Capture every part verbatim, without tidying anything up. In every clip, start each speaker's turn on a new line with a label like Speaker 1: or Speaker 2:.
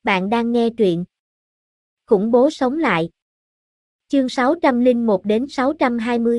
Speaker 1: Bạn đang nghe truyện Khủng bố sống lại. Chương sáu trăm lẻ một đến sáu trăm hai mươi.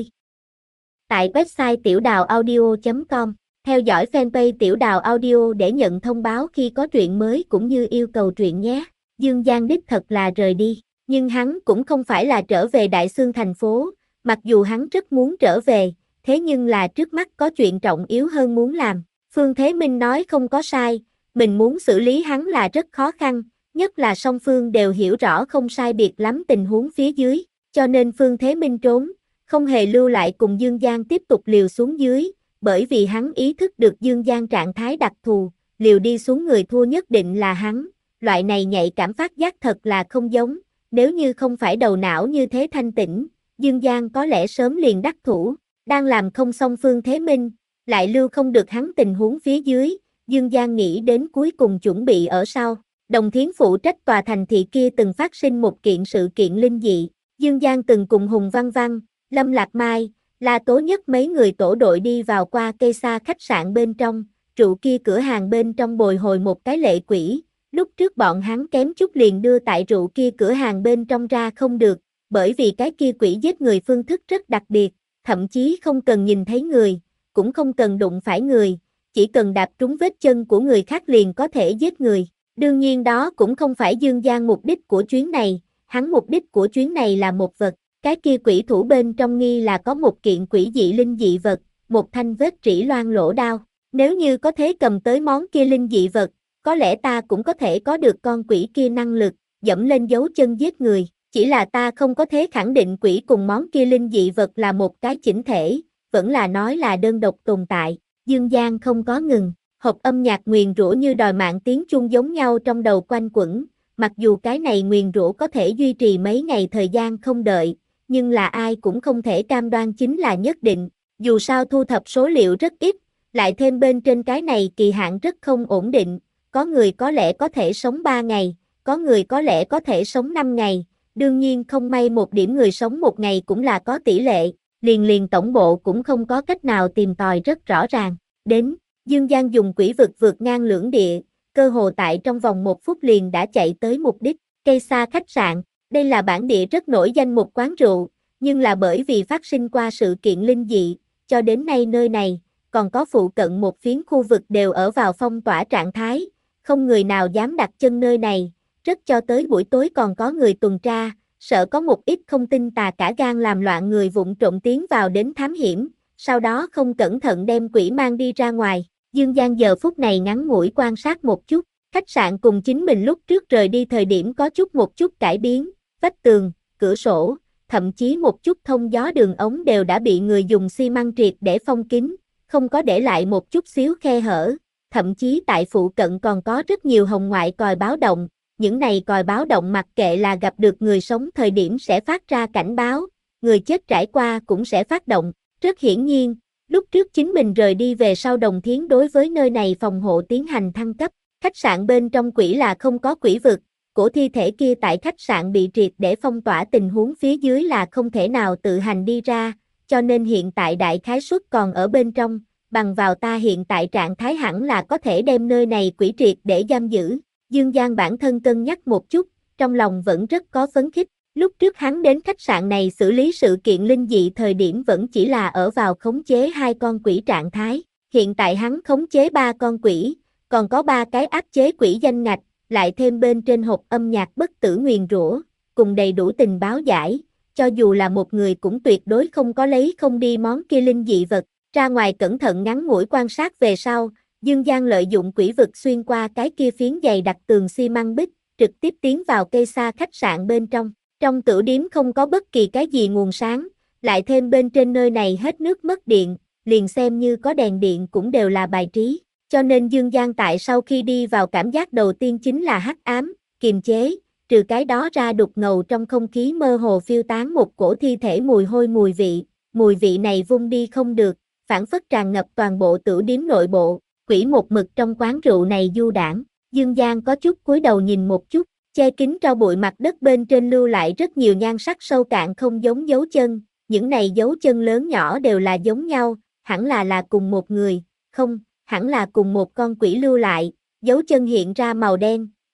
Speaker 1: Tại website tiểu đào audio chấm com, theo dõi fanpage Tiểu Đào Audio để nhận thông báo khi có truyện mới cũng như yêu cầu truyện nhé. Dương Giang đích thật là rời đi, nhưng hắn cũng không phải là trở về Đại Xương thành phố, mặc dù hắn rất muốn trở về, thế nhưng là trước mắt có chuyện trọng yếu hơn muốn làm. Phương Thế Minh nói không có sai, mình muốn xử lý hắn là rất khó khăn, nhất là song phương đều hiểu rõ không sai biệt lắm tình huống phía dưới, cho nên Phương Thế Minh trốn, không hề lưu lại cùng Dương Giang tiếp tục liều xuống dưới, bởi vì hắn ý thức được Dương Giang trạng thái đặc thù, liều đi xuống người thua nhất định là hắn, loại này nhạy cảm phát giác thật là không giống, nếu như không phải đầu não như thế thanh tĩnh, Dương Giang có lẽ sớm liền đắc thủ, đang làm không xong Phương Thế Minh, lại lưu không được hắn tình huống phía dưới, Dương Giang nghĩ đến cuối cùng chuẩn bị ở sau. Đồng Thiến phụ trách tòa thành thị kia từng phát sinh một kiện sự kiện linh dị, Dương Giang từng cùng Hùng Văn Văn, Lâm Lạc Mai, La Tố Nhất mấy người tổ đội đi vào qua cây xa khách sạn bên trong, trụ kia cửa hàng bên trong bồi hồi một cái lệ quỷ, lúc trước bọn hắn kém chút liền đưa tại rượu kia cửa hàng bên trong ra không được, bởi vì cái kia quỷ giết người phương thức rất đặc biệt, thậm chí không cần nhìn thấy người, cũng không cần đụng phải người, chỉ cần đạp trúng vết chân của người khác liền có thể giết người. Đương nhiên đó cũng không phải Dương Giang mục đích của chuyến này, hắn mục đích của chuyến này là một vật, cái kia quỷ thủ bên trong nghi là có một kiện quỷ dị linh dị vật, một thanh vết trĩ loang lỗ đao, nếu như có thể cầm tới món kia linh dị vật, có lẽ ta cũng có thể có được con quỷ kia năng lực, dẫm lên dấu chân giết người, chỉ là ta không có thể khẳng định quỷ cùng món kia linh dị vật là một cái chỉnh thể, vẫn là nói là đơn độc tồn tại. Dương Giang không có ngừng. Hộp âm nhạc nguyền rủa như đòi mạng tiếng chuông giống nhau trong đầu quanh quẩn, mặc dù cái này nguyền rủa có thể duy trì mấy ngày thời gian không đợi, nhưng là ai cũng không thể cam đoan chính là nhất định, dù sao thu thập số liệu rất ít, lại thêm bên trên cái này kỳ hạn rất không ổn định, có người có lẽ có thể sống ba ngày, có người có lẽ có thể sống năm ngày, đương nhiên không may một điểm người sống một ngày cũng là có tỷ lệ, liền liền tổng bộ cũng không có cách nào tìm tòi rất rõ ràng, đến. Dương Giang dùng quỷ vực vượt ngang lưỡng địa, cơ hồ tại trong vòng một phút liền đã chạy tới mục đích, cây xa khách sạn, đây là bản địa rất nổi danh một quán rượu, nhưng là bởi vì phát sinh qua sự kiện linh dị, cho đến nay nơi này, còn có phụ cận một phiến khu vực đều ở vào phong tỏa trạng thái, không người nào dám đặt chân nơi này, rất cho tới buổi tối còn có người tuần tra, sợ có một ít không tin tà cả gan làm loạn người vụng trộm tiến vào đến thám hiểm, sau đó không cẩn thận đem quỷ mang đi ra ngoài. Dương Giang giờ phút này ngắn ngủi quan sát một chút, khách sạn cùng chính mình lúc trước rời đi thời điểm có chút một chút cải biến, vách tường, cửa sổ, thậm chí một chút thông gió đường ống đều đã bị người dùng xi măng triệt để phong kín, không có để lại một chút xíu khe hở, thậm chí tại phụ cận còn có rất nhiều hồng ngoại còi báo động, những này còi báo động mặc kệ là gặp được người sống thời điểm sẽ phát ra cảnh báo, người chết trải qua cũng sẽ phát động, rất hiển nhiên. Lúc trước chính mình rời đi về sau Đồng Thiến đối với nơi này phòng hộ tiến hành thăng cấp, khách sạn bên trong quỷ là không có quỷ vực, cổ thi thể kia tại khách sạn bị triệt để phong tỏa tình huống phía dưới là không thể nào tự hành đi ra, cho nên hiện tại đại khái suất còn ở bên trong, bằng vào ta hiện tại trạng thái hẳn là có thể đem nơi này quỷ triệt để giam giữ. Dương Giang bản thân cân nhắc một chút, trong lòng vẫn rất có phấn khích. Lúc trước hắn đến khách sạn này xử lý sự kiện linh dị thời điểm vẫn chỉ là ở vào khống chế hai con quỷ trạng thái, hiện tại hắn khống chế ba con quỷ, còn có ba cái áp chế quỷ danh ngạch, lại thêm bên trên hộp âm nhạc bất tử nguyền rủa, cùng đầy đủ tình báo giải, cho dù là một người cũng tuyệt đối không có lấy không đi món kia linh dị vật, ra ngoài cẩn thận ngắn ngủi quan sát về sau, Dương Giang lợi dụng quỷ vực xuyên qua cái kia phiến dày đặc tường xi măng bích, trực tiếp tiến vào cây xa khách sạn bên trong. Trong tử điếm không có bất kỳ cái gì nguồn sáng, lại thêm bên trên nơi này hết nước mất điện, liền xem như có đèn điện cũng đều là bài trí, cho nên Dương Giang tại sau khi đi vào cảm giác đầu tiên chính là hắc ám, kiềm chế, trừ cái đó ra đục ngầu trong không khí mơ hồ phiêu tán một cổ thi thể mùi hôi mùi vị, mùi vị này vung đi không được, phản phất tràn ngập toàn bộ tử điếm nội bộ, quỷ một mực trong quán rượu này du đãng. Dương Giang có chút cúi đầu nhìn một chút. Che kín tro bụi mặt đất bên trên lưu lại rất nhiều nhan sắc sâu cạn không giống dấu chân, những này dấu chân lớn nhỏ đều là giống nhau, hẳn là là cùng một người, không, hẳn là cùng một con quỷ lưu lại, dấu chân hiện ra màu đen,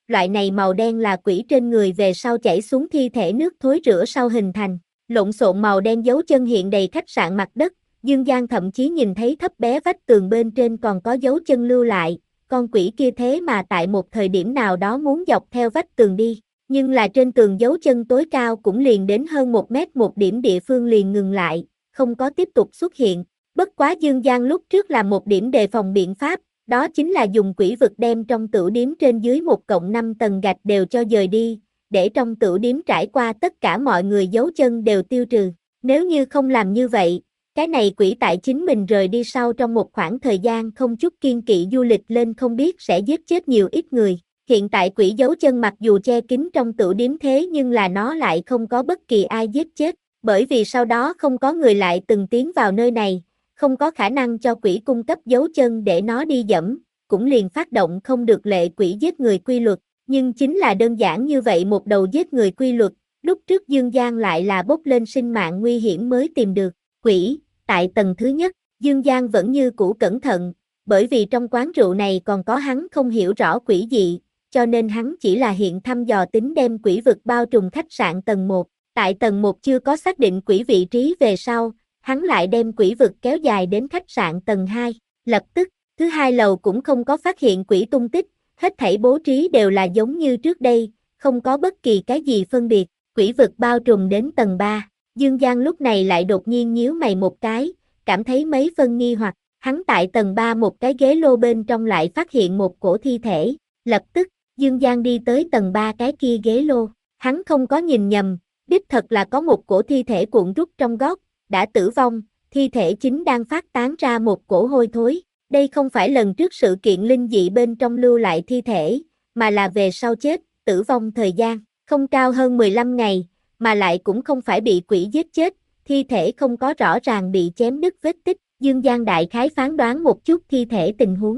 Speaker 1: loại này màu đen là quỷ trên người về sau chảy xuống thi thể nước thối rữa sau hình thành. Lộn xộn màu đen dấu chân hiện đầy khách sạn mặt đất, Dương Giang thậm chí nhìn thấy thấp bé vách tường bên trên còn có dấu chân lưu lại, con quỷ kia thế mà tại một thời điểm nào đó muốn dọc theo vách tường đi, nhưng là trên tường dấu chân tối cao cũng liền đến hơn một mét một điểm địa phương liền ngừng lại, không có tiếp tục xuất hiện. Bất quá Dương Giang lúc trước làm một điểm đề phòng biện pháp, đó chính là dùng quỷ vực đem trong tửu điếm trên dưới một cộng năm tầng gạch đều cho dời đi, để trong tửu điếm trải qua tất cả mọi người dấu chân đều tiêu trừ. Nếu như không làm như vậy, cái này quỷ tại chính mình rời đi sau trong một khoảng thời gian không chút kiên kỵ du lịch lên không biết sẽ giết chết nhiều ít người. Hiện tại quỷ dấu chân mặc dù che kín trong tửu điếm thế nhưng là nó lại không có bất kỳ ai giết chết, bởi vì sau đó không có người lại từng tiến vào nơi này, không có khả năng cho quỷ cung cấp dấu chân để nó đi dẫm, cũng liền phát động không được lệ quỷ giết người quy luật. Nhưng chính là đơn giản như vậy một đầu giết người quy luật, lúc trước Dương Giang lại là bốc lên sinh mạng nguy hiểm mới tìm được. Quỷ, tại tầng thứ nhất, Dương Giang vẫn như cũ cẩn thận, bởi vì trong quán rượu này còn có hắn không hiểu rõ quỷ dị, cho nên hắn chỉ là hiện thăm dò tính đem quỷ vực bao trùm khách sạn tầng một. Tại tầng một chưa có xác định quỷ vị trí về sau, hắn lại đem quỷ vực kéo dài đến khách sạn tầng hai. Lập tức, thứ hai lầu cũng không có phát hiện quỷ tung tích, hết thảy bố trí đều là giống như trước đây, không có bất kỳ cái gì phân biệt. Quỷ vực bao trùm đến tầng ba, Dương Giang lúc này lại đột nhiên nhíu mày một cái, cảm thấy mấy phân nghi hoặc, hắn tại tầng ba một cái ghế lô bên trong lại phát hiện một cổ thi thể, lập tức, Dương Giang đi tới tầng ba cái kia ghế lô, hắn không có nhìn nhầm, đích thật là có một cổ thi thể cuộn rút trong góc, đã tử vong, thi thể chính đang phát tán ra một cổ hôi thối. Đây không phải lần trước sự kiện linh dị bên trong lưu lại thi thể, mà là về sau chết, tử vong thời gian, không cao hơn mười lăm ngày, mà lại cũng không phải bị quỷ giết chết, thi thể không có rõ ràng bị chém đứt vết tích, Dương Giang đại khái phán đoán một chút thi thể tình huống.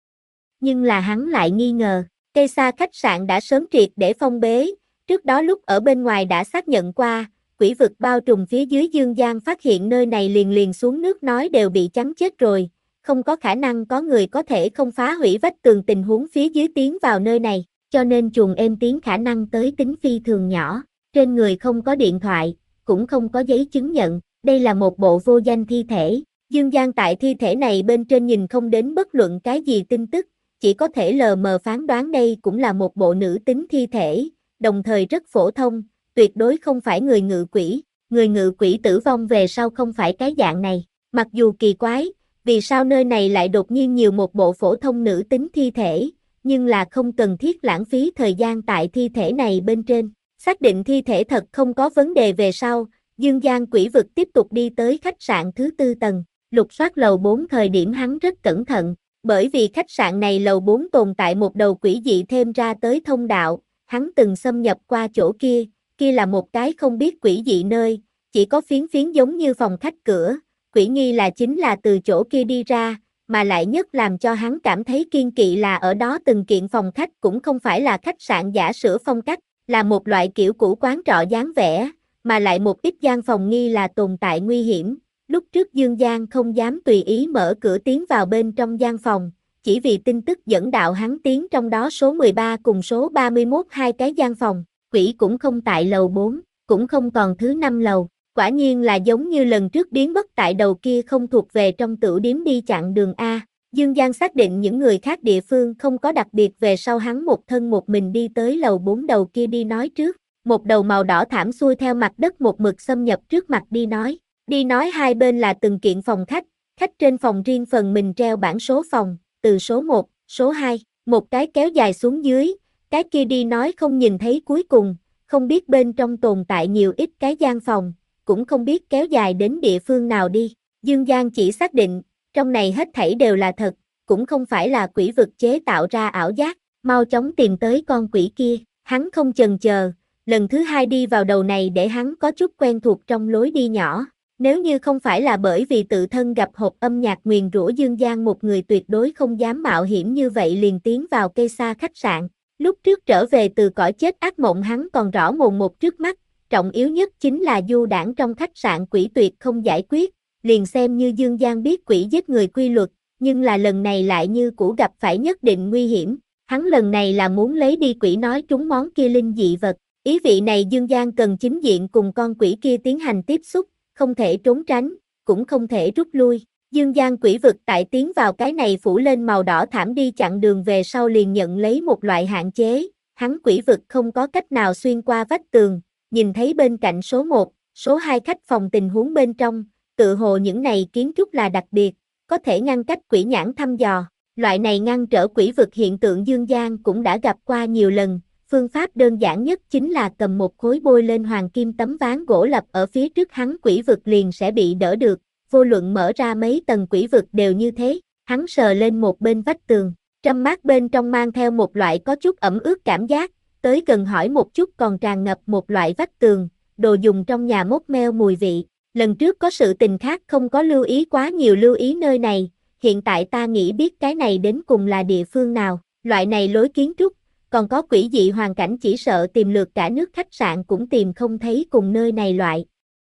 Speaker 1: Nhưng là hắn lại nghi ngờ, cây xa khách sạn đã sớm triệt để phong bế, trước đó lúc ở bên ngoài đã xác nhận qua, quỷ vực bao trùm phía dưới Dương Giang phát hiện nơi này liền liền xuống nước nói đều bị chắn chết rồi. Không có khả năng có người có thể không phá hủy vách tường tình huống phía dưới tiến vào nơi này, cho nên chuồng êm tiến khả năng tới tính phi thường nhỏ, trên người không có điện thoại, cũng không có giấy chứng nhận, đây là một bộ vô danh thi thể. Dương Giang tại thi thể này bên trên nhìn không đến bất luận cái gì tin tức, chỉ có thể lờ mờ phán đoán đây cũng là một bộ nữ tính thi thể, đồng thời rất phổ thông, tuyệt đối không phải người ngự quỷ, người ngự quỷ tử vong về sau không phải cái dạng này, mặc dù kỳ quái, vì sao nơi này lại đột nhiên nhiều một bộ phổ thông nữ tính thi thể, nhưng là không cần thiết lãng phí thời gian tại thi thể này bên trên. Xác định thi thể thật không có vấn đề về sau, Dương Giang quỷ vực tiếp tục đi tới khách sạn thứ tư tầng, lục soát lầu bốn thời điểm hắn rất cẩn thận, bởi vì khách sạn này lầu bốn tồn tại một đầu quỷ dị thêm ra tới thông đạo, hắn từng xâm nhập qua chỗ kia, kia là một cái không biết quỷ dị nơi, chỉ có phiến phiến giống như phòng khách cửa. Quỷ nghi là chính là từ chỗ kia đi ra, mà lại nhất làm cho hắn cảm thấy kiên kỵ là ở đó từng kiện phòng khách cũng không phải là khách sạn giả sửa phong cách, là một loại kiểu cũ quán trọ dáng vẻ, mà lại một ít gian phòng nghi là tồn tại nguy hiểm. Lúc trước Dương Giang không dám tùy ý mở cửa tiến vào bên trong gian phòng, chỉ vì tin tức dẫn đạo hắn tiến trong đó số mười ba cùng số ba mươi mốt hai cái gian phòng, quỷ cũng không tại lầu bốn, cũng không còn thứ năm lầu. Quả nhiên là giống như lần trước biến mất tại đầu kia không thuộc về trong tửu điếm đi chặn đường A. Dương Giang xác định những người khác địa phương không có đặc biệt về sau hắn một thân một mình đi tới lầu bốn đầu kia đi nói trước. Một đầu màu đỏ thảm xuôi theo mặt đất một mực xâm nhập trước mặt đi nói. Đi nói hai bên là từng kiện phòng khách, khách trên phòng riêng phần mình treo bảng số phòng, từ số một, số hai, một cái kéo dài xuống dưới, cái kia đi nói không nhìn thấy cuối cùng, không biết bên trong tồn tại nhiều ít cái gian phòng, cũng không biết kéo dài đến địa phương nào đi. Dương Giang chỉ xác định, trong này hết thảy đều là thật, cũng không phải là quỷ vực chế tạo ra ảo giác, mau chóng tìm tới con quỷ kia, hắn không chần chờ, lần thứ hai đi vào đầu này để hắn có chút quen thuộc trong lối đi nhỏ. Nếu như không phải là bởi vì tự thân gặp hộp âm nhạc nguyền rủa Dương Giang một người tuyệt đối không dám mạo hiểm như vậy liền tiến vào cây xa khách sạn. Lúc trước trở về từ cõi chết ác mộng hắn còn rõ mồn một trước mắt, trọng yếu nhất chính là du đảng trong khách sạn quỷ tuyệt không giải quyết, liền xem như Dương Giang biết quỷ giết người quy luật, nhưng là lần này lại như cũ gặp phải nhất định nguy hiểm. Hắn lần này là muốn lấy đi quỷ nói trúng món kia linh dị vật. Ý vị này Dương Giang cần chính diện cùng con quỷ kia tiến hành tiếp xúc, không thể trốn tránh, cũng không thể rút lui. Dương Giang quỷ vực tại tiến vào cái này phủ lên màu đỏ thảm đi chặn đường về sau liền nhận lấy một loại hạn chế, hắn quỷ vực không có cách nào xuyên qua vách tường, nhìn thấy bên cạnh số một, số hai khách phòng tình huống bên trong, tự hồ những này kiến trúc là đặc biệt, có thể ngăn cách quỷ nhãn thăm dò. Loại này ngăn trở quỷ vực hiện tượng Dương Giang cũng đã gặp qua nhiều lần, phương pháp đơn giản nhất chính là cầm một khối bôi lên hoàng kim tấm ván gỗ lập ở phía trước hắn quỷ vực liền sẽ bị đỡ được, vô luận mở ra mấy tầng quỷ vực đều như thế, hắn sờ lên một bên vách tường, trăm mát bên trong mang theo một loại có chút ẩm ướt cảm giác, tới gần hỏi một chút còn tràn ngập một loại vách tường, đồ dùng trong nhà mốt meo mùi vị, lần trước có sự tình khác không có lưu ý quá nhiều lưu ý nơi này. Hiện tại ta nghĩ biết cái này đến cùng là địa phương nào, loại này lối kiến trúc, còn có quỷ dị hoàn cảnh chỉ sợ tìm lượt cả nước khách sạn cũng tìm không thấy cùng nơi này loại.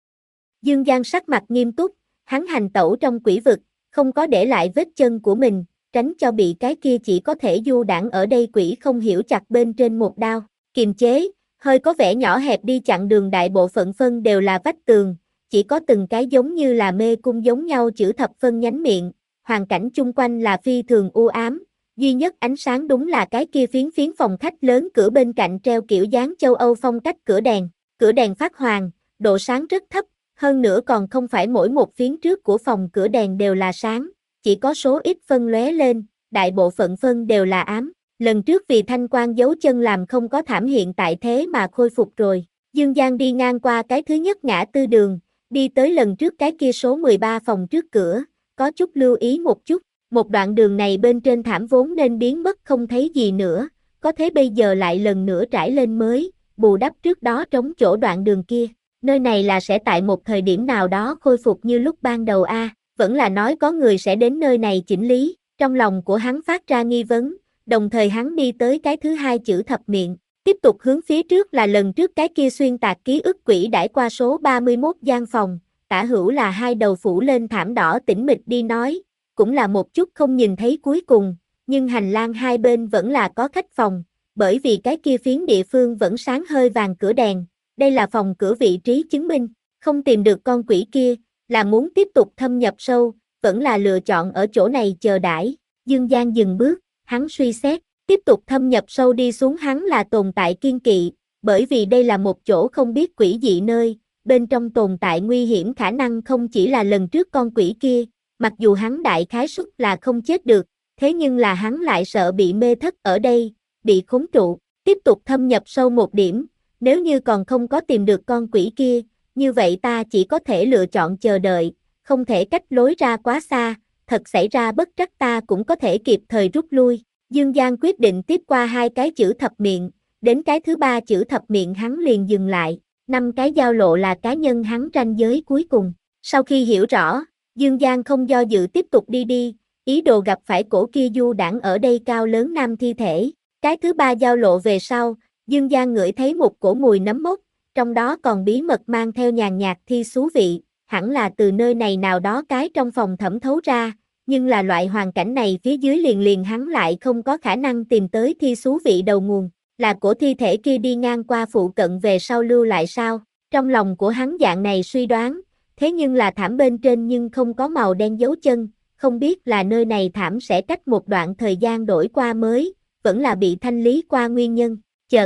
Speaker 1: Dương Giang sắc mặt nghiêm túc, hắn hành tẩu trong quỷ vực, không có để lại vết chân của mình, tránh cho bị cái kia chỉ có thể du đãng ở đây quỷ không hiểu chặt bên trên một đao, kiềm chế, hơi có vẻ nhỏ hẹp đi chặn đường đại bộ phận phân đều là vách tường, chỉ có từng cái giống như là mê cung giống nhau chữ thập phân nhánh miệng. Hoàn cảnh chung quanh là phi thường u ám, duy nhất ánh sáng đúng là cái kia phiến phiến phòng khách lớn cửa bên cạnh treo kiểu dáng châu Âu phong cách cửa đèn, cửa đèn phát hoàng, độ sáng rất thấp, hơn nữa còn không phải mỗi một phiến trước của phòng cửa đèn đều là sáng, chỉ có số ít phân lóe lên, đại bộ phận phân đều là ám, lần trước vì thanh quan dấu chân làm không có thảm hiện tại thế mà khôi phục rồi, Dương Giang đi ngang qua cái thứ nhất ngã tư đường, đi tới lần trước cái kia số mười ba phòng trước cửa. Có chút lưu ý một chút, một đoạn đường này bên trên thảm vốn nên biến mất không thấy gì nữa, có thế bây giờ lại lần nữa trải lên mới, bù đắp trước đó trống chỗ đoạn đường kia, nơi này là sẽ tại một thời điểm nào đó khôi phục như lúc ban đầu a, à, vẫn là nói có người sẽ đến nơi này chỉnh lý, trong lòng của hắn phát ra nghi vấn, đồng thời hắn đi tới cái thứ hai chữ thập miệng, tiếp tục hướng phía trước là lần trước cái kia xuyên tạc ký ức quỷ đãi qua số ba mươi mốt gian phòng. Tả hữu là hai đầu phủ lên thảm đỏ tĩnh mịch đi nói, cũng là một chút không nhìn thấy cuối cùng, nhưng hành lang hai bên vẫn là có khách phòng, bởi vì cái kia phiến địa phương vẫn sáng hơi vàng cửa đèn, đây là phòng cửa vị trí chứng minh, không tìm được con quỷ kia, là muốn tiếp tục thâm nhập sâu, vẫn là lựa chọn ở chỗ này chờ đãi. Dương Giang dừng bước, hắn suy xét, tiếp tục thâm nhập sâu đi xuống hắn là tồn tại kiên kỵ, bởi vì đây là một chỗ không biết quỷ dị nơi. Bên trong tồn tại nguy hiểm khả năng không chỉ là lần trước con quỷ kia, mặc dù hắn đại khái suất là không chết được, thế nhưng là hắn lại sợ bị mê thất ở đây, bị khống trụ, tiếp tục thâm nhập sâu một điểm, nếu như còn không có tìm được con quỷ kia, như vậy ta chỉ có thể lựa chọn chờ đợi, không thể cách lối ra quá xa, thật xảy ra bất trắc ta cũng có thể kịp thời rút lui. Dương Giang quyết định tiếp qua hai cái chữ thập miệng, đến cái thứ ba chữ thập miệng hắn liền dừng lại. Năm cái giao lộ là cá nhân hắn ranh giới cuối cùng. Sau khi hiểu rõ, Dương Giang không do dự tiếp tục đi đi, ý đồ gặp phải cổ kia du đãng ở đây cao lớn nam thi thể. Cái thứ ba giao lộ về sau, Dương Giang ngửi thấy một cổ mùi nấm mốc, trong đó còn bí mật mang theo nhàn nhạt thi xú vị, hẳn là từ nơi này nào đó cái trong phòng thẩm thấu ra, nhưng là loại hoàn cảnh này phía dưới liền liền hắn lại không có khả năng tìm tới thi xú vị đầu nguồn. Là cổ thi thể kia đi ngang qua phụ cận về sau lưu lại sao? Trong lòng của hắn dạng này suy đoán, thế nhưng là thảm bên trên nhưng không có màu đen dấu chân, không biết là nơi này thảm sẽ cách một đoạn thời gian đổi qua mới, vẫn là bị thanh lý qua nguyên nhân, chợt.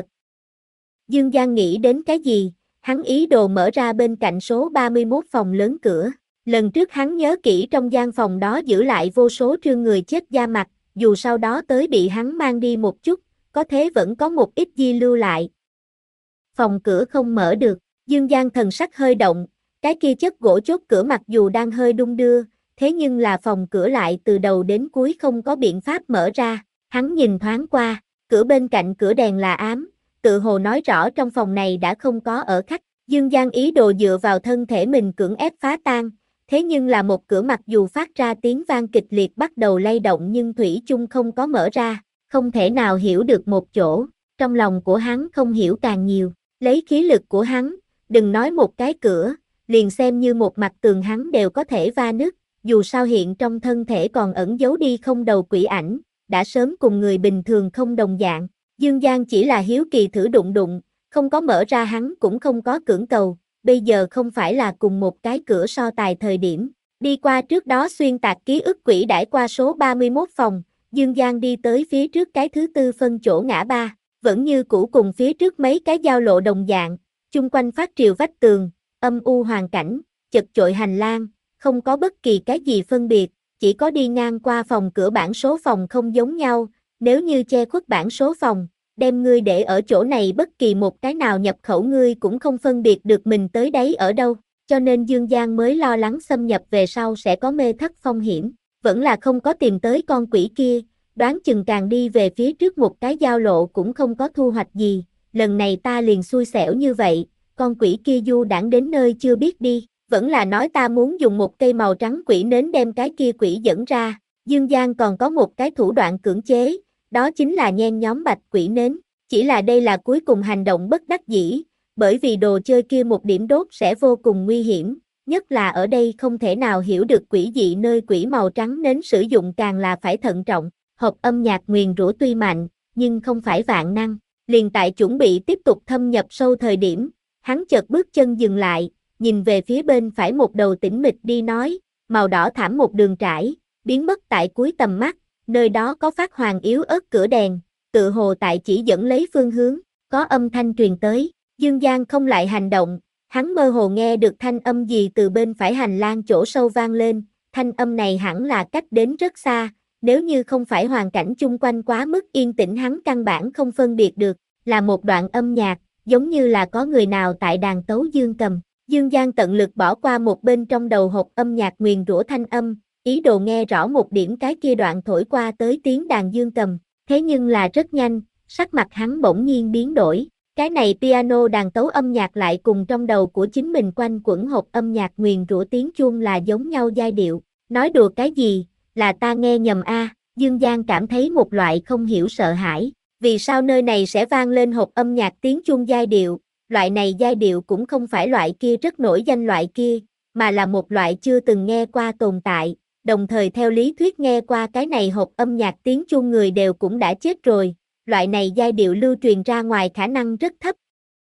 Speaker 1: Dương Giang nghĩ đến cái gì, hắn ý đồ mở ra bên cạnh số ba mươi mốt phòng lớn cửa, lần trước hắn nhớ kỹ trong gian phòng đó giữ lại vô số trương người chết da mặt, dù sau đó tới bị hắn mang đi một chút, có thế vẫn có một ít di lưu lại. Phòng cửa không mở được, Dương Giang thần sắc hơi động, cái kia chất gỗ chốt cửa mặc dù đang hơi đung đưa, thế nhưng là phòng cửa lại từ đầu đến cuối không có biện pháp mở ra, hắn nhìn thoáng qua, cửa bên cạnh cửa đèn là ám, tự hồ nói rõ trong phòng này đã không có ở khách, Dương Giang ý đồ dựa vào thân thể mình cưỡng ép phá tan, thế nhưng là một cửa mặc dù phát ra tiếng vang kịch liệt bắt đầu lay động nhưng thủy chung không có mở ra. Không thể nào hiểu được một chỗ, trong lòng của hắn không hiểu càng nhiều, lấy khí lực của hắn, đừng nói một cái cửa, liền xem như một mặt tường hắn đều có thể va nứt, dù sao hiện trong thân thể còn ẩn giấu đi không đầu quỷ ảnh, đã sớm cùng người bình thường không đồng dạng. Dương Giang chỉ là hiếu kỳ thử đụng đụng, không có mở ra hắn cũng không có cưỡng cầu, bây giờ không phải là cùng một cái cửa so tài thời điểm. Đi qua trước đó xuyên tạc ký ức quỷ đãi qua số ba mươi mốt phòng, Dương Giang đi tới phía trước cái thứ tư phân chỗ ngã ba, vẫn như cũ cùng phía trước mấy cái giao lộ đồng dạng, chung quanh phát triều vách tường, âm u hoàn cảnh, chật chội hành lang, không có bất kỳ cái gì phân biệt, chỉ có đi ngang qua phòng cửa bảng số phòng không giống nhau, nếu như che khuất bảng số phòng, đem ngươi để ở chỗ này bất kỳ một cái nào nhập khẩu ngươi cũng không phân biệt được mình tới đấy ở đâu, cho nên Dương Giang mới lo lắng xâm nhập về sau sẽ có mê thất phong hiểm, vẫn là không có tìm tới con quỷ kia, đoán chừng càng đi về phía trước một cái giao lộ cũng không có thu hoạch gì, lần này ta liền xui xẻo như vậy, con quỷ kia du đãng đến nơi chưa biết đi, vẫn là nói ta muốn dùng một cây màu trắng quỷ nến đem cái kia quỷ dẫn ra, Dương Giang còn có một cái thủ đoạn cưỡng chế, đó chính là nhen nhóm bạch quỷ nến, chỉ là đây là cuối cùng hành động bất đắc dĩ, bởi vì đồ chơi kia một điểm đốt sẽ vô cùng nguy hiểm, nhất là ở đây không thể nào hiểu được quỷ dị nơi quỷ màu trắng nến sử dụng càng là phải thận trọng, hộp âm nhạc nguyền rủa tuy mạnh, nhưng không phải vạn năng, liền tại chuẩn bị tiếp tục thâm nhập sâu thời điểm, hắn chợt bước chân dừng lại, nhìn về phía bên phải một đầu tĩnh mịch đi nói, màu đỏ thảm một đường trải, biến mất tại cuối tầm mắt, nơi đó có phát hoàng yếu ớt cửa đèn, tự hồ tại chỉ dẫn lấy phương hướng, có âm thanh truyền tới, Dương Giang không lại hành động, hắn mơ hồ nghe được thanh âm gì từ bên phải hành lang chỗ sâu vang lên, thanh âm này hẳn là cách đến rất xa, nếu như không phải hoàn cảnh chung quanh quá mức yên tĩnh hắn căn bản không phân biệt được, là một đoạn âm nhạc, giống như là có người nào tại đàn tấu dương cầm. Dương Giang tận lực bỏ qua một bên trong đầu hộp âm nhạc nguyền rủa thanh âm, ý đồ nghe rõ một điểm cái kia đoạn thổi qua tới tiếng đàn dương cầm, thế nhưng là rất nhanh, sắc mặt hắn bỗng nhiên biến đổi, cái này piano đàn tấu âm nhạc lại cùng trong đầu của chính mình quanh quẩn hộp âm nhạc nguyền rủa tiếng chuông là giống nhau giai điệu, nói đùa cái gì, là ta nghe nhầm a? À? Dương Giang cảm thấy một loại không hiểu sợ hãi, vì sao nơi này sẽ vang lên hộp âm nhạc tiếng chuông giai điệu, loại này giai điệu cũng không phải loại kia rất nổi danh loại kia, mà là một loại chưa từng nghe qua tồn tại, đồng thời theo lý thuyết nghe qua cái này hộp âm nhạc tiếng chuông người đều cũng đã chết rồi, loại này giai điệu lưu truyền ra ngoài khả năng rất thấp.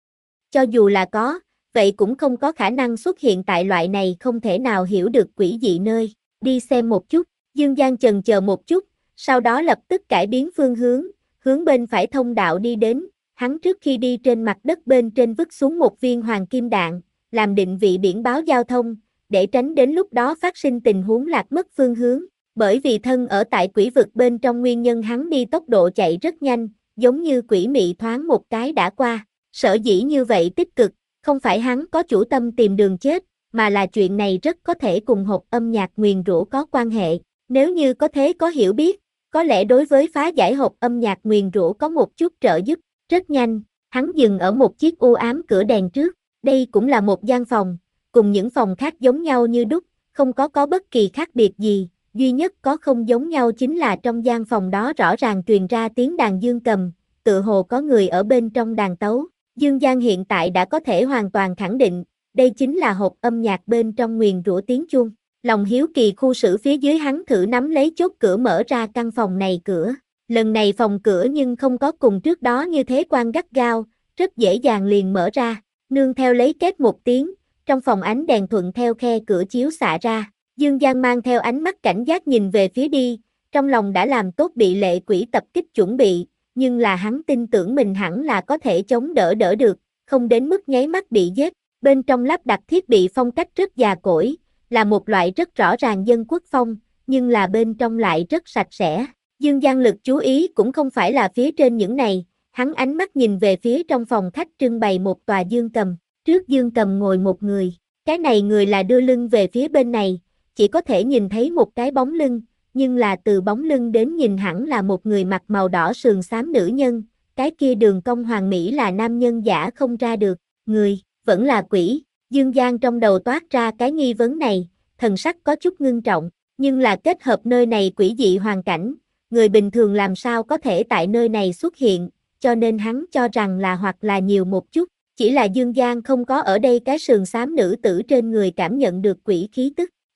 Speaker 1: Cho dù là có, vậy cũng không có khả năng xuất hiện tại loại này không thể nào hiểu được quỷ dị nơi, đi xem một chút, Dương Giang chần chờ một chút, sau đó lập tức cải biến phương hướng, hướng bên phải thông đạo đi đến, hắn trước khi đi trên mặt đất bên trên vứt xuống một viên hoàng kim đạn, làm định vị biển báo giao thông, để tránh đến lúc đó phát sinh tình huống lạc mất phương hướng, bởi vì thân ở tại quỷ vực bên trong nguyên nhân hắn đi tốc độ chạy rất nhanh, giống như quỷ mị thoáng một cái đã qua, sở dĩ như vậy tích cực, không phải hắn có chủ tâm tìm đường chết, mà là chuyện này rất có thể cùng hộp âm nhạc nguyền rủa có quan hệ, nếu như có thế có hiểu biết, có lẽ đối với phá giải hộp âm nhạc nguyền rủa có một chút trợ giúp, rất nhanh, hắn dừng ở một chiếc u ám cửa đèn trước, đây cũng là một gian phòng, cùng những phòng khác giống nhau như đúc, không có có bất kỳ khác biệt gì, duy nhất có không giống nhau chính là trong gian phòng đó rõ ràng truyền ra tiếng đàn dương cầm, tự hồ có người ở bên trong đàn tấu, Dương Giang hiện tại đã có thể hoàn toàn khẳng định, đây chính là hộp âm nhạc bên trong nguyền rủa tiếng chuông. Lòng hiếu kỳ khu xử phía dưới hắn thử nắm lấy chốt cửa mở ra căn phòng này cửa. Lần này phòng cửa nhưng không có cùng trước đó như thế quan gắt gao, rất dễ dàng liền mở ra. Nương theo lấy kết một tiếng, trong phòng ánh đèn thuận theo khe cửa chiếu xạ ra. Dương Giang mang theo ánh mắt cảnh giác nhìn về phía đi, trong lòng đã làm tốt bị lệ quỷ tập kích chuẩn bị, nhưng là hắn tin tưởng mình hẳn là có thể chống đỡ đỡ được, không đến mức nháy mắt bị giết. Bên trong lắp đặt thiết bị phong cách rất già cỗi, là một loại rất rõ ràng dân quốc phong, nhưng là bên trong lại rất sạch sẽ. Dương Giang lực chú ý cũng không phải là phía trên những này, hắn ánh mắt nhìn về phía trong phòng khách trưng bày một tòa dương cầm, trước dương cầm ngồi một người, cái này người là đưa lưng về phía bên này, chỉ có thể nhìn thấy một cái bóng lưng, nhưng là từ bóng lưng đến nhìn hẳn là một người mặc màu đỏ sườn xám nữ nhân, cái kia đường cong hoàn mỹ là nam nhân giả không ra được, người, vẫn là quỷ. Dương Giang trong đầu toát ra cái nghi vấn này, thần sắc có chút ngưng trọng, nhưng là kết hợp nơi này quỷ dị hoàn cảnh, người bình thường làm sao có thể tại nơi này xuất hiện, cho nên hắn cho rằng là hoặc là nhiều một chút, chỉ là Dương Giang không có ở đây cái sườn xám nữ tử trên người cảm nhận được quỷ khí tức.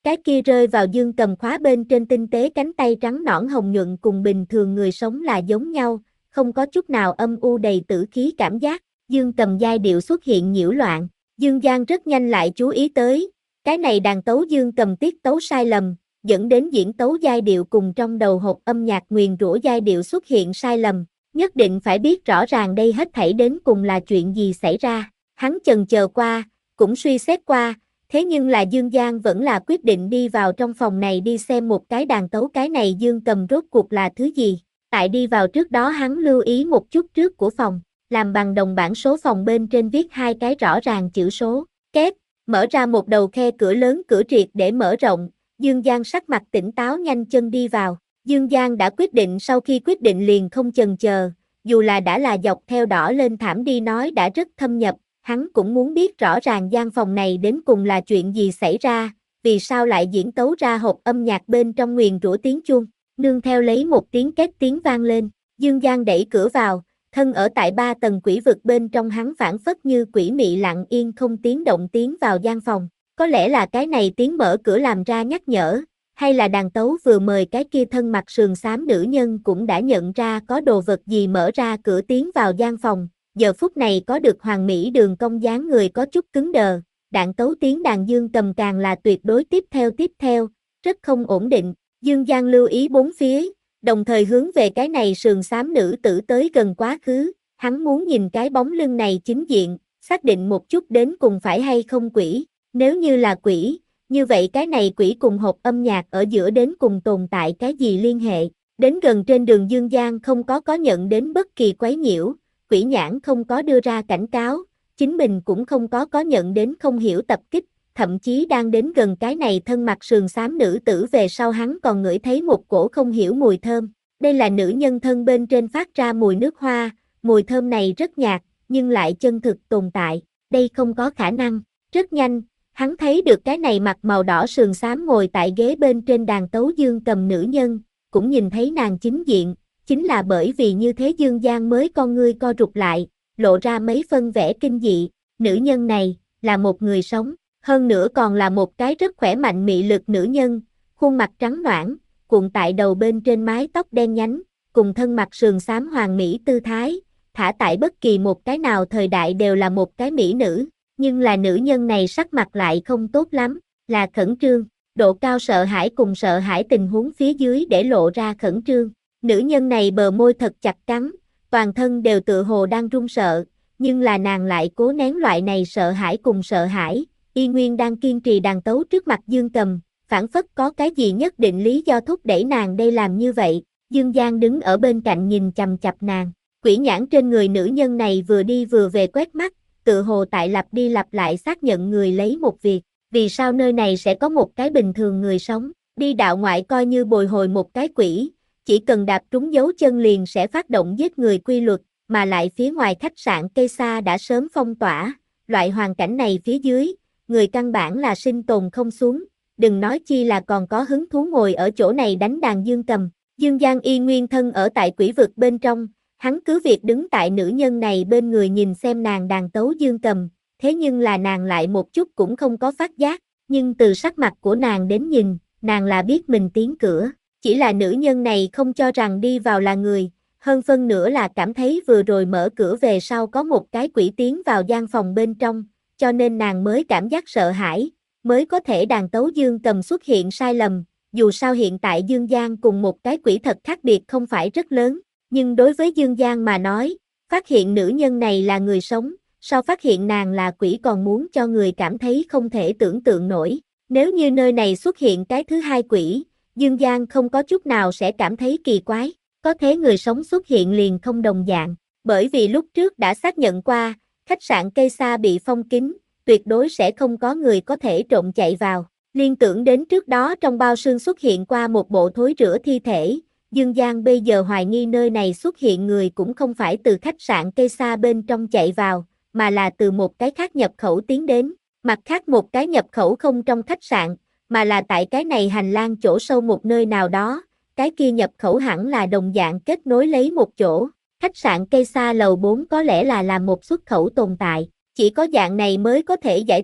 Speaker 1: Cái kia rơi vào Dương Cầm khóa bên trên tinh tế cánh tay trắng nõn hồng nhuận cùng bình thường người sống là giống nhau, không có chút nào âm u đầy tử khí cảm giác. Dương Cầm giai điệu xuất hiện nhiễu loạn, Dương Giang rất nhanh lại chú ý tới, cái này đàn tấu Dương Cầm tiết tấu sai lầm, dẫn đến diễn tấu giai điệu cùng trong đầu hộp âm nhạc nguyền rủa giai điệu xuất hiện sai lầm, nhất định phải biết rõ ràng đây hết thảy đến cùng là chuyện gì xảy ra. Hắn chần chờ qua, cũng suy xét qua, thế nhưng là Dương Giang vẫn là quyết định đi vào trong phòng này đi xem một cái đàn tấu cái này Dương Cầm rốt cuộc là thứ gì. Tại đi vào trước đó hắn lưu ý một chút trước của phòng, làm bằng đồng bảng số phòng bên trên viết hai cái rõ ràng chữ số, két, mở ra một đầu khe cửa lớn cửa triệt để mở rộng, Dương Giang sắc mặt tỉnh táo nhanh chân đi vào. Dương Giang đã quyết định, sau khi quyết định liền không chần chờ, dù là đã là dọc theo đỏ lên thảm đi nói đã rất thâm nhập, hắn cũng muốn biết rõ ràng gian phòng này đến cùng là chuyện gì xảy ra, vì sao lại diễn tấu ra hộp âm nhạc bên trong nguyền rủa tiếng chuông, nương theo lấy một tiếng két tiếng vang lên, Dương Giang đẩy cửa vào, thân ở tại ba tầng quỷ vực bên trong hắn phản phất như quỷ mị lặng yên không tiếng động tiến vào gian phòng, có lẽ là cái này tiếng mở cửa làm ra nhắc nhở, hay là đàn tấu vừa mời cái kia thân mặc sườn xám nữ nhân cũng đã nhận ra có đồ vật gì mở ra cửa tiến vào gian phòng, giờ phút này có được hoàn mỹ đường cong dáng người có chút cứng đờ, đạn tấu tiếng đàn Dương Cầm càng là tuyệt đối tiếp theo tiếp theo, rất không ổn định, Dương Giang lưu ý bốn phía, đồng thời hướng về cái này sườn xám nữ tử tới gần quá khứ, hắn muốn nhìn cái bóng lưng này chính diện, xác định một chút đến cùng phải hay không quỷ, nếu như là quỷ, như vậy cái này quỷ cùng hộp âm nhạc ở giữa đến cùng tồn tại cái gì liên hệ, đến gần trên đường Dương Giang không có có nhận đến bất kỳ quấy nhiễu, quỷ nhãn không có đưa ra cảnh cáo, chính mình cũng không có có nhận đến không hiểu tập kích, thậm chí đang đến gần cái này thân mặc sườn xám nữ tử về sau hắn còn ngửi thấy một cổ không hiểu mùi thơm, đây là nữ nhân thân bên trên phát ra mùi nước hoa, mùi thơm này rất nhạt, nhưng lại chân thực tồn tại, đây không có khả năng, rất nhanh, hắn thấy được cái này mặc màu đỏ sườn xám ngồi tại ghế bên trên đàn tấu Dương Cầm nữ nhân, cũng nhìn thấy nàng chính diện, chính là bởi vì như thế Dương Giang mới con ngươi co rụt lại, lộ ra mấy phân vẻ kinh dị, nữ nhân này, là một người sống, hơn nữa còn là một cái rất khỏe mạnh mị lực nữ nhân, khuôn mặt trắng nõn, cuộn tại đầu bên trên mái tóc đen nhánh, cùng thân mặc sườn xám hoàng mỹ tư thái, thả tại bất kỳ một cái nào thời đại đều là một cái mỹ nữ, nhưng là nữ nhân này sắc mặt lại không tốt lắm, là khẩn trương, độ cao sợ hãi cùng sợ hãi tình huống phía dưới để lộ ra khẩn trương. Nữ nhân này bờ môi thật chặt cắn, toàn thân đều tựa hồ đang run sợ, nhưng là nàng lại cố nén loại này sợ hãi cùng sợ hãi, y nguyên đang kiên trì đàn tấu trước mặt Dương Cầm, phản phất có cái gì nhất định lý do thúc đẩy nàng đây làm như vậy, Dương Giang đứng ở bên cạnh nhìn chằm chằm nàng, quỷ nhãn trên người nữ nhân này vừa đi vừa về quét mắt, tựa hồ tại lặp đi lặp lại xác nhận người lấy một việc, vì sao nơi này sẽ có một cái bình thường người sống, đi đạo ngoại coi như bồi hồi một cái quỷ, chỉ cần đạp trúng dấu chân liền sẽ phát động giết người quy luật, mà lại phía ngoài khách sạn cây xa đã sớm phong tỏa, loại hoàn cảnh này phía dưới, người căn bản là sinh tồn không xuống, đừng nói chi là còn có hứng thú ngồi ở chỗ này đánh đàn Dương Cầm. Dương Giang y nguyên thân ở tại quỷ vực bên trong, hắn cứ việc đứng tại nữ nhân này bên người nhìn xem nàng đàn tấu Dương Cầm, thế nhưng là nàng lại một chút cũng không có phát giác, nhưng từ sắc mặt của nàng đến nhìn, nàng là biết mình tiến cửa, chỉ là nữ nhân này không cho rằng đi vào là người, hơn phân nữa là cảm thấy vừa rồi mở cửa về sau có một cái quỷ tiến vào gian phòng bên trong, cho nên nàng mới cảm giác sợ hãi, mới có thể đàn tấu Dương Cầm xuất hiện sai lầm, dù sao hiện tại Dương Giang cùng một cái quỷ thật khác biệt không phải rất lớn, nhưng đối với Dương Giang mà nói, phát hiện nữ nhân này là người sống, so phát hiện nàng là quỷ còn muốn cho người cảm thấy không thể tưởng tượng nổi, nếu như nơi này xuất hiện cái thứ hai quỷ, Dương Giang không có chút nào sẽ cảm thấy kỳ quái, có thế người sống xuất hiện liền không đồng dạng, bởi vì lúc trước đã xác nhận qua, khách sạn cây xa bị phong kín, tuyệt đối sẽ không có người có thể trộm chạy vào, liên tưởng đến trước đó trong bao xương xuất hiện qua một bộ thối rữa thi thể, Dương Giang bây giờ hoài nghi nơi này xuất hiện người cũng không phải từ khách sạn cây xa bên trong chạy vào, mà là từ một cái khác nhập khẩu tiến đến, mặt khác một cái nhập khẩu không trong khách sạn, mà là tại cái này hành lang chỗ sâu một nơi nào đó, cái kia nhập khẩu hẳn là đồng dạng kết nối lấy một chỗ, khách sạn cây xa lầu bốn có lẽ là làm một xuất khẩu tồn tại, chỉ có dạng này mới có thể giải thích,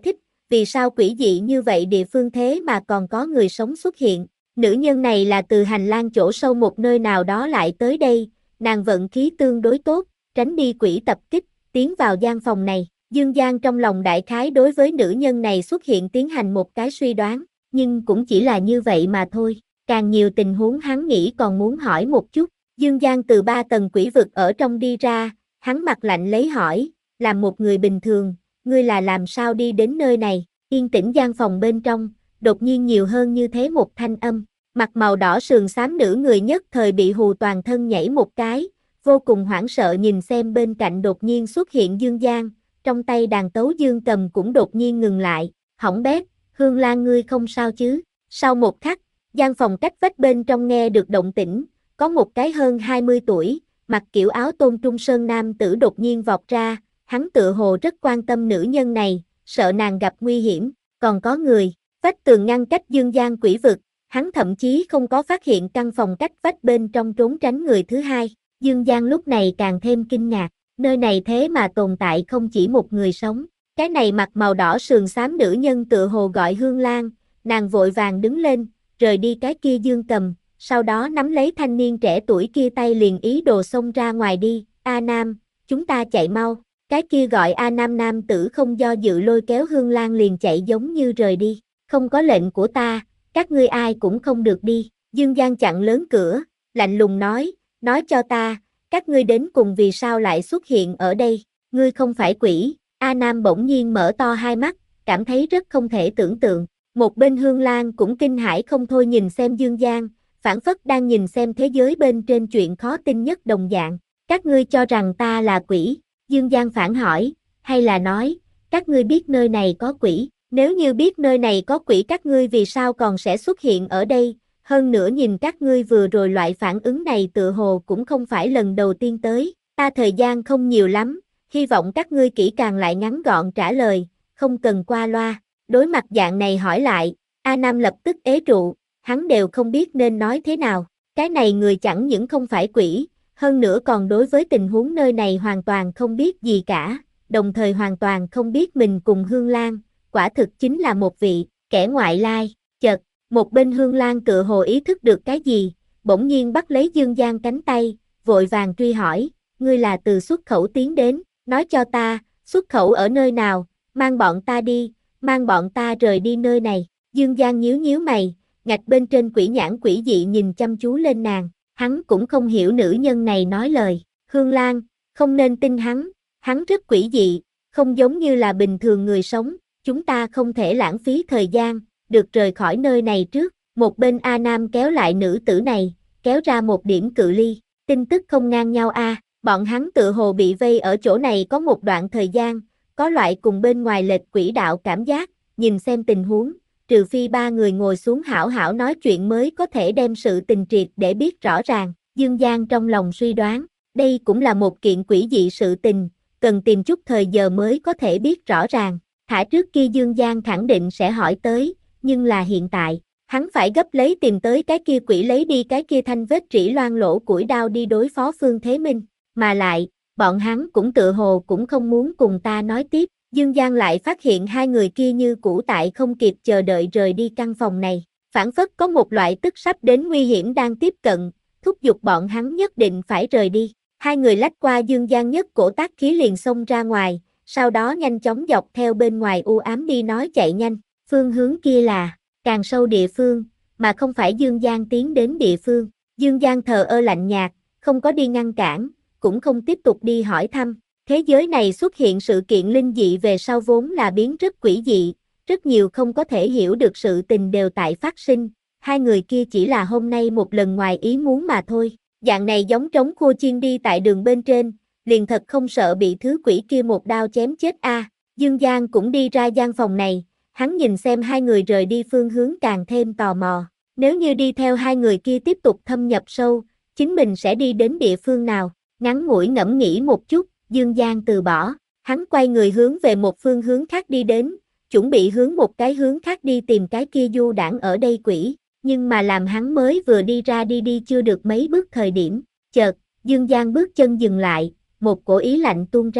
Speaker 1: vì sao quỷ dị như vậy địa phương thế mà còn có người sống xuất hiện? Nữ nhân này là từ hành lang chỗ sâu một nơi nào đó lại tới đây, nàng vận khí tương đối tốt, tránh đi quỷ tập kích, tiến vào gian phòng này. Dương Giang trong lòng đại khái đối với nữ nhân này xuất hiện tiến hành một cái suy đoán, nhưng cũng chỉ là như vậy mà thôi. Càng nhiều tình huống hắn nghĩ còn muốn hỏi một chút. Dương Giang từ ba tầng quỷ vực ở trong đi ra, hắn mặt lạnh lấy hỏi, làm một người bình thường, ngươi là làm sao đi đến nơi này? Yên tĩnh gian phòng bên trong, đột nhiên nhiều hơn như thế một thanh âm. Mặt màu đỏ sườn xám nữ người nhất thời bị hù toàn thân nhảy một cái, vô cùng hoảng sợ nhìn xem bên cạnh đột nhiên xuất hiện Dương Giang, trong tay đàn tấu dương cầm cũng đột nhiên ngừng lại, hỏng bét, Hương Lan ngươi không sao chứ? Sau một khắc, gian phòng cách vách bên trong nghe được động tĩnh, có một cái hơn hai mươi tuổi, mặc kiểu áo tôn trung sơn nam tử đột nhiên vọt ra, hắn tựa hồ rất quan tâm nữ nhân này, sợ nàng gặp nguy hiểm, còn có người, vách tường ngăn cách Dương Giang quỷ vực, hắn thậm chí không có phát hiện căn phòng cách vách bên trong trốn tránh người thứ hai. Dương Giang lúc này càng thêm kinh ngạc, nơi này thế mà tồn tại không chỉ một người sống. Cái này mặt màu đỏ sườn xám nữ nhân tựa hồ gọi Hương Lan, nàng vội vàng đứng lên, rời đi cái kia dương cầm, sau đó nắm lấy thanh niên trẻ tuổi kia tay liền ý đồ xông ra ngoài đi. A Nam, chúng ta chạy mau. Cái kia gọi A Nam nam tử không do dự lôi kéo Hương Lan liền chạy giống như rời đi. Không có lệnh của ta, các ngươi ai cũng không được đi. Dương Giang chặn lớn cửa, lạnh lùng nói, nói cho ta, các ngươi đến cùng vì sao lại xuất hiện ở đây, ngươi không phải quỷ. A Nam bỗng nhiên mở to hai mắt, cảm thấy rất không thể tưởng tượng. Một bên Hương Lan cũng kinh hãi không thôi nhìn xem Dương Giang, phảng phất đang nhìn xem thế giới bên trên chuyện khó tin nhất đồng dạng. Các ngươi cho rằng ta là quỷ? Dương Giang phản hỏi, hay là nói, các ngươi biết nơi này có quỷ? Nếu như biết nơi này có quỷ các ngươi vì sao còn sẽ xuất hiện ở đây? Hơn nữa nhìn các ngươi vừa rồi loại phản ứng này tựa hồ cũng không phải lần đầu tiên tới. Ta thời gian không nhiều lắm, hy vọng các ngươi kỹ càng lại ngắn gọn trả lời, không cần qua loa. Đối mặt dạng này hỏi lại, A Nam lập tức ế trụ, hắn đều không biết nên nói thế nào. Cái này người chẳng những không phải quỷ, hơn nữa còn đối với tình huống nơi này hoàn toàn không biết gì cả, đồng thời hoàn toàn không biết mình cùng Hương Lan, quả thực chính là một vị kẻ ngoại lai. Chợt, một bên Hương Lan tựa hồ ý thức được cái gì, bỗng nhiên bắt lấy Dương Giang cánh tay, vội vàng truy hỏi, ngươi là từ xuất khẩu tiến đến, nói cho ta, xuất khẩu ở nơi nào, mang bọn ta đi, mang bọn ta rời đi nơi này. Dương Giang nhíu nhíu mày, ngạch bên trên quỷ nhãn quỷ dị nhìn chăm chú lên nàng, hắn cũng không hiểu nữ nhân này nói lời. Hương Lan, không nên tin hắn, hắn rất quỷ dị, không giống như là bình thường người sống, chúng ta không thể lãng phí thời gian, được rời khỏi nơi này trước. Một bên A Nam kéo lại nữ tử này, kéo ra một điểm cự ly, tin tức không ngang nhau a, à. Bọn hắn tự hồ bị vây ở chỗ này có một đoạn thời gian, có loại cùng bên ngoài lệch quỹ đạo cảm giác, nhìn xem tình huống, trừ phi ba người ngồi xuống hảo hảo nói chuyện mới có thể đem sự tình triệt để biết rõ ràng. Dương Giang trong lòng suy đoán, đây cũng là một kiện quỷ dị sự tình, cần tìm chút thời giờ mới có thể biết rõ ràng. Thả trước kia Dương Giang khẳng định sẽ hỏi tới, nhưng là hiện tại, hắn phải gấp lấy tìm tới cái kia quỷ lấy đi cái kia thanh vết trĩ loang lỗ củi đao đi đối phó Phương Thế Minh, mà lại, bọn hắn cũng tự hồ cũng không muốn cùng ta nói tiếp. Dương Giang lại phát hiện hai người kia như cũ tại không kịp chờ đợi rời đi căn phòng này, phảng phất có một loại tức sắp đến nguy hiểm đang tiếp cận, thúc giục bọn hắn nhất định phải rời đi. Hai người lách qua Dương Giang nhất cổ tác khí liền xông ra ngoài, sau đó nhanh chóng dọc theo bên ngoài u ám đi nói chạy nhanh, phương hướng kia là càng sâu địa phương, mà không phải Dương Giang tiến đến địa phương. Dương Giang thờ ơ lạnh nhạt, không có đi ngăn cản, cũng không tiếp tục đi hỏi thăm. Thế giới này xuất hiện sự kiện linh dị về sau vốn là biến rất quỷ dị, rất nhiều không có thể hiểu được sự tình đều tại phát sinh, hai người kia chỉ là hôm nay một lần ngoài ý muốn mà thôi. Dạng này giống trống khua chiên đi tại đường bên trên, liền thật không sợ bị thứ quỷ kia một đao chém chết a. À. Dương Giang cũng đi ra gian phòng này, hắn nhìn xem hai người rời đi phương hướng càng thêm tò mò. Nếu như đi theo hai người kia tiếp tục thâm nhập sâu, chính mình sẽ đi đến địa phương nào? Ngắn ngủi ngẫm nghĩ một chút, Dương Giang từ bỏ, hắn quay người hướng về một phương hướng khác đi đến, chuẩn bị hướng một cái hướng khác đi tìm cái kia du đãng ở đây quỷ, nhưng mà làm hắn mới vừa đi ra đi đi chưa được mấy bước thời điểm, chợt, Dương Giang bước chân dừng lại, một cổ ý lạnh tuôn ra,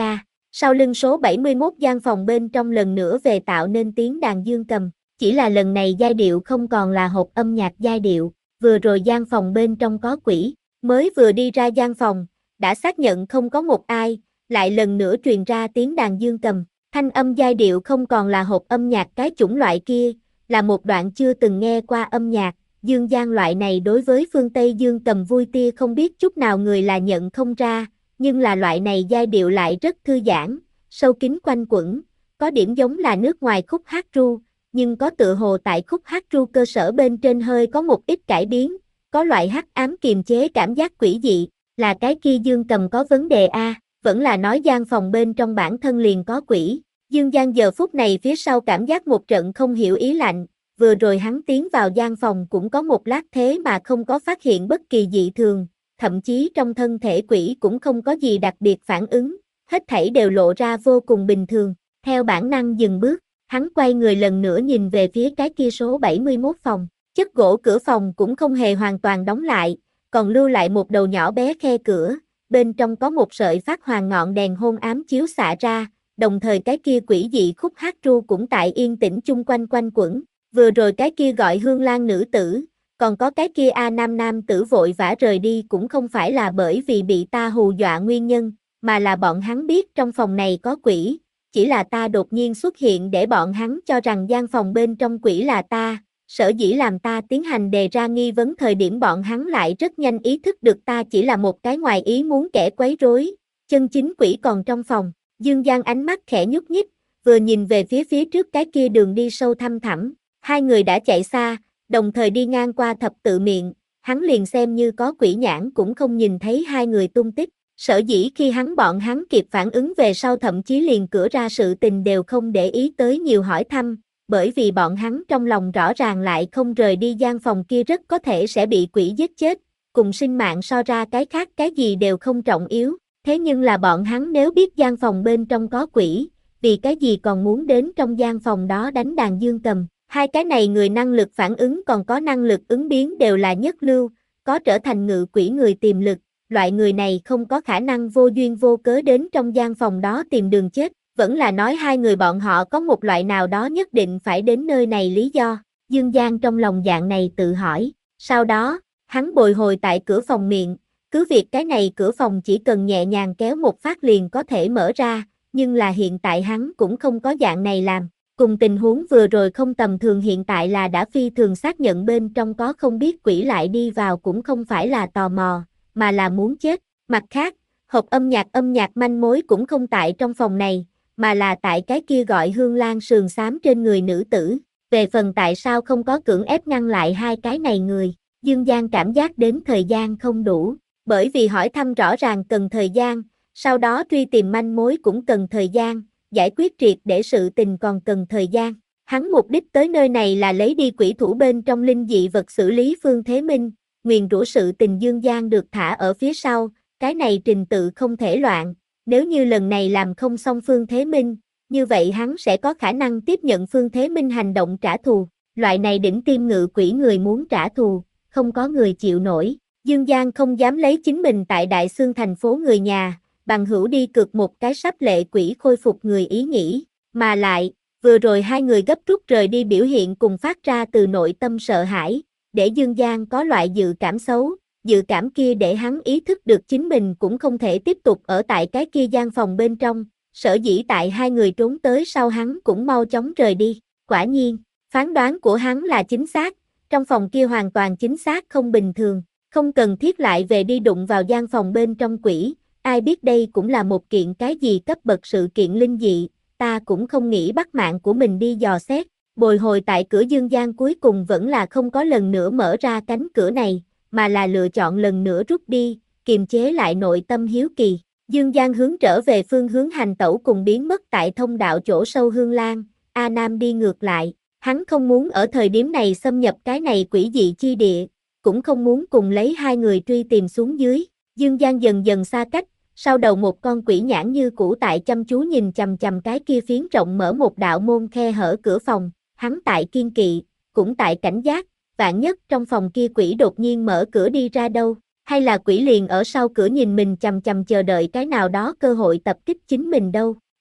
Speaker 1: Sau lưng số bảy mươi mốt gian phòng bên trong lần nữa về tạo nên tiếng đàn dương cầm, chỉ là lần này giai điệu không còn là hộp âm nhạc giai điệu, vừa rồi gian phòng bên trong có quỷ, mới vừa đi ra gian phòng, đã xác nhận không có một ai, lại lần nữa truyền ra tiếng đàn dương cầm, thanh âm giai điệu không còn là hộp âm nhạc cái chủng loại kia, là một đoạn chưa từng nghe qua âm nhạc, dương gian loại này đối với phương Tây dương cầm vui tia không biết chút nào người là nhận không ra, nhưng là loại này giai điệu lại rất thư giãn, sâu kín quanh quẩn, có điểm giống là nước ngoài khúc hát ru, nhưng có tựa hồ tại khúc hát ru cơ sở bên trên hơi có một ít cải biến, có loại hắc ám kiềm chế cảm giác quỷ dị, là cái kia dương cầm có vấn đề a, vẫn là nói gian phòng bên trong bản thân liền có quỷ. Dương Giang giờ phút này phía sau cảm giác một trận không hiểu ý lạnh, vừa rồi hắn tiến vào gian phòng cũng có một lát thế mà không có phát hiện bất kỳ dị thường, thậm chí trong thân thể quỷ cũng không có gì đặc biệt phản ứng, hết thảy đều lộ ra vô cùng bình thường, theo bản năng dừng bước, hắn quay người lần nữa nhìn về phía cái kia số bảy mươi mốt phòng, chất gỗ cửa phòng cũng không hề hoàn toàn đóng lại, còn lưu lại một đầu nhỏ bé khe cửa, bên trong có một sợi phát hoàng ngọn đèn hôn ám chiếu xạ ra, đồng thời cái kia quỷ dị khúc hát ru cũng tại yên tĩnh chung quanh quanh quẩn, vừa rồi cái kia gọi Hương Lan nữ tử, còn có cái kia A Nam nam tử vội vã rời đi cũng không phải là bởi vì bị ta hù dọa nguyên nhân, mà là bọn hắn biết trong phòng này có quỷ, chỉ là ta đột nhiên xuất hiện để bọn hắn cho rằng gian phòng bên trong quỷ là ta, sở dĩ làm ta tiến hành đề ra nghi vấn thời điểm bọn hắn lại rất nhanh ý thức được ta chỉ là một cái ngoài ý muốn kẻ quấy rối, chân chính quỷ còn trong phòng. Dương Giang ánh mắt khẽ nhúc nhích, vừa nhìn về phía phía trước cái kia đường đi sâu thăm thẳm, hai người đã chạy xa, đồng thời đi ngang qua thập tự miệng, hắn liền xem như có quỷ nhãn cũng không nhìn thấy hai người tung tích, sở dĩ khi hắn bọn hắn kịp phản ứng về sau thậm chí liền cửa ra sự tình đều không để ý tới nhiều hỏi thăm, bởi vì bọn hắn trong lòng rõ ràng lại không rời đi gian phòng kia rất có thể sẽ bị quỷ giết chết, cùng sinh mạng so ra cái khác cái gì đều không trọng yếu. Thế nhưng là bọn hắn nếu biết gian phòng bên trong có quỷ, vì cái gì còn muốn đến trong gian phòng đó đánh đàn dương cầm, hai cái này người năng lực phản ứng còn có năng lực ứng biến đều là nhất lưu, có trở thành ngự quỷ người tiềm lực, loại người này không có khả năng vô duyên vô cớ đến trong gian phòng đó tìm đường chết, vẫn là nói hai người bọn họ có một loại nào đó nhất định phải đến nơi này lý do, Dương Giang trong lòng dạng này tự hỏi, sau đó, hắn bồi hồi tại cửa phòng miệng, cứ việc cái này cửa phòng chỉ cần nhẹ nhàng kéo một phát liền có thể mở ra, nhưng là hiện tại hắn cũng không có dạng này làm. Cùng tình huống vừa rồi không tầm thường hiện tại là đã phi thường xác nhận bên trong có không biết quỷ lại đi vào cũng không phải là tò mò, mà là muốn chết. Mặt khác, hộp âm nhạc âm nhạc manh mối cũng không tại trong phòng này, mà là tại cái kia gọi Hương Lan sườn xám trên người nữ tử. Về phần tại sao không có cưỡng ép ngăn lại hai cái này người, Dương Giang cảm giác đến thời gian không đủ. Bởi vì hỏi thăm rõ ràng cần thời gian, sau đó truy tìm manh mối cũng cần thời gian, giải quyết triệt để sự tình còn cần thời gian. Hắn mục đích tới nơi này là lấy đi quỷ thủ bên trong linh dị vật xử lý Phương Thế Minh, nguyền rủa sự tình Dương Giang được thả ở phía sau, cái này trình tự không thể loạn, nếu như lần này làm không xong Phương Thế Minh, như vậy hắn sẽ có khả năng tiếp nhận Phương Thế Minh hành động trả thù, loại này đỉnh tim ngự quỷ người muốn trả thù, không có người chịu nổi. Dương Giang không dám lấy chính mình tại Đại Xương thành phố người nhà, bằng hữu đi cược một cái sắp lệ quỷ khôi phục người ý nghĩ, mà lại, vừa rồi hai người gấp rút rời đi biểu hiện cùng phát ra từ nội tâm sợ hãi, để Dương Giang có loại dự cảm xấu, dự cảm kia để hắn ý thức được chính mình cũng không thể tiếp tục ở tại cái kia gian phòng bên trong, sở dĩ tại hai người trốn tới sau hắn cũng mau chóng rời đi, quả nhiên, phán đoán của hắn là chính xác, trong phòng kia hoàn toàn chính xác không bình thường. Không cần thiết lại về đi đụng vào gian phòng bên trong quỷ, ai biết đây cũng là một kiện cái gì cấp bậc sự kiện linh dị, ta cũng không nghĩ bắt mạng của mình đi dò xét, bồi hồi tại cửa Dương Giang cuối cùng vẫn là không có lần nữa mở ra cánh cửa này, mà là lựa chọn lần nữa rút đi, kiềm chế lại nội tâm hiếu kỳ. Dương Giang hướng trở về phương hướng hành tẩu cùng biến mất tại thông đạo chỗ sâu Hương Lan, A Nam đi ngược lại, hắn không muốn ở thời điểm này xâm nhập cái này quỷ dị chi địa, cũng không muốn cùng lấy hai người truy tìm xuống dưới, Dương Giang dần dần xa cách, sau đầu một con quỷ nhãn như cũ tại chăm chú nhìn chằm chằm cái kia phiến rộng mở một đạo môn khe hở cửa phòng, hắn tại kiên kỵ, cũng tại cảnh giác, vạn nhất trong phòng kia quỷ đột nhiên mở cửa đi ra đâu, hay là quỷ liền ở sau cửa nhìn mình chằm chằm chờ đợi cái nào đó cơ hội tập kích chính mình đâu.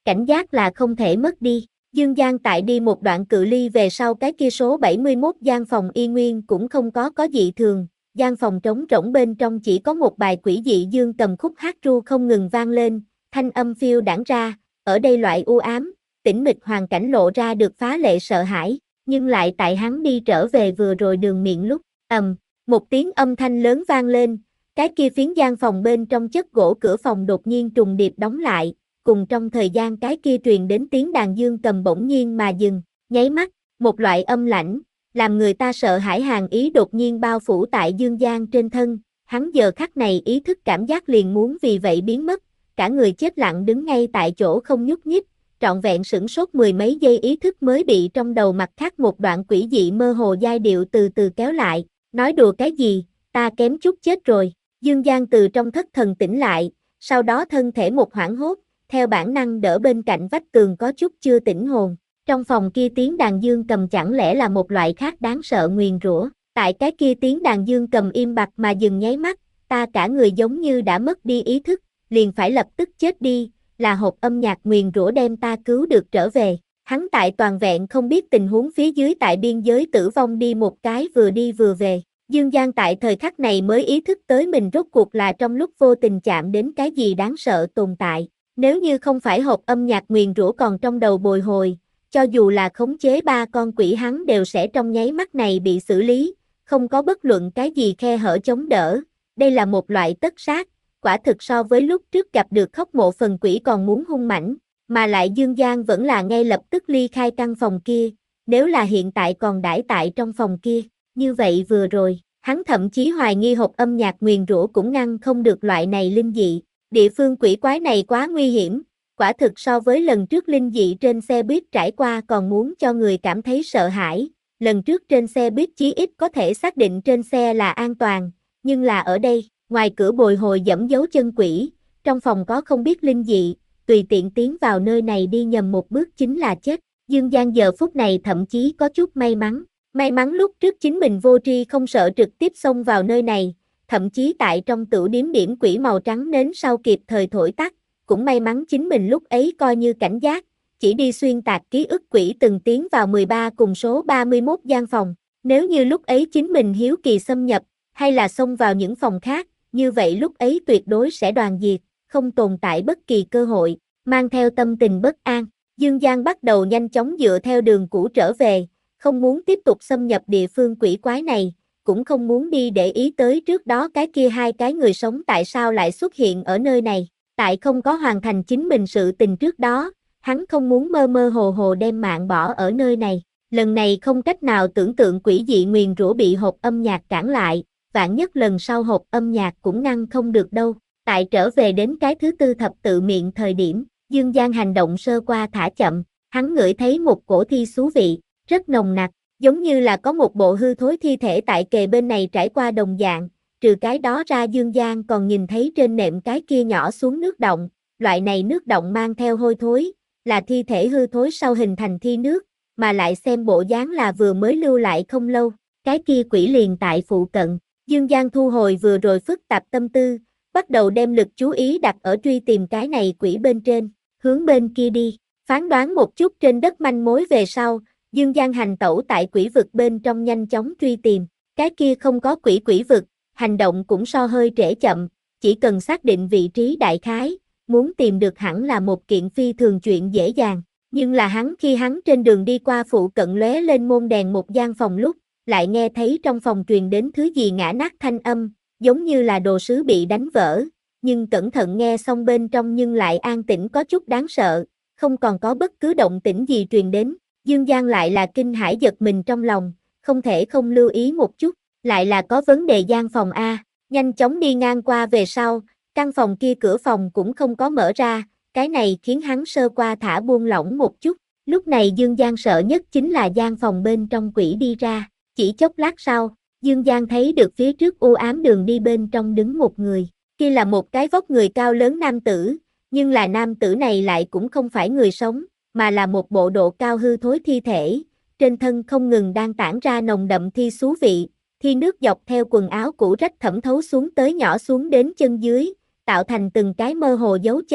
Speaker 1: cảnh giác là không thể mất đi. Dương Giang tại đi một đoạn cự ly về sau cái kia số bảy mươi mốt gian phòng y nguyên cũng không có có dị thường, gian phòng trống rỗng bên trong chỉ có một bài quỷ dị dương cầm khúc hát ru không ngừng vang lên, thanh âm phiêu đãng ra, ở đây loại u ám, tĩnh mịch hoàn cảnh lộ ra được phá lệ sợ hãi, nhưng lại tại hắn đi trở về vừa rồi đường miệng lúc, ầm, một tiếng âm thanh lớn vang lên, cái kia phiến gian phòng bên trong chất gỗ cửa phòng đột nhiên trùng điệp đóng lại, cùng trong thời gian cái kia truyền đến tiếng đàn dương cầm bỗng nhiên mà dừng, nháy mắt, một loại âm lãnh, làm người ta sợ hãi hàn ý đột nhiên bao phủ tại Dương Giang trên thân, hắn giờ khắc này ý thức cảm giác liền muốn vì vậy biến mất, cả người chết lặng đứng ngay tại chỗ không nhúc nhích, trọn vẹn sửng sốt mười mấy giây ý thức mới bị trong đầu mặt khác một đoạn quỷ dị mơ hồ giai điệu từ từ kéo lại, nói đùa cái gì, ta kém chút chết rồi, Dương Giang từ trong thất thần tỉnh lại, sau đó thân thể một hoảng hốt, theo bản năng đỡ bên cạnh vách tường có chút chưa tỉnh hồn, trong phòng kia tiếng đàn dương cầm chẳng lẽ là một loại khác đáng sợ nguyền rủa, tại cái kia tiếng đàn dương cầm im bặt mà dừng nháy mắt, ta cả người giống như đã mất đi ý thức, liền phải lập tức chết đi, là hộp âm nhạc nguyền rủa đem ta cứu được trở về, hắn tại toàn vẹn không biết tình huống phía dưới tại biên giới tử vong đi một cái vừa đi vừa về, Dương Giang tại thời khắc này mới ý thức tới mình rốt cuộc là trong lúc vô tình chạm đến cái gì đáng sợ tồn tại. Nếu như không phải hộp âm nhạc nguyền rủa còn trong đầu bồi hồi, cho dù là khống chế ba con quỷ hắn đều sẽ trong nháy mắt này bị xử lý, không có bất luận cái gì khe hở chống đỡ. Đây là một loại tất sát, quả thực so với lúc trước gặp được khốc mộ phần quỷ còn muốn hung mãnh, mà lại Dương Giang vẫn là ngay lập tức ly khai căn phòng kia, nếu là hiện tại còn đãi tại trong phòng kia, như vậy vừa rồi, hắn thậm chí hoài nghi hộp âm nhạc nguyền rủa cũng ngăn không được loại này linh dị. Địa phương quỷ quái này quá nguy hiểm, quả thực so với lần trước linh dị trên xe buýt trải qua còn muốn cho người cảm thấy sợ hãi. Lần trước trên xe buýt chí ít có thể xác định trên xe là an toàn, nhưng là ở đây, ngoài cửa bồi hồi dẫm dấu chân quỷ, trong phòng có không biết linh dị, tùy tiện tiến vào nơi này đi nhầm một bước chính là chết. Dương Giang giờ phút này thậm chí có chút may mắn, may mắn lúc trước chính mình vô tri không sợ trực tiếp xông vào nơi này. Thậm chí tại trong tửu điếm điểm quỷ màu trắng nến sau kịp thời thổi tắt, cũng may mắn chính mình lúc ấy coi như cảnh giác, chỉ đi xuyên tạc ký ức quỷ từng tiến vào mười ba cùng số ba mươi mốt gian phòng, nếu như lúc ấy chính mình hiếu kỳ xâm nhập, hay là xông vào những phòng khác, như vậy lúc ấy tuyệt đối sẽ đoàn diệt, không tồn tại bất kỳ cơ hội, mang theo tâm tình bất an, Dương Giang bắt đầu nhanh chóng dựa theo đường cũ trở về, không muốn tiếp tục xâm nhập địa phương quỷ quái này. Cũng không muốn đi để ý tới trước đó cái kia hai cái người sống tại sao lại xuất hiện ở nơi này, tại không có hoàn thành chính mình sự tình trước đó, hắn không muốn mơ mơ hồ hồ đem mạng bỏ ở nơi này, lần này không cách nào tưởng tượng quỷ dị nguyền rủa bị hộp âm nhạc cản lại, vạn nhất lần sau hộp âm nhạc cũng ngăn không được đâu, tại trở về đến cái thứ tư thập tự miệng thời điểm, Dương Giang hành động sơ qua thả chậm, hắn ngửi thấy một cổ thi xú vị, rất nồng nặc. Giống như là có một bộ hư thối thi thể tại kề bên này trải qua đồng dạng, trừ cái đó ra Dương Giang còn nhìn thấy trên nệm cái kia nhỏ xuống nước động, loại này nước động mang theo hôi thối, là thi thể hư thối sau hình thành thi nước, mà lại xem bộ dáng là vừa mới lưu lại không lâu, cái kia quỷ liền tại phụ cận, Dương Giang thu hồi vừa rồi phức tạp tâm tư, bắt đầu đem lực chú ý đặt ở truy tìm cái này quỷ bên trên, hướng bên kia đi, phán đoán một chút trên đất manh mối về sau. Dương Giang hành tẩu tại quỷ vực bên trong nhanh chóng truy tìm, cái kia không có quỷ quỷ vực, hành động cũng so hơi trễ chậm, chỉ cần xác định vị trí đại khái, muốn tìm được hẳn là một kiện phi thường chuyện dễ dàng, nhưng là hắn khi hắn trên đường đi qua phụ cận lóe lên môn đèn một gian phòng lúc, lại nghe thấy trong phòng truyền đến thứ gì ngã nát thanh âm, giống như là đồ sứ bị đánh vỡ, nhưng cẩn thận nghe xong bên trong nhưng lại an tĩnh có chút đáng sợ, không còn có bất cứ động tĩnh gì truyền đến. Dương Giang lại là kinh hãi giật mình trong lòng, không thể không lưu ý một chút, lại là có vấn đề gian phòng A, nhanh chóng đi ngang qua về sau, căn phòng kia cửa phòng cũng không có mở ra, cái này khiến hắn sơ qua thả buông lỏng một chút, lúc này Dương Giang sợ nhất chính là gian phòng bên trong quỷ đi ra, chỉ chốc lát sau, Dương Giang thấy được phía trước u ám đường đi bên trong đứng một người, kia là một cái vóc người cao lớn nam tử, nhưng là nam tử này lại cũng không phải người sống, mà là một bộ độ cao hư thối thi thể, trên thân không ngừng đang tản ra nồng đậm thi xú vị, thi nước dọc theo quần áo cũ rách thẩm thấu xuống tới nhỏ xuống đến chân dưới, tạo thành từng cái mơ hồ dấu chân,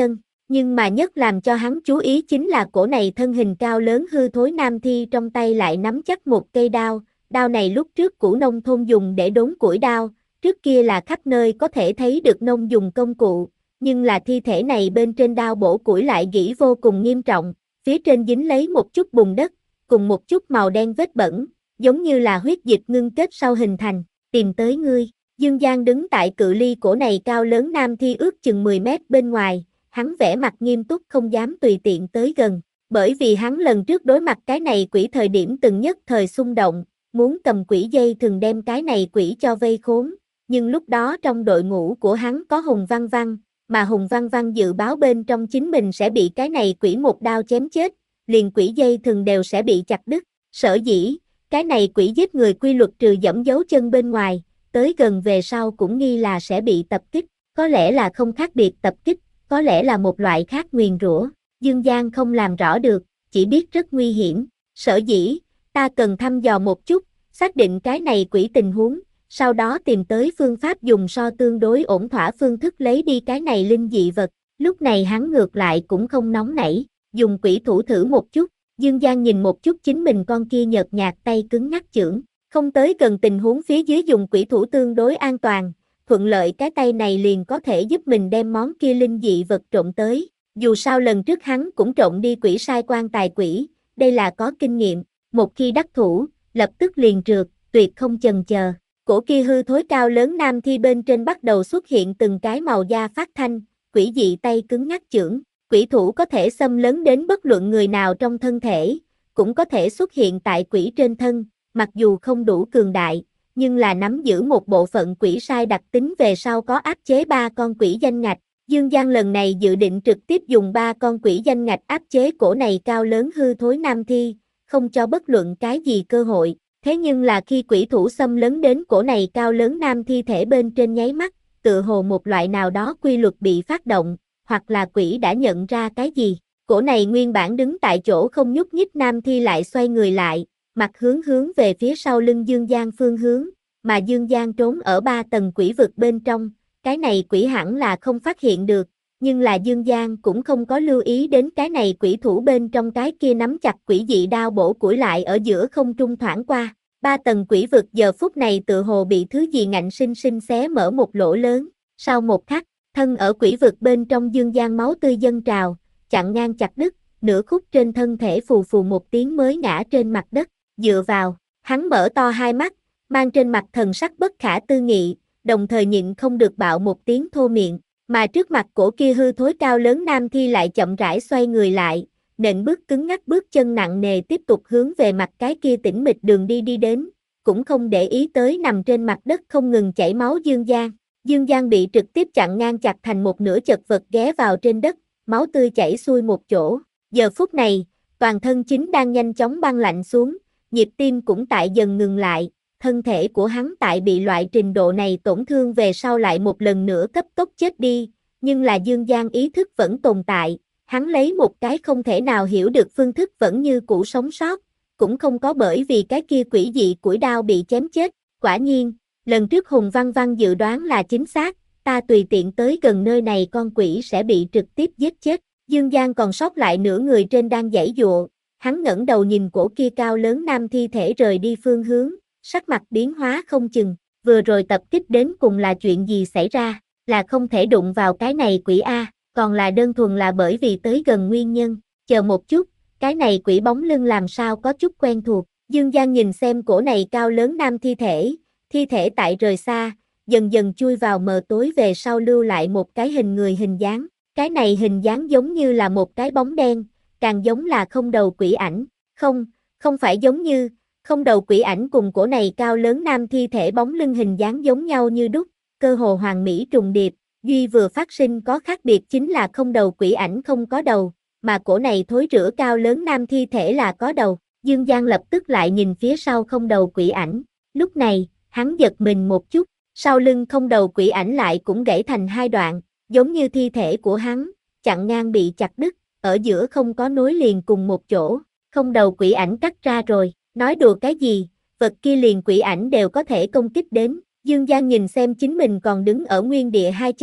Speaker 1: Nhưng mà nhất làm cho hắn chú ý chính là cổ này thân hình cao lớn hư thối nam thi trong tay lại nắm chắc một cây đao, đao này lúc trước cũ nông thôn dùng để đốn củi đao, trước kia là khắp nơi có thể thấy được nông dùng công cụ, nhưng là thi thể này bên trên đao bổ củi lại gỉ vô cùng nghiêm trọng, phía trên dính lấy một chút bùn đất, cùng một chút màu đen vết bẩn, giống như là huyết dịch ngưng kết sau hình thành, tìm tới ngươi. Dương Giang đứng tại cự ly cổ này cao lớn nam thi ước chừng mười mét bên ngoài, hắn vẻ mặt nghiêm túc không dám tùy tiện tới gần, bởi vì hắn lần trước đối mặt cái này quỷ thời điểm từng nhất thời xung động, muốn cầm quỷ dây thường đem cái này quỷ cho vây khốn, nhưng lúc đó trong đội ngũ của hắn có Hùng Văn Văn, mà Hùng Văn Văn dự báo bên trong chính mình sẽ bị cái này quỷ một đao chém chết, liền quỷ dây thường đều sẽ bị chặt đứt, sở dĩ, cái này quỷ giết người quy luật trừ dẫm dấu chân bên ngoài, tới gần về sau cũng nghi là sẽ bị tập kích, có lẽ là không khác biệt tập kích, có lẽ là một loại khác nguyền rủa, Dương Giang không làm rõ được, chỉ biết rất nguy hiểm, sở dĩ, ta cần thăm dò một chút, xác định cái này quỷ tình huống, sau đó tìm tới phương pháp dùng so tương đối ổn thỏa phương thức lấy đi cái này linh dị vật, lúc này hắn ngược lại cũng không nóng nảy, dùng quỷ thủ thử một chút, Dương Giang nhìn một chút chính mình con kia nhợt nhạt tay cứng ngắc chưởng, không tới gần tình huống phía dưới dùng quỷ thủ tương đối an toàn, thuận lợi cái tay này liền có thể giúp mình đem món kia linh dị vật trộn tới, dù sao lần trước hắn cũng trộn đi quỷ sai quan tài quỷ, đây là có kinh nghiệm, một khi đắc thủ, lập tức liền trượt, tuyệt không chần chờ. Cổ kia hư thối cao lớn nam thi bên trên bắt đầu xuất hiện từng cái màu da phát thanh, quỷ dị tay cứng ngắc chưởng, quỷ thủ có thể xâm lấn đến bất luận người nào trong thân thể, cũng có thể xuất hiện tại quỷ trên thân, mặc dù không đủ cường đại, nhưng là nắm giữ một bộ phận quỷ sai đặc tính về sau có áp chế ba con quỷ danh ngạch. Dương Giang lần này dự định trực tiếp dùng ba con quỷ danh ngạch áp chế cổ này cao lớn hư thối nam thi, không cho bất luận cái gì cơ hội. Thế nhưng là khi quỷ thủ xâm lấn đến cổ này cao lớn nam thi thể bên trên nháy mắt, tựa hồ một loại nào đó quy luật bị phát động, hoặc là quỷ đã nhận ra cái gì. Cổ này nguyên bản đứng tại chỗ không nhúc nhích nam thi lại xoay người lại, mặt hướng hướng về phía sau lưng Dương Giang phương hướng, mà Dương Giang trốn ở ba tầng quỷ vực bên trong, cái này quỷ hẳn là không phát hiện được, nhưng là Dương Giang cũng không có lưu ý đến cái này quỷ thủ bên trong cái kia nắm chặt quỷ dị đao bổ củi lại ở giữa không trung thoảng qua, ba tầng quỷ vực giờ phút này tựa hồ bị thứ gì ngạnh sinh sinh xé mở một lỗ lớn, sau một khắc, thân ở quỷ vực bên trong Dương Giang máu tươi dâng trào, chặn ngang chặt đứt, nửa khúc trên thân thể phù phù một tiếng mới ngã trên mặt đất, dựa vào, hắn mở to hai mắt, mang trên mặt thần sắc bất khả tư nghị, đồng thời nhịn không được bạo một tiếng thô miệng, mà trước mặt cổ kia hư thối cao lớn nam thi lại chậm rãi xoay người lại, nện bước cứng ngắc bước chân nặng nề tiếp tục hướng về mặt cái kia tĩnh mịch đường đi đi đến, cũng không để ý tới nằm trên mặt đất không ngừng chảy máu Dương Giang. Dương Giang bị trực tiếp chặn ngang chặt thành một nửa chật vật ghé vào trên đất, máu tươi chảy xuôi một chỗ. Giờ phút này, toàn thân chính đang nhanh chóng băng lạnh xuống, nhịp tim cũng tại dần ngừng lại, thân thể của hắn tại bị loại trình độ này tổn thương về sau lại một lần nữa cấp tốc chết đi, nhưng là Dương Giang ý thức vẫn tồn tại, hắn lấy một cái không thể nào hiểu được phương thức vẫn như cũ sống sót, cũng không có bởi vì cái kia quỷ dị củi đao bị chém chết, quả nhiên, lần trước Hùng Văn Văn dự đoán là chính xác, ta tùy tiện tới gần nơi này con quỷ sẽ bị trực tiếp giết chết, Dương Giang còn sót lại nửa người trên đang giãy giụa, hắn ngẩng đầu nhìn cổ kia cao lớn nam thi thể rời đi phương hướng, sắc mặt biến hóa không chừng, vừa rồi tập kích đến cùng là chuyện gì xảy ra, là không thể đụng vào cái này quỷ A, còn là đơn thuần là bởi vì tới gần nguyên nhân, chờ một chút, cái này quỷ bóng lưng làm sao có chút quen thuộc, Dương Giang nhìn xem cổ này cao lớn nam thi thể, thi thể tại rời xa, dần dần chui vào mờ tối về sau lưu lại một cái hình người hình dáng, cái này hình dáng giống như là một cái bóng đen, càng giống là không đầu quỷ ảnh, không, không phải giống như, không đầu quỷ ảnh cùng cổ này cao lớn nam thi thể bóng lưng hình dáng giống nhau như đúc, cơ hồ hoàn mỹ trùng điệp, duy vừa phát sinh có khác biệt chính là không đầu quỷ ảnh không có đầu, mà cổ này thối rữa cao lớn nam thi thể là có đầu, Dương Giang lập tức lại nhìn phía sau không đầu quỷ ảnh, lúc này, hắn giật mình một chút, sau lưng không đầu quỷ ảnh lại cũng gãy thành hai đoạn, giống như thi thể của hắn, chặn ngang bị chặt đứt, ở giữa không có nối liền cùng một chỗ, không đầu quỷ ảnh cắt ra rồi, nói đùa cái gì, vật kia liền quỷ ảnh đều có thể công kích đến, Dương Giang nhìn xem chính mình còn đứng ở nguyên địa hai chân,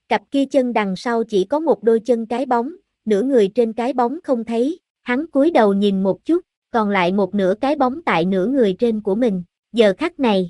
Speaker 1: cặp kia chân đằng sau chỉ có một đôi chân cái bóng, nửa người trên cái bóng không thấy, hắn cúi đầu nhìn một chút, còn lại một nửa cái bóng tại nửa người trên của mình, giờ khắc này.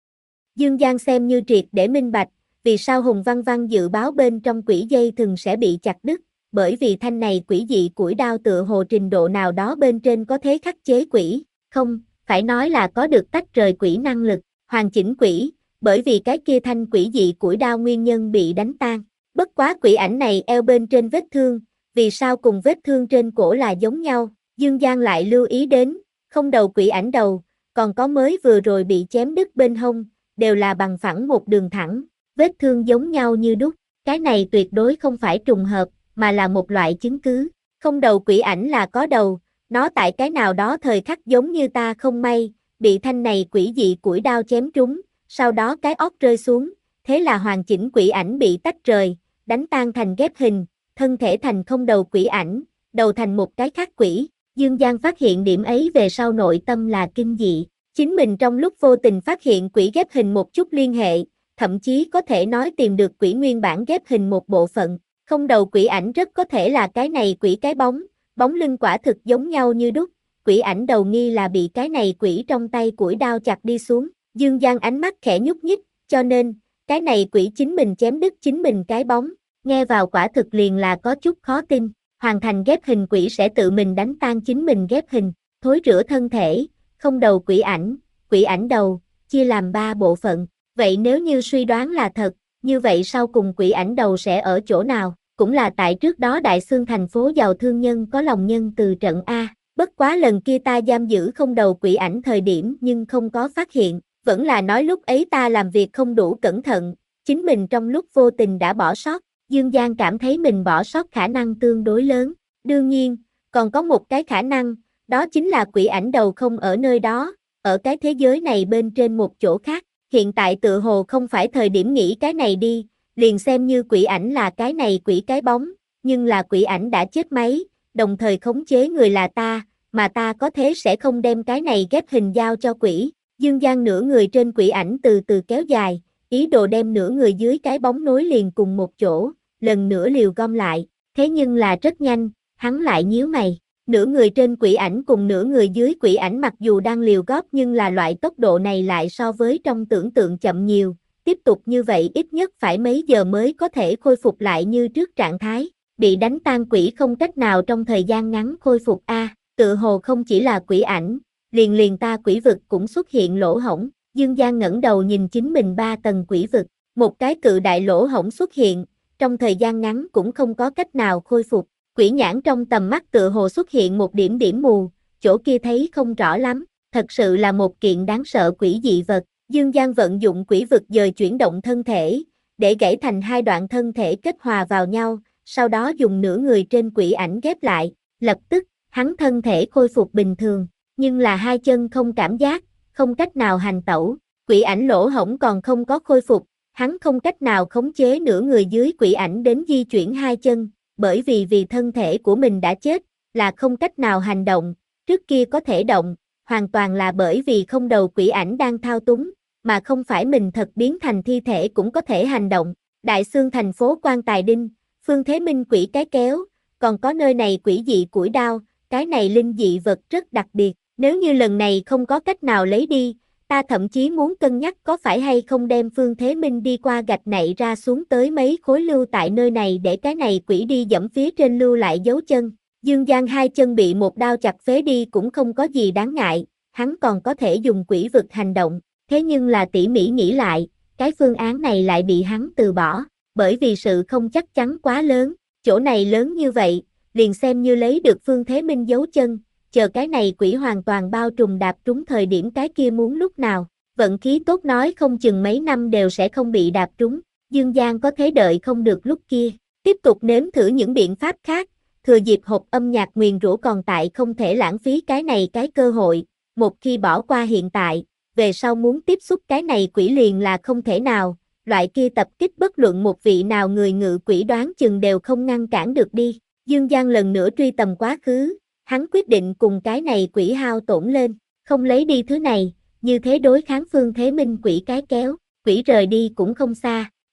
Speaker 1: Dương Giang xem như triệt để minh bạch, vì sao Hùng Văn Văn dự báo bên trong quỷ dây thừng sẽ bị chặt đứt, bởi vì thanh này quỷ dị củi đao tựa hồ trình độ nào đó bên trên có thế khắc chế quỷ, không, phải nói là có được tách rời quỷ năng lực, hoàn chỉnh quỷ, bởi vì cái kia thanh quỷ dị củi đao nguyên nhân bị đánh tan. Bất quá quỷ ảnh này eo bên trên vết thương, vì sao cùng vết thương trên cổ là giống nhau, Dương Giang lại lưu ý đến, không đầu quỷ ảnh đầu, còn có mới vừa rồi bị chém đứt bên hông, đều là bằng phẳng một đường thẳng, vết thương giống nhau như đúc, cái này tuyệt đối không phải trùng hợp, mà là một loại chứng cứ, không đầu quỷ ảnh là có đầu, nó tại cái nào đó thời khắc giống như ta không may, bị thanh này quỷ dị củi đao chém trúng, sau đó cái óc rơi xuống, thế là hoàn chỉnh quỷ ảnh bị tách rời, đánh tan thành ghép hình, thân thể thành không đầu quỷ ảnh, đầu thành một cái khác quỷ. Dương Giang phát hiện điểm ấy về sau nội tâm là kinh dị, chính mình trong lúc vô tình phát hiện quỷ ghép hình một chút liên hệ, thậm chí có thể nói tìm được quỷ nguyên bản ghép hình một bộ phận, không đầu quỷ ảnh rất có thể là cái này quỷ cái bóng, bóng lưng quả thực giống nhau như đúc, quỷ ảnh đầu nghi là bị cái này quỷ trong tay củi đao chặt đi xuống, Dương Giang ánh mắt khẽ nhúc nhích, cho nên, cái này quỷ chính mình chém đứt chính mình cái bóng, nghe vào quả thực liền là có chút khó tin. Hoàn thành ghép hình quỷ sẽ tự mình đánh tan chính mình ghép hình, thối rữa thân thể, không đầu quỷ ảnh, quỷ ảnh đầu, chia làm ba bộ phận. Vậy nếu như suy đoán là thật, như vậy sau cùng quỷ ảnh đầu sẽ ở chỗ nào? Cũng là tại trước đó Đại Xương thành phố giàu thương nhân có lòng nhân từ trận A. Bất quá lần kia ta giam giữ không đầu quỷ ảnh thời điểm nhưng không có phát hiện, vẫn là nói lúc ấy ta làm việc không đủ cẩn thận, chính mình trong lúc vô tình đã bỏ sót. Dương Giang cảm thấy mình bỏ sót khả năng tương đối lớn, đương nhiên, còn có một cái khả năng, đó chính là quỷ ảnh đầu không ở nơi đó, ở cái thế giới này bên trên một chỗ khác, hiện tại tự hồ không phải thời điểm nghĩ cái này đi, liền xem như quỷ ảnh là cái này quỷ cái bóng, nhưng là quỷ ảnh đã chết máy, đồng thời khống chế người là ta, mà ta có thế sẽ không đem cái này ghép hình giao cho quỷ. Dương Giang nửa người trên quỷ ảnh từ từ kéo dài, ý đồ đem nửa người dưới cái bóng nối liền cùng một chỗ, lần nữa liều gom lại, thế nhưng là rất nhanh, hắn lại nhíu mày, nửa người trên quỷ ảnh cùng nửa người dưới quỷ ảnh mặc dù đang liều góp nhưng là loại tốc độ này lại so với trong tưởng tượng chậm nhiều, tiếp tục như vậy ít nhất phải mấy giờ mới có thể khôi phục lại như trước trạng thái, bị đánh tan quỷ không cách nào trong thời gian ngắn khôi phục a, tự hồ không chỉ là quỷ ảnh, liền liền ta quỷ vực cũng xuất hiện lỗ hổng. Dương Giang ngẩng đầu nhìn chính mình ba tầng quỷ vực, một cái cự đại lỗ hổng xuất hiện, trong thời gian ngắn cũng không có cách nào khôi phục, quỷ nhãn trong tầm mắt tựa hồ xuất hiện một điểm điểm mù, chỗ kia thấy không rõ lắm, thật sự là một kiện đáng sợ quỷ dị vật. Dương Giang vận dụng quỷ vực dời chuyển động thân thể, để gãy thành hai đoạn thân thể kết hòa vào nhau, sau đó dùng nửa người trên quỷ ảnh ghép lại, lập tức, hắn thân thể khôi phục bình thường, nhưng là hai chân không cảm giác, không cách nào hành tẩu, quỷ ảnh lỗ hổng còn không có khôi phục, hắn không cách nào khống chế nửa người dưới quỷ ảnh đến di chuyển hai chân, bởi vì vì thân thể của mình đã chết, là không cách nào hành động, trước kia có thể động, hoàn toàn là bởi vì không đầu quỷ ảnh đang thao túng, mà không phải mình thật biến thành thi thể cũng có thể hành động. Đại Xương thành phố Quan Tài Đinh, Phương Thế Minh quỷ cái kéo, còn có nơi này quỷ dị củi đao, cái này linh dị vật rất đặc biệt, nếu như lần này không có cách nào lấy đi, ta thậm chí muốn cân nhắc có phải hay không đem Phương Thế Minh đi qua gạch nạy ra xuống tới mấy khối lưu tại nơi này để cái này quỷ đi dẫm phía trên lưu lại dấu chân. Dương Giang hai chân bị một đao chặt phế đi cũng không có gì đáng ngại, hắn còn có thể dùng quỷ vực hành động, thế nhưng là tỉ mỉ nghĩ lại, cái phương án này lại bị hắn từ bỏ, bởi vì sự không chắc chắn quá lớn, chỗ này lớn như vậy, liền xem như lấy được Phương Thế Minh dấu chân, chờ cái này quỷ hoàn toàn bao trùm đạp trúng thời điểm cái kia muốn lúc nào, vận khí tốt nói không chừng mấy năm đều sẽ không bị đạp trúng, Dương Giang có thế đợi không được lúc kia, tiếp tục nếm thử những biện pháp khác, thừa dịp hộp âm nhạc nguyền rủa còn tại không thể lãng phí cái này cái cơ hội, một khi bỏ qua hiện tại, về sau muốn tiếp xúc cái này quỷ liền là không thể nào, loại kia tập kích bất luận một vị nào người ngự quỷ đoán chừng đều không ngăn cản được đi, Dương Giang lần nữa truy tầm quá khứ. Hắn quyết định cùng cái này quỷ hao tổn lên, không lấy đi thứ này, như thế đối kháng Phương Thế Minh quỷ cái kéo, quỷ rời đi cũng không xa,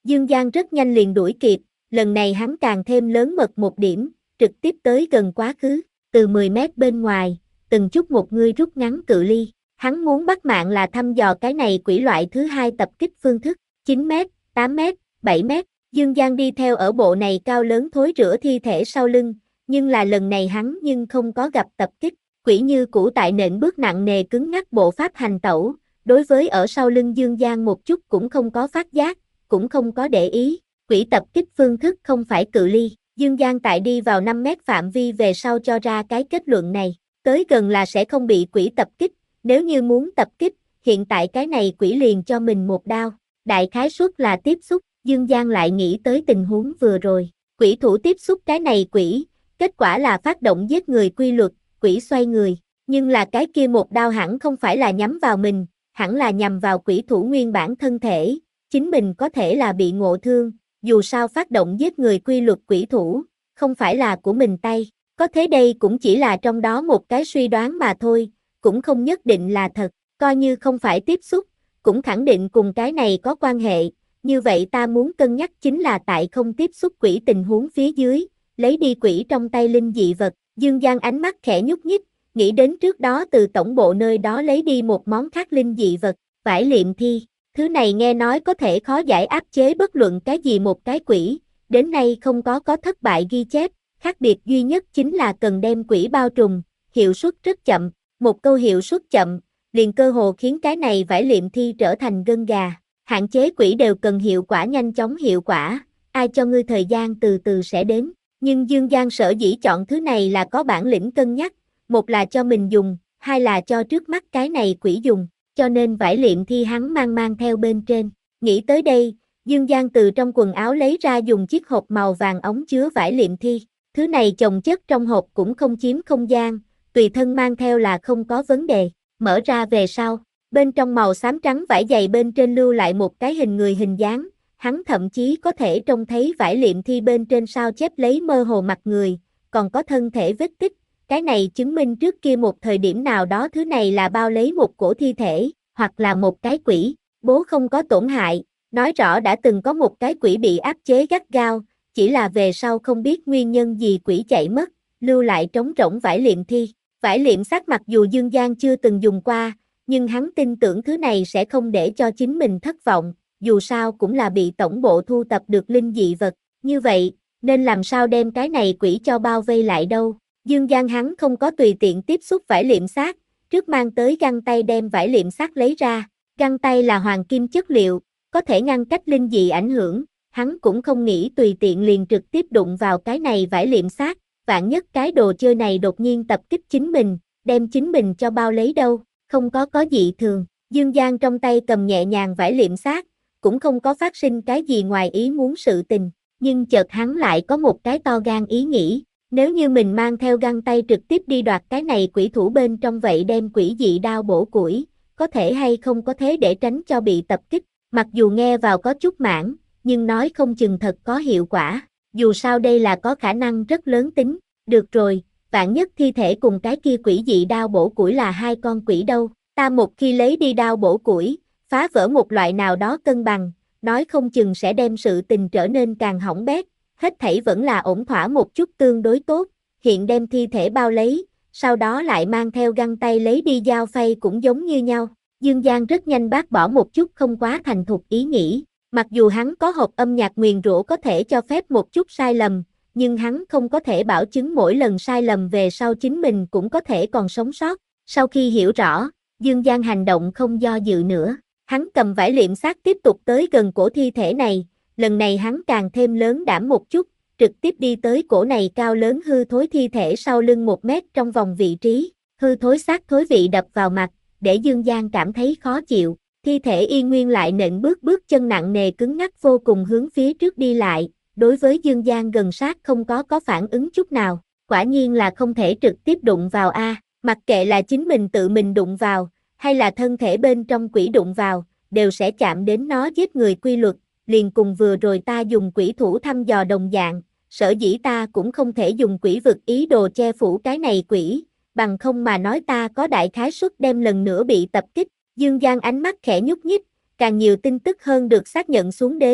Speaker 1: Dương Giang rất nhanh liền đuổi kịp, lần này hắn càng thêm lớn mật một điểm, trực tiếp tới gần quá khứ, từ mười mét bên ngoài, từng chút một ngươi rút ngắn cự ly. Hắn muốn bắt mạng là thăm dò cái này quỷ loại thứ hai tập kích phương thức, chín mét, tám mét, bảy mét, Dương Giang đi theo ở bộ này cao lớn thối rữa thi thể sau lưng, nhưng là lần này hắn nhưng không có gặp tập kích, quỷ như cũ tại nện bước nặng nề cứng ngắc bộ pháp hành tẩu, đối với ở sau lưng Dương Giang một chút cũng không có phát giác, cũng không có để ý, quỷ tập kích phương thức không phải cự ly, Dương Giang tại đi vào năm mét phạm vi về sau cho ra cái kết luận này, tới gần là sẽ không bị quỷ tập kích. Nếu như muốn tập kích, hiện tại cái này quỷ liền cho mình một đao, đại khái suất là tiếp xúc, Dương Giang lại nghĩ tới tình huống vừa rồi, quỷ thủ tiếp xúc cái này quỷ, kết quả là phát động giết người quy luật, quỷ xoay người, nhưng là cái kia một đao hẳn không phải là nhắm vào mình, hẳn là nhằm vào quỷ thủ nguyên bản thân thể, chính mình có thể là bị ngộ thương, dù sao phát động giết người quy luật quỷ thủ, không phải là của mình tay, có thế đây cũng chỉ là trong đó một cái suy đoán mà thôi. Cũng không nhất định là thật, coi như không phải tiếp xúc, cũng khẳng định cùng cái này có quan hệ, như vậy ta muốn cân nhắc chính là tại không tiếp xúc quỷ tình huống phía dưới, lấy đi quỷ trong tay linh dị vật, Dương Giang ánh mắt khẽ nhúc nhích, nghĩ đến trước đó từ tổng bộ nơi đó lấy đi một món khác linh dị vật, vải liệm thi, thứ này nghe nói có thể khó giải áp chế bất luận cái gì một cái quỷ, đến nay không có có thất bại ghi chép, khác biệt duy nhất chính là cần đem quỷ bao trùm, hiệu suất rất chậm. Một câu hiệu suất chậm, liền cơ hồ khiến cái này vải liệm thi trở thành gân gà. Hạn chế quỷ đều cần hiệu quả nhanh chóng hiệu quả, ai cho ngươi thời gian từ từ sẽ đến. Nhưng Dương Giang sở dĩ chọn thứ này là có bản lĩnh cân nhắc, một là cho mình dùng, hai là cho trước mắt cái này quỷ dùng, cho nên vải liệm thi hắn mang mang theo bên trên. Nghĩ tới đây, Dương Giang từ trong quần áo lấy ra dùng chiếc hộp màu vàng ống chứa vải liệm thi. Thứ này chồng chất trong hộp cũng không chiếm không gian. Tùy thân mang theo là không có vấn đề, mở ra về sau, bên trong màu xám trắng vải dày bên trên lưu lại một cái hình người hình dáng, hắn thậm chí có thể trông thấy vải liệm thi bên trên sao chép lấy mơ hồ mặt người, còn có thân thể vết tích, cái này chứng minh trước kia một thời điểm nào đó thứ này là bao lấy một cổ thi thể, hoặc là một cái quỷ, bố không có tổn hại, nói rõ đã từng có một cái quỷ bị áp chế gắt gao, chỉ là về sau không biết nguyên nhân gì quỷ chạy mất, lưu lại trống rỗng vải liệm thi. Vải liệm xác mặc dù Dương Giang chưa từng dùng qua, nhưng hắn tin tưởng thứ này sẽ không để cho chính mình thất vọng, dù sao cũng là bị tổng bộ thu tập được linh dị vật, như vậy, nên làm sao đem cái này quỷ cho bao vây lại đâu. Dương Giang hắn không có tùy tiện tiếp xúc vải liệm xác, trước mang tới găng tay đem vải liệm xác lấy ra, găng tay là hoàng kim chất liệu, có thể ngăn cách linh dị ảnh hưởng, hắn cũng không nghĩ tùy tiện liền trực tiếp đụng vào cái này vải liệm xác. Vạn nhất cái đồ chơi này đột nhiên tập kích chính mình, đem chính mình cho bao lấy đâu, không có có dị thường. Dương Giang trong tay cầm nhẹ nhàng vải liệm xác, cũng không có phát sinh cái gì ngoài ý muốn sự tình, nhưng chợt hắn lại có một cái to gan ý nghĩ, nếu như mình mang theo găng tay trực tiếp đi đoạt cái này quỷ thủ bên trong vậy đem quỷ dị đao bổ củi, có thể hay không có thế để tránh cho bị tập kích, mặc dù nghe vào có chút mãn, nhưng nói không chừng thật có hiệu quả. Dù sao đây là có khả năng rất lớn tính, được rồi, vạn nhất thi thể cùng cái kia quỷ dị đao bổ củi là hai con quỷ đâu, ta một khi lấy đi đao bổ củi, phá vỡ một loại nào đó cân bằng, nói không chừng sẽ đem sự tình trở nên càng hỏng bét, hết thảy vẫn là ổn thỏa một chút tương đối tốt, hiện đem thi thể bao lấy, sau đó lại mang theo găng tay lấy đi dao phay cũng giống như nhau, Dương Giang rất nhanh bác bỏ một chút không quá thành thục ý nghĩ. Mặc dù hắn có hộp âm nhạc nguyền rủa có thể cho phép một chút sai lầm, nhưng hắn không có thể bảo chứng mỗi lần sai lầm về sau chính mình cũng có thể còn sống sót. Sau khi hiểu rõ, Dương Giang hành động không do dự nữa. Hắn cầm vải liệm xác tiếp tục tới gần cổ thi thể này, lần này hắn càng thêm lớn đảm một chút, trực tiếp đi tới cổ này cao lớn hư thối thi thể sau lưng một mét trong vòng vị trí. Hư thối xác thối vị đập vào mặt, để Dương Giang cảm thấy khó chịu. Thi thể y nguyên lại nện bước bước chân nặng nề cứng ngắc vô cùng hướng phía trước đi lại, đối với Dương Giang gần sát không có có phản ứng chút nào, quả nhiên là không thể trực tiếp đụng vào a, mặc kệ là chính mình tự mình đụng vào, hay là thân thể bên trong quỷ đụng vào, đều sẽ chạm đến nó giết người quy luật, liền cùng vừa rồi ta dùng quỷ thủ thăm dò đồng dạng, sở dĩ ta cũng không thể dùng quỷ vực ý đồ che phủ cái này quỷ, bằng không mà nói ta có đại khái suất đem lần nữa bị tập kích. Dương Giang ánh mắt khẽ nhúc nhích, càng nhiều tin tức hơn được xác nhận xuống đến,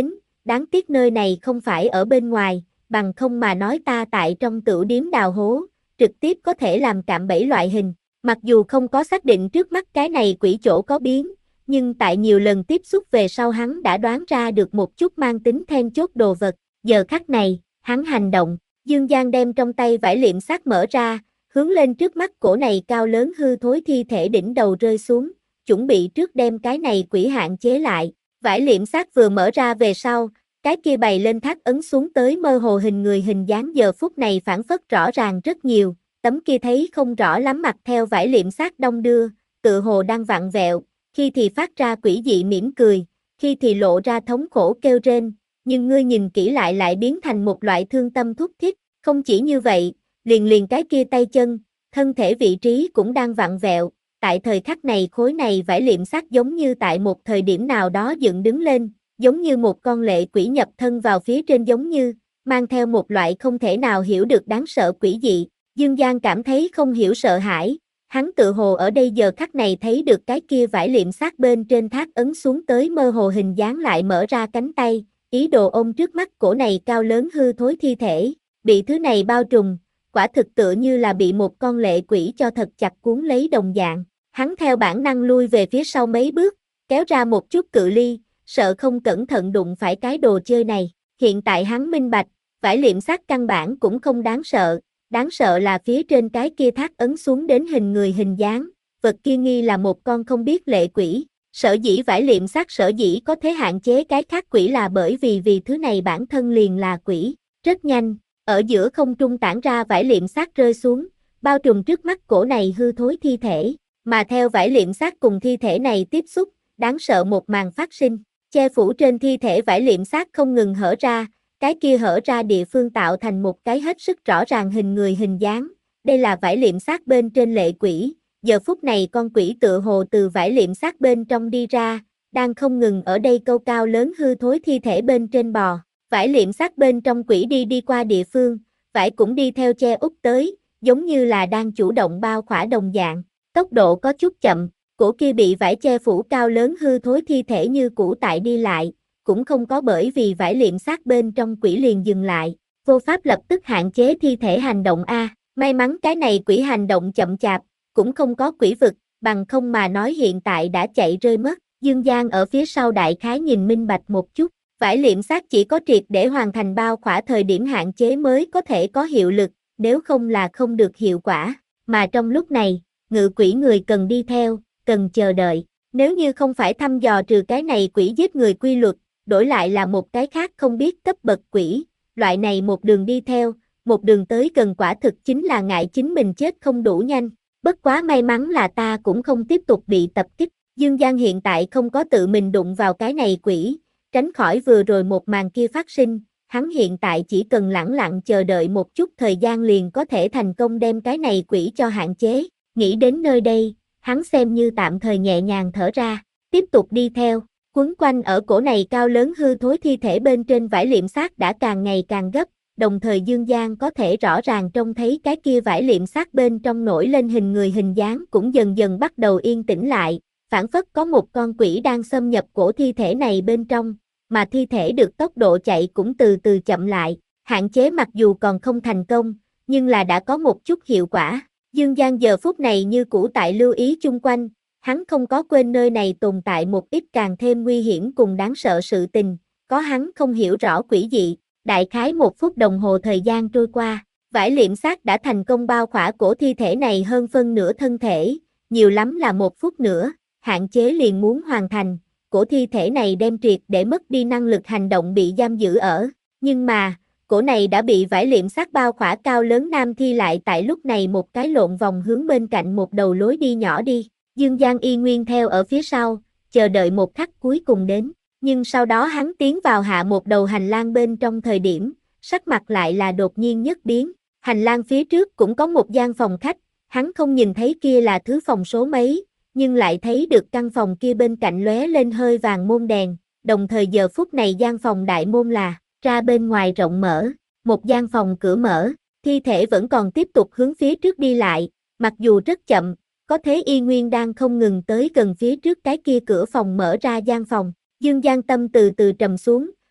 Speaker 1: đáng tiếc nơi này không phải ở bên ngoài, bằng không mà nói ta tại trong tửu điếm đào hố, trực tiếp có thể làm cạm bẫy loại hình. Mặc dù không có xác định trước mắt cái này quỷ chỗ có biến, nhưng tại nhiều lần tiếp xúc về sau hắn đã đoán ra được một chút mang tính then chốt đồ vật. Giờ khắc này, hắn hành động, Dương Giang đem trong tay vải liệm sắt mở ra, hướng lên trước mắt cổ này cao lớn hư thối thi thể đỉnh đầu rơi xuống, chuẩn bị trước đem cái này quỷ hạn chế lại. Vải liệm sắt vừa mở ra về sau, cái kia bày lên thác ấn xuống tới mơ hồ hình người hình dáng giờ phút này phản phất rõ ràng rất nhiều, tấm kia thấy không rõ lắm mặt theo vải liệm sắt đông đưa, tự hồ đang vặn vẹo, khi thì phát ra quỷ dị mỉm cười, khi thì lộ ra thống khổ kêu rên, nhưng ngươi nhìn kỹ lại lại biến thành một loại thương tâm thúc thiết, không chỉ như vậy, liền liền cái kia tay chân, thân thể vị trí cũng đang vặn vẹo, tại thời khắc này khối này vải liệm sắt giống như tại một thời điểm nào đó dựng đứng lên, giống như một con lệ quỷ nhập thân vào phía trên giống như, mang theo một loại không thể nào hiểu được đáng sợ quỷ dị. Dương Giang cảm thấy không hiểu sợ hãi, hắn tự hồ ở đây giờ khắc này thấy được cái kia vải liệm sắt bên trên thác ấn xuống tới mơ hồ hình dáng lại mở ra cánh tay, ý đồ ôm trước mắt cổ này cao lớn hư thối thi thể, bị thứ này bao trùm, quả thực tựa như là bị một con lệ quỷ cho thật chặt cuốn lấy đồng dạng. Hắn theo bản năng lui về phía sau mấy bước, kéo ra một chút cự ly, sợ không cẩn thận đụng phải cái đồ chơi này. Hiện tại hắn minh bạch, vải liệm sắt căn bản cũng không đáng sợ, đáng sợ là phía trên cái kia thác ấn xuống đến hình người hình dáng, vật kia nghi là một con không biết lệ quỷ. Sở dĩ vải liệm sắt sở dĩ có thể hạn chế cái khác quỷ là bởi vì vì thứ này bản thân liền là quỷ. Rất nhanh, ở giữa không trung tản ra vải liệm sắt rơi xuống, bao trùm trước mắt cổ này hư thối thi thể, mà theo vải liệm sắt cùng thi thể này tiếp xúc, đáng sợ một màn phát sinh, che phủ trên thi thể vải liệm sắt không ngừng hở ra, cái kia hở ra địa phương tạo thành một cái hết sức rõ ràng hình người hình dáng, đây là vải liệm sắt bên trên lệ quỷ. Giờ phút này con quỷ tựa hồ từ vải liệm sắt bên trong đi ra, đang không ngừng ở đây câu cao lớn hư thối thi thể bên trên bò. Vải liệm sắt bên trong quỷ đi đi qua địa phương, vải cũng đi theo che úp tới, giống như là đang chủ động bao khỏa đồng dạng. Tốc độ có chút chậm, cổ kia bị vải che phủ cao lớn hư thối thi thể như cũ tại đi lại, cũng không có bởi vì vải liệm sắt bên trong quỷ liền dừng lại. Vô pháp lập tức hạn chế thi thể hành động A, may mắn cái này quỷ hành động chậm chạp, cũng không có quỷ vực, bằng không mà nói hiện tại đã chạy rơi mất. Dương Giang ở phía sau đại khái nhìn minh bạch một chút, vải liệm sắt chỉ có triệt để hoàn thành bao khỏa thời điểm hạn chế mới có thể có hiệu lực, nếu không là không được hiệu quả, mà trong lúc này, ngự quỷ người cần đi theo, cần chờ đợi, nếu như không phải thăm dò trừ cái này quỷ giết người quy luật, đổi lại là một cái khác không biết cấp bậc quỷ, loại này một đường đi theo, một đường tới gần quả thực chính là ngại chính mình chết không đủ nhanh. Bất quá may mắn là ta cũng không tiếp tục bị tập kích, Dương Giang hiện tại không có tự mình đụng vào cái này quỷ, tránh khỏi vừa rồi một màn kia phát sinh, hắn hiện tại chỉ cần lẳng lặng chờ đợi một chút thời gian liền có thể thành công đem cái này quỷ cho hạn chế. Nghĩ đến nơi đây, hắn xem như tạm thời nhẹ nhàng thở ra, tiếp tục đi theo, quấn quanh ở cổ này cao lớn hư thối thi thể bên trên vải liệm sắt đã càng ngày càng gấp. Đồng thời Dương Giang có thể rõ ràng trông thấy cái kia vải liệm sắt bên trong nổi lên hình người hình dáng cũng dần dần bắt đầu yên tĩnh lại, phản phất có một con quỷ đang xâm nhập cổ thi thể này bên trong, mà thi thể được tốc độ chạy cũng từ từ chậm lại, hạn chế mặc dù còn không thành công, nhưng là đã có một chút hiệu quả. Dương Giang giờ phút này như cũ tại lưu ý chung quanh, hắn không có quên nơi này tồn tại một ít càng thêm nguy hiểm cùng đáng sợ sự tình, có hắn không hiểu rõ quỷ dị. Đại khái một phút đồng hồ thời gian trôi qua, vải liệm sắt đã thành công bao khỏa cổ thi thể này hơn phân nửa thân thể, nhiều lắm là một phút nữa, hạn chế liền muốn hoàn thành, cổ thi thể này đem triệt để mất đi năng lực hành động bị giam giữ ở, nhưng mà, cổ này đã bị vải liệm sắt bao khỏa cao lớn nam thi lại tại lúc này một cái lộn vòng hướng bên cạnh một đầu lối đi nhỏ đi, Dương Giang y nguyên theo ở phía sau, chờ đợi một khắc cuối cùng đến. Nhưng sau đó hắn tiến vào hạ một đầu hành lang bên trong thời điểm, sắc mặt lại là đột nhiên nhất biến. Hành lang phía trước cũng có một gian phòng khách, hắn không nhìn thấy kia là thứ phòng số mấy, nhưng lại thấy được căn phòng kia bên cạnh lóe lên hơi vàng môn đèn, đồng thời giờ phút này gian phòng đại môn là ra bên ngoài rộng mở, một gian phòng cửa mở, thi thể vẫn còn tiếp tục hướng phía trước đi lại, mặc dù rất chậm, có thế y nguyên đang không ngừng tới gần phía trước cái kia cửa phòng mở ra gian phòng. Dương Giang tâm từ từ trầm xuống,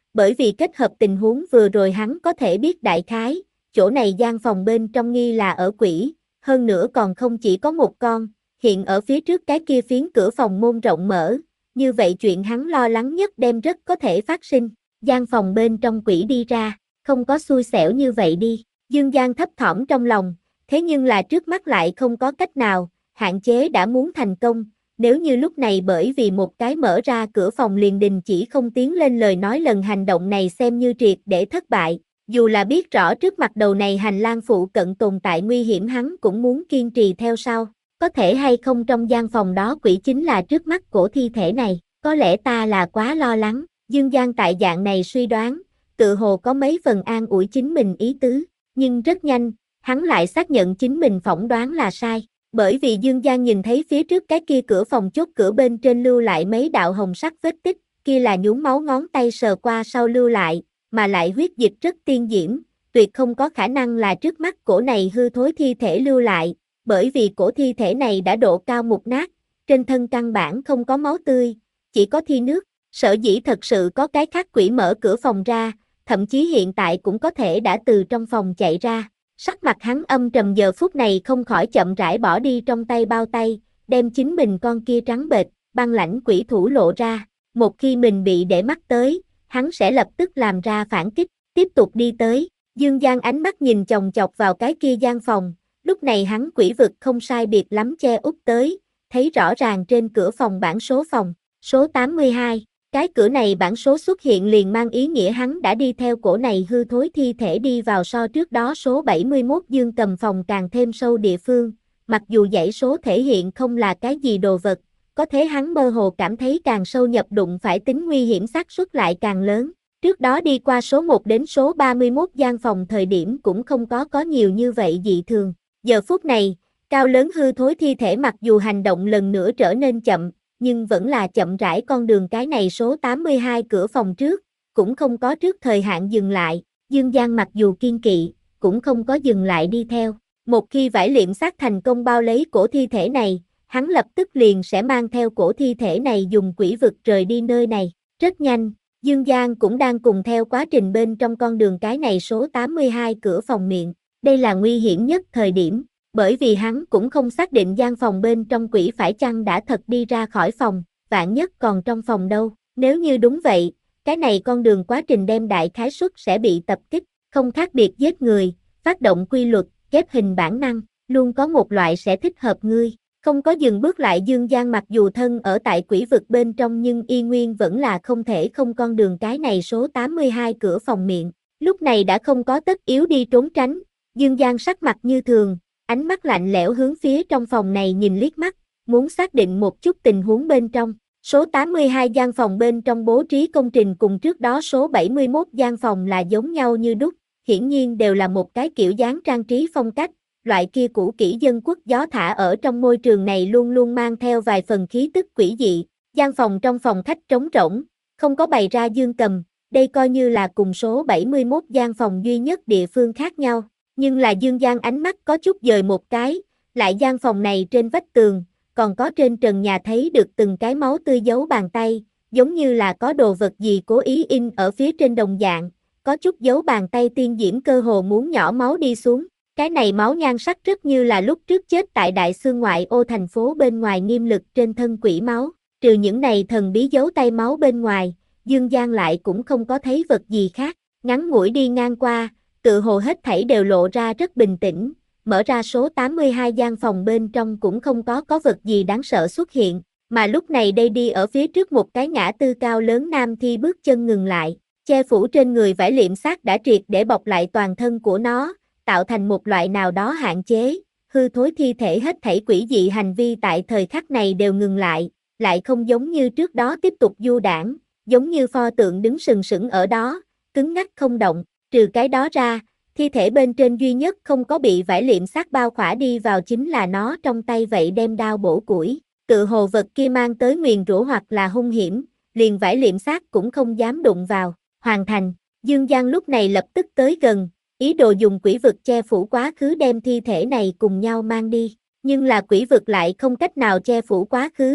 Speaker 1: bởi vì kết hợp tình huống vừa rồi hắn có thể biết đại khái, chỗ này gian phòng bên trong nghi là ở quỷ, hơn nữa còn không chỉ có một con, hiện ở phía trước cái kia phiến cửa phòng môn rộng mở, như vậy chuyện hắn lo lắng nhất đem rất có thể phát sinh, gian phòng bên trong quỷ đi ra, không có xui xẻo như vậy đi, Dương Giang thấp thỏm trong lòng, thế nhưng là trước mắt lại không có cách nào, hạn chế đã muốn thành công, nếu như lúc này bởi vì một cái mở ra cửa phòng liền đình chỉ không tiến lên lời nói lần hành động này xem như triệt để thất bại, dù là biết rõ trước mặt đầu này hành lang phụ cận tồn tại nguy hiểm hắn cũng muốn kiên trì theo sau, có thể hay không trong gian phòng đó quỷ chính là trước mắt cổ thi thể này, có lẽ ta là quá lo lắng, Dương Giang tại dạng này suy đoán, tự hồ có mấy phần an ủi chính mình ý tứ, nhưng rất nhanh, hắn lại xác nhận chính mình phỏng đoán là sai. Bởi vì Dương Giang nhìn thấy phía trước cái kia cửa phòng chốt cửa bên trên lưu lại mấy đạo hồng sắc vết tích, kia là nhúng máu ngón tay sờ qua sau lưu lại, mà lại huyết dịch rất tiên diễm, tuyệt không có khả năng là trước mắt cổ này hư thối thi thể lưu lại, bởi vì cổ thi thể này đã độ cao mục nát, trên thân căn bản không có máu tươi, chỉ có thi nước, sở dĩ thật sự có cái khác quỷ mở cửa phòng ra, thậm chí hiện tại cũng có thể đã từ trong phòng chạy ra. Sắc mặt hắn âm trầm giờ phút này không khỏi chậm rãi bỏ đi trong tay bao tay, đem chính mình con kia trắng bệch, băng lãnh quỷ thủ lộ ra, một khi mình bị để mắt tới, hắn sẽ lập tức làm ra phản kích, tiếp tục đi tới, Dương Giang ánh mắt nhìn chòng chọc vào cái kia gian phòng, lúc này hắn quỷ vực không sai biệt lắm che úp tới, thấy rõ ràng trên cửa phòng bảng số phòng, số tám mươi hai. Cái cửa này bản số xuất hiện liền mang ý nghĩa hắn đã đi theo cổ này hư thối thi thể đi vào so trước đó số bảy mươi mốt Dương Cầm phòng càng thêm sâu địa phương, mặc dù dãy số thể hiện không là cái gì đồ vật, có thế hắn mơ hồ cảm thấy càng sâu nhập đụng phải tính nguy hiểm xác suất lại càng lớn. Trước đó đi qua số một đến số ba mươi mốt gian phòng thời điểm cũng không có có nhiều như vậy dị thường. Giờ phút này, cao lớn hư thối thi thể mặc dù hành động lần nữa trở nên chậm, nhưng vẫn là chậm rãi con đường cái này số tám mươi hai cửa phòng trước, cũng không có trước thời hạn dừng lại, Dương Giang mặc dù kiên kỵ, cũng không có dừng lại đi theo. Một khi vải liệm xác thành công bao lấy cổ thi thể này, hắn lập tức liền sẽ mang theo cổ thi thể này dùng quỷ vực rời đi nơi này. Rất nhanh, Dương Giang cũng đang cùng theo quá trình bên trong con đường cái này số tám mươi hai cửa phòng miệng. Đây là nguy hiểm nhất thời điểm, bởi vì hắn cũng không xác định gian phòng bên trong quỷ phải chăng đã thật đi ra khỏi phòng, vạn nhất còn trong phòng đâu. Nếu như đúng vậy, cái này con đường quá trình đem đại khái suất sẽ bị tập kích, không khác biệt giết người, phát động quy luật, ghép hình bản năng, luôn có một loại sẽ thích hợp ngươi. Không có dừng bước lại Dương Giang mặc dù thân ở tại quỷ vực bên trong nhưng y nguyên vẫn là không thể không con đường cái này số tám mươi hai cửa phòng miệng. Lúc này đã không có tất yếu đi trốn tránh, Dương Giang sắc mặt như thường, ánh mắt lạnh lẽo hướng phía trong phòng này nhìn liếc mắt, muốn xác định một chút tình huống bên trong. Số tám mươi hai gian phòng bên trong bố trí công trình cùng trước đó số bảy mươi mốt gian phòng là giống nhau như đúc, hiển nhiên đều là một cái kiểu dáng trang trí phong cách, loại kia cũ kỹ dân quốc gió thả ở trong môi trường này luôn luôn mang theo vài phần khí tức quỷ dị. Gian phòng trong phòng khách trống rỗng, không có bày ra dương cầm, đây coi như là cùng số bảy mươi mốt gian phòng duy nhất địa phương khác nhau. Nhưng là Dương Giang ánh mắt có chút dời một cái, lại gian phòng này trên vách tường, còn có trên trần nhà thấy được từng cái máu tươi dấu bàn tay, giống như là có đồ vật gì cố ý in ở phía trên đồng dạng, có chút dấu bàn tay tiên diễm cơ hồ muốn nhỏ máu đi xuống. Cái này máu nhan sắc rất như là lúc trước chết tại đại xương ngoại ô thành phố bên ngoài nghiêm lực trên thân quỷ máu, trừ những này thần bí dấu tay máu bên ngoài, Dương Giang lại cũng không có thấy vật gì khác, ngắn ngủi đi ngang qua, tự hồ hết thảy đều lộ ra rất bình tĩnh, mở ra số tám mươi hai gian phòng bên trong cũng không có có vật gì đáng sợ xuất hiện, mà lúc này đây đi ở phía trước một cái ngã tư cao lớn nam thi bước chân ngừng lại, che phủ trên người vải liệm xác đã triệt để bọc lại toàn thân của nó, tạo thành một loại nào đó hạn chế, hư thối thi thể hết thảy quỷ dị hành vi tại thời khắc này đều ngừng lại, lại không giống như trước đó tiếp tục du đãng, giống như pho tượng đứng sừng sững ở đó, cứng ngắc không động. Trừ cái đó ra, thi thể bên trên duy nhất không có bị vải liệm xác bao khỏa đi vào chính là nó trong tay vậy đem đao bổ củi. Tự hồ vật kia mang tới nguyền rủa hoặc là hung hiểm, liền vải liệm xác cũng không dám đụng vào. Hoàn thành, Dương Giang lúc này lập tức tới gần, ý đồ dùng quỷ vực che phủ quá khứ đem thi thể này cùng nhau mang đi. Nhưng là quỷ vực lại không cách nào che phủ quá khứ,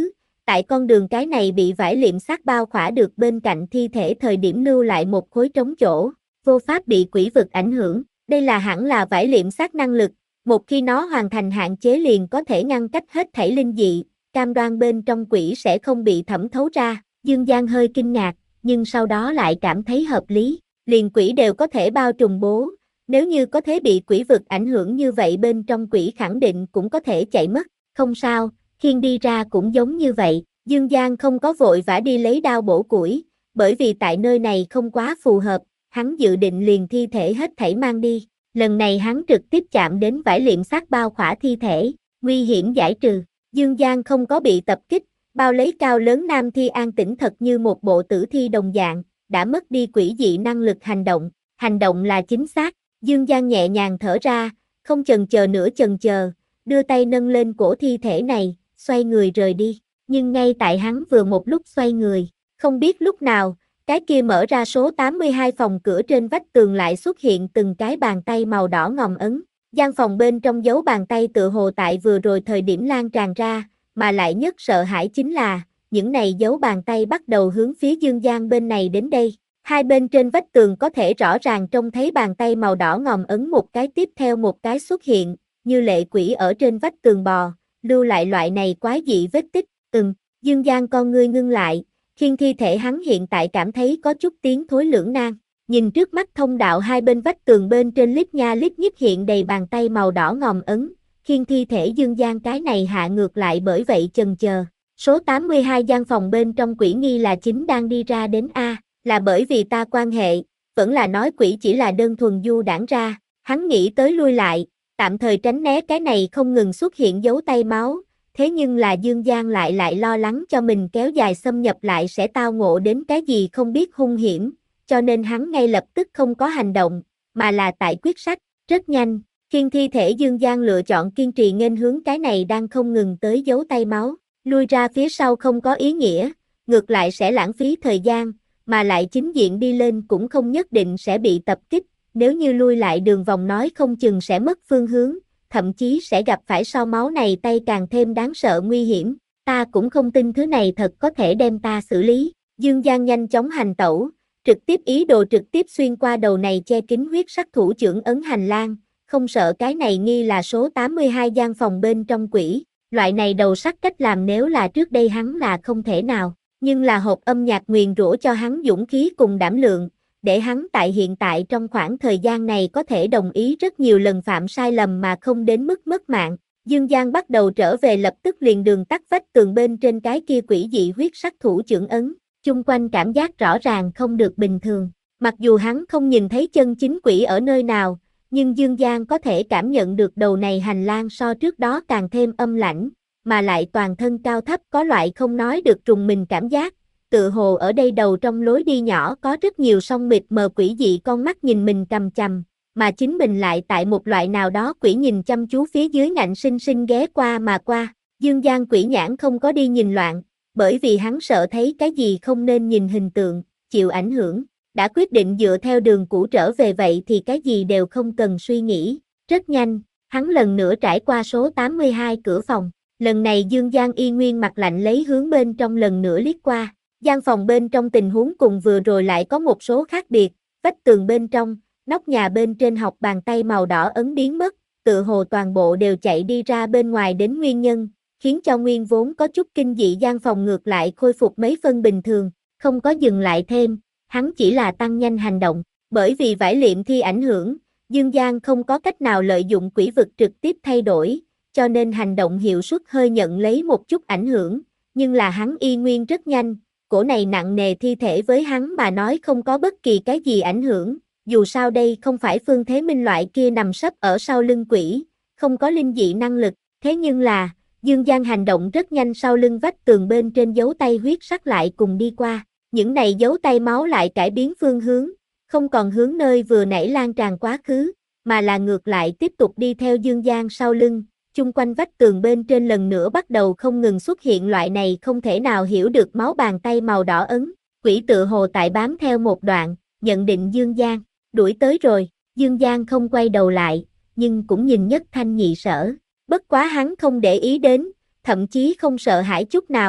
Speaker 1: Tại con đường cái này bị vải liệm sắt bao khỏa được bên cạnh thi thể thời điểm lưu lại một khối trống chỗ, vô pháp bị quỷ vực ảnh hưởng. Đây là hẳn là vải liệm sắt năng lực, một khi nó hoàn thành hạn chế liền có thể ngăn cách hết thảy linh dị, cam đoan bên trong quỷ sẽ không bị thẩm thấu ra. Dương Giang hơi kinh ngạc, nhưng sau đó lại cảm thấy hợp lý, liền quỷ đều có thể bao trùm bố, nếu như có thể bị quỷ vực ảnh hưởng như vậy bên trong quỷ khẳng định cũng có thể chạy mất, không sao, khiêng đi ra cũng giống như vậy. Dương Giang không có vội vã đi lấy đao bổ củi, bởi vì tại nơi này không quá phù hợp, hắn dự định liền thi thể hết thảy mang đi. Lần này hắn trực tiếp chạm đến vải liệm sắt bao khỏa thi thể, nguy hiểm giải trừ. Dương Giang không có bị tập kích, bao lấy cao lớn nam thi an tĩnh thật như một bộ tử thi đồng dạng, đã mất đi quỷ dị năng lực hành động, hành động là chính xác. Dương Giang nhẹ nhàng thở ra, không chần chờ nữa chần chờ, đưa tay nâng lên cổ thi thể này, xoay người rời đi. Nhưng ngay tại hắn vừa một lúc xoay người, không biết lúc nào, cái kia mở ra số tám mươi hai phòng cửa trên vách tường lại xuất hiện từng cái bàn tay màu đỏ ngòm ấn. Gian phòng bên trong dấu bàn tay tựa hồ tại vừa rồi thời điểm lan tràn ra, mà lại nhất sợ hãi chính là, những này dấu bàn tay bắt đầu hướng phía Dương Giang bên này đến đây. Hai bên trên vách tường có thể rõ ràng trông thấy bàn tay màu đỏ ngòm ấn một cái tiếp theo một cái xuất hiện, như lệ quỷ ở trên vách tường bò, lưu lại loại này quái dị vết tích. Ừm, Dương Giang con ngươi ngưng lại, khiêng thi thể hắn hiện tại cảm thấy có chút tiếng thối lưỡng nan. Nhìn trước mắt thông đạo hai bên vách tường bên trên lít nha lít nhít hiện đầy bàn tay màu đỏ ngòm ấn, khiêng thi thể Dương Giang cái này hạ ngược lại bởi vậy chần chờ. Số tám mươi hai gian phòng bên trong quỷ nghi là chính đang đi ra đến A, là bởi vì ta quan hệ, vẫn là nói quỷ chỉ là đơn thuần du đãng ra, hắn nghĩ tới lui lại, tạm thời tránh né cái này không ngừng xuất hiện dấu tay máu, thế nhưng là Dương Giang lại lại lo lắng cho mình kéo dài xâm nhập lại sẽ tao ngộ đến cái gì không biết hung hiểm, cho nên hắn ngay lập tức không có hành động, mà là tại quyết sách, rất nhanh, khiêng thi thể Dương Giang lựa chọn kiên trì nghênh hướng cái này đang không ngừng tới dấu tay máu, lui ra phía sau không có ý nghĩa, ngược lại sẽ lãng phí thời gian, mà lại chính diện đi lên cũng không nhất định sẽ bị tập kích, nếu như lui lại đường vòng nói không chừng sẽ mất phương hướng, thậm chí sẽ gặp phải sau máu này tay càng thêm đáng sợ nguy hiểm, ta cũng không tin thứ này thật có thể đem ta xử lý. Dương Giang nhanh chóng hành tẩu, trực tiếp ý đồ trực tiếp xuyên qua đầu này che kín huyết sắc thủ trưởng ấn hành lang, không sợ cái này nghi là số tám mươi hai gian phòng bên trong quỷ, loại này đầu sắt cách làm nếu là trước đây hắn là không thể nào, nhưng là hộp âm nhạc nguyền rủa cho hắn dũng khí cùng đảm lượng, để hắn tại hiện tại trong khoảng thời gian này có thể đồng ý rất nhiều lần phạm sai lầm mà không đến mức mất mạng. Dương Giang bắt đầu trở về lập tức liền đường tắt vách tường bên trên cái kia quỷ dị huyết sắc thủ trưởng ấn, chung quanh cảm giác rõ ràng không được bình thường. Mặc dù hắn không nhìn thấy chân chính quỷ ở nơi nào, nhưng Dương Giang có thể cảm nhận được đầu này hành lang so trước đó càng thêm âm lãnh, mà lại toàn thân cao thấp có loại không nói được trùng mình cảm giác. Tự hồ ở đây đầu trong lối đi nhỏ có rất nhiều song mịt mờ quỷ dị con mắt nhìn mình chằm chằm, mà chính mình lại tại một loại nào đó quỷ nhìn chăm chú phía dưới ngạnh sinh sinh ghé qua mà qua. Dương Giang quỷ nhãn không có đi nhìn loạn, bởi vì hắn sợ thấy cái gì không nên nhìn hình tượng, chịu ảnh hưởng. Đã quyết định dựa theo đường cũ trở về vậy thì cái gì đều không cần suy nghĩ. Rất nhanh, hắn lần nữa trải qua số tám mươi hai cửa phòng. Lần này Dương Giang y nguyên mặt lạnh lấy hướng bên trong lần nữa liếc qua. Gian phòng bên trong tình huống cùng vừa rồi lại có một số khác biệt, vách tường bên trong, nóc nhà bên trên học bàn tay màu đỏ ấn biến mất, tự hồ toàn bộ đều chạy đi ra bên ngoài đến nguyên nhân, khiến cho nguyên vốn có chút kinh dị gian phòng ngược lại khôi phục mấy phân bình thường, không có dừng lại thêm, hắn chỉ là tăng nhanh hành động, bởi vì vải liệm thi ảnh hưởng, Dương Giang không có cách nào lợi dụng quỷ vực trực tiếp thay đổi, cho nên hành động hiệu suất hơi nhận lấy một chút ảnh hưởng, nhưng là hắn y nguyên rất nhanh. Cổ này nặng nề thi thể với hắn mà nói không có bất kỳ cái gì ảnh hưởng, dù sao đây không phải Phương Thế Minh loại kia nằm sấp ở sau lưng quỷ, không có linh dị năng lực, thế nhưng là, Dương Giang hành động rất nhanh sau lưng vách tường bên trên dấu tay huyết sắc lại cùng đi qua, những này dấu tay máu lại cải biến phương hướng, không còn hướng nơi vừa nãy lan tràn quá khứ, mà là ngược lại tiếp tục đi theo Dương Giang sau lưng. Chung quanh vách tường bên trên lần nữa bắt đầu không ngừng xuất hiện loại này không thể nào hiểu được máu bàn tay màu đỏ ấn, quỷ tự hồ tại bám theo một đoạn, nhận định Dương Giang, đuổi tới rồi, Dương Giang không quay đầu lại, nhưng cũng nhìn nhất thanh nhị sở, bất quá hắn không để ý đến, thậm chí không sợ hãi chút nào,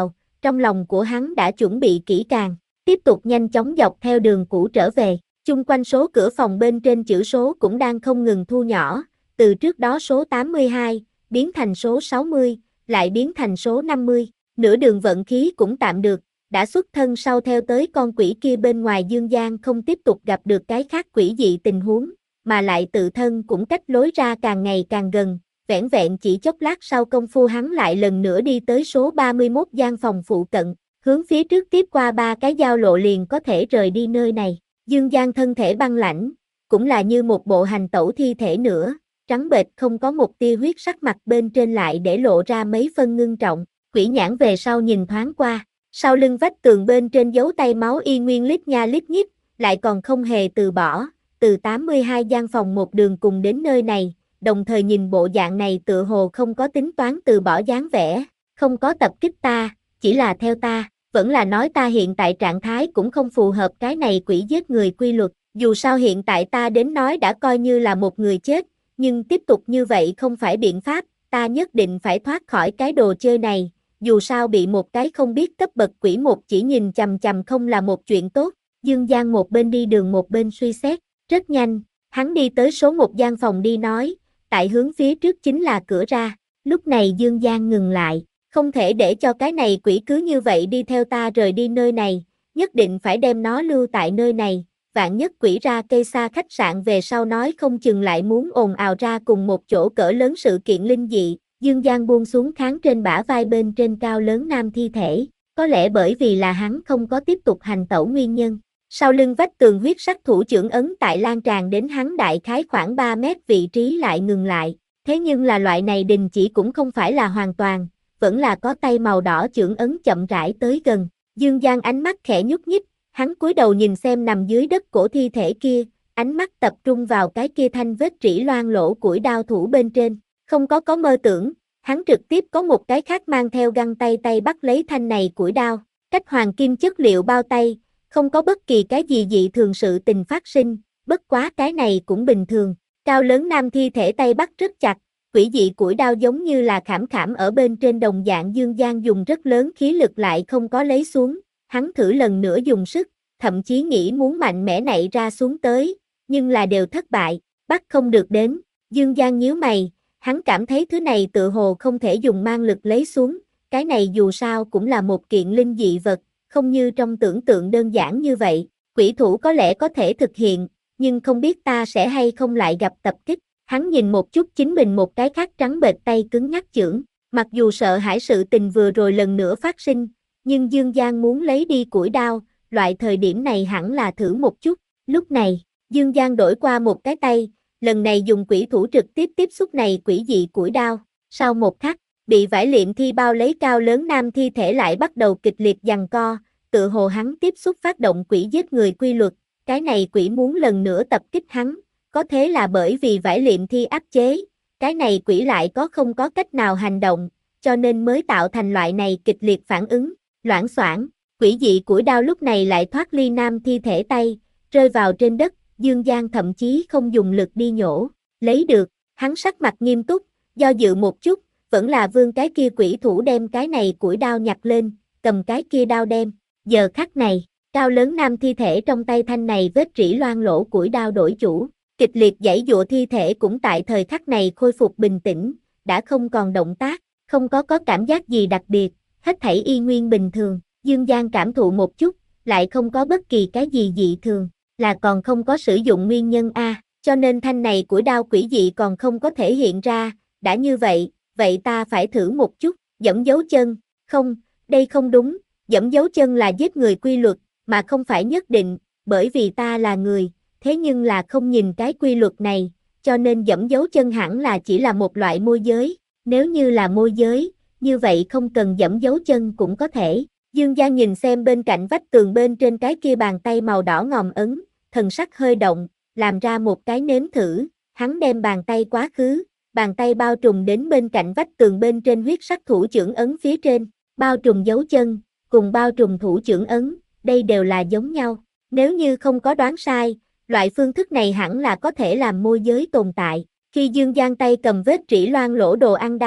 Speaker 1: trong lòng của hắn đã chuẩn bị kỹ càng, tiếp tục nhanh chóng dọc theo đường cũ trở về. Chung quanh số cửa phòng bên trên chữ số cũng đang không ngừng thu nhỏ, từ trước đó số tám mươi hai, biến thành số sáu mươi, lại biến thành số năm mươi. Nửa đường vận khí cũng tạm được, đã xuất thân sau theo tới con quỷ kia bên ngoài. Dương Giang không tiếp tục gặp được cái khác quỷ dị tình huống, mà lại tự thân cũng cách lối ra càng ngày càng gần. Vẻn vẹn chỉ chốc lát sau công phu hắn lại lần nữa đi tới số ba mươi mốt gian phòng phụ cận, hướng phía trước tiếp qua ba cái giao lộ liền có thể rời đi nơi này. Dương Giang thân thể băng lãnh, cũng là như một bộ hành tẩu thi thể nữa, trắng bệch không có một tia huyết sắc, mặt bên trên lại để lộ ra mấy phân ngưng trọng. Quỷ nhãn về sau nhìn thoáng qua, sau lưng vách tường bên trên dấu tay máu y nguyên lít nha lít nhít, lại còn không hề từ bỏ, từ tám mươi hai gian phòng một đường cùng đến nơi này, đồng thời nhìn bộ dạng này tựa hồ không có tính toán từ bỏ dáng vẻ, không có tập kích ta, chỉ là theo ta, vẫn là nói ta hiện tại trạng thái cũng không phù hợp cái này quỷ giết người quy luật, dù sao hiện tại ta đến nói đã coi như là một người chết, nhưng tiếp tục như vậy không phải biện pháp, ta nhất định phải thoát khỏi cái đồ chơi này, dù sao bị một cái không biết cấp bậc quỷ một chỉ nhìn chằm chằm không là một chuyện tốt. Dương Giang một bên đi đường một bên suy xét, rất nhanh, hắn đi tới số một gian phòng đi nói, tại hướng phía trước chính là cửa ra. Lúc này Dương Giang ngừng lại, không thể để cho cái này quỷ cứ như vậy đi theo ta rời đi nơi này, nhất định phải đem nó lưu tại nơi này, vạn nhất quỷ ra cây xa khách sạn về sau nói không chừng lại muốn ồn ào ra cùng một chỗ cỡ lớn sự kiện linh dị. Dương Giang buông xuống kháng trên bả vai bên trên cao lớn nam thi thể, có lẽ bởi vì là hắn không có tiếp tục hành tẩu nguyên nhân. Sau lưng vách tường huyết sắc thủ trưởng ấn tại lan tràn đến hắn đại khái khoảng ba mét vị trí lại ngừng lại, thế nhưng là loại này đình chỉ cũng không phải là hoàn toàn, vẫn là có tay màu đỏ chưởng ấn chậm rãi tới gần. Dương Giang ánh mắt khẽ nhúc nhích, hắn cúi đầu nhìn xem nằm dưới đất cổ thi thể kia, ánh mắt tập trung vào cái kia thanh vết rỉ loang lỗ củi đao thủ bên trên, không có có mơ tưởng, hắn trực tiếp có một cái khác mang theo găng tay tay bắt lấy thanh này củi đao, cách hoàng kim chất liệu bao tay, không có bất kỳ cái gì dị thường sự tình phát sinh, bất quá cái này cũng bình thường. Cao lớn nam thi thể tay bắt rất chặt, quỷ dị củi đao giống như là khảm khảm ở bên trên đồng dạng. Dương Giang dùng rất lớn khí lực lại không có lấy xuống, hắn thử lần nữa dùng sức, thậm chí nghĩ muốn mạnh mẽ nảy ra xuống tới, nhưng là đều thất bại, bắt không được đến. Dương Giang nhíu mày, hắn cảm thấy thứ này tự hồ không thể dùng mang lực lấy xuống, cái này dù sao cũng là một kiện linh dị vật, không như trong tưởng tượng đơn giản như vậy, quỷ thủ có lẽ có thể thực hiện, nhưng không biết ta sẽ hay không lại gặp tập kích. Hắn nhìn một chút chính mình một cái khác trắng bệch tay cứng nhắc chưởng, mặc dù sợ hãi sự tình vừa rồi lần nữa phát sinh, nhưng Dương Giang muốn lấy đi củi đao, loại thời điểm này hẳn là thử một chút. Lúc này, Dương Giang đổi qua một cái tay, lần này dùng quỷ thủ trực tiếp tiếp xúc này quỷ dị củi đao. Sau một khắc, bị vải liệm thi bao lấy cao lớn nam thi thể lại bắt đầu kịch liệt giằng co, tự hồ hắn tiếp xúc phát động quỷ giết người quy luật, cái này quỷ muốn lần nữa tập kích hắn, có thế là bởi vì vải liệm thi áp chế, cái này quỷ lại có không có cách nào hành động, cho nên mới tạo thành loại này kịch liệt phản ứng. Loảng xoảng, quỷ dị củi đao lúc này lại thoát ly nam thi thể tay, rơi vào trên đất. Dương Giang thậm chí không dùng lực đi nhổ, lấy được, hắn sắc mặt nghiêm túc, do dự một chút, vẫn là vươn cái kia quỷ thủ đem cái này củi đao nhặt lên, cầm cái kia đao đem. Giờ khắc này, cao lớn nam thi thể trong tay thanh này vết rỉ loang lỗ củi đao đổi chủ, kịch liệt giãy giụa thi thể cũng tại thời khắc này khôi phục bình tĩnh, đã không còn động tác, không có có cảm giác gì đặc biệt, hết thảy y nguyên bình thường. Dương Giang cảm thụ một chút, lại không có bất kỳ cái gì dị thường, là còn không có sử dụng nguyên nhân a, cho nên thanh này củi đao quỷ dị còn không có thể hiện ra. Đã như vậy, vậy ta phải thử một chút. Dẫm dấu chân, không, đây không đúng, dẫm dấu chân là giết người quy luật, mà không phải nhất định, bởi vì ta là người, thế nhưng là không nhìn cái quy luật này, cho nên dẫm dấu chân hẳn là chỉ là một loại môi giới, nếu như là môi giới, như vậy không cần dẫm dấu chân cũng có thể. Dương Giang nhìn xem bên cạnh vách tường bên trên cái kia bàn tay màu đỏ ngòm ấn, thần sắc hơi động, làm ra một cái nếm thử, hắn đem bàn tay quá khứ, bàn tay bao trùm đến bên cạnh vách tường bên trên huyết sắc thủ chưởng ấn phía trên, bao trùm dấu chân, cùng bao trùm thủ chưởng ấn, đây đều là giống nhau. Nếu như không có đoán sai, loại phương thức này hẳn là có thể làm môi giới tồn tại. Khi Dương Giang tay cầm vết rỉ loang lỗ đồ ăn đao,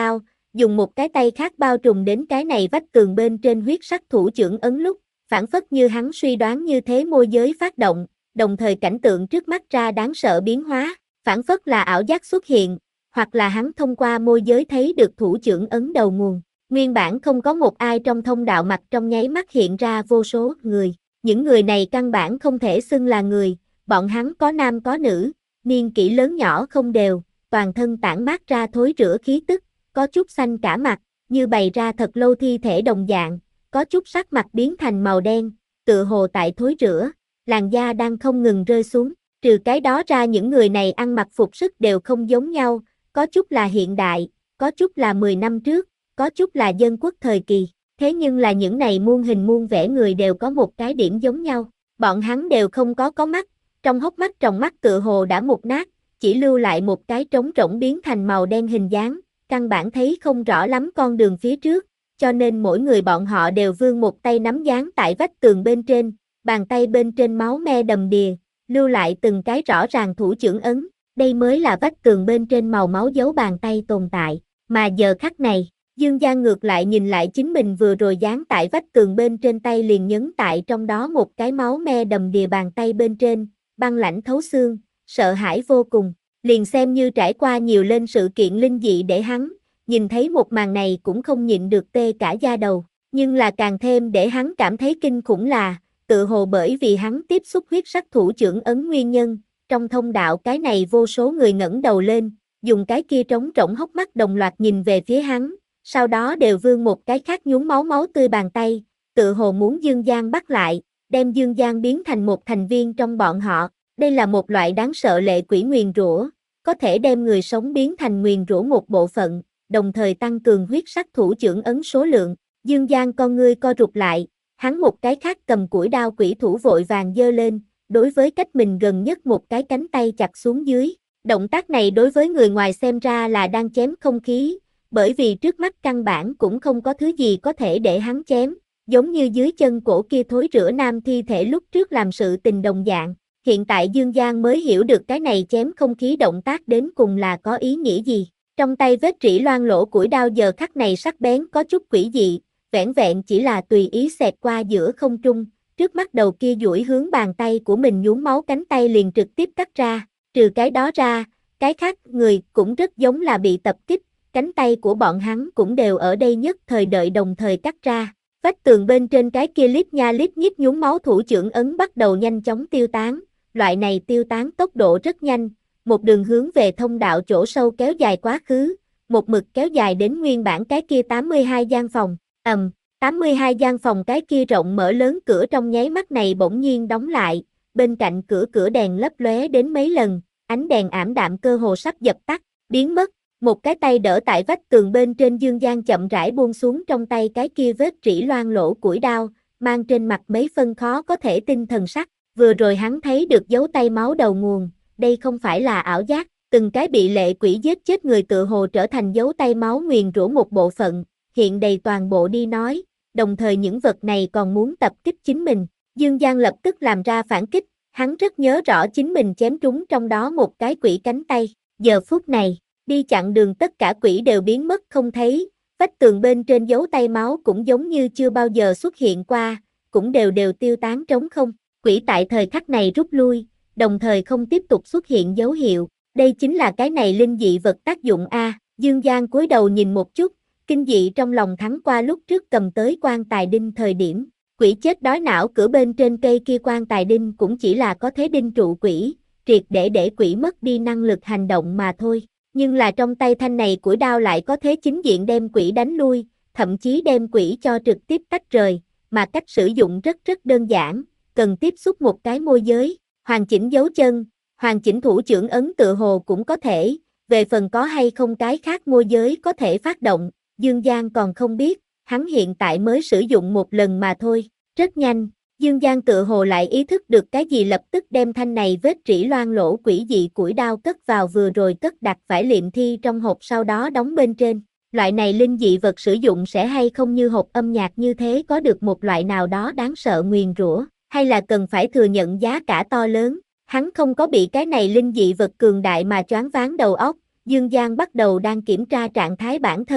Speaker 1: dùng một cái tay khác bao trùm đến cái này vách tường bên trên huyết sắc thủ chưởng ấn lúc, phản phất như hắn suy đoán như thế môi giới phát động, đồng thời cảnh tượng trước mắt ra đáng sợ biến hóa, phản phất là ảo giác xuất hiện, hoặc là hắn thông qua môi giới thấy được thủ chưởng ấn đầu nguồn. Nguyên bản không có một ai trong thông đạo mặt trong nháy mắt hiện ra vô số người, những người này căn bản không thể xưng là người, bọn hắn có nam có nữ, niên kỷ lớn nhỏ không đều, toàn thân tản mát ra thối rữa khí tức, có chút xanh cả mặt, như bày ra thật lâu thi thể đồng dạng, có chút sắc mặt biến thành màu đen, tựa hồ tại thối rữa, làn da đang không ngừng rơi xuống, trừ cái đó ra những người này ăn mặc phục sức đều không giống nhau, có chút là hiện đại, có chút là mười năm trước, có chút là dân quốc thời kỳ, thế nhưng là những này muôn hình muôn vẻ người đều có một cái điểm giống nhau, bọn hắn đều không có có mắt, trong hốc mắt tròng mắt tựa hồ đã mục nát, chỉ lưu lại một cái trống rỗng biến thành màu đen hình dáng, căn bản thấy không rõ lắm con đường phía trước, cho nên mỗi người bọn họ đều vươn một tay nắm dán tại vách tường bên trên, bàn tay bên trên máu me đầm đìa, lưu lại từng cái rõ ràng thủ chưởng ấn, đây mới là vách tường bên trên màu máu dấu bàn tay tồn tại, mà giờ khắc này, Dương Giang ngược lại nhìn lại chính mình vừa rồi dán tại vách tường bên trên tay liền nhấn tại trong đó một cái máu me đầm đìa bàn tay bên trên, băng lãnh thấu xương, sợ hãi vô cùng, liền xem như trải qua nhiều lên sự kiện linh dị để hắn, nhìn thấy một màn này cũng không nhịn được tê cả da đầu, nhưng là càng thêm để hắn cảm thấy kinh khủng là, tự hồ bởi vì hắn tiếp xúc huyết sắc thủ chưởng ấn nguyên nhân, trong thông đạo cái này vô số người ngẩng đầu lên, dùng cái kia trống rỗng hốc mắt đồng loạt nhìn về phía hắn, sau đó đều vươn một cái khác nhúng máu máu tươi bàn tay, tự hồ muốn Dương Giang bắt lại, đem Dương Giang biến thành một thành viên trong bọn họ, đây là một loại đáng sợ lệ quỷ nguyền rủa, có thể đem người sống biến thành nguyền rủa một bộ phận, đồng thời tăng cường huyết sắc thủ chưởng ấn số lượng, Dương Giang con ngươi co rụt lại, hắn một cái khác cầm củi đao quỷ thủ vội vàng giơ lên, đối với cách mình gần nhất một cái cánh tay chặt xuống dưới, động tác này đối với người ngoài xem ra là đang chém không khí, bởi vì trước mắt căn bản cũng không có thứ gì có thể để hắn chém, giống như dưới chân cổ kia thối rữa nam thi thể lúc trước làm sự tình đồng dạng, hiện tại Dương Giang mới hiểu được cái này chém không khí động tác đến cùng là có ý nghĩa gì, trong tay vết rỉ loang lỗ củi đao giờ khắc này sắc bén có chút quỷ dị, vẻn vẹn chỉ là tùy ý xẹt qua giữa không trung, trước mắt đầu kia duỗi hướng bàn tay của mình nhuốm máu cánh tay liền trực tiếp cắt ra, trừ cái đó ra, cái khác người cũng rất giống là bị tập kích, cánh tay của bọn hắn cũng đều ở đây nhất thời đợi đồng thời cắt ra, vách tường bên trên cái kia lít nha lít nhít nhuốm máu thủ chưởng ấn bắt đầu nhanh chóng tiêu tán, loại này tiêu tán tốc độ rất nhanh, một đường hướng về thông đạo chỗ sâu kéo dài quá khứ, một mực kéo dài đến nguyên bản cái kia tám mươi hai gian phòng, ầm, um, tám mươi hai gian phòng cái kia rộng mở lớn cửa trong nháy mắt này bỗng nhiên đóng lại, bên cạnh cửa cửa đèn lấp lóe đến mấy lần, ánh đèn ảm đạm cơ hồ sắp dập tắt, biến mất, một cái tay đỡ tại vách tường bên trên Dương Giang chậm rãi buông xuống trong tay cái kia vết rỉ loang lỗ củi đao, mang trên mặt mấy phân khó có thể tin thần sắc, vừa rồi hắn thấy được dấu tay máu đầu nguồn, đây không phải là ảo giác, từng cái bị lệ quỷ giết chết người tựa hồ trở thành dấu tay máu nguyền rủa một bộ phận, hiện đầy toàn bộ đi nói, đồng thời những vật này còn muốn tập kích chính mình, Dương Giang lập tức làm ra phản kích, hắn rất nhớ rõ chính mình chém trúng trong đó một cái quỷ cánh tay, giờ phút này, đi chặn đường tất cả quỷ đều biến mất không thấy, vách tường bên trên dấu tay máu cũng giống như chưa bao giờ xuất hiện qua, cũng đều đều tiêu tán trống không, quỷ tại thời khắc này rút lui, đồng thời không tiếp tục xuất hiện dấu hiệu, đây chính là cái này linh dị vật tác dụng A, Dương Giang cúi đầu nhìn một chút, kinh dị trong lòng thắng qua lúc trước cầm tới quan tài đinh thời điểm, quỷ chết đói não cửa bên trên cây kia quan tài đinh cũng chỉ là có thế đinh trụ quỷ, triệt để để quỷ mất đi năng lực hành động mà thôi, nhưng là trong tay thanh này củi đao lại có thế chính diện đem quỷ đánh lui, thậm chí đem quỷ cho trực tiếp tách rời, mà cách sử dụng rất rất đơn giản, cần tiếp xúc một cái môi giới, hoàn chỉnh dấu chân, hoàn chỉnh thủ chưởng ấn tựa hồ cũng có thể, về phần có hay không cái khác môi giới có thể phát động, Dương Giang còn không biết, hắn hiện tại mới sử dụng một lần mà thôi, rất nhanh, Dương Giang tựa hồ lại ý thức được cái gì lập tức đem thanh này vết rỉ loang lỗ quỷ dị củi đao cất vào vừa rồi cất đặt phải liệm thi trong hộp sau đó đóng bên trên, loại này linh dị vật sử dụng sẽ hay không như hộp âm nhạc như thế có được một loại nào đó đáng sợ nguyền rủa, hay là cần phải thừa nhận giá cả to lớn, hắn không có bị cái này linh dị vật cường đại mà choáng váng đầu óc, Dương Giang bắt đầu đang kiểm tra trạng thái bản thân,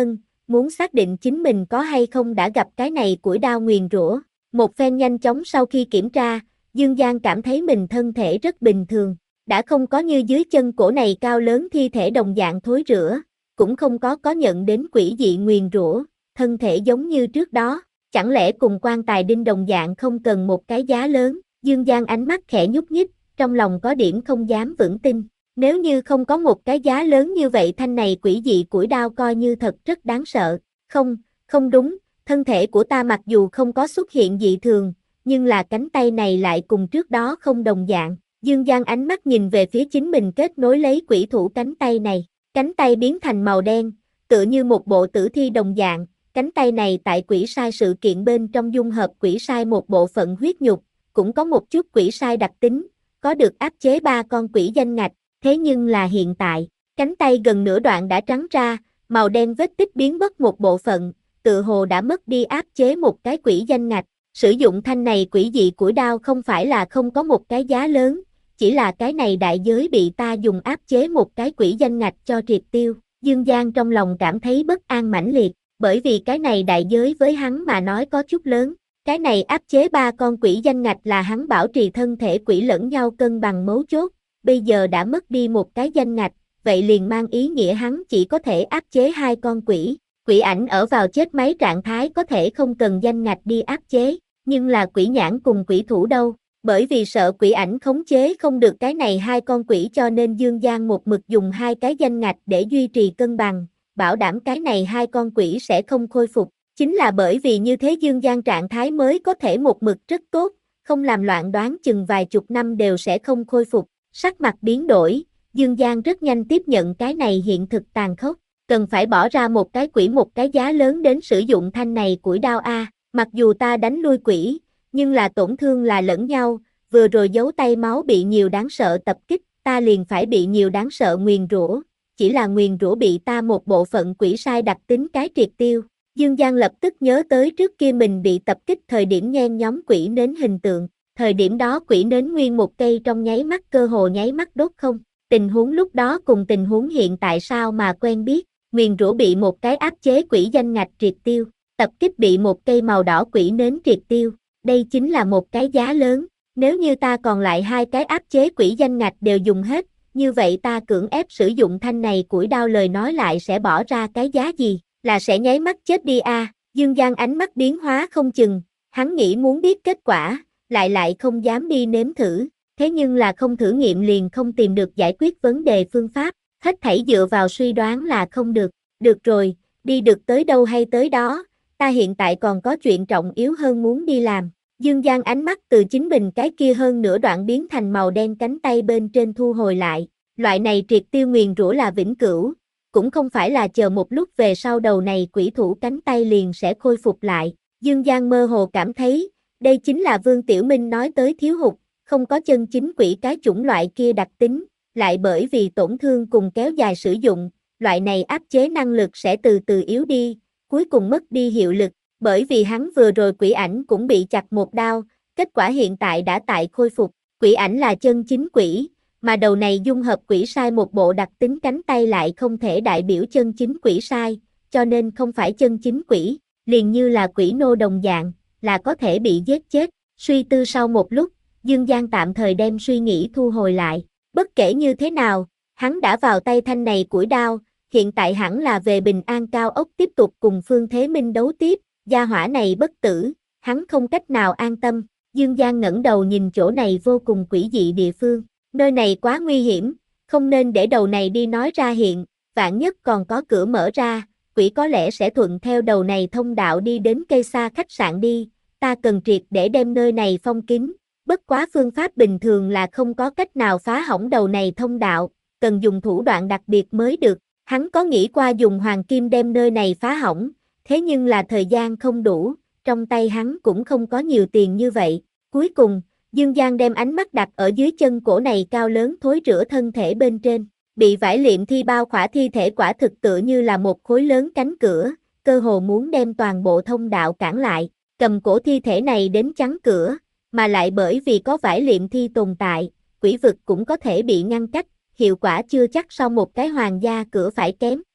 Speaker 1: muốn xác định chính mình có hay không đã gặp cái này củi đao nguyền rủa. Một phen nhanh chóng sau khi kiểm tra, Dương Giang cảm thấy mình thân thể rất bình thường, đã không có như dưới chân cổ này cao lớn thi thể đồng dạng thối rữa, cũng không có có nhận đến quỷ dị nguyền rủa, thân thể giống như trước đó, chẳng lẽ cùng quan tài đinh đồng dạng không cần một cái giá lớn. Dương Giang ánh mắt khẽ nhúc nhích, trong lòng có điểm không dám vững tin, nếu như không có một cái giá lớn như vậy thanh này quỷ dị củi đao coi như thật rất đáng sợ. Không, không đúng, thân thể của ta mặc dù không có xuất hiện dị thường, nhưng là cánh tay này lại cùng trước đó không đồng dạng. Dương Giang ánh mắt nhìn về phía chính mình kết nối lấy quỷ thủ cánh tay này, cánh tay biến thành màu đen, tựa như một bộ tử thi đồng dạng, cánh tay này tại quỷ sai sự kiện bên trong dung hợp quỷ sai một bộ phận huyết nhục, cũng có một chút quỷ sai đặc tính, có được áp chế ba con quỷ danh ngạch, thế nhưng là hiện tại, cánh tay gần nửa đoạn đã trắng ra, màu đen vết tích biến mất một bộ phận, tựa hồ đã mất đi áp chế một cái quỷ danh ngạch. Sử dụng thanh này quỷ dị củi đao không phải là không có một cái giá lớn, chỉ là cái này đại giới bị ta dùng áp chế một cái quỷ danh ngạch cho triệt tiêu. Dương Giang trong lòng cảm thấy bất an mãnh liệt, bởi vì cái này đại giới với hắn mà nói có chút lớn. Cái này áp chế ba con quỷ danh ngạch là hắn bảo trì thân thể quỷ lẫn nhau cân bằng mấu chốt, bây giờ đã mất đi một cái danh ngạch, vậy liền mang ý nghĩa hắn chỉ có thể áp chế hai con quỷ. Quỷ ảnh ở vào chết máy trạng thái có thể không cần danh ngạch đi áp chế, nhưng là quỷ nhãn cùng quỷ thủ đâu, bởi vì sợ quỷ ảnh khống chế không được cái này hai con quỷ cho nên Dương Giang một mực dùng hai cái danh ngạch để duy trì cân bằng, bảo đảm cái này hai con quỷ sẽ không khôi phục. Chính là bởi vì như thế Dương Giang trạng thái mới có thể một mực rất tốt, không làm loạn đoán chừng vài chục năm đều sẽ không khôi phục. Sắc mặt biến đổi, Dương Giang rất nhanh tiếp nhận cái này hiện thực tàn khốc, cần phải bỏ ra một cái quỷ một cái giá lớn đến sử dụng thanh này củi đao a. Mặc dù ta đánh lui quỷ, nhưng là tổn thương là lẫn nhau, vừa rồi dấu tay máu bị nhiều đáng sợ tập kích, ta liền phải bị nhiều đáng sợ nguyền rủa, chỉ là nguyền rủa bị ta một bộ phận quỷ sai đặc tính cái triệt tiêu. Dương Giang lập tức nhớ tới trước kia mình bị tập kích thời điểm nhen nhóm quỷ nến hình tượng, thời điểm đó quỷ nến nguyên một cây trong nháy mắt cơ hồ nháy mắt đốt không, tình huống lúc đó cùng tình huống hiện tại sao mà quen biết, nguyền rủa bị một cái áp chế quỷ danh ngạch triệt tiêu, tập kích bị một cây màu đỏ quỷ nến triệt tiêu, đây chính là một cái giá lớn, nếu như ta còn lại hai cái áp chế quỷ danh ngạch đều dùng hết, như vậy ta cưỡng ép sử dụng thanh này củi đao lời nói lại sẽ bỏ ra cái giá gì? Là sẽ nháy mắt chết đi a. À. Dương Giang ánh mắt biến hóa không chừng, hắn nghĩ muốn biết kết quả, lại lại không dám đi nếm thử, thế nhưng là không thử nghiệm liền không tìm được giải quyết vấn đề phương pháp, hết thảy dựa vào suy đoán là không được. Được rồi, đi được tới đâu hay tới đó, ta hiện tại còn có chuyện trọng yếu hơn muốn đi làm. Dương Giang ánh mắt từ chính mình cái kia hơn nửa đoạn biến thành màu đen cánh tay bên trên thu hồi lại, loại này triệt tiêu nguyền rủa là vĩnh cửu. Cũng không phải là chờ một lúc về sau đầu này quỷ thủ cánh tay liền sẽ khôi phục lại. Dương Giang mơ hồ cảm thấy, đây chính là Vương Tiểu Minh nói tới thiếu hụt, không có chân chính quỷ cái chủng loại kia đặc tính, lại bởi vì tổn thương cùng kéo dài sử dụng, loại này áp chế năng lực sẽ từ từ yếu đi, cuối cùng mất đi hiệu lực, bởi vì hắn vừa rồi quỷ ảnh cũng bị chặt một đao, kết quả hiện tại đã tại khôi phục, quỷ ảnh là chân chính quỷ. Mà đầu này dung hợp quỷ sai một bộ đặc tính cánh tay lại không thể đại biểu chân chính quỷ sai, cho nên không phải chân chính quỷ, liền như là quỷ nô đồng dạng, là có thể bị giết chết. Suy tư sau một lúc, Dương Giang tạm thời đem suy nghĩ thu hồi lại. Bất kể như thế nào, hắn đã vào tay thanh này củi đao, hiện tại hẳn là về Bình An Cao Ốc tiếp tục cùng Phương Thế Minh đấu tiếp, gia hỏa này bất tử, hắn không cách nào an tâm. Dương Giang ngẩng đầu nhìn chỗ này vô cùng quỷ dị địa phương. Nơi này quá nguy hiểm, không nên để đầu này đi nói ra hiện, vạn nhất còn có cửa mở ra, quỷ có lẽ sẽ thuận theo đầu này thông đạo đi đến cây xa khách sạn đi, ta cần triệt để đem nơi này phong kín, bất quá phương pháp bình thường là không có cách nào phá hỏng đầu này thông đạo, cần dùng thủ đoạn đặc biệt mới được, hắn có nghĩ qua dùng hoàng kim đem nơi này phá hỏng, thế nhưng là thời gian không đủ, trong tay hắn cũng không có nhiều tiền như vậy, cuối cùng, Dương Giang đem ánh mắt đặt ở dưới chân cổ này cao lớn thối rữa thân thể bên trên, bị vải liệm thi bao khỏa thi thể quả thực tựa như là một khối lớn cánh cửa, cơ hồ muốn đem toàn bộ thông đạo cản lại, cầm cổ thi thể này đến chắn cửa, mà lại bởi vì có vải liệm thi tồn tại, quỷ vực cũng có thể bị ngăn cách, hiệu quả chưa chắc so một cái hoàng gia cửa phải kém,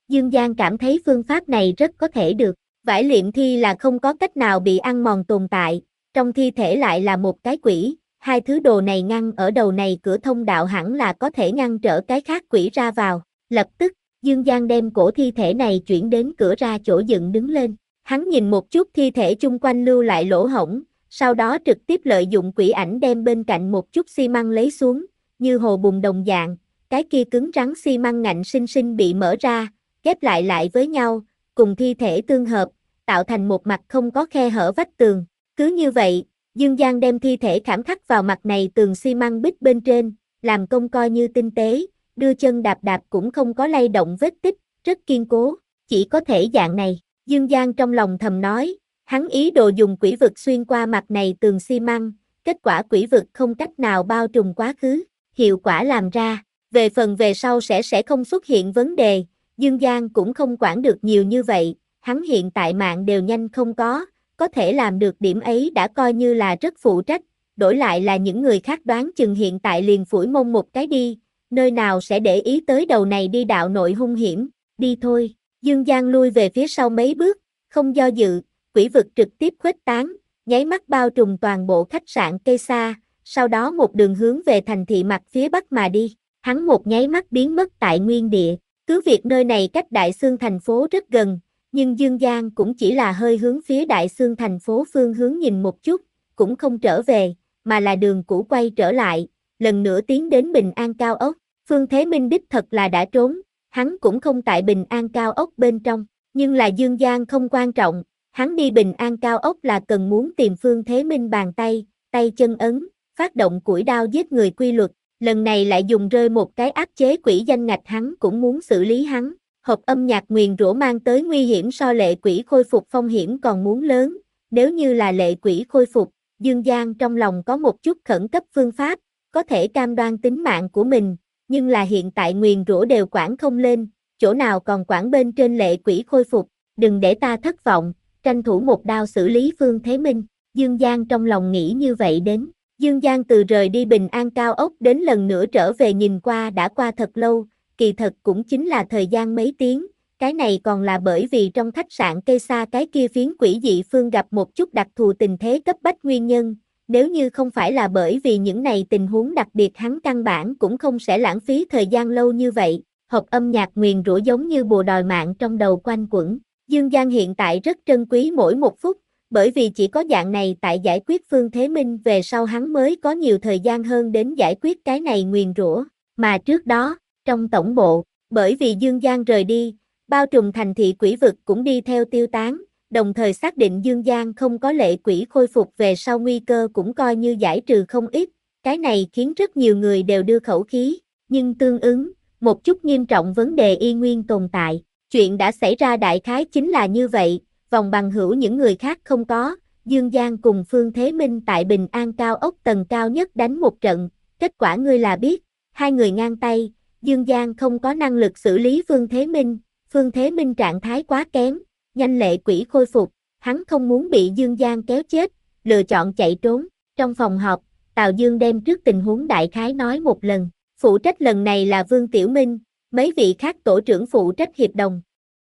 Speaker 1: Dương Giang cảm thấy phương pháp này rất có thể được. Vải liệm thi là không có cách nào bị ăn mòn tồn tại, trong thi thể lại là một cái quỷ, hai thứ đồ này ngăn ở đầu này cửa thông đạo hẳn là có thể ngăn trở cái khác quỷ ra vào. Lập tức, Dương Giang đem cổ thi thể này chuyển đến cửa ra chỗ dựng đứng lên. Hắn nhìn một chút thi thể chung quanh lưu lại lỗ hổng, sau đó trực tiếp lợi dụng quỷ ảnh đem bên cạnh một chút xi măng lấy xuống, như hồ bùn đồng dạng, cái kia cứng rắn xi măng ngạnh sinh sinh bị mở ra, ghép lại lại với nhau, cùng thi thể tương hợp, tạo thành một mặt không có khe hở vách tường. Cứ như vậy, Dương Giang đem thi thể khảm khắc vào mặt này tường xi măng bích bên trên, làm công coi như tinh tế, đưa chân đạp đạp cũng không có lay động vết tích, rất kiên cố, chỉ có thể dạng này. Dương Giang trong lòng thầm nói, hắn ý đồ dùng quỷ vực xuyên qua mặt này tường xi măng, kết quả quỷ vực không cách nào bao trùm quá khứ, hiệu quả làm ra, về phần về sau sẽ sẽ không xuất hiện vấn đề, Dương Giang cũng không quản được nhiều như vậy, hắn hiện tại mạng đều nhanh không có, có thể làm được điểm ấy đã coi như là rất phụ trách, đổi lại là những người khác đoán chừng hiện tại liền phủi mông một cái đi, nơi nào sẽ để ý tới đầu này đi đạo nội hung hiểm, đi thôi. Dương Giang lui về phía sau mấy bước, không do dự, quỷ vực trực tiếp khuếch tán, nháy mắt bao trùm toàn bộ khách sạn cây xa, sau đó một đường hướng về thành thị mặt phía bắc mà đi, hắn một nháy mắt biến mất tại nguyên địa, cứ việc nơi này cách Đại Xương thành phố rất gần, nhưng Dương Giang cũng chỉ là hơi hướng phía Đại Xương thành phố phương hướng nhìn một chút, cũng không trở về, mà là đường cũ quay trở lại, lần nữa tiến đến Bình An cao ốc, Phương Thế Minh đích thật là đã trốn. Hắn cũng không tại Bình An cao ốc bên trong, nhưng là Dương Giang không quan trọng, hắn đi Bình An cao ốc là cần muốn tìm Phương Thế Minh bàn tay, tay chân ấn, phát động củi đao giết người quy luật, lần này lại dùng rơi một cái áp chế quỷ danh ngạch hắn cũng muốn xử lý hắn, hộp âm nhạc nguyền rủa mang tới nguy hiểm so lệ quỷ khôi phục phong hiểm còn muốn lớn, nếu như là lệ quỷ khôi phục, Dương Giang trong lòng có một chút khẩn cấp phương pháp, có thể cam đoan tính mạng của mình. Nhưng là hiện tại nguyền rủa đều quản không lên, chỗ nào còn quản bên trên lệ quỷ khôi phục, đừng để ta thất vọng, tranh thủ một đao xử lý Phương Thế Minh, Dương Giang trong lòng nghĩ như vậy đến, Dương Giang từ rời đi Bình An cao ốc đến lần nữa trở về nhìn qua đã qua thật lâu, kỳ thật cũng chính là thời gian mấy tiếng, cái này còn là bởi vì trong khách sạn cây xa cái kia phiến quỷ dị phương gặp một chút đặc thù tình thế cấp bách nguyên nhân. Nếu như không phải là bởi vì những này tình huống đặc biệt hắn căn bản cũng không sẽ lãng phí thời gian lâu như vậy, hộp âm nhạc nguyền rủa giống như bùa đòi mạng trong đầu quanh quẩn. Dương Giang hiện tại rất trân quý mỗi một phút, bởi vì chỉ có dạng này tại giải quyết Phương Thế Minh về sau hắn mới có nhiều thời gian hơn đến giải quyết cái này nguyền rủa, mà trước đó, trong tổng bộ, bởi vì Dương Giang rời đi, bao trùm thành thị quỷ vực cũng đi theo tiêu tán. Đồng thời xác định Dương Giang không có lệ quỷ khôi phục về sau nguy cơ cũng coi như giải trừ không ít, cái này khiến rất nhiều người đều đưa khẩu khí, nhưng tương ứng, một chút nghiêm trọng vấn đề y nguyên tồn tại, chuyện đã xảy ra đại khái chính là như vậy, vòng bằng hữu những người khác không có, Dương Giang cùng Phương Thế Minh tại Bình An cao ốc tầng cao nhất đánh một trận, kết quả ngươi là biết, hai người ngang tay, Dương Giang không có năng lực xử lý Phương Thế Minh, Phương Thế Minh trạng thái quá kém. Nhanh lệ quỷ khôi phục, hắn không muốn bị Dương Giang kéo chết, lựa chọn chạy trốn. Trong phòng họp, Tào Dương đem trước tình huống đại khái nói một lần. Phụ trách lần này là Vương Tiểu Minh, mấy vị khác tổ trưởng phụ trách hiệp đồng.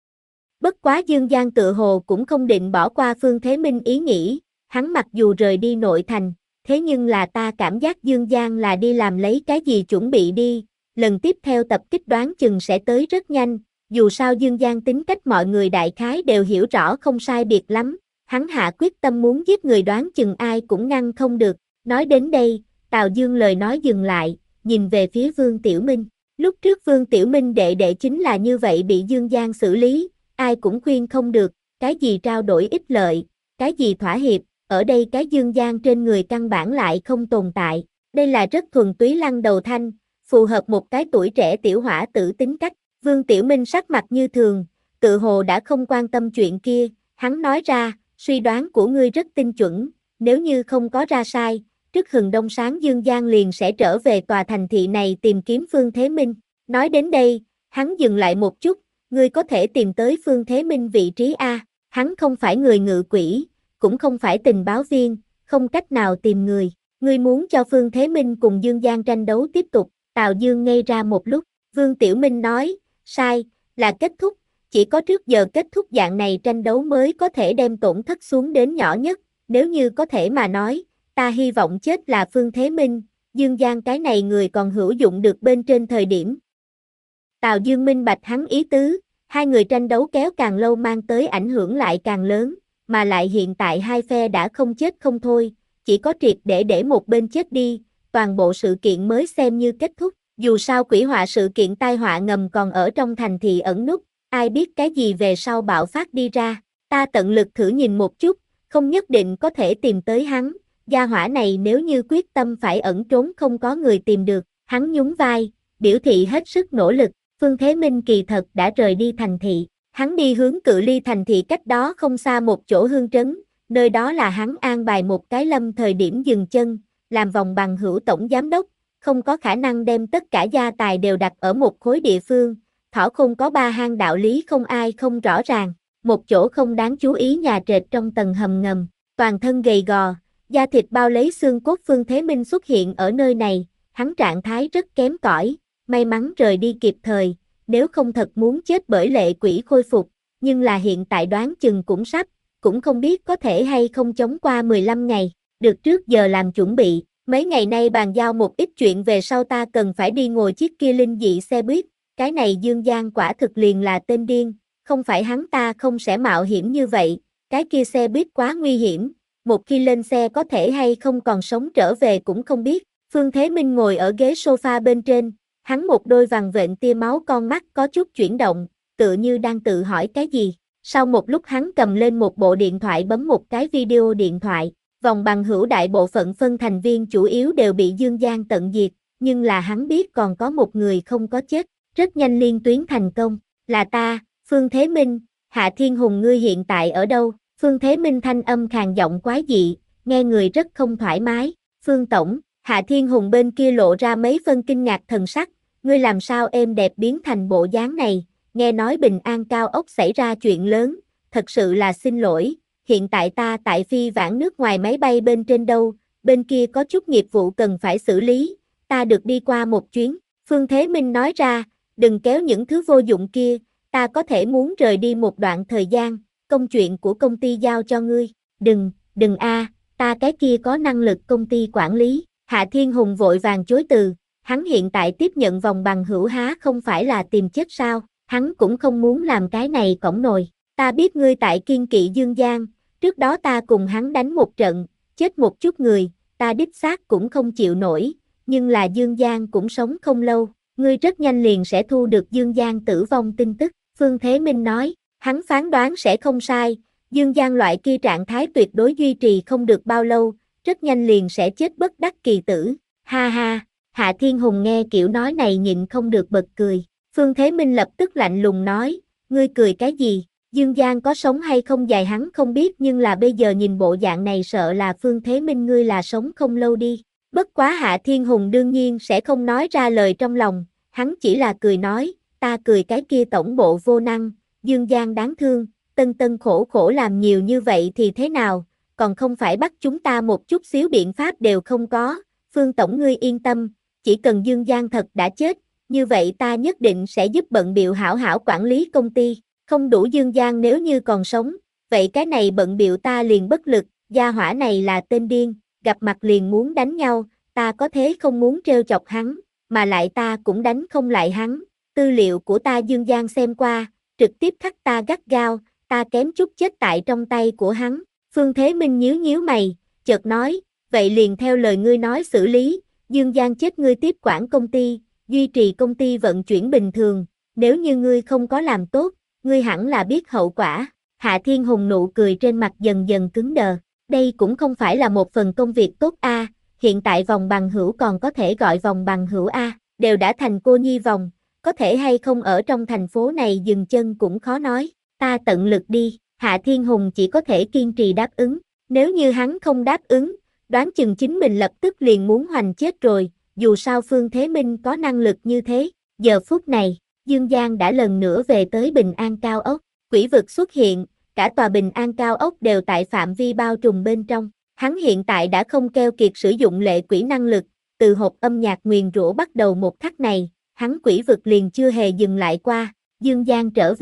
Speaker 1: Bất quá Dương Giang tự hồ cũng không định bỏ qua Phương Thế Minh ý nghĩ, hắn mặc dù rời đi nội thành, thế nhưng là ta cảm giác Dương Giang là đi làm lấy cái gì chuẩn bị đi, lần tiếp theo tập kích đoán chừng sẽ tới rất nhanh. Dù sao Dương Giang tính cách mọi người đại khái đều hiểu rõ không sai biệt lắm, hắn hạ quyết tâm muốn giết người đoán chừng ai cũng ngăn không được. Nói đến đây, Tào Dương lời nói dừng lại, nhìn về phía Vương Tiểu Minh. Lúc trước Vương Tiểu Minh đệ đệ chính là như vậy bị Dương Giang xử lý, ai cũng khuyên không được, cái gì trao đổi ích lợi, cái gì thỏa hiệp, ở đây cái Dương Giang trên người căn bản lại không tồn tại. Đây là rất thuần túy lăng đầu thanh, phù hợp một cái tuổi trẻ tiểu hỏa tử tính cách. Vương Tiểu Minh sắc mặt như thường, tự hồ đã không quan tâm chuyện kia, hắn nói ra, suy đoán của ngươi rất tinh chuẩn, nếu như không có ra sai, trước hừng đông sáng Dương Giang liền sẽ trở về tòa thành thị này tìm kiếm Phương Thế Minh. Nói đến đây, hắn dừng lại một chút, ngươi có thể tìm tới Phương Thế Minh vị trí A, hắn không phải người ngự quỷ, cũng không phải tình báo viên, không cách nào tìm người, ngươi muốn cho Phương Thế Minh cùng Dương Giang tranh đấu tiếp tục. Tào Dương ngây ra một lúc, Vương Tiểu Minh nói, sai, là kết thúc, Chỉ có trước giờ kết thúc dạng này tranh đấu mới có thể đem tổn thất xuống đến nhỏ nhất, nếu như có thể mà nói, ta hy vọng chết là Phương Thế Minh, Dương Giang cái này người còn hữu dụng được bên trên thời điểm. Tào Dương minh bạch hắn ý tứ, hai người tranh đấu kéo càng lâu mang tới ảnh hưởng lại càng lớn, mà lại hiện tại hai phe đã không chết không thôi, chỉ có triệt để để một bên chết đi, toàn bộ sự kiện mới xem như kết thúc. Dù sao quỷ họa sự kiện tai họa ngầm còn ở trong thành thị ẩn núp, ai biết cái gì về sau bạo phát đi ra, ta tận lực thử nhìn một chút, không nhất định có thể tìm tới hắn, gia hỏa này nếu như quyết tâm phải ẩn trốn không có người tìm được, hắn nhún vai, biểu thị hết sức nỗ lực, Phương Thế Minh kỳ thật đã rời đi thành thị, hắn đi hướng cự ly thành thị cách đó không xa một chỗ hương trấn, nơi đó là hắn an bài một cái lâm thời điểm dừng chân, làm vòng bằng hữu tổng giám đốc, không có khả năng đem tất cả gia tài đều đặt ở một khối địa phương, thỏ không có ba hang đạo lý không ai không rõ ràng, một chỗ không đáng chú ý nhà trệt trong tầng hầm ngầm, toàn thân gầy gò, da thịt bao lấy xương cốt Phương Thế Minh xuất hiện ở nơi này, hắn trạng thái rất kém cỏi, may mắn rời đi kịp thời, nếu không thật muốn chết bởi lệ quỷ khôi phục, nhưng là hiện tại đoán chừng cũng sắp, cũng không biết có thể hay không chống qua mười lăm ngày, được trước giờ làm chuẩn bị, mấy ngày nay bàn giao một ít chuyện về sau ta cần phải đi ngồi chiếc kia linh dị xe buýt, cái này Dương Giang quả thực liền là tên điên, không phải hắn ta không sẽ mạo hiểm như vậy, cái kia xe buýt quá nguy hiểm, một khi lên xe có thể hay không còn sống trở về cũng không biết, Phương Thế Minh ngồi ở ghế sofa bên trên, hắn một đôi vằn vện tia máu con mắt có chút chuyển động, tựa như đang tự hỏi cái gì, sau một lúc hắn cầm lên một bộ điện thoại bấm một cái video điện thoại, vòng bằng hữu đại bộ phận phân thành viên chủ yếu đều bị Dương Giang tận diệt, nhưng là hắn biết còn có một người không có chết, rất nhanh liên tuyến thành công, là ta, Phương Thế Minh, Hạ Thiên Hùng ngươi hiện tại ở đâu? Phương Thế Minh thanh âm khàn giọng quái dị, nghe người rất không thoải mái, Phương Tổng, Hạ Thiên Hùng bên kia lộ ra mấy phân kinh ngạc thần sắc, ngươi làm sao êm đẹp biến thành bộ dáng này, nghe nói Bình An cao ốc xảy ra chuyện lớn, thật sự là xin lỗi, hiện tại ta tại phi vãng nước ngoài máy bay bên trên đâu, bên kia có chút nghiệp vụ cần phải xử lý, ta được đi qua một chuyến, Phương Thế Minh nói ra, đừng kéo những thứ vô dụng kia, ta có thể muốn rời đi một đoạn thời gian, công chuyện của công ty giao cho ngươi, đừng, đừng a, ta cái kia có năng lực công ty quản lý, Hạ Thiên Hùng vội vàng chối từ, hắn hiện tại tiếp nhận vòng bằng hữu há không phải là tìm chết sao, hắn cũng không muốn làm cái này cõng nồi, ta biết ngươi tại kiên kỵ Dương Giang, trước đó ta cùng hắn đánh một trận, chết một chút người, ta đích xác cũng không chịu nổi, nhưng là Dương Giang cũng sống không lâu, ngươi rất nhanh liền sẽ thu được Dương Giang tử vong tin tức, Phương Thế Minh nói, hắn phán đoán sẽ không sai, Dương Giang loại kia trạng thái tuyệt đối duy trì không được bao lâu, rất nhanh liền sẽ chết bất đắc kỳ tử, ha ha, Hạ Thiên Hùng nghe kiểu nói này nhịn không được bật cười, Phương Thế Minh lập tức lạnh lùng nói, ngươi cười cái gì, Dương Giang có sống hay không dài hắn không biết nhưng là bây giờ nhìn bộ dạng này sợ là Phương Thế Minh ngươi là sống không lâu đi, bất quá Hạ Thiên Hùng đương nhiên sẽ không nói ra lời trong lòng, hắn chỉ là cười nói, ta cười cái kia tổng bộ vô năng, Dương Giang đáng thương, tân tân khổ khổ làm nhiều như vậy thì thế nào, còn không phải bắt chúng ta một chút xíu biện pháp đều không có, Phương Tổng ngươi yên tâm, chỉ cần Dương Giang thật đã chết, như vậy ta nhất định sẽ giúp bận bịu hảo hảo quản lý công ty, không đủ Dương Giang nếu như còn sống, vậy cái này bận bịu ta liền bất lực, gia hỏa này là tên điên, gặp mặt liền muốn đánh nhau, ta có thế không muốn trêu chọc hắn, mà lại ta cũng đánh không lại hắn, tư liệu của ta Dương Giang xem qua, trực tiếp khắc ta gắt gao, ta kém chút chết tại trong tay của hắn, Phương Thế Minh nhíu nhíu mày, chợt nói, vậy liền theo lời ngươi nói xử lý, Dương Giang chết ngươi tiếp quản công ty, duy trì công ty vận chuyển bình thường, nếu như ngươi không có làm tốt, ngươi hẳn là biết hậu quả, Hạ Thiên Hùng nụ cười trên mặt dần dần cứng đờ, đây cũng không phải là một phần công việc tốt a, hiện tại vòng bằng hữu còn có thể gọi vòng bằng hữu a, đều đã thành cô nhi vòng, có thể hay không ở trong thành phố này dừng chân cũng khó nói, ta tận lực đi, Hạ Thiên Hùng chỉ có thể kiên trì đáp ứng, nếu như hắn không đáp ứng, đoán chừng chính mình lập tức liền muốn hoành chết rồi, dù sao Phương Thế Minh có năng lực như thế, giờ phút này, Dương Giang đã lần nữa về tới Bình An cao ốc, quỷ vực xuất hiện, cả tòa Bình An cao ốc đều tại phạm vi bao trùm bên trong, hắn hiện tại đã không keo kiệt sử dụng lệ quỷ năng lực, từ hộp âm nhạc nguyền rủa bắt đầu một khắc này, hắn quỷ vực liền chưa hề dừng lại qua, Dương Giang trở về,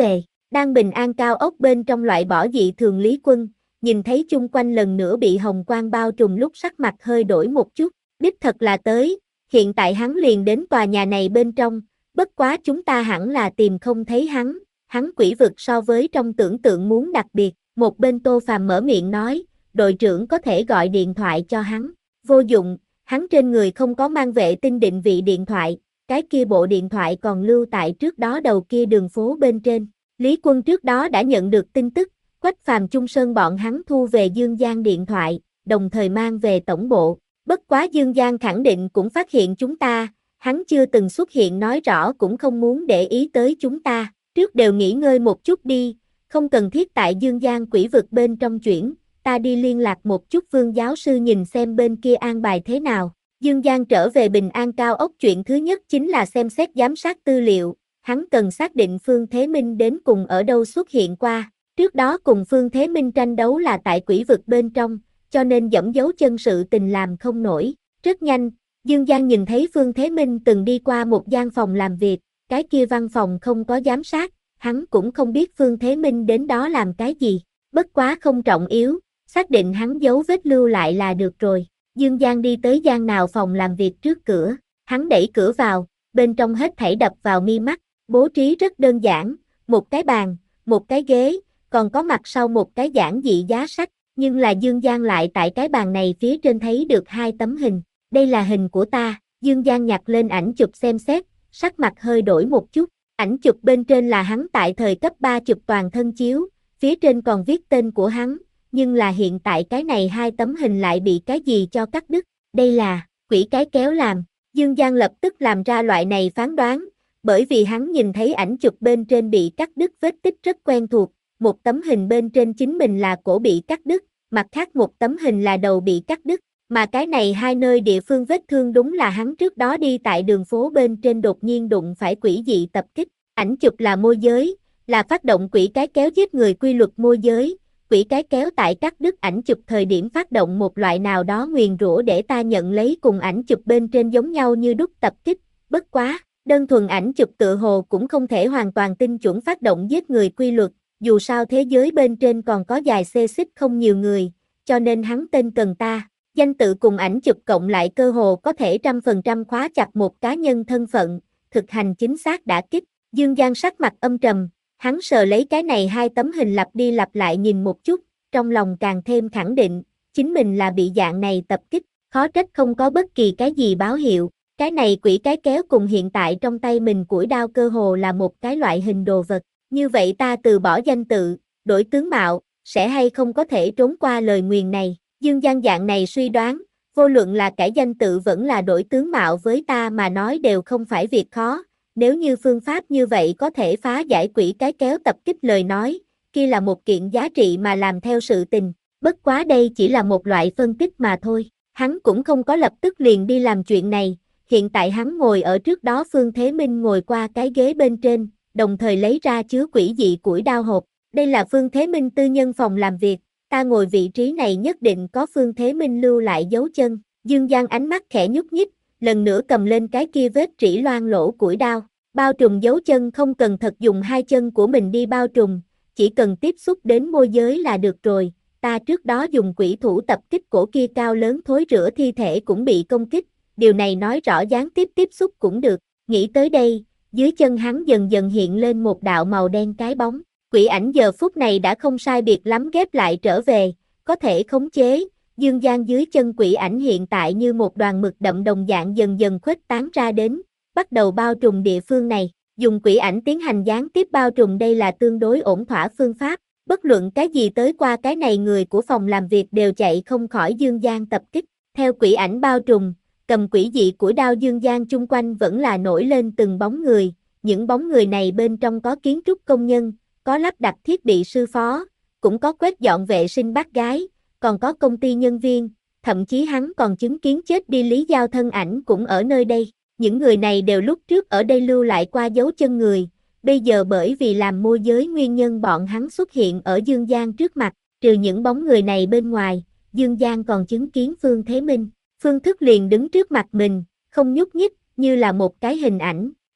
Speaker 1: Đang bình an cao ốc bên trong loại bỏ dị thường Lý Quân, nhìn thấy chung quanh lần nữa bị hồng quang bao trùm lúc sắc mặt hơi đổi một chút, đích thật là tới, hiện tại hắn liền đến tòa nhà này bên trong, bất quá chúng ta hẳn là tìm không thấy hắn, hắn quỷ vực so với trong tưởng tượng muốn đặc biệt, một bên Tô Phàm mở miệng nói, đội trưởng có thể gọi điện thoại cho hắn, vô dụng, hắn trên người không có mang vệ tinh định vị điện thoại, cái kia bộ điện thoại còn lưu tại trước đó đầu kia đường phố bên trên. Lý Quân trước đó đã nhận được tin tức, Quách Phàm Chung Sơn bọn hắn thu về Dương Giang điện thoại, đồng thời mang về tổng bộ. Bất quá Dương Giang khẳng định cũng phát hiện chúng ta, hắn chưa từng xuất hiện nói rõ cũng không muốn để ý tới chúng ta, trước đều nghỉ ngơi một chút đi, không cần thiết tại Dương Giang quỷ vực bên trong chuyển, ta đi liên lạc một chút Vương giáo sư nhìn xem bên kia an bài thế nào. Dương Giang trở về Bình An cao ốc chuyện thứ nhất chính là xem xét giám sát tư liệu, hắn cần xác định Phương Thế Minh đến cùng ở đâu xuất hiện qua, trước đó cùng Phương Thế Minh tranh đấu là tại quỷ vực bên trong, cho nên dẫm dấu chân sự tình làm không nổi. Rất nhanh, Dương Giang nhìn thấy Phương Thế Minh từng đi qua một gian phòng làm việc, cái kia văn phòng không có giám sát, hắn cũng không biết Phương Thế Minh đến đó làm cái gì, bất quá không trọng yếu, xác định hắn dấu vết lưu lại là được rồi. Dương Giang đi tới gian nào phòng làm việc trước cửa, hắn đẩy cửa vào, bên trong hết thảy đập vào mi mắt, bố trí rất đơn giản, một cái bàn, một cái ghế, còn có mặt sau một cái giản dị giá sách, nhưng là Dương Giang lại tại cái bàn này phía trên thấy được hai tấm hình, đây là hình của ta, Dương Giang nhặt lên ảnh chụp xem xét, sắc mặt hơi đổi một chút, ảnh chụp bên trên là hắn tại thời cấp ba chụp toàn thân chiếu, phía trên còn viết tên của hắn, nhưng là hiện tại cái này hai tấm hình lại bị cái gì cho cắt đứt, đây là, quỷ cái kéo làm, Dương Giang lập tức làm ra loại này phán đoán, bởi vì hắn nhìn thấy ảnh chụp bên trên bị cắt đứt vết tích rất quen thuộc, một tấm hình bên trên chính mình là cổ bị cắt đứt, mặt khác một tấm hình là đầu bị cắt đứt, mà cái này hai nơi địa phương vết thương đúng là hắn trước đó đi tại đường phố bên trên đột nhiên đụng phải quỷ dị tập kích, ảnh chụp là môi giới, là phát động quỷ cái kéo giết người quy luật môi giới, quỷ cái kéo tại cắt đứt ảnh chụp thời điểm phát động một loại nào đó nguyền rủa để ta nhận lấy cùng ảnh chụp bên trên giống nhau như đúc tập kích, bất quá, đơn thuần ảnh chụp tự hồ cũng không thể hoàn toàn tinh chuẩn phát động giết người quy luật, dù sao thế giới bên trên còn có dài xê xích không nhiều người, cho nên hắn tên cần ta, danh tự cùng ảnh chụp cộng lại cơ hồ có thể trăm phần trăm khóa chặt một cá nhân thân phận, thực hành chính xác đả kích, Dương Giang sắc mặt âm trầm, hắn sờ lấy cái này hai tấm hình lặp đi lặp lại nhìn một chút, trong lòng càng thêm khẳng định, chính mình là bị dạng này tập kích, khó trách không có bất kỳ cái gì báo hiệu, cái này quỷ cái kéo cùng hiện tại trong tay mình củi đao cơ hồ là một cái loại hình đồ vật, như vậy ta từ bỏ danh tự, đổi tướng mạo, sẽ hay không có thể trốn qua lời nguyền này, Dương Giang dạng này suy đoán, vô luận là cải danh tự vẫn là đổi tướng mạo với ta mà nói đều không phải việc khó. Nếu như phương pháp như vậy có thể phá giải quỷ cái kéo tập kích lời nói, kia là một kiện giá trị mà làm theo sự tình, bất quá đây chỉ là một loại phân tích mà thôi, hắn cũng không có lập tức liền đi làm chuyện này, hiện tại hắn ngồi ở trước đó Phương Thế Minh ngồi qua cái ghế bên trên, đồng thời lấy ra chứa quỷ dị củi đao hộp, đây là Phương Thế Minh tư nhân phòng làm việc, ta ngồi vị trí này nhất định có Phương Thế Minh lưu lại dấu chân, Dương Giang ánh mắt khẽ nhúc nhích, lần nữa cầm lên cái kia vết trĩ loang lỗ củi đao, bao trùm dấu chân không cần thật dùng hai chân của mình đi bao trùm, chỉ cần tiếp xúc đến môi giới là được rồi, ta trước đó dùng quỷ thủ tập kích cổ kia cao lớn thối rữa thi thể cũng bị công kích, điều này nói rõ gián tiếp tiếp xúc cũng được, nghĩ tới đây, dưới chân hắn dần dần hiện lên một đạo màu đen cái bóng, quỷ ảnh giờ phút này đã không sai biệt lắm ghép lại trở về, có thể khống chế. Dương Giang dưới chân quỷ ảnh hiện tại như một đoàn mực đậm đồng dạng dần dần khuếch tán ra đến, bắt đầu bao trùm địa phương này, dùng quỷ ảnh tiến hành gián tiếp bao trùm đây là tương đối ổn thỏa phương pháp, bất luận cái gì tới qua cái này người của phòng làm việc đều chạy không khỏi Dương Giang tập kích, theo quỷ ảnh bao trùm, cầm quỷ dị của đao Dương Giang chung quanh vẫn là nổi lên từng bóng người, những bóng người này bên trong có kiến trúc công nhân, có lắp đặt thiết bị sư phó, cũng có quét dọn vệ sinh bác gái, còn có công ty nhân viên, thậm chí hắn còn chứng kiến chết đi Lý Giao thân ảnh cũng ở nơi đây. Những người này đều lúc trước ở đây lưu lại qua dấu chân người, bây giờ bởi vì làm môi giới nguyên nhân bọn hắn xuất hiện ở Dương Giang trước mặt, trừ những bóng người này bên ngoài, Dương Giang còn chứng kiến Phương Thế Minh. Phương Thức liền đứng trước mặt mình, không nhúc nhích, như là một cái hình ảnh,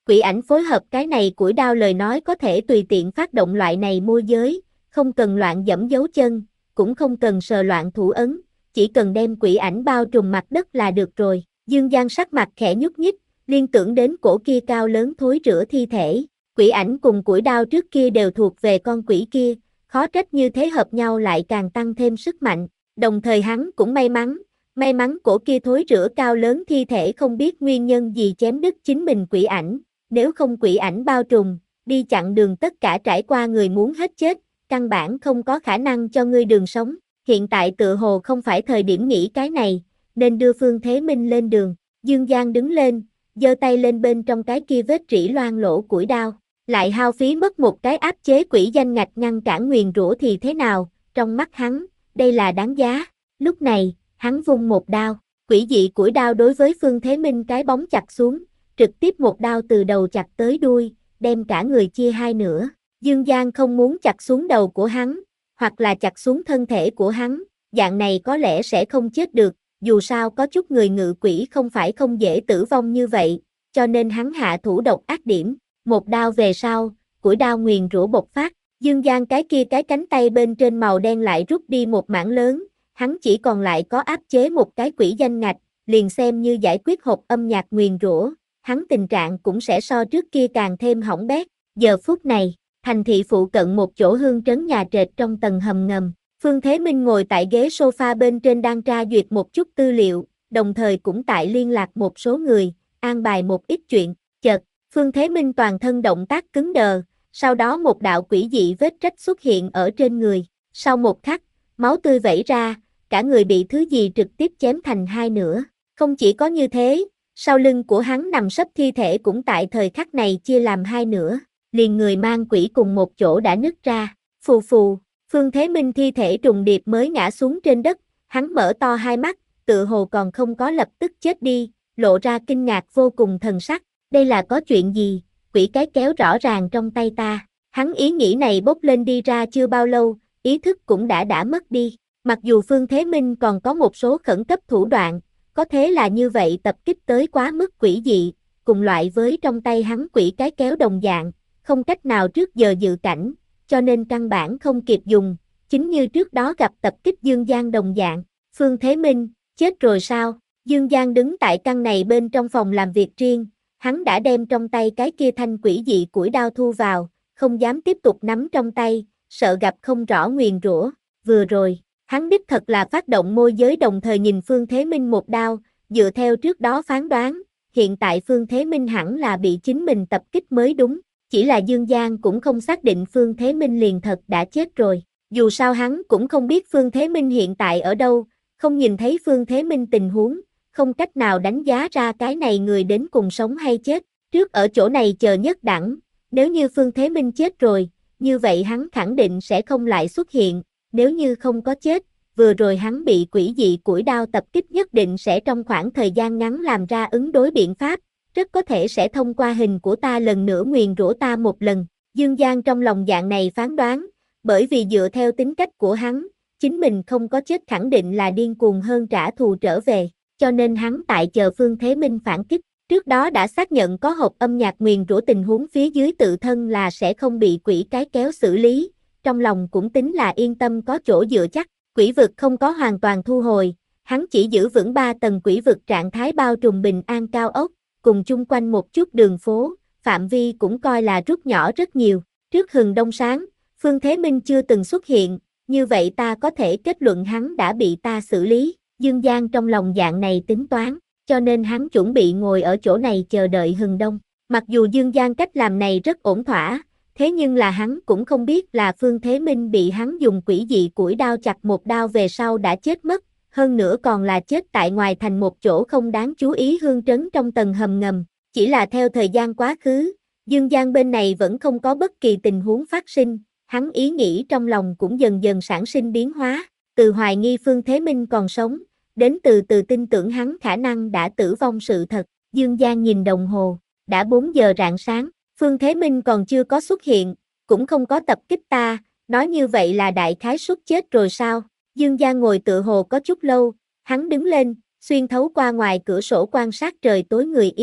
Speaker 1: Quỷ ảnh phối hợp cái này củi đao lời nói có thể tùy tiện phát động loại này môi giới, không cần loạn dẫm dấu chân, cũng không cần sờ loạn thủ ấn, chỉ cần đem quỷ ảnh bao trùm mặt đất là được rồi. Dương Giang sắc mặt khẽ nhúc nhích, liên tưởng đến cổ kia cao lớn thối rữa thi thể. Quỷ ảnh cùng củi đao trước kia đều thuộc về con quỷ kia, khó trách như thế hợp nhau lại càng tăng thêm sức mạnh. Đồng thời hắn cũng may mắn, may mắn cổ kia thối rữa cao lớn thi thể không biết nguyên nhân gì chém đứt chính mình quỷ ảnh, nếu không quỷ ảnh bao trùm, đi chặn đường tất cả trải qua người muốn hết chết, căn bản không có khả năng cho ngươi đường sống. Hiện tại tựa hồ không phải thời điểm nghĩ cái này, nên đưa Phương Thế Minh lên đường. Dương Giang đứng lên, giơ tay lên bên trong cái kia vết rỉ loang lỗ củi đao, lại hao phí mất một cái áp chế quỷ danh ngạch ngăn cản nguyền rủa thì thế nào, trong mắt hắn, đây là đáng giá. Lúc này, hắn vung một đao, quỷ dị củi đao đối với Phương Thế Minh cái bóng chặt xuống, trực tiếp một đao từ đầu chặt tới đuôi, đem cả người chia hai nửa. Dương Giang không muốn chặt xuống đầu của hắn, hoặc là chặt xuống thân thể của hắn, dạng này có lẽ sẽ không chết được, dù sao có chút người ngự quỷ không phải không dễ tử vong như vậy, cho nên hắn hạ thủ độc ác điểm, một đao về sau, củi đao nguyền rủa bộc phát, Dương Giang cái kia cái cánh tay bên trên màu đen lại rút đi một mảng lớn, hắn chỉ còn lại có áp chế một cái quỷ danh ngạch, liền xem như giải quyết hộp âm nhạc nguyền rủa, hắn tình trạng cũng sẽ so trước kia càng thêm hỏng bét. Giờ phút này, thành thị phụ cận một chỗ hương trấn nhà trệt trong tầng hầm ngầm, Phương Thế Minh ngồi tại ghế sofa bên trên đang tra duyệt một chút tư liệu, đồng thời cũng tại liên lạc một số người, an bài một ít chuyện. Chợt, Phương Thế Minh toàn thân động tác cứng đờ, sau đó một đạo quỷ dị vết rách xuất hiện ở trên người, sau một khắc, máu tươi vẩy ra, cả người bị thứ gì trực tiếp chém thành hai nửa. Không chỉ có như thế, sau lưng của hắn nằm sấp thi thể cũng tại thời khắc này chia làm hai nửa, liền người mang quỷ cùng một chỗ đã nứt ra, phù phù, Phương Thế Minh thi thể trùng điệp mới ngã xuống trên đất, hắn mở to hai mắt, tựa hồ còn không có lập tức chết đi, lộ ra kinh ngạc vô cùng thần sắc, đây là có chuyện gì, quỷ cái kéo rõ ràng trong tay ta, hắn ý nghĩ này bốc lên đi ra chưa bao lâu, ý thức cũng đã đã mất đi, mặc dù Phương Thế Minh còn có một số khẩn cấp thủ đoạn, có thế là như vậy tập kích tới quá mức quỷ dị, cùng loại với trong tay hắn quỷ cái kéo đồng dạng, không cách nào trước giờ dự cảnh, cho nên căn bản không kịp dùng, chính như trước đó gặp tập kích Dương Giang đồng dạng. Phương Thế Minh, chết rồi sao? Dương Giang đứng tại căn này bên trong phòng làm việc riêng, hắn đã đem trong tay cái kia thanh quỷ dị củi đao thu vào, không dám tiếp tục nắm trong tay, sợ gặp không rõ nguyền rủa. Vừa rồi, hắn đích thật là phát động môi giới đồng thời nhìn Phương Thế Minh một đao, dựa theo trước đó phán đoán, hiện tại Phương Thế Minh hẳn là bị chính mình tập kích mới đúng, chỉ là Dương Giang cũng không xác định Phương Thế Minh liền thật đã chết rồi, dù sao hắn cũng không biết Phương Thế Minh hiện tại ở đâu, không nhìn thấy Phương Thế Minh tình huống, không cách nào đánh giá ra cái này người đến cùng sống hay chết, trước ở chỗ này chờ nhất đẳng, nếu như Phương Thế Minh chết rồi, như vậy hắn khẳng định sẽ không lại xuất hiện, nếu như không có chết, vừa rồi hắn bị quỷ dị củi đao tập kích nhất định sẽ trong khoảng thời gian ngắn làm ra ứng đối biện pháp, rất có thể sẽ thông qua hình của ta lần nữa nguyền rủa ta một lần. Dương Giang trong lòng dạng này phán đoán, bởi vì dựa theo tính cách của hắn, chính mình không có chết khẳng định là điên cuồng hơn trả thù trở về, cho nên hắn tại chờ Phương Thế Minh phản kích. Trước đó đã xác nhận có hộp âm nhạc nguyền rủa tình huống phía dưới tự thân là sẽ không bị quỷ cái kéo xử lý, trong lòng cũng tính là yên tâm có chỗ dựa chắc, quỷ vực không có hoàn toàn thu hồi, hắn chỉ giữ vững ba tầng quỷ vực trạng thái bao trùm bình an cao ốc, cùng chung quanh một chút đường phố, phạm vi cũng coi là rút nhỏ rất nhiều, trước hừng đông sáng, Phương Thế Minh chưa từng xuất hiện, như vậy ta có thể kết luận hắn đã bị ta xử lý, Dương Giang trong lòng dạng này tính toán, cho nên hắn chuẩn bị ngồi ở chỗ này chờ đợi hừng đông, mặc dù Dương Giang cách làm này rất ổn thỏa, thế nhưng là hắn cũng không biết là Phương Thế Minh bị hắn dùng quỷ dị củi đao chặt một đao về sau đã chết mất, hơn nữa còn là chết tại ngoài thành một chỗ không đáng chú ý hương trấn trong tầng hầm ngầm, chỉ là theo thời gian quá khứ, Dương Giang bên này vẫn không có bất kỳ tình huống phát sinh, hắn ý nghĩ trong lòng cũng dần dần sản sinh biến hóa, từ hoài nghi Phương Thế Minh còn sống, đến từ từ tin tưởng hắn khả năng đã tử vong sự thật. Dương Giang nhìn đồng hồ, đã bốn giờ rạng sáng, Phương Thế Minh còn chưa có xuất hiện, cũng không có tập kích ta, nói như vậy là đại khái suất chết rồi sao? Dương Giang ngồi tựa hồ có chút lâu, hắn đứng lên, xuyên thấu qua ngoài cửa sổ quan sát trời tối người yên,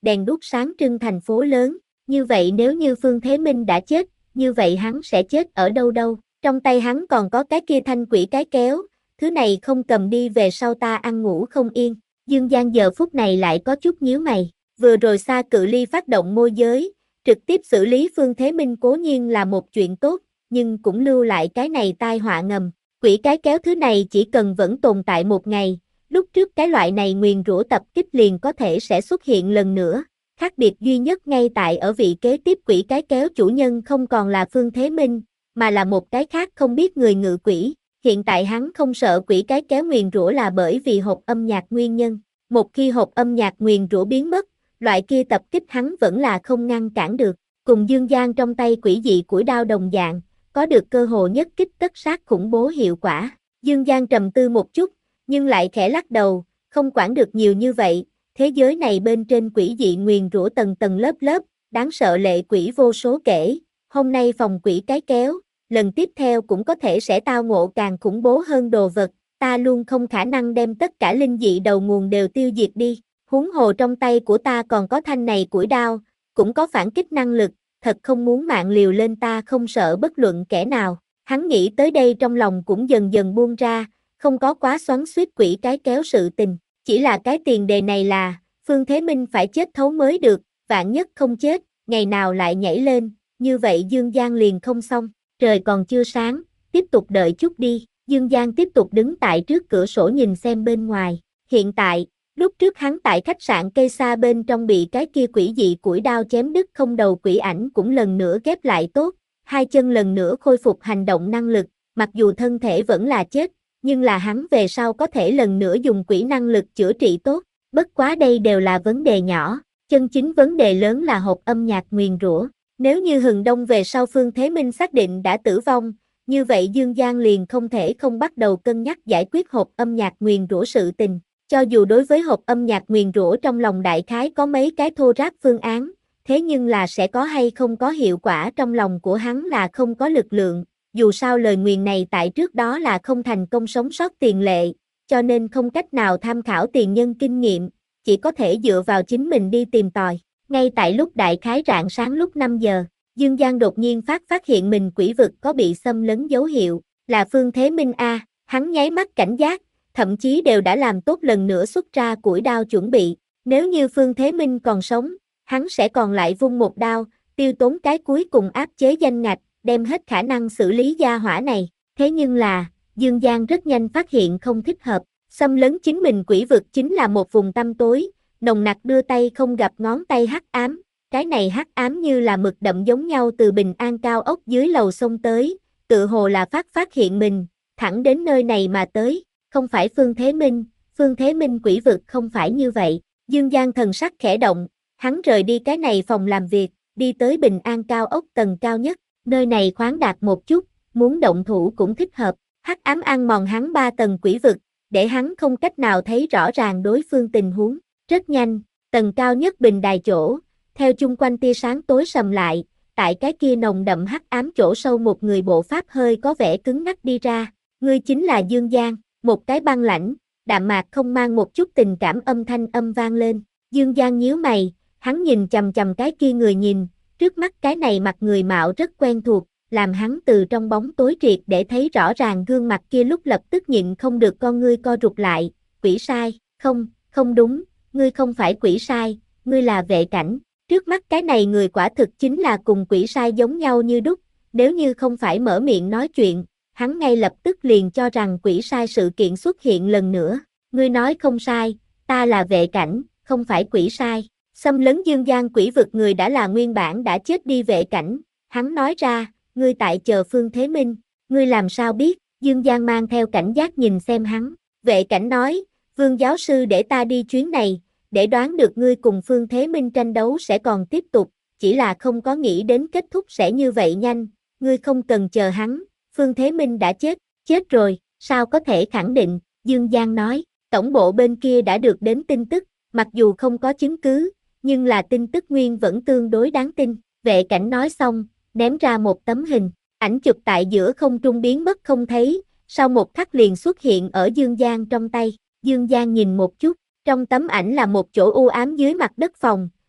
Speaker 1: đèn đuốc sáng trưng thành phố lớn, như vậy nếu như Phương Thế Minh đã chết, như vậy hắn sẽ chết ở đâu đâu, trong tay hắn còn có cái kia thanh quỷ cái kéo, thứ này không cầm đi về sau ta ăn ngủ không yên. Dương Giang giờ phút này lại có chút nhíu mày, vừa rồi xa cự ly phát động môi giới, trực tiếp xử lý Phương Thế Minh cố nhiên là một chuyện tốt, nhưng cũng lưu lại cái này tai họa ngầm. Quỷ cái kéo thứ này chỉ cần vẫn tồn tại một ngày, lúc trước cái loại này nguyền rủa tập kích liền có thể sẽ xuất hiện lần nữa. Khác biệt duy nhất ngay tại ở vị kế tiếp quỷ cái kéo chủ nhân không còn là Phương Thế Minh, mà là một cái khác không biết người ngự quỷ. Hiện tại hắn không sợ quỷ cái kéo nguyền rủa là bởi vì hộp âm nhạc nguyên nhân. Một khi hộp âm nhạc nguyền rủa biến mất, loại kia tập kích hắn vẫn là không ngăn cản được. Cùng Dương Giang trong tay quỷ dị củi đao đồng dạng, có được cơ hội nhất kích tất sát khủng bố hiệu quả. Dương Giang trầm tư một chút, nhưng lại khẽ lắc đầu, không quản được nhiều như vậy. Thế giới này bên trên quỷ dị nguyền rủa tầng tầng lớp lớp, đáng sợ lệ quỷ vô số kể. Hôm nay phòng quỷ cái kéo, lần tiếp theo cũng có thể sẽ tao ngộ càng khủng bố hơn đồ vật. Ta luôn không khả năng đem tất cả linh dị đầu nguồn đều tiêu diệt đi. Huống hồ trong tay của ta còn có thanh này củi đao, cũng có phản kích năng lực, thật không muốn mạng liều lên ta không sợ bất luận kẻ nào. Hắn nghĩ tới đây trong lòng cũng dần dần buông ra, không có quá xoắn xuýt quỷ cái kéo sự tình. Chỉ là cái tiền đề này là, Phương Thế Minh phải chết thấu mới được, vạn nhất không chết, ngày nào lại nhảy lên, như vậy Dương Giang liền không xong. Trời còn chưa sáng, tiếp tục đợi chút đi. Dương Giang tiếp tục đứng tại trước cửa sổ nhìn xem bên ngoài. Hiện tại, lúc trước hắn tại khách sạn cây xa bên trong bị cái kia quỷ dị củi đao chém đứt không đầu quỷ ảnh cũng lần nữa ghép lại tốt, hai chân lần nữa khôi phục hành động năng lực, mặc dù thân thể vẫn là chết, nhưng là hắn về sau có thể lần nữa dùng quỷ năng lực chữa trị tốt, bất quá đây đều là vấn đề nhỏ, chân chính vấn đề lớn là hộp âm nhạc nguyền rủa. Nếu như hừng đông về sau Phương Thế Minh xác định đã tử vong, như vậy Dương Giang liền không thể không bắt đầu cân nhắc giải quyết hộp âm nhạc nguyền rủa sự tình. Cho dù đối với hộp âm nhạc nguyền rủa trong lòng đại khái có mấy cái thô ráp phương án, thế nhưng là sẽ có hay không có hiệu quả trong lòng của hắn là không có lực lượng. Dù sao lời nguyền này tại trước đó là không thành công sống sót tiền lệ, cho nên không cách nào tham khảo tiền nhân kinh nghiệm, chỉ có thể dựa vào chính mình đi tìm tòi. Ngay tại lúc đại khái rạng sáng lúc năm giờ, Dương Giang đột nhiên phát phát hiện mình quỷ vực có bị xâm lấn dấu hiệu, là Phương Thế Minh a, hắn nháy mắt cảnh giác, thậm chí đều đã làm tốt lần nữa xuất ra củi đao chuẩn bị, nếu như Phương Thế Minh còn sống, hắn sẽ còn lại vung một đao, tiêu tốn cái cuối cùng áp chế danh ngạch, đem hết khả năng xử lý gia hỏa này, thế nhưng là, Dương Giang rất nhanh phát hiện không thích hợp, xâm lấn chính mình quỷ vực chính là một vùng tăm tối, nồng nặc đưa tay không gặp ngón tay hắc ám, cái này hắc ám như là mực đậm giống nhau từ Bình An cao ốc dưới lầu sông tới, tự hồ là phát phát hiện mình, thẳng đến nơi này mà tới, không phải Phương Thế Minh, Phương Thế Minh quỷ vực không phải như vậy, Dương Giang thần sắc khẽ động, hắn rời đi cái này phòng làm việc, đi tới Bình An cao ốc tầng cao nhất, nơi này khoáng đạt một chút, muốn động thủ cũng thích hợp, hắc ám ăn mòn hắn ba tầng quỷ vực, để hắn không cách nào thấy rõ ràng đối phương tình huống, rất nhanh, tầng cao nhất bình đài chỗ, theo chung quanh tia sáng tối sầm lại, tại cái kia nồng đậm hắc ám chỗ sâu một người bộ pháp hơi có vẻ cứng ngắc đi ra, ngươi chính là Dương Giang, một cái băng lãnh, đạm mạc không mang một chút tình cảm âm thanh âm vang lên, Dương Giang nhíu mày, hắn nhìn chằm chằm cái kia người nhìn, trước mắt cái này mặt người mạo rất quen thuộc, làm hắn từ trong bóng tối triệt để thấy rõ ràng gương mặt kia lúc lập tức nhịn không được con ngươi co rụt lại, quỷ sai, không, không đúng, ngươi không phải quỷ sai, ngươi là vệ cảnh. Trước mắt cái này người quả thực chính là cùng quỷ sai giống nhau như đúc, nếu như không phải mở miệng nói chuyện, hắn ngay lập tức liền cho rằng quỷ sai sự kiện xuất hiện lần nữa. Ngươi nói không sai, ta là vệ cảnh, không phải quỷ sai. Xâm lấn Dương Giang quỷ vực người đã là nguyên bản đã chết đi vệ cảnh, hắn nói ra, ngươi tại chờ Phương Thế Minh, ngươi làm sao biết, Dương Giang mang theo cảnh giác nhìn xem hắn, vệ cảnh nói, Vương giáo sư để ta đi chuyến này, để đoán được ngươi cùng Phương Thế Minh tranh đấu sẽ còn tiếp tục, chỉ là không có nghĩ đến kết thúc sẽ như vậy nhanh, ngươi không cần chờ hắn, Phương Thế Minh đã chết, chết rồi, sao có thể khẳng định, Dương Giang nói, tổng bộ bên kia đã được đến tin tức, mặc dù không có chứng cứ, nhưng là tin tức nguyên vẫn tương đối đáng tin, vệ cảnh nói xong, ném ra một tấm hình, ảnh chụp tại giữa không trung biến mất không thấy, sau một khắc liền xuất hiện ở Dương Giang trong tay, Dương Giang nhìn một chút, trong tấm ảnh là một chỗ u ám dưới mặt đất phòng,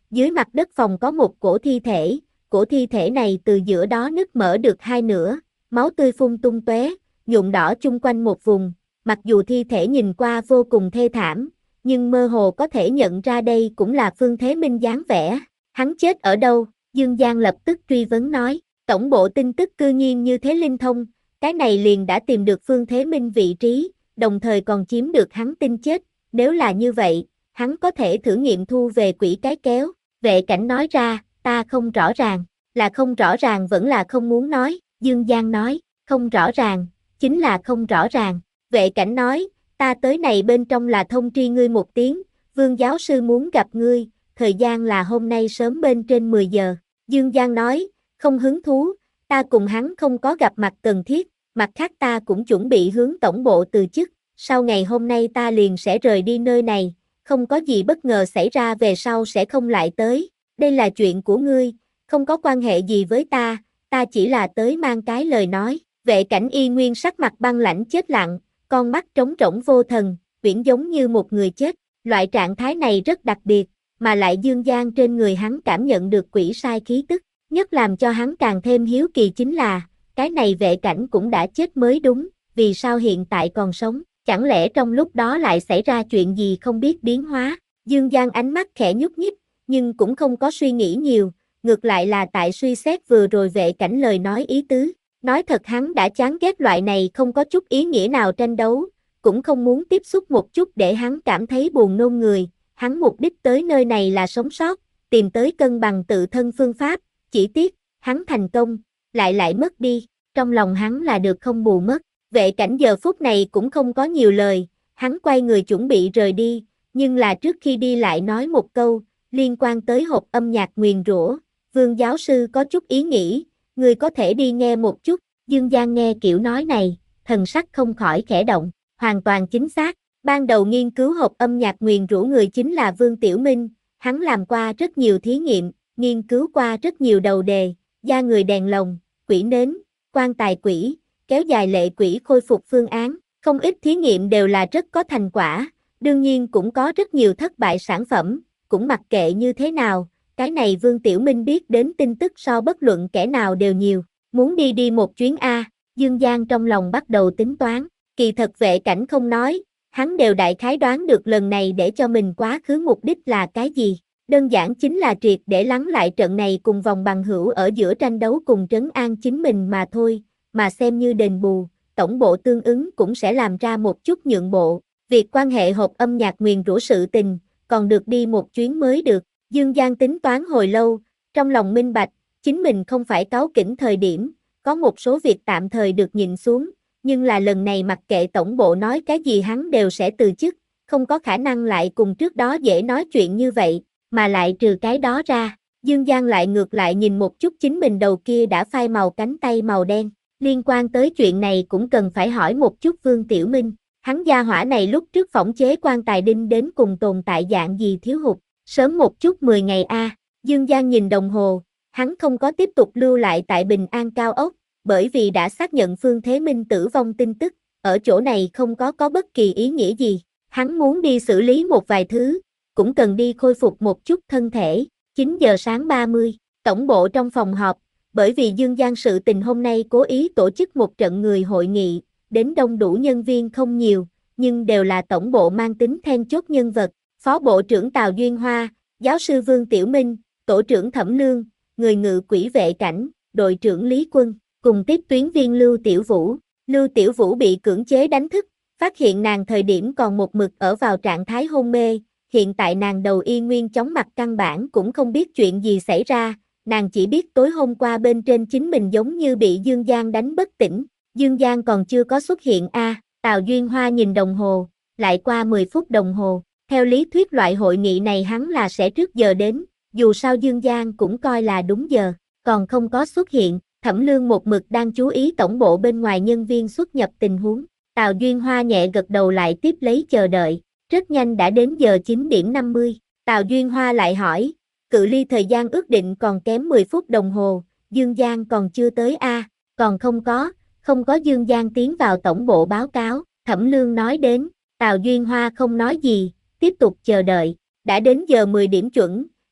Speaker 1: dưới mặt đất phòng có một cổ thi thể, cổ thi thể này từ giữa đó nứt mở được hai nửa, máu tươi phun tung tóe, nhuộm đỏ chung quanh một vùng, mặc dù thi thể nhìn qua vô cùng thê thảm, nhưng mơ hồ có thể nhận ra đây cũng là Phương Thế Minh dáng vẻ. Hắn chết ở đâu? Dương Giang lập tức truy vấn nói, tổng bộ tin tức cư nhiên như thế linh thông, cái này liền đã tìm được Phương Thế Minh vị trí, đồng thời còn chiếm được hắn tin chết, nếu là như vậy, hắn có thể thử nghiệm thu về quỷ cái kéo. Vệ Cảnh nói ra, ta không rõ ràng, là không rõ ràng vẫn là không muốn nói, Dương Giang nói, không rõ ràng, chính là không rõ ràng. Vệ Cảnh nói, ta tới này bên trong là thông tri ngươi một tiếng, Vương giáo sư muốn gặp ngươi, thời gian là hôm nay sớm bên trên mười giờ. Dương Giang nói, không hứng thú, ta cùng hắn không có gặp mặt cần thiết, mặt khác ta cũng chuẩn bị hướng tổng bộ từ chức, sau ngày hôm nay ta liền sẽ rời đi nơi này, không có gì bất ngờ xảy ra về sau sẽ không lại tới, đây là chuyện của ngươi, không có quan hệ gì với ta, ta chỉ là tới mang cái lời nói. Vệ Cảnh y nguyên sắc mặt băng lãnh chết lặng, con mắt trống rỗng vô thần, viễn giống như một người chết, loại trạng thái này rất đặc biệt, mà lại Dương Giang trên người hắn cảm nhận được quỷ sai khí tức, nhất làm cho hắn càng thêm hiếu kỳ chính là, cái này Vệ Cảnh cũng đã chết mới đúng, vì sao hiện tại còn sống, chẳng lẽ trong lúc đó lại xảy ra chuyện gì không biết biến hóa. Dương Giang ánh mắt khẽ nhúc nhích, nhưng cũng không có suy nghĩ nhiều, ngược lại là tại suy xét vừa rồi Vệ Cảnh lời nói ý tứ. Nói thật hắn đã chán ghét loại này không có chút ý nghĩa nào tranh đấu, cũng không muốn tiếp xúc một chút để hắn cảm thấy buồn nôn người, hắn mục đích tới nơi này là sống sót, tìm tới cân bằng tự thân phương pháp, chỉ tiếc, hắn thành công, lại lại mất đi, trong lòng hắn là được không bù mất. Vệ Cảnh giờ phút này cũng không có nhiều lời, hắn quay người chuẩn bị rời đi, nhưng là trước khi đi lại nói một câu, liên quan tới hộp âm nhạc nguyền rủa, Vương giáo sư có chút ý nghĩ, người có thể đi nghe một chút. Dương Giang nghe kiểu nói này, thần sắc không khỏi khẽ động, hoàn toàn chính xác, ban đầu nghiên cứu hộp âm nhạc nguyền rủa người chính là Vương Tiểu Minh, hắn làm qua rất nhiều thí nghiệm, nghiên cứu qua rất nhiều đầu đề, da người đèn lồng, quỷ nến, quan tài quỷ, kéo dài lệ quỷ khôi phục phương án, không ít thí nghiệm đều là rất có thành quả, đương nhiên cũng có rất nhiều thất bại sản phẩm, cũng mặc kệ như thế nào, cái này Vương Tiểu Minh biết đến tin tức so bất luận kẻ nào đều nhiều. Muốn đi đi một chuyến A, Dương Giang trong lòng bắt đầu tính toán, kỳ thật Vệ Cảnh không nói, hắn đều đại khái đoán được lần này để cho mình quá khứ mục đích là cái gì, đơn giản chính là triệt để lắng lại trận này cùng vòng bằng hữu ở giữa tranh đấu cùng trấn an chính mình mà thôi, mà xem như đền bù, tổng bộ tương ứng cũng sẽ làm ra một chút nhượng bộ, việc quan hệ hộp âm nhạc nguyền rủa sự tình, còn được đi một chuyến mới được, Dương Giang tính toán hồi lâu, trong lòng minh bạch, chính mình không phải cáu kỉnh thời điểm, có một số việc tạm thời được nhịn xuống, nhưng là lần này mặc kệ tổng bộ nói cái gì hắn đều sẽ từ chức, không có khả năng lại cùng trước đó dễ nói chuyện như vậy, mà lại trừ cái đó ra, Dương Giang lại ngược lại nhìn một chút chính mình đầu kia đã phai màu cánh tay màu đen, liên quan tới chuyện này cũng cần phải hỏi một chút Vương Tiểu Minh, hắn gia hỏa này lúc trước phỏng chế quan tài đinh đến cùng tồn tại dạng gì thiếu hụt, sớm một chút mười ngày a. Dương Giang nhìn đồng hồ. Hắn không có tiếp tục lưu lại tại Bình An Cao ốc, bởi vì đã xác nhận Phương Thế Minh tử vong tin tức, ở chỗ này không có có bất kỳ ý nghĩa gì. Hắn muốn đi xử lý một vài thứ, cũng cần đi khôi phục một chút thân thể. chín giờ sáng ba mươi, tổng bộ trong phòng họp, bởi vì Dương Giang sự tình hôm nay cố ý tổ chức một trận người hội nghị, đến đông đủ nhân viên không nhiều, nhưng đều là tổng bộ mang tính then chốt nhân vật. Phó Bộ trưởng Tào Duyên Hoa, giáo sư Vương Tiểu Minh, tổ trưởng Thẩm Lương, người ngự quỹ Vệ Cảnh, đội trưởng Lý Quân, cùng tiếp tuyến viên Lưu Tiểu Vũ. Lưu Tiểu Vũ bị cưỡng chế đánh thức, phát hiện nàng thời điểm còn một mực ở vào trạng thái hôn mê, hiện tại nàng đầu y nguyên chóng mặt căn bản cũng không biết chuyện gì xảy ra, nàng chỉ biết tối hôm qua bên trên chính mình giống như bị Dương Giang đánh bất tỉnh, Dương Giang còn chưa có xuất hiện a. À, Tào Duyên Hoa nhìn đồng hồ, lại qua mười phút đồng hồ, theo lý thuyết loại hội nghị này hắn là sẽ trước giờ đến, dù sao Dương Giang cũng coi là đúng giờ, còn không có xuất hiện, Thẩm Lương một mực đang chú ý tổng bộ bên ngoài nhân viên xuất nhập tình huống, Tào Duyên Hoa nhẹ gật đầu lại tiếp lấy chờ đợi, rất nhanh đã đến giờ chín điểm năm mươi, Tào Duyên Hoa lại hỏi, cự ly thời gian ước định còn kém mười phút đồng hồ, Dương Giang còn chưa tới a, à, còn không có, không có Dương Giang tiến vào tổng bộ báo cáo, Thẩm Lương nói đến, Tào Duyên Hoa không nói gì, tiếp tục chờ đợi, đã đến giờ mười điểm chuẩn,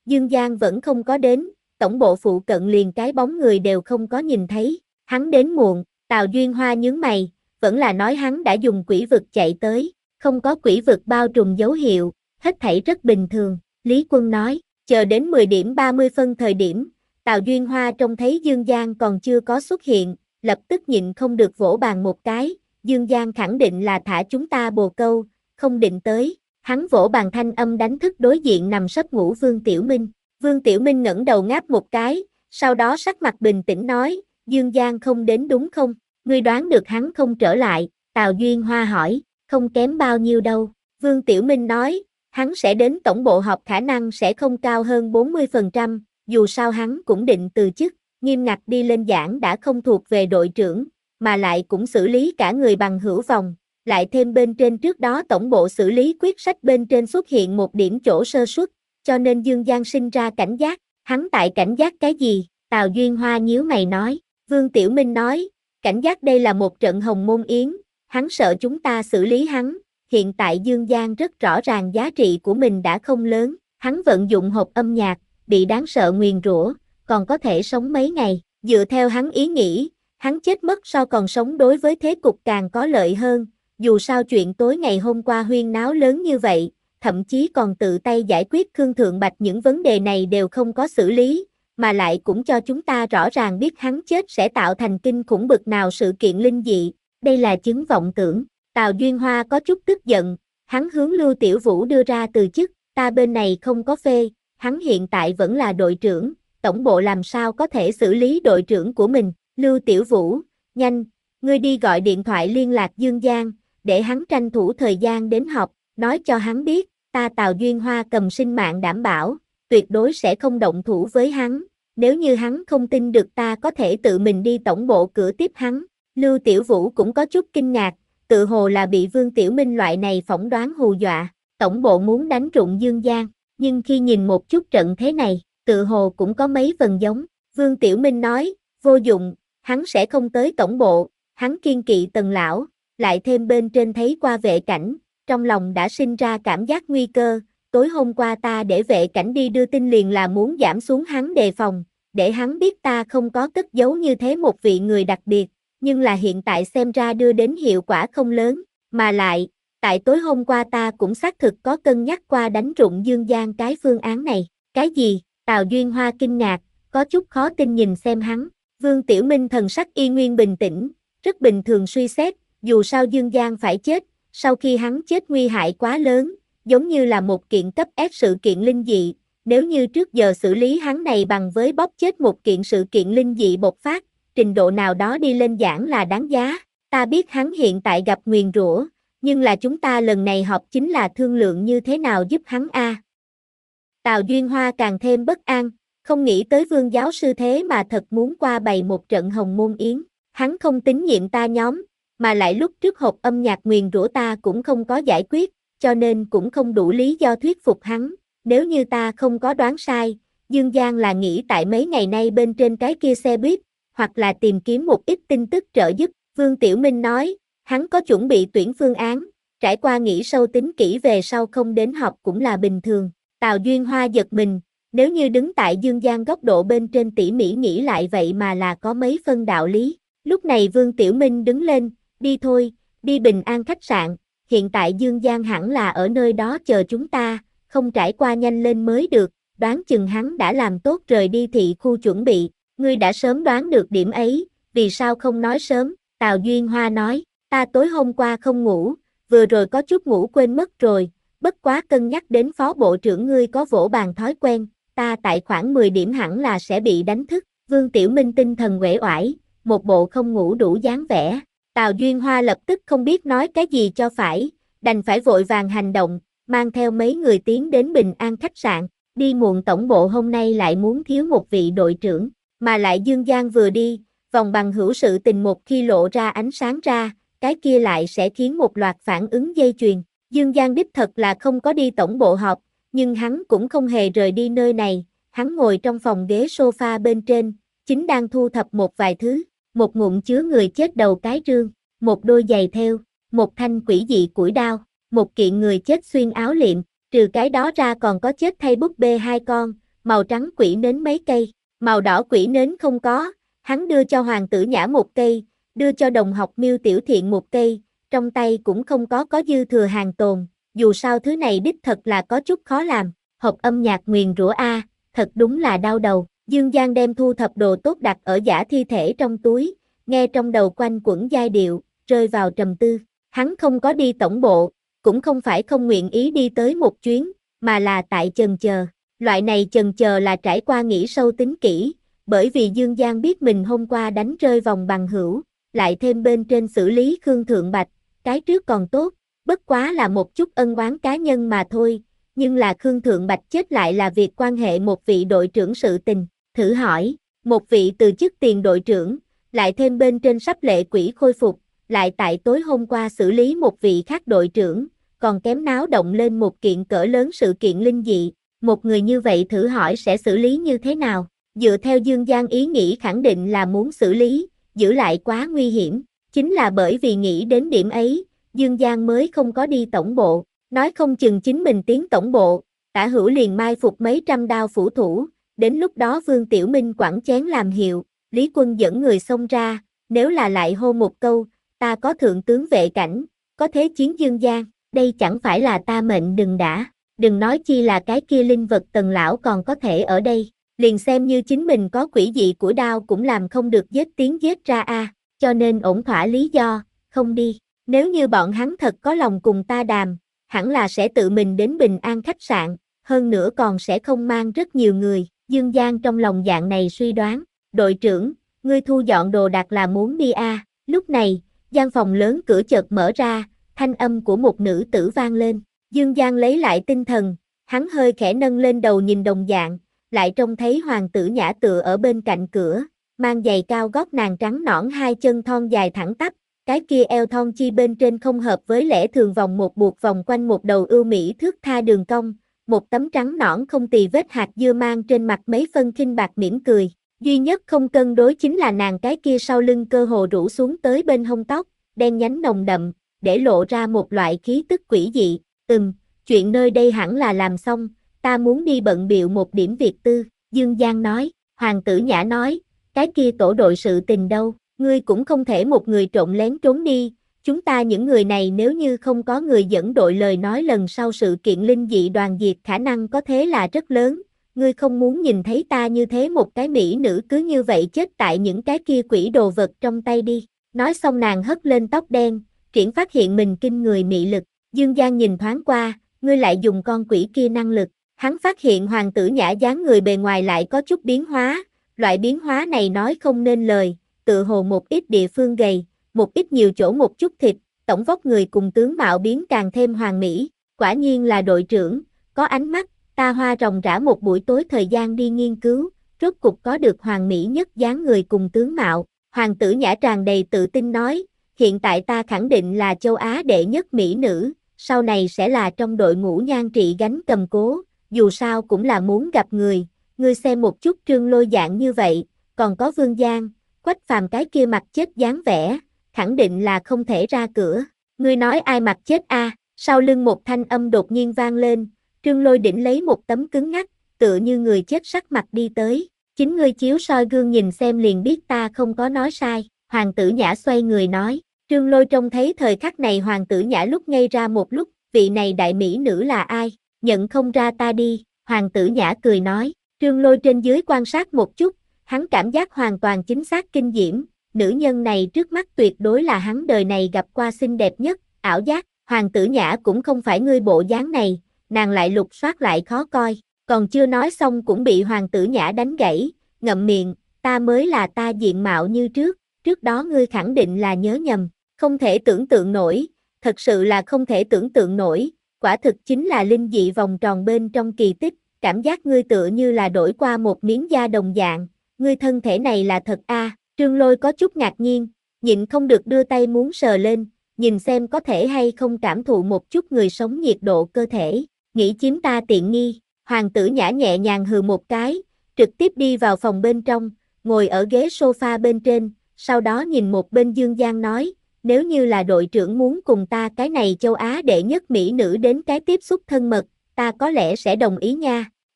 Speaker 1: Dương Giang vẫn không có đến, tổng bộ phụ cận liền cái bóng người đều không có nhìn thấy, hắn đến muộn, Tào Duyên Hoa nhướng mày, vẫn là nói hắn đã dùng quỷ vực chạy tới, không có quỷ vực bao trùm dấu hiệu, hết thảy rất bình thường, Lý Quân nói, chờ đến mười điểm ba mươi phân thời điểm, Tào Duyên Hoa trông thấy Dương Giang còn chưa có xuất hiện, lập tức nhịn không được vỗ bàn một cái, Dương Giang khẳng định là thả chúng ta bồ câu, không định tới, hắn vỗ bàn thanh âm đánh thức đối diện nằm sấp ngủ Vương Tiểu Minh, Vương Tiểu Minh ngẩng đầu ngáp một cái, sau đó sắc mặt bình tĩnh nói, Dương Giang không đến đúng không, ngươi đoán được hắn không trở lại, Tào Duyên Hoa hỏi, không kém bao nhiêu đâu, Vương Tiểu Minh nói, hắn sẽ đến tổng bộ họp khả năng sẽ không cao hơn bốn mươi phần trăm, dù sao hắn cũng định từ chức, nghiêm ngặt đi lên giảng đã không thuộc về đội trưởng, mà lại cũng xử lý cả người bằng hữu vòng, lại thêm bên trên trước đó tổng bộ xử lý quyết sách bên trên xuất hiện một điểm chỗ sơ suất, cho nên Dương Giang sinh ra cảnh giác, hắn tại cảnh giác cái gì, Tào Duyên Hoa nhíu mày nói, Vương Tiểu Minh nói, cảnh giác đây là một trận hồng môn yến, hắn sợ chúng ta xử lý hắn, hiện tại Dương Giang rất rõ ràng giá trị của mình đã không lớn, hắn vận dụng hộp âm nhạc, bị đáng sợ nguyền rủa, còn có thể sống mấy ngày, dựa theo hắn ý nghĩ, hắn chết mất so còn sống đối với thế cục càng có lợi hơn, dù sao chuyện tối ngày hôm qua huyên náo lớn như vậy, thậm chí còn tự tay giải quyết Khương Thượng Bạch những vấn đề này đều không có xử lý, mà lại cũng cho chúng ta rõ ràng biết hắn chết sẽ tạo thành kinh khủng bực nào sự kiện linh dị, đây là chứng vọng tưởng. Tào Duyên Hoa có chút tức giận, hắn hướng Lưu Tiểu Vũ đưa ra từ chức, ta bên này không có phê, hắn hiện tại vẫn là đội trưởng, tổng bộ làm sao có thể xử lý đội trưởng của mình, Lưu Tiểu Vũ, nhanh, ngươi đi gọi điện thoại liên lạc Dương Giang, để hắn tranh thủ thời gian đến họp, nói cho hắn biết, ta Tào Duyên Hoa cầm sinh mạng đảm bảo, tuyệt đối sẽ không động thủ với hắn, nếu như hắn không tin được ta có thể tự mình đi tổng bộ cửa tiếp hắn, Lưu Tiểu Vũ cũng có chút kinh ngạc, tự hồ là bị Vương Tiểu Minh loại này phỏng đoán hù dọa, tổng bộ muốn đánh rụng Dương Giang, nhưng khi nhìn một chút trận thế này, tự hồ cũng có mấy phần giống, Vương Tiểu Minh nói, vô dụng, hắn sẽ không tới tổng bộ, hắn kiên kỵ Tần lão, lại thêm bên trên thấy qua vệ cảnh, trong lòng đã sinh ra cảm giác nguy cơ, tối hôm qua ta để vệ cảnh đi đưa tin liền là muốn giảm xuống hắn đề phòng, để hắn biết ta không có cất giấu như thế một vị người đặc biệt, nhưng là hiện tại xem ra đưa đến hiệu quả không lớn, mà lại, tại tối hôm qua ta cũng xác thực có cân nhắc qua đánh rụng Dương Giang cái phương án này, cái gì, Tào Duyên Hoa kinh ngạc, có chút khó tin nhìn xem hắn, Vương Tiểu Minh thần sắc y nguyên bình tĩnh, rất bình thường suy xét, dù sao Dương Giang phải chết, sau khi hắn chết nguy hại quá lớn, giống như là một kiện cấp S sự kiện linh dị, nếu như trước giờ xử lý hắn này bằng với bóp chết một kiện sự kiện linh dị bộc phát, trình độ nào đó đi lên giảng là đáng giá, ta biết hắn hiện tại gặp nguyền rủa, nhưng là chúng ta lần này họp chính là thương lượng như thế nào giúp hắn a. À. Tào Duyên Hoa càng thêm bất an, không nghĩ tới Vương giáo sư thế mà thật muốn qua bày một trận hồng môn yến, hắn không tín nhiệm ta nhóm, mà lại lúc trước hộp âm nhạc nguyền rủa ta cũng không có giải quyết, cho nên cũng không đủ lý do thuyết phục hắn, nếu như ta không có đoán sai, Dương Giang là nghĩ tại mấy ngày nay bên trên cái kia xe buýt, hoặc là tìm kiếm một ít tin tức trợ giúp, Vương Tiểu Minh nói, hắn có chuẩn bị tuyển phương án, trải qua nghĩ sâu tính kỹ về sau không đến họp cũng là bình thường, Tào Duyên Hoa giật mình, nếu như đứng tại Dương Giang góc độ bên trên tỉ mỉ nghĩ lại vậy mà là có mấy phân đạo lý, lúc này Vương Tiểu Minh đứng lên, đi thôi, đi Bình An khách sạn, hiện tại Dương Giang hẳn là ở nơi đó chờ chúng ta, không trải qua nhanh lên mới được, đoán chừng hắn đã làm tốt rời đi thị khu chuẩn bị, ngươi đã sớm đoán được điểm ấy, vì sao không nói sớm, Tào Duyên Hoa nói, ta tối hôm qua không ngủ, vừa rồi có chút ngủ quên mất rồi, bất quá cân nhắc đến phó bộ trưởng ngươi có vỗ bàn thói quen, ta tại khoảng mười điểm hẳn là sẽ bị đánh thức, Vương Tiểu Minh tinh thần uể oải, một bộ không ngủ đủ dáng vẻ, Tào Duyên Hoa lập tức không biết nói cái gì cho phải, đành phải vội vàng hành động, mang theo mấy người tiến đến Bình An khách sạn, đi muộn tổng bộ hôm nay lại muốn thiếu một vị đội trưởng, mà lại Dương Giang vừa đi, vòng bằng hữu sự tình một khi lộ ra ánh sáng ra, cái kia lại sẽ khiến một loạt phản ứng dây chuyền. Dương Giang đích thật là không có đi tổng bộ họp, nhưng hắn cũng không hề rời đi nơi này, hắn ngồi trong phòng ghế sofa bên trên, chính đang thu thập một vài thứ, một ngụm chứa người chết đầu cái rương, một đôi giày thêu, một thanh quỷ dị củi đao, một kiện người chết xuyên áo liệm, trừ cái đó ra còn có chết thay búp bê hai con, màu trắng quỷ nến mấy cây, màu đỏ quỷ nến không có, hắn đưa cho Hoàng Tử Nhã một cây, đưa cho đồng học Miêu Tiểu Thiện một cây, trong tay cũng không có có dư thừa hàng tồn, dù sao thứ này đích thật là có chút khó làm, hộp âm nhạc nguyền rủa a, thật đúng là đau đầu. Dương Giang đem thu thập đồ tốt đặt ở giả thi thể trong túi, nghe trong đầu quanh quẩn giai điệu, rơi vào trầm tư. Hắn không có đi tổng bộ, cũng không phải không nguyện ý đi tới một chuyến, mà là tại chần chờ. Loại này chần chờ là trải qua nghĩ sâu tính kỹ, bởi vì Dương Giang biết mình hôm qua đánh rơi vòng bằng hữu, lại thêm bên trên xử lý Khương Thượng Bạch, cái trước còn tốt, bất quá là một chút ân oán cá nhân mà thôi, nhưng là Khương Thượng Bạch chết lại là việc quan hệ một vị đội trưởng sự tình. Thử hỏi, một vị từ chức tiền đội trưởng, lại thêm bên trên sắp lệ quỷ khôi phục, lại tại tối hôm qua xử lý một vị khác đội trưởng, còn kém náo động lên một kiện cỡ lớn sự kiện linh dị, một người như vậy thử hỏi sẽ xử lý như thế nào? Dựa theo Dương Giang ý nghĩ khẳng định là muốn xử lý, giữ lại quá nguy hiểm, chính là bởi vì nghĩ đến điểm ấy, Dương Giang mới không có đi tổng bộ, nói không chừng chính mình tiến tổng bộ, Tả Hữu liền mai phục mấy trăm đao phủ thủ. Đến lúc đó Vương Tiểu Minh quẳng chén làm hiệu, Lý Quân dẫn người xông ra, nếu là lại hô một câu, ta có thượng tướng vệ cảnh, có thế chiến Dương Giang, đây chẳng phải là ta mệnh đừng đã, đừng nói chi là cái kia linh vật Tần lão còn có thể ở đây, liền xem như chính mình có quỷ dị của đao cũng làm không được giết tiếng giết ra a, cho nên ổn thỏa lý do, không đi, nếu như bọn hắn thật có lòng cùng ta đàm, hẳn là sẽ tự mình đến Bình An khách sạn, hơn nữa còn sẽ không mang rất nhiều người. Dương Giang trong lòng dạng này suy đoán, đội trưởng, ngươi thu dọn đồ đạc là muốn đi a, à. Lúc này, gian phòng lớn cửa chợt mở ra, thanh âm của một nữ tử vang lên, Dương Giang lấy lại tinh thần, hắn hơi khẽ nâng lên đầu nhìn đồng dạng, lại trông thấy Hoàng Tử Nhã tựa ở bên cạnh cửa, mang giày cao gót nàng trắng nõn hai chân thon dài thẳng tắp, cái kia eo thon chi bên trên không hợp với lẽ thường vòng một buộc vòng quanh một đầu ưu mỹ thước tha đường cong. Một tấm trắng nõn không tì vết hạt dưa mang trên mặt mấy phân khinh bạc mỉm cười, duy nhất không cân đối chính là nàng cái kia sau lưng cơ hồ rũ xuống tới bên hông tóc, đen nhánh nồng đậm, để lộ ra một loại khí tức quỷ dị, ừm, chuyện nơi đây hẳn là làm xong, ta muốn đi bận bịu một điểm việc tư, Dương Giang nói, Hoàng Tử Nhã nói, cái kia tổ đội sự tình đâu, ngươi cũng không thể một người trộn lén trốn đi. Chúng ta những người này nếu như không có người dẫn đội lời nói lần sau sự kiện linh dị đoàn diệt khả năng có thế là rất lớn, ngươi không muốn nhìn thấy ta như thế một cái mỹ nữ cứ như vậy chết tại những cái kia quỷ đồ vật trong tay đi. Nói xong nàng hất lên tóc đen, triển phát hiện mình kinh người mị lực, Dương Giang nhìn thoáng qua, ngươi lại dùng con quỷ kia năng lực, hắn phát hiện Hoàng Tử Nhã dáng người bề ngoài lại có chút biến hóa, loại biến hóa này nói không nên lời, tự hồ một ít địa phương gầy, một ít nhiều chỗ một chút thịt, tổng vóc người cùng tướng mạo biến càng thêm hoàn mỹ, quả nhiên là đội trưởng, có ánh mắt, ta hoa ròng rã một buổi tối thời gian đi nghiên cứu, rốt cục có được hoàn mỹ nhất dáng người cùng tướng mạo, Hoàng Tử Nhã tràn đầy tự tin nói, hiện tại ta khẳng định là châu Á đệ nhất mỹ nữ, sau này sẽ là trong đội ngũ nhan trị gánh cầm cố, dù sao cũng là muốn gặp người, ngươi xem một chút Trương Lôi dạng như vậy, còn có Vương Giang, Quách Phàm cái kia mặt chết dáng vẻ, khẳng định là không thể ra cửa, ngươi nói ai mặt chết a? À? Sau lưng một thanh âm đột nhiên vang lên, Trương Lôi đỉnh lấy một tấm cứng ngắc, tựa như người chết sắc mặt đi tới, chính ngươi chiếu soi gương nhìn xem liền biết ta không có nói sai, Hoàng Tử Nhã xoay người nói, Trương Lôi trông thấy thời khắc này Hoàng Tử Nhã lúc ngây ra một lúc, vị này đại mỹ nữ là ai, nhận không ra ta đi, Hoàng Tử Nhã cười nói, Trương Lôi trên dưới quan sát một chút, hắn cảm giác hoàn toàn chính xác kinh diễm, nữ nhân này trước mắt tuyệt đối là hắn đời này gặp qua xinh đẹp nhất, ảo giác, Hoàng Tử Nhã cũng không phải ngươi bộ dáng này, nàng lại lục soát lại khó coi, còn chưa nói xong cũng bị Hoàng Tử Nhã đánh gãy, ngậm miệng, ta mới là ta diện mạo như trước, trước đó ngươi khẳng định là nhớ nhầm, không thể tưởng tượng nổi, thật sự là không thể tưởng tượng nổi, quả thực chính là linh dị vòng tròn bên trong kỳ tích, cảm giác ngươi tựa như là đổi qua một miếng da đồng dạng, ngươi thân thể này là thật a. À. Trương Lôi có chút ngạc nhiên, nhịn không được đưa tay muốn sờ lên, nhìn xem có thể hay không cảm thụ một chút người sống nhiệt độ cơ thể, nghĩ chiếm ta tiện nghi, Hoàng Tử Nhã nhẹ nhàng hừ một cái, trực tiếp đi vào phòng bên trong, ngồi ở ghế sofa bên trên, sau đó nhìn một bên Dương Giang nói, nếu như là đội trưởng muốn cùng ta cái này châu Á đệ nhất mỹ nữ đến cái tiếp xúc thân mật, ta có lẽ sẽ đồng ý nha,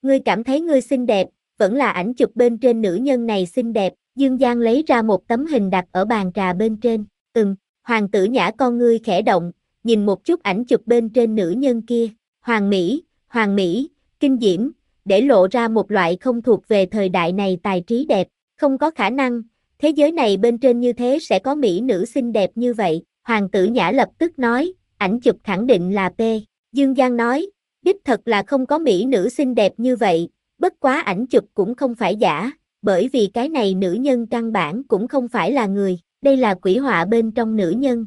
Speaker 1: Ngươi cảm thấy ngươi xinh đẹp, vẫn là ảnh chụp bên trên nữ nhân này xinh đẹp. Dương Giang lấy ra một tấm hình đặt ở bàn trà bên trên. Ừm, Hoàng tử Nhã con ngươi khẽ động, nhìn một chút ảnh chụp bên trên nữ nhân kia. Hoàng mỹ, hoàng mỹ, kinh diễm, để lộ ra một loại không thuộc về thời đại này tài trí đẹp. Không có khả năng, thế giới này bên trên như thế sẽ có mỹ nữ xinh đẹp như vậy. Hoàng tử Nhã lập tức nói, ảnh chụp khẳng định là P. Dương Giang nói, đích thật là không có mỹ nữ xinh đẹp như vậy, bất quá ảnh chụp cũng không phải giả, bởi vì cái này nữ nhân căn bản cũng không phải là người, đây là quỷ họa bên trong nữ nhân.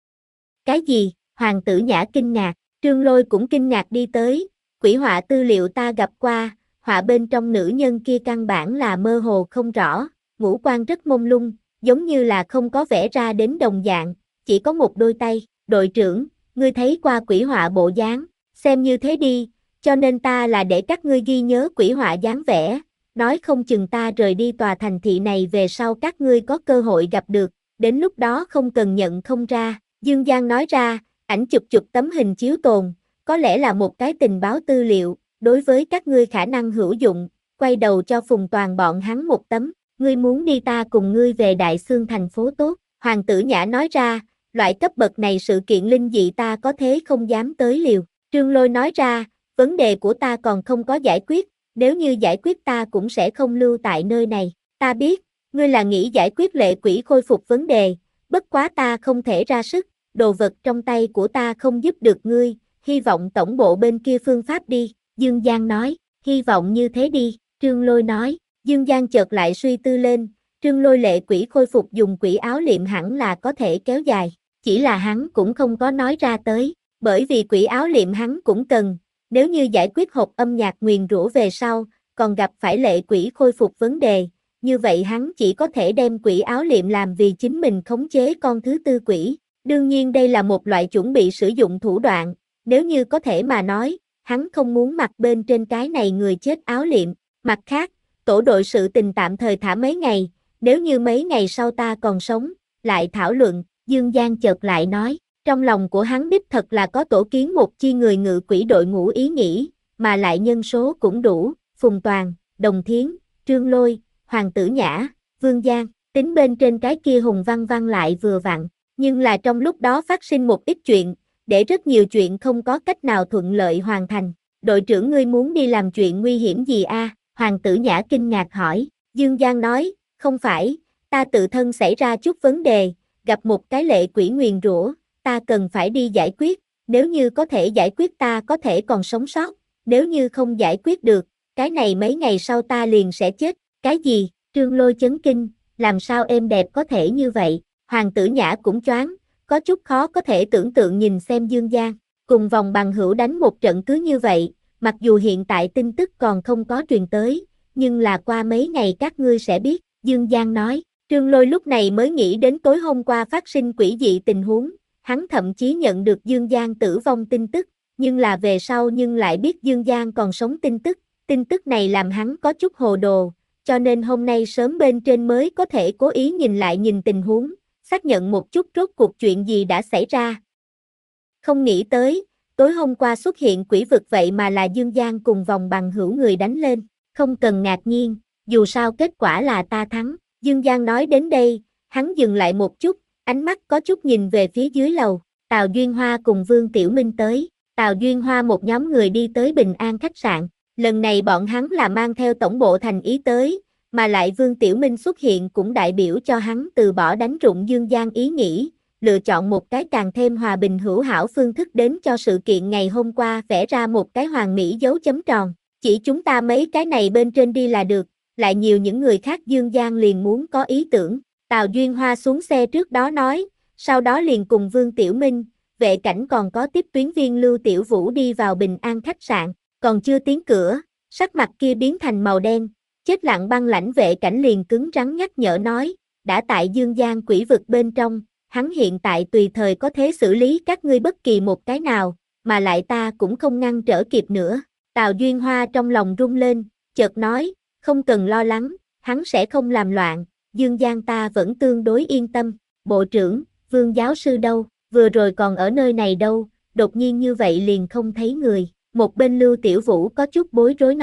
Speaker 1: Cái gì? Hoàng tử Nhã kinh ngạc, Trương Lôi cũng kinh ngạc đi tới, quỷ họa tư liệu ta gặp qua, họa bên trong nữ nhân kia căn bản là mơ hồ không rõ, ngũ quan rất mông lung, giống như là không có vẽ ra đến đồng dạng, chỉ có một đôi tay. Đội trưởng, ngươi thấy qua quỷ họa bộ dáng, xem như thế đi, cho nên ta là để các ngươi ghi nhớ quỷ họa dáng vẻ, nói không chừng ta rời đi tòa thành thị này về sau các ngươi có cơ hội gặp được, đến lúc đó không cần nhận không ra. Dương Giang nói ra, ảnh chụp chụp tấm hình chiếu tồn, có lẽ là một cái tình báo tư liệu, đối với các ngươi khả năng hữu dụng, quay đầu cho Phùng Toàn bọn hắn một tấm, ngươi muốn đi ta cùng ngươi về Đại Xương thành phố tốt. Hoàng tử Nhã nói ra, loại cấp bậc này sự kiện linh dị ta có thế không dám tới liều. Trương Lôi nói ra, vấn đề của ta còn không có giải quyết, nếu như giải quyết ta cũng sẽ không lưu tại nơi này. Ta biết, ngươi là nghĩ giải quyết lệ quỷ khôi phục vấn đề, bất quá ta không thể ra sức, đồ vật trong tay của ta không giúp được ngươi, hy vọng tổng bộ bên kia phương pháp đi. Dương Giang nói, hy vọng như thế đi. Trương Lôi nói, Dương Giang chợt lại suy tư lên, Trương Lôi lệ quỷ khôi phục dùng quỷ áo liệm hẳn là có thể kéo dài, chỉ là hắn cũng không có nói ra tới, bởi vì quỷ áo liệm hắn cũng cần, nếu như giải quyết hộp âm nhạc nguyền rủa về sau, còn gặp phải lệ quỷ khôi phục vấn đề, như vậy hắn chỉ có thể đem quỷ áo liệm làm vì chính mình khống chế con thứ tư quỷ. Đương nhiên đây là một loại chuẩn bị sử dụng thủ đoạn, nếu như có thể mà nói, hắn không muốn mặc bên trên cái này người chết áo liệm. Mặt khác, tổ đội sự tình tạm thời thả mấy ngày, nếu như mấy ngày sau ta còn sống, lại thảo luận. Dương Giang chợt lại nói, trong lòng của hắn đích thật là có tổ kiến một chi người ngự quỷ đội ngũ ý nghĩ, mà lại nhân số cũng đủ, Phùng Toàn, Đồng Thiến, Trương Lôi, Hoàng tử Nhã, Vương Giang, tính bên trên cái kia Hùng Văn Văn lại vừa vặn, nhưng là trong lúc đó phát sinh một ít chuyện, để rất nhiều chuyện không có cách nào thuận lợi hoàn thành. Đội trưởng ngươi muốn đi làm chuyện nguy hiểm gì a? Hoàng tử Nhã kinh ngạc hỏi. Dương Giang nói, không phải, ta tự thân xảy ra chút vấn đề, gặp một cái lệ quỷ nguyền rủa, ta cần phải đi giải quyết, nếu như có thể giải quyết ta có thể còn sống sót, nếu như không giải quyết được, cái này mấy ngày sau ta liền sẽ chết. Cái gì? Trương Lôi chấn kinh, làm sao êm đẹp có thể như vậy? Hoàng tử Nhã cũng choáng, có chút khó có thể tưởng tượng nhìn xem Dương Giang, cùng vòng bằng hữu đánh một trận cứ như vậy, mặc dù hiện tại tin tức còn không có truyền tới, nhưng là qua mấy ngày các ngươi sẽ biết. Dương Giang nói. Trương Lôi lúc này mới nghĩ đến tối hôm qua phát sinh quỷ dị tình huống, hắn thậm chí nhận được Dương Giang tử vong tin tức, nhưng là về sau nhưng lại biết Dương Giang còn sống tin tức, tin tức này làm hắn có chút hồ đồ, cho nên hôm nay sớm bên trên mới có thể cố ý nhìn lại nhìn tình huống, xác nhận một chút rốt cuộc chuyện gì đã xảy ra. Không nghĩ tới, tối hôm qua xuất hiện quỷ vực vậy mà là Dương Giang cùng vòng bằng hữu người đánh lên, không cần ngạc nhiên, dù sao kết quả là ta thắng. Dương Giang nói đến đây, hắn dừng lại một chút, ánh mắt có chút nhìn về phía dưới lầu, Tào Duyên Hoa cùng Vương Tiểu Minh tới, Tào Duyên Hoa một nhóm người đi tới Bình An khách sạn, lần này bọn hắn là mang theo tổng bộ thành ý tới, mà lại Vương Tiểu Minh xuất hiện cũng đại biểu cho hắn từ bỏ đánh rụng Dương Giang ý nghĩ, lựa chọn một cái càng thêm hòa bình hữu hảo phương thức đến cho sự kiện ngày hôm qua vẽ ra một cái hoàn mỹ dấu chấm tròn, chỉ chúng ta mấy cái này bên trên đi là được. Lại nhiều những người khác Dương Giang liền muốn có ý tưởng, Tào Duyên Hoa xuống xe trước đó nói, sau đó liền cùng Vương Tiểu Minh, vệ cảnh còn có tiếp tuyến viên Lưu Tiểu Vũ đi vào Bình An khách sạn, còn chưa tiến cửa, sắc mặt kia biến thành màu đen, chết lặng băng lãnh vệ cảnh liền cứng rắn nhắc nhở nói, đã tại Dương Giang quỷ vực bên trong, hắn hiện tại tùy thời có thể xử lý các ngươi bất kỳ một cái nào, mà lại ta cũng không ngăn trở kịp nữa. Tào Duyên Hoa trong lòng rung lên, chợt nói, không cần lo lắng, hắn sẽ không làm loạn, Dương Giang ta vẫn tương đối yên tâm. Bộ trưởng, Vương giáo sư đâu, vừa rồi còn ở nơi này đâu, đột nhiên như vậy liền không thấy người. Một bên Lưu Tiểu Vũ có chút bối rối nói,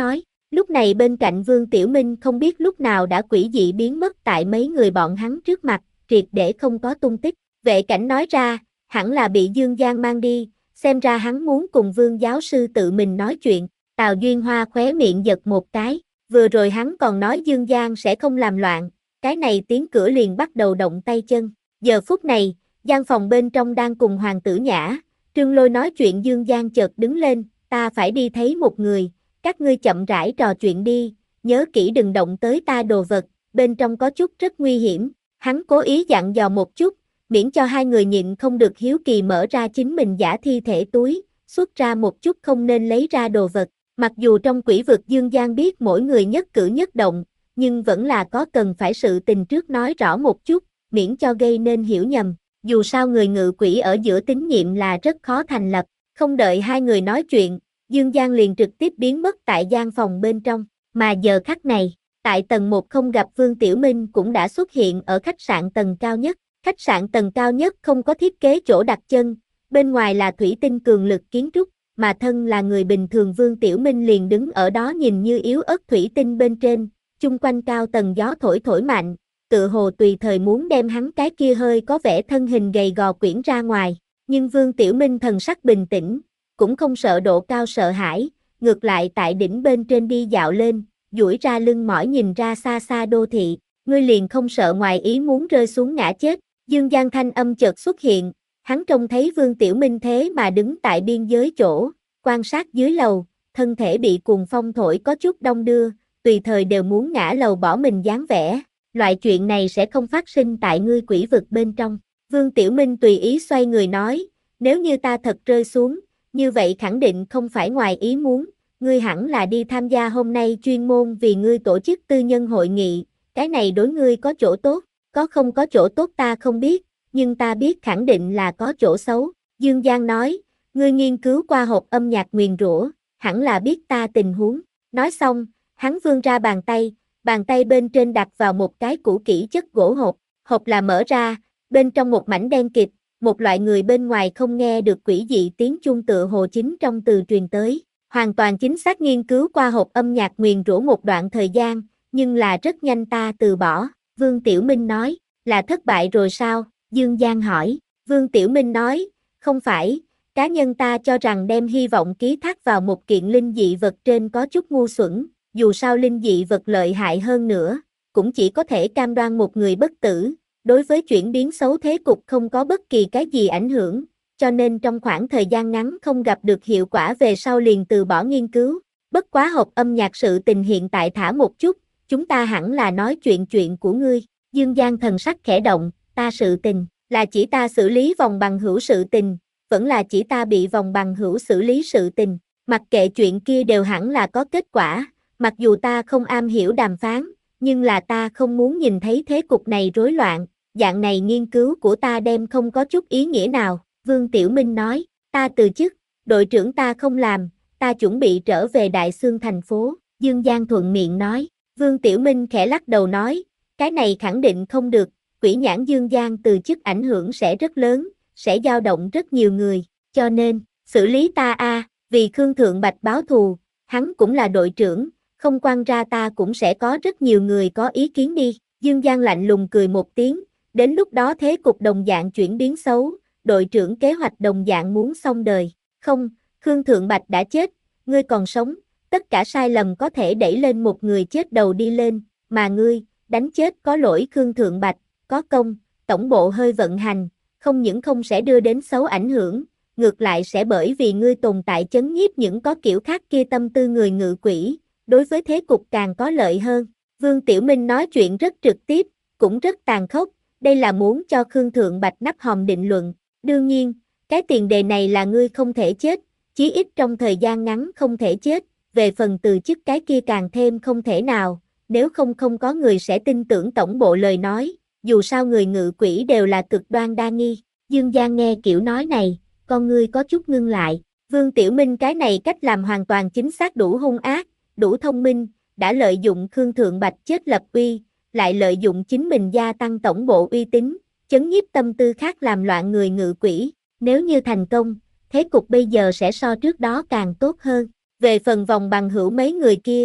Speaker 1: Lúc này bên cạnh Vương Tiểu Minh không biết lúc nào đã quỷ dị biến mất tại mấy người bọn hắn trước mặt, triệt để không có tung tích. Vệ Cảnh nói ra, hẳn là bị Dương Giang mang đi, xem ra hắn muốn cùng Vương giáo sư tự mình nói chuyện. Tào Duyên Hoa khóe miệng giật một cái, vừa rồi hắn còn nói Dương Giang sẽ không làm loạn, cái này tiếng cửa liền bắt đầu động tay chân. Giờ phút này, gian phòng bên trong đang cùng Hoàng tử Nhã, Trương Lôi nói chuyện. Dương Giang chợt đứng lên, ta phải đi thấy một người, các ngươi chậm rãi trò chuyện đi, nhớ kỹ đừng động tới ta đồ vật, bên trong có chút rất nguy hiểm. Hắn cố ý dặn dò một chút, miễn cho hai người nhịn không được hiếu kỳ mở ra chính mình giả thi thể túi, xuất ra một chút không nên lấy ra đồ vật. Mặc dù trong quỷ vực Dương Giang biết mỗi người nhất cử nhất động, nhưng vẫn là có cần phải sự tình trước nói rõ một chút, miễn cho gây nên hiểu nhầm. Dù sao người ngự quỷ ở giữa tín nhiệm là rất khó thành lập. Không đợi hai người nói chuyện, Dương Giang liền trực tiếp biến mất tại gian phòng bên trong. Mà giờ khắc này, tại tầng một không gặp Vương Tiểu Minh cũng đã xuất hiện ở khách sạn tầng cao nhất. Khách sạn tầng cao nhất không có thiết kế chỗ đặt chân, bên ngoài là thủy tinh cường lực kiến trúc, mà thân là người bình thường Vương Tiểu Minh liền đứng ở đó nhìn như yếu ớt thủy tinh bên trên, chung quanh cao tầng gió thổi thổi mạnh, tựa hồ tùy thời muốn đem hắn cái kia hơi có vẻ thân hình gầy gò quyển ra ngoài. Nhưng Vương Tiểu Minh thần sắc bình tĩnh, cũng không sợ độ cao sợ hãi, ngược lại tại đỉnh bên trên đi dạo lên, duỗi ra lưng mỏi nhìn ra xa xa đô thị, ngươi liền không sợ ngoài ý muốn rơi xuống ngã chết. Dương Giang thanh âm chợt xuất hiện, hắn trông thấy Vương Tiểu Minh thế mà đứng tại biên giới chỗ, quan sát dưới lầu, thân thể bị cuồng phong thổi có chút đong đưa, tùy thời đều muốn ngã lầu bỏ mình dáng vẻ. Loại chuyện này sẽ không phát sinh tại ngươi quỷ vực bên trong. Vương Tiểu Minh tùy ý xoay người nói, nếu như ta thật rơi xuống, như vậy khẳng định không phải ngoài ý muốn, ngươi hẳn là đi tham gia hôm nay chuyên môn vì ngươi tổ chức tư nhân hội nghị, cái này đối ngươi có chỗ tốt, có không có chỗ tốt ta không biết, nhưng ta biết khẳng định là có chỗ xấu. Dương Giang nói, ngươi nghiên cứu qua hộp âm nhạc nguyền rủa, hẳn là biết ta tình huống. Nói xong, hắn vươn ra bàn tay, bàn tay bên trên đặt vào một cái cũ kỹ chất gỗ hộp, hộp là mở ra, bên trong một mảnh đen kịt, một loại người bên ngoài không nghe được quỷ dị tiếng chuông tựa hồ chính trong từ truyền tới. Hoàn toàn chính xác nghiên cứu qua hộp âm nhạc nguyền rủa một đoạn thời gian, nhưng là rất nhanh ta từ bỏ. Vương Tiểu Minh nói, là thất bại rồi sao? Dương Giang hỏi. Vương Tiểu Minh nói, không phải, cá nhân ta cho rằng đem hy vọng ký thác vào một kiện linh dị vật trên có chút ngu xuẩn, dù sao linh dị vật lợi hại hơn nữa, cũng chỉ có thể cam đoan một người bất tử, đối với chuyển biến xấu thế cục không có bất kỳ cái gì ảnh hưởng, cho nên trong khoảng thời gian ngắn không gặp được hiệu quả về sau liền từ bỏ nghiên cứu. Bất quá hộp âm nhạc sự tình hiện tại thả một chút, chúng ta hẳn là nói chuyện chuyện của ngươi. Dương Giang thần sắc khẽ động, ta sự tình, là chỉ ta xử lý vòng bằng hữu sự tình, vẫn là chỉ ta bị vòng bằng hữu xử lý sự tình, mặc kệ chuyện kia đều hẳn là có kết quả, mặc dù ta không am hiểu đàm phán, nhưng là ta không muốn nhìn thấy thế cục này rối loạn, dạng này nghiên cứu của ta đem không có chút ý nghĩa nào. Vương Tiểu Minh nói, ta từ chức, đội trưởng ta không làm, ta chuẩn bị trở về Đại Xương thành phố. Dương Giang thuận miệng nói. Vương Tiểu Minh khẽ lắc đầu nói, cái này khẳng định không được, quỷ nhãn Dương Giang từ chức ảnh hưởng sẽ rất lớn, sẽ dao động rất nhiều người, cho nên, xử lý ta a, à, vì Khương Thượng Bạch báo thù, hắn cũng là đội trưởng, không quan ra ta cũng sẽ có rất nhiều người có ý kiến đi. Dương Giang lạnh lùng cười một tiếng, đến lúc đó thế cục đồng dạng chuyển biến xấu, đội trưởng kế hoạch đồng dạng muốn xong đời. Không, Khương Thượng Bạch đã chết, ngươi còn sống, tất cả sai lầm có thể đẩy lên một người chết đầu đi lên, mà ngươi, đánh chết có lỗi Khương Thượng Bạch, có công, tổng bộ hơi vận hành, không những không sẽ đưa đến xấu ảnh hưởng, ngược lại sẽ bởi vì ngươi tồn tại chấn nhiếp những có kiểu khác kia tâm tư người ngự quỷ, đối với thế cục càng có lợi hơn. Vương Tiểu Minh nói chuyện rất trực tiếp, cũng rất tàn khốc, đây là muốn cho Khương Thượng Bạch nắp hòm định luận. Đương nhiên, cái tiền đề này là ngươi không thể chết, chí ít trong thời gian ngắn không thể chết, về phần từ chức cái kia càng thêm không thể nào, nếu không không có người sẽ tin tưởng tổng bộ lời nói, dù sao người ngự quỷ đều là cực đoan đa nghi. Dương Giang nghe kiểu nói này, con ngươi có chút ngưng lại, Vương Tiểu Minh cái này cách làm hoàn toàn chính xác đủ hung ác, đủ thông minh, đã lợi dụng Khương Thượng Bạch chết lập uy, lại lợi dụng chính mình gia tăng tổng bộ uy tín, chấn nhiếp tâm tư khác làm loạn người ngự quỷ, nếu như thành công, thế cục bây giờ sẽ so trước đó càng tốt hơn. Về phần vòng bằng hữu mấy người kia,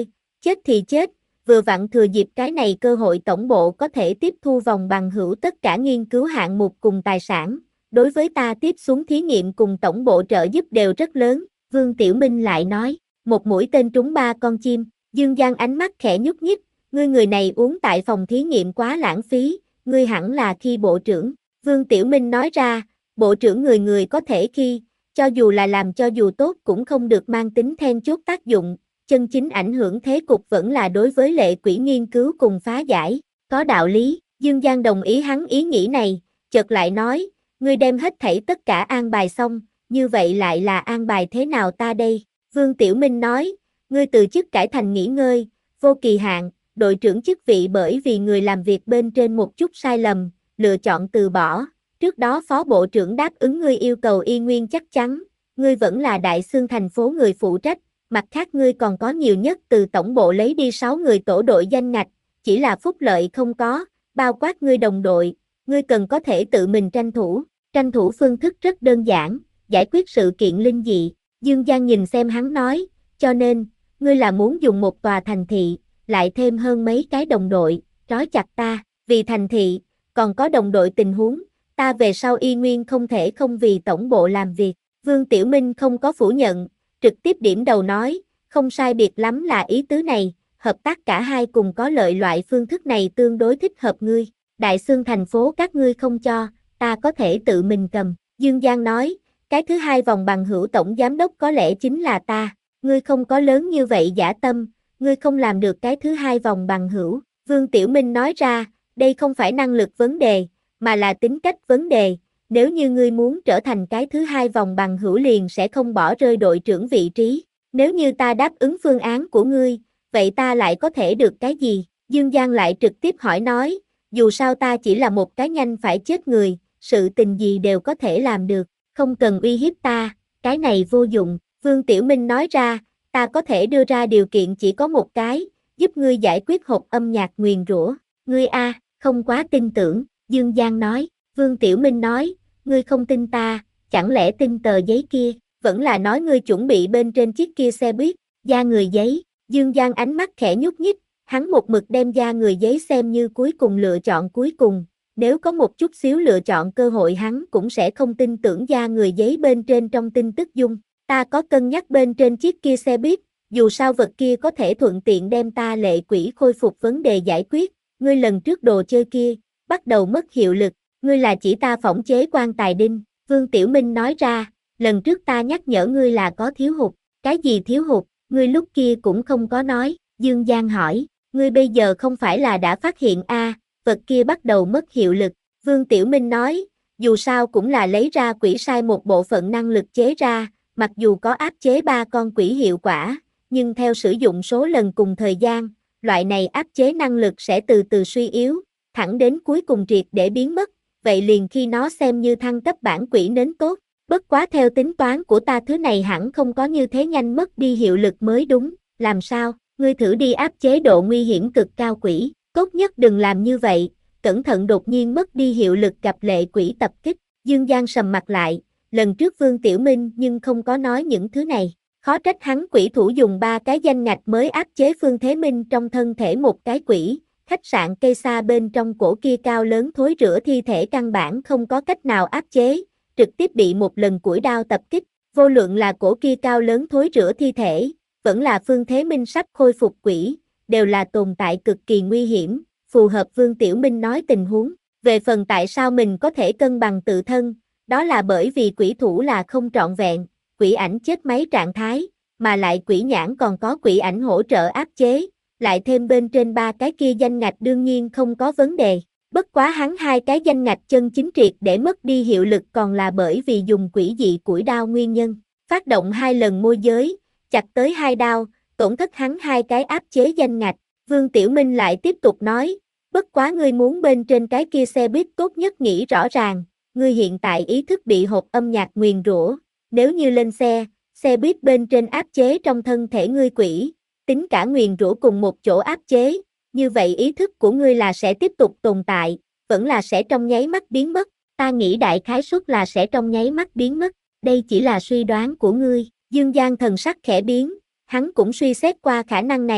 Speaker 1: chết thì chết, vừa vặn thừa dịp cái này cơ hội tổng bộ có thể tiếp thu vòng bằng hữu tất cả nghiên cứu hạng mục cùng tài sản, đối với ta tiếp xuống thí nghiệm cùng tổng bộ trợ giúp đều rất lớn, Vương Tiểu Minh lại nói, một mũi tên trúng ba con chim, Dương Giang ánh mắt khẽ nhúc nhích, ngươi người này uống tại phòng thí nghiệm quá lãng phí, ngươi hẳn là khi bộ trưởng, Vương Tiểu Minh nói ra, bộ trưởng người người có thể khi, cho dù là làm cho dù tốt cũng không được mang tính then chốt tác dụng, chân chính ảnh hưởng thế cục vẫn là đối với lệ quỷ nghiên cứu cùng phá giải, có đạo lý, Dương Giang đồng ý hắn ý nghĩ này, chợt lại nói, ngươi đem hết thảy tất cả an bài xong, như vậy lại là an bài thế nào ta đây? Vương Tiểu Minh nói, ngươi từ chức cải thành nghỉ ngơi, vô kỳ hạn, đội trưởng chức vị bởi vì người làm việc bên trên một chút sai lầm, lựa chọn từ bỏ, trước đó phó bộ trưởng đáp ứng ngươi yêu cầu y nguyên chắc chắn, ngươi vẫn là đại xương thành phố người phụ trách, mặt khác ngươi còn có nhiều nhất từ tổng bộ lấy đi sáu người tổ đội danh ngạch, chỉ là phúc lợi không có, bao quát ngươi đồng đội, ngươi cần có thể tự mình tranh thủ, tranh thủ phương thức rất đơn giản, giải quyết sự kiện linh dị, Dương Giang nhìn xem hắn nói, cho nên, ngươi là muốn dùng một tòa thành thị, lại thêm hơn mấy cái đồng đội, trói chặt ta, vì thành thị, còn có đồng đội tình huống, ta về sau y nguyên không thể không vì tổng bộ làm việc, Vương Tiểu Minh không có phủ nhận, trực tiếp điểm đầu nói, không sai biệt lắm là ý tứ này, hợp tác cả hai cùng có lợi loại phương thức này tương đối thích hợp ngươi, đại xương thành phố các ngươi không cho, ta có thể tự mình cầm, Dương Giang nói, cái thứ hai vòng bằng hữu tổng giám đốc có lẽ chính là ta, ngươi không có lớn như vậy dã tâm, ngươi không làm được cái thứ hai vòng bằng hữu, Vương Tiểu Minh nói ra, đây không phải năng lực vấn đề, mà là tính cách vấn đề, nếu như ngươi muốn trở thành cái thứ hai vòng bằng hữu liền sẽ không bỏ rơi đội trưởng vị trí, nếu như ta đáp ứng phương án của ngươi, vậy ta lại có thể được cái gì? Dương Giang lại trực tiếp hỏi nói, dù sao ta chỉ là một cái nhanh phải chết người, sự tình gì đều có thể làm được, không cần uy hiếp ta, cái này vô dụng, Vương Tiểu Minh nói ra, ta có thể đưa ra điều kiện chỉ có một cái, giúp ngươi giải quyết hộp âm nhạc nguyền rủa, ngươi a, không quá tin tưởng, Dương Giang nói, Vương Tiểu Minh nói, ngươi không tin ta, chẳng lẽ tin tờ giấy kia, vẫn là nói ngươi chuẩn bị bên trên chiếc kia xe buýt, da người giấy, Dương Giang ánh mắt khẽ nhúc nhích, hắn một mực đem da người giấy xem như cuối cùng lựa chọn cuối cùng, nếu có một chút xíu lựa chọn cơ hội hắn cũng sẽ không tin tưởng da người giấy bên trên trong tin tức dung, ta có cân nhắc bên trên chiếc kia xe buýt, dù sao vật kia có thể thuận tiện đem ta lệ quỷ khôi phục vấn đề giải quyết, ngươi lần trước đồ chơi kia, bắt đầu mất hiệu lực, ngươi là chỉ ta phỏng chế quan tài đinh, Vương Tiểu Minh nói ra, lần trước ta nhắc nhở ngươi là có thiếu hụt, cái gì thiếu hụt, ngươi lúc kia cũng không có nói, Dương Giang hỏi, ngươi bây giờ không phải là đã phát hiện a, à, vật kia bắt đầu mất hiệu lực, Vương Tiểu Minh nói, dù sao cũng là lấy ra quỷ sai một bộ phận năng lực chế ra, mặc dù có áp chế ba con quỷ hiệu quả, nhưng theo sử dụng số lần cùng thời gian, loại này áp chế năng lực sẽ từ từ suy yếu, thẳng đến cuối cùng triệt để biến mất, vậy liền khi nó xem như thăng cấp bản quỷ nến tốt, bất quá theo tính toán của ta thứ này hẳn không có như thế nhanh mất đi hiệu lực mới đúng, làm sao, ngươi thử đi áp chế độ nguy hiểm cực cao quỷ, tốt nhất đừng làm như vậy, cẩn thận đột nhiên mất đi hiệu lực gặp lệ quỷ tập kích, Dương Giang sầm mặt lại, lần trước Vương Tiểu Minh nhưng không có nói những thứ này. Khó trách hắn quỷ thủ dùng ba cái danh ngạch mới áp chế Phương Thế Minh trong thân thể một cái quỷ, khách sạn cây xa bên trong cổ kia cao lớn thối rữa thi thể căn bản không có cách nào áp chế, trực tiếp bị một lần củi đao tập kích, vô luận là cổ kia cao lớn thối rữa thi thể, vẫn là Phương Thế Minh sắp khôi phục quỷ, đều là tồn tại cực kỳ nguy hiểm, phù hợp Vương Tiểu Minh nói tình huống, về phần tại sao mình có thể cân bằng tự thân, đó là bởi vì quỷ thủ là không trọn vẹn, quỷ ảnh chết máy trạng thái, mà lại quỷ nhãn còn có quỷ ảnh hỗ trợ áp chế, lại thêm bên trên ba cái kia danh ngạch đương nhiên không có vấn đề. Bất quá hắn hai cái danh ngạch chân chính triệt để mất đi hiệu lực còn là bởi vì dùng quỷ dị củi đao nguyên nhân. Phát động hai lần môi giới, chặt tới hai đao, tổn thất hắn hai cái áp chế danh ngạch. Vương Tiểu Minh lại tiếp tục nói, bất quá ngươi muốn bên trên cái kia xe buýt tốt nhất nghĩ rõ ràng, ngươi hiện tại ý thức bị hộp âm nhạc nguyền rủa. Nếu như lên xe, xe buýt bên trên áp chế trong thân thể ngươi quỷ, tính cả nguyền rủa cùng một chỗ áp chế, như vậy ý thức của ngươi là sẽ tiếp tục tồn tại, vẫn là sẽ trong nháy mắt biến mất, ta nghĩ đại khái suất là sẽ trong nháy mắt biến mất, đây chỉ là suy đoán của ngươi, Dương Giang thần sắc khẽ biến, hắn cũng suy xét qua khả năng này,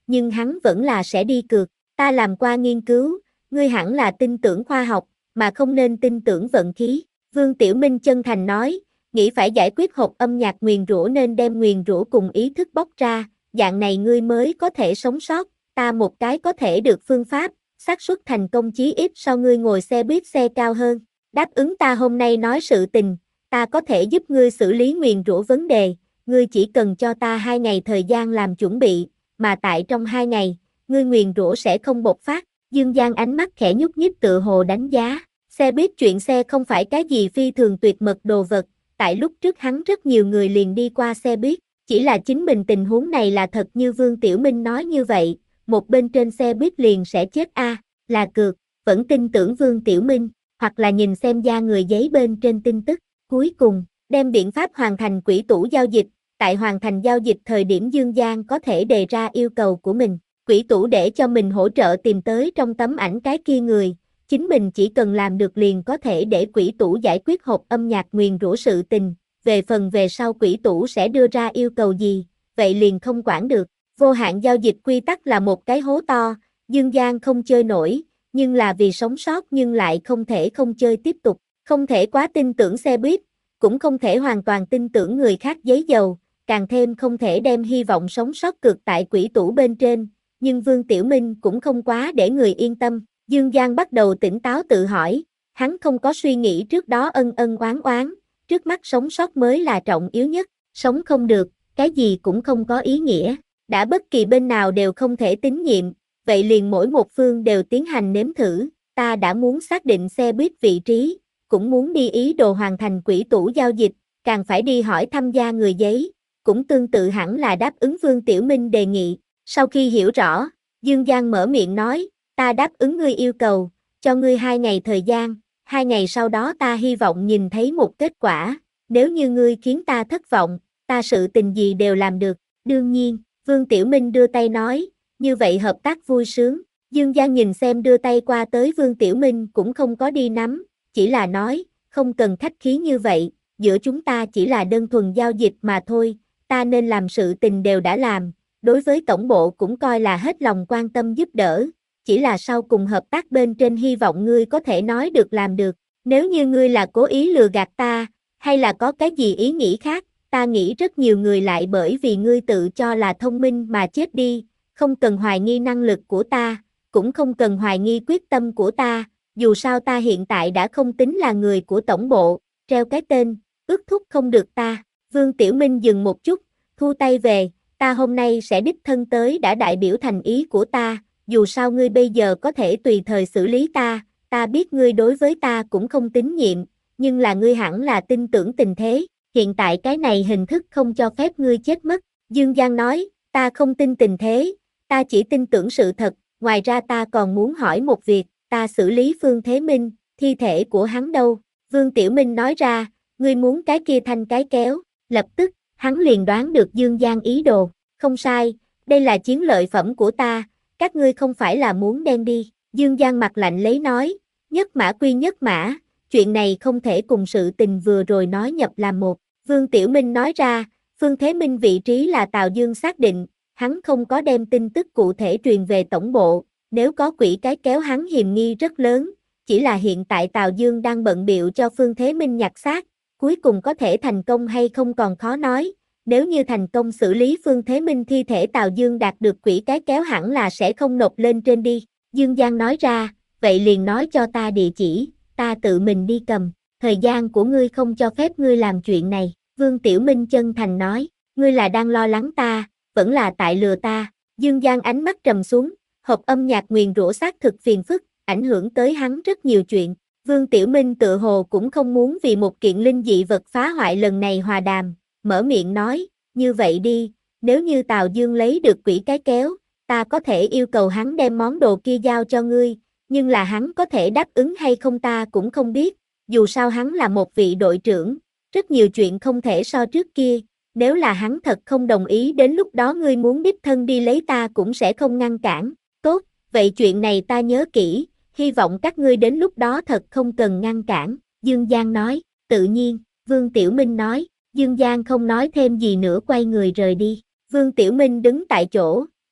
Speaker 1: nhưng hắn vẫn là sẽ đi cược. Ta làm qua nghiên cứu, ngươi hẳn là tin tưởng khoa học, mà không nên tin tưởng vận khí. Vương Tiểu Minh chân thành nói, nghĩ phải giải quyết hộp âm nhạc nguyền rủa nên đem nguyền rủa cùng ý thức bóc ra, dạng này ngươi mới có thể sống sót, ta một cái có thể được phương pháp, xác suất thành công chí ít so ngươi ngồi xe buýt xe cao hơn. Đáp ứng ta hôm nay nói sự tình, ta có thể giúp ngươi xử lý nguyền rủa vấn đề, ngươi chỉ cần cho ta hai ngày thời gian làm chuẩn bị, mà tại trong hai ngày, ngươi nguyền rủa sẽ không bộc phát. Dương Giang ánh mắt khẽ nhúc nhích tựa hồ đánh giá, xe buýt chuyện xe không phải cái gì phi thường tuyệt mật đồ vật, tại lúc trước hắn rất nhiều người liền đi qua xe buýt, chỉ là chính mình tình huống này là thật như Vương Tiểu Minh nói như vậy, một bên trên xe buýt liền sẽ chết a, à, là cược, vẫn tin tưởng Vương Tiểu Minh, hoặc là nhìn xem da người giấy bên trên tin tức, cuối cùng, đem biện pháp hoàn thành quỹ tủ giao dịch, tại hoàn thành giao dịch thời điểm Dương Giang có thể đề ra yêu cầu của mình, quỹ tủ để cho mình hỗ trợ tìm tới trong tấm ảnh cái kia người, chính mình chỉ cần làm được liền có thể để quỹ tủ giải quyết hộp âm nhạc nguyền rủa sự tình, về phần về sau quỹ tủ sẽ đưa ra yêu cầu gì, vậy liền không quản được. Vô hạn giao dịch quy tắc là một cái hố to, Dương Giang không chơi nổi, nhưng là vì sống sót nhưng lại không thể không chơi tiếp tục, không thể quá tin tưởng xe buýt, cũng không thể hoàn toàn tin tưởng người khác giấy dầu, càng thêm không thể đem hy vọng sống sót cược tại quỹ tủ bên trên, nhưng Vương Tiểu Minh cũng không quá để người yên tâm. Dương Giang bắt đầu tỉnh táo tự hỏi, hắn không có suy nghĩ trước đó ân ân oán oán, trước mắt sống sót mới là trọng yếu nhất, sống không được, cái gì cũng không có ý nghĩa, đã bất kỳ bên nào đều không thể tín nhiệm, vậy liền mỗi một phương đều tiến hành nếm thử, ta đã muốn xác định xe buýt vị trí, cũng muốn đi ý đồ hoàn thành quỹ tủ giao dịch, càng phải đi hỏi tham gia người giấy, cũng tương tự hẳn là đáp ứng Vương Tiểu Minh đề nghị, sau khi hiểu rõ, Dương Giang mở miệng nói, ta đáp ứng ngươi yêu cầu, cho ngươi hai ngày thời gian, hai ngày sau đó ta hy vọng nhìn thấy một kết quả, nếu như ngươi khiến ta thất vọng, ta sự tình gì đều làm được, đương nhiên, Vương Tiểu Minh đưa tay nói, như vậy hợp tác vui sướng, Dương Giang nhìn xem đưa tay qua tới Vương Tiểu Minh cũng không có đi nắm, chỉ là nói, không cần khách khí như vậy, giữa chúng ta chỉ là đơn thuần giao dịch mà thôi, ta nên làm sự tình đều đã làm, đối với tổng bộ cũng coi là hết lòng quan tâm giúp đỡ, chỉ là sau cùng hợp tác bên trên hy vọng ngươi có thể nói được làm được, nếu như ngươi là cố ý lừa gạt ta, hay là có cái gì ý nghĩ khác, ta nghĩ rất nhiều người lại bởi vì ngươi tự cho là thông minh mà chết đi, không cần hoài nghi năng lực của ta, cũng không cần hoài nghi quyết tâm của ta, dù sao ta hiện tại đã không tính là người của tổng bộ, treo cái tên, ước thúc không được ta. Vương Tiểu Minh dừng một chút, thu tay về, ta hôm nay sẽ đích thân tới đã đại biểu thành ý của ta, dù sao ngươi bây giờ có thể tùy thời xử lý ta, ta biết ngươi đối với ta cũng không tín nhiệm, nhưng là ngươi hẳn là tin tưởng tình thế, hiện tại cái này hình thức không cho phép ngươi chết mất. Dương Giang nói, ta không tin tình thế, ta chỉ tin tưởng sự thật, ngoài ra ta còn muốn hỏi một việc, ta xử lý Phương Thế Minh, thi thể của hắn đâu? Vương Tiểu Minh nói ra, ngươi muốn cái kia thanh cái kéo, lập tức, hắn liền đoán được Dương Giang ý đồ, không sai, đây là chiến lợi phẩm của ta, các ngươi không phải là muốn đem đi, Dương Giang mặt lạnh lấy nói, nhất mã quy nhất mã, chuyện này không thể cùng sự tình vừa rồi nói nhập làm một, Vương Tiểu Minh nói ra, Phương Thế Minh vị trí là Tào Dương xác định, hắn không có đem tin tức cụ thể truyền về tổng bộ, nếu có quỷ cái kéo hắn hiềm nghi rất lớn, chỉ là hiện tại Tào Dương đang bận bịu cho Phương Thế Minh nhặt xác, cuối cùng có thể thành công hay không còn khó nói, nếu như thành công xử lý Phương Thế Minh thi thể Tào Dương đạt được quỷ cái kéo hẳn là sẽ không nộp lên trên đi, Dương Giang nói ra, vậy liền nói cho ta địa chỉ, ta tự mình đi cầm, thời gian của ngươi không cho phép ngươi làm chuyện này, Vương Tiểu Minh chân thành nói, ngươi là đang lo lắng ta, vẫn là tại lừa ta, Dương Giang ánh mắt trầm xuống, hộp âm nhạc nguyền rủa xác thực phiền phức, ảnh hưởng tới hắn rất nhiều chuyện, Vương Tiểu Minh tự hồ cũng không muốn vì một kiện linh dị vật phá hoại lần này hòa đàm, mở miệng nói, như vậy đi, nếu như Tào Dương lấy được quỷ cái kéo, ta có thể yêu cầu hắn đem món đồ kia giao cho ngươi, nhưng là hắn có thể đáp ứng hay không ta cũng không biết, dù sao hắn là một vị đội trưởng, rất nhiều chuyện không thể so trước kia, nếu là hắn thật không đồng ý đến lúc đó ngươi muốn đích thân đi lấy ta cũng sẽ không ngăn cản, tốt, vậy chuyện này ta nhớ kỹ, hy vọng các ngươi đến lúc đó thật không cần ngăn cản, Dương Giang nói, tự nhiên, Vương Tiểu Minh nói, Dương Giang không nói thêm gì nữa quay người rời đi, Vương Tiểu Minh đứng tại chỗ,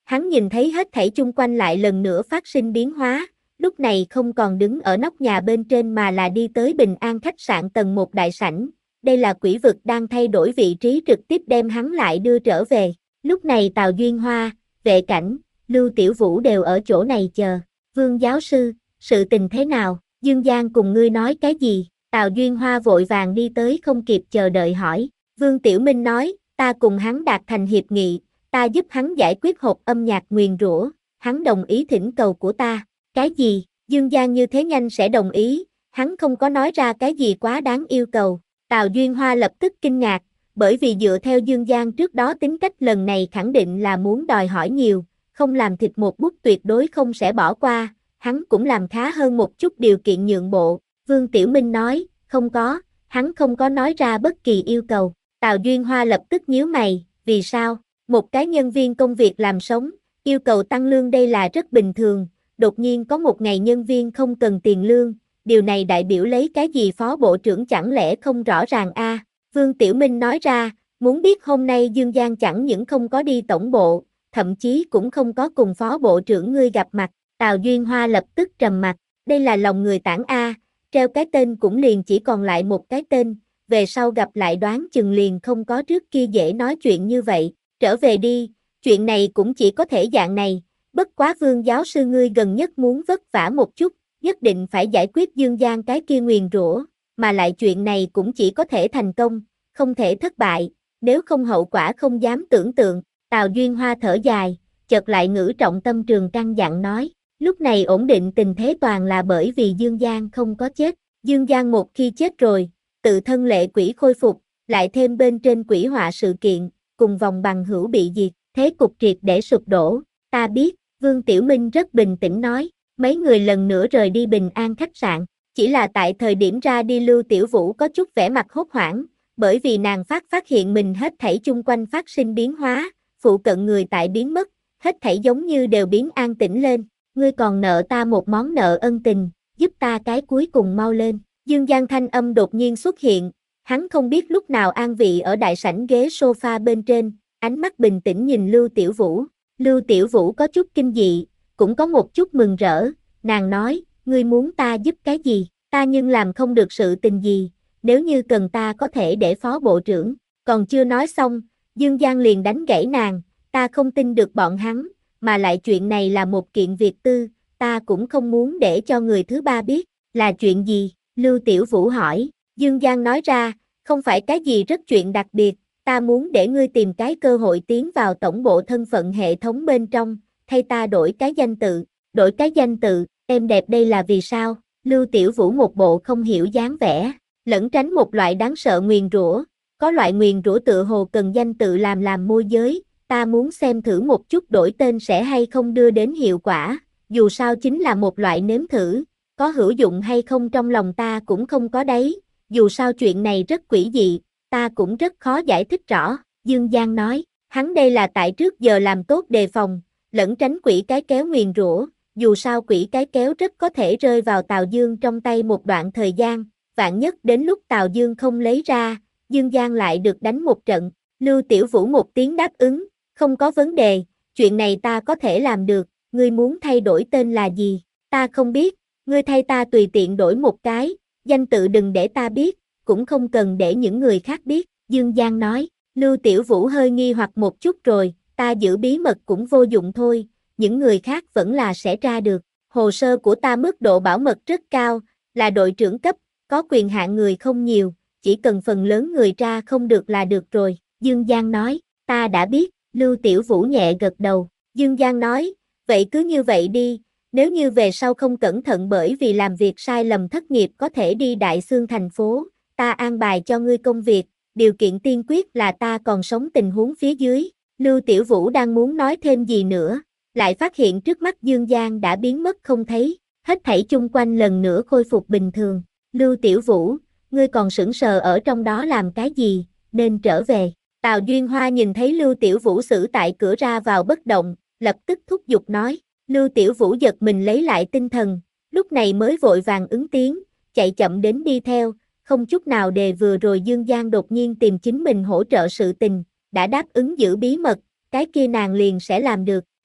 Speaker 1: Hắn nhìn thấy hết thảy chung quanh lại lần nữa phát sinh biến hóa, lúc này không còn đứng ở nóc nhà bên trên mà là đi tới Bình An khách sạn tầng một đại sảnh. Đây là quỷ vực đang thay đổi vị trí trực tiếp đem hắn lại đưa trở về. Lúc này Tào Duyên Hoa, Vệ Cảnh, Lưu Tiểu Vũ đều ở chỗ này chờ. Vương giáo sư, sự tình thế nào? Dương Giang cùng ngươi nói cái gì? Tào Duyên Hoa vội vàng đi tới không kịp chờ đợi hỏi. Vương Tiểu Minh nói, ta cùng hắn đạt thành hiệp nghị, ta giúp hắn giải quyết hộp âm nhạc nguyền rủa, hắn đồng ý thỉnh cầu của ta. Cái gì? Dương Giang như thế nhanh sẽ đồng ý, hắn không có nói ra cái gì quá đáng yêu cầu. Tào Duyên Hoa lập tức kinh ngạc, bởi vì dựa theo Dương Giang trước đó tính cách lần này khẳng định là muốn đòi hỏi nhiều, không làm thịt một bút tuyệt đối không sẽ bỏ qua, hắn cũng làm khá hơn một chút điều kiện nhượng bộ. Vương Tiểu Minh nói, không có, hắn không có nói ra bất kỳ yêu cầu. Tào Duyên Hoa lập tức nhíu mày, vì sao? Một cái nhân viên công việc làm sống, yêu cầu tăng lương đây là rất bình thường, đột nhiên có một ngày nhân viên không cần tiền lương, điều này đại biểu lấy cái gì phó bộ trưởng chẳng lẽ không rõ ràng a? À? Vương Tiểu Minh nói ra, muốn biết hôm nay Dương Giang chẳng những không có đi tổng bộ, thậm chí cũng không có cùng phó bộ trưởng ngươi gặp mặt. Tào Duyên Hoa lập tức trầm mặt, đây là lòng người tản a, treo cái tên cũng liền chỉ còn lại một cái tên, về sau gặp lại đoán chừng liền không có trước kia dễ nói chuyện như vậy, trở về đi, chuyện này cũng chỉ có thể dạng này, bất quá Vương giáo sư ngươi gần nhất muốn vất vả một chút, nhất định phải giải quyết Dương Giang cái kia nguyền rủa, mà lại chuyện này cũng chỉ có thể thành công, không thể thất bại, nếu không hậu quả không dám tưởng tượng. Tào Duyên Hoa thở dài, chợt lại ngữ trọng tâm trường căn dặn nói, lúc này ổn định tình thế toàn là bởi vì Dương Giang không có chết, Dương Giang một khi chết rồi, tự thân lệ quỷ khôi phục, lại thêm bên trên quỷ họa sự kiện, cùng vòng bằng hữu bị diệt, thế cục triệt để sụp đổ, ta biết, Vương Tiểu Minh rất bình tĩnh nói, mấy người lần nữa rời đi Bình An khách sạn, chỉ là tại thời điểm ra đi Lưu Tiểu Vũ có chút vẻ mặt hốt hoảng, bởi vì nàng phát phát hiện mình hết thảy chung quanh phát sinh biến hóa, phụ cận người tại biến mất, hết thảy giống như đều biến an tĩnh lên, ngươi còn nợ ta một món nợ ân tình, giúp ta cái cuối cùng mau lên. Dương Giang thanh âm đột nhiên xuất hiện, hắn không biết lúc nào an vị ở đại sảnh ghế sofa bên trên, ánh mắt bình tĩnh nhìn Lưu Tiểu Vũ. Lưu Tiểu Vũ có chút kinh dị, cũng có một chút mừng rỡ, nàng nói, ngươi muốn ta giúp cái gì, ta nhưng làm không được sự tình gì, nếu như cần ta có thể để phó bộ trưởng, còn chưa nói xong, Dương Giang liền đánh gãy nàng, ta không tin được bọn hắn, mà lại chuyện này là một kiện việc tư, ta cũng không muốn để cho người thứ ba biết, là chuyện gì, Lưu Tiểu Vũ hỏi, Dương Giang nói ra, không phải cái gì rất chuyện đặc biệt, ta muốn để ngươi tìm cái cơ hội tiến vào tổng bộ thân phận hệ thống bên trong, thay ta đổi cái danh tự, đổi cái danh tự, em đẹp đây là vì sao, Lưu Tiểu Vũ một bộ không hiểu dáng vẻ, lẩn tránh một loại đáng sợ nguyền rủa, có loại nguyền rủa tựa hồ cần danh tự làm làm môi giới, ta muốn xem thử một chút đổi tên sẽ hay không đưa đến hiệu quả, dù sao chính là một loại nếm thử, có hữu dụng hay không trong lòng ta cũng không có đấy, dù sao chuyện này rất quỷ dị, ta cũng rất khó giải thích rõ, Dương Giang nói, hắn đây là tại trước giờ làm tốt đề phòng, lẩn tránh quỷ cái kéo nguyền rủa, dù sao quỷ cái kéo rất có thể rơi vào Tào Dương trong tay một đoạn thời gian, vạn nhất đến lúc Tào Dương không lấy ra, Dương Giang lại được đánh một trận, Lưu Tiểu Vũ một tiếng đáp ứng, không có vấn đề, chuyện này ta có thể làm được, ngươi muốn thay đổi tên là gì, ta không biết, ngươi thay ta tùy tiện đổi một cái, danh tự đừng để ta biết, cũng không cần để những người khác biết, Dương Giang nói, Lưu Tiểu Vũ hơi nghi hoặc một chút rồi, ta giữ bí mật cũng vô dụng thôi, những người khác vẫn là sẽ tra được, hồ sơ của ta mức độ bảo mật rất cao, là đội trưởng cấp, có quyền hạn người không nhiều, chỉ cần phần lớn người tra không được là được rồi, Dương Giang nói, ta đã biết, Lưu Tiểu Vũ nhẹ gật đầu, Dương Giang nói, vậy cứ như vậy đi, nếu như về sau không cẩn thận bởi vì làm việc sai lầm thất nghiệp có thể đi Đại Xương thành phố, ta an bài cho ngươi công việc, điều kiện tiên quyết là ta còn sống tình huống phía dưới, Lưu Tiểu Vũ đang muốn nói thêm gì nữa, lại phát hiện trước mắt Dương Giang đã biến mất không thấy, hết thảy chung quanh lần nữa khôi phục bình thường, Lưu Tiểu Vũ, ngươi còn sững sờ ở trong đó làm cái gì, nên trở về, Tào Duyên Hoa nhìn thấy Lưu Tiểu Vũ xử tại cửa ra vào bất động, lập tức thúc giục nói, Lưu Tiểu Vũ giật mình lấy lại tinh thần, lúc này mới vội vàng ứng tiếng, chạy chậm đến đi theo, không chút nào đề vừa rồi Dương Giang đột nhiên tìm chính mình hỗ trợ sự tình, đã đáp ứng giữ bí mật, cái kia nàng liền sẽ làm được,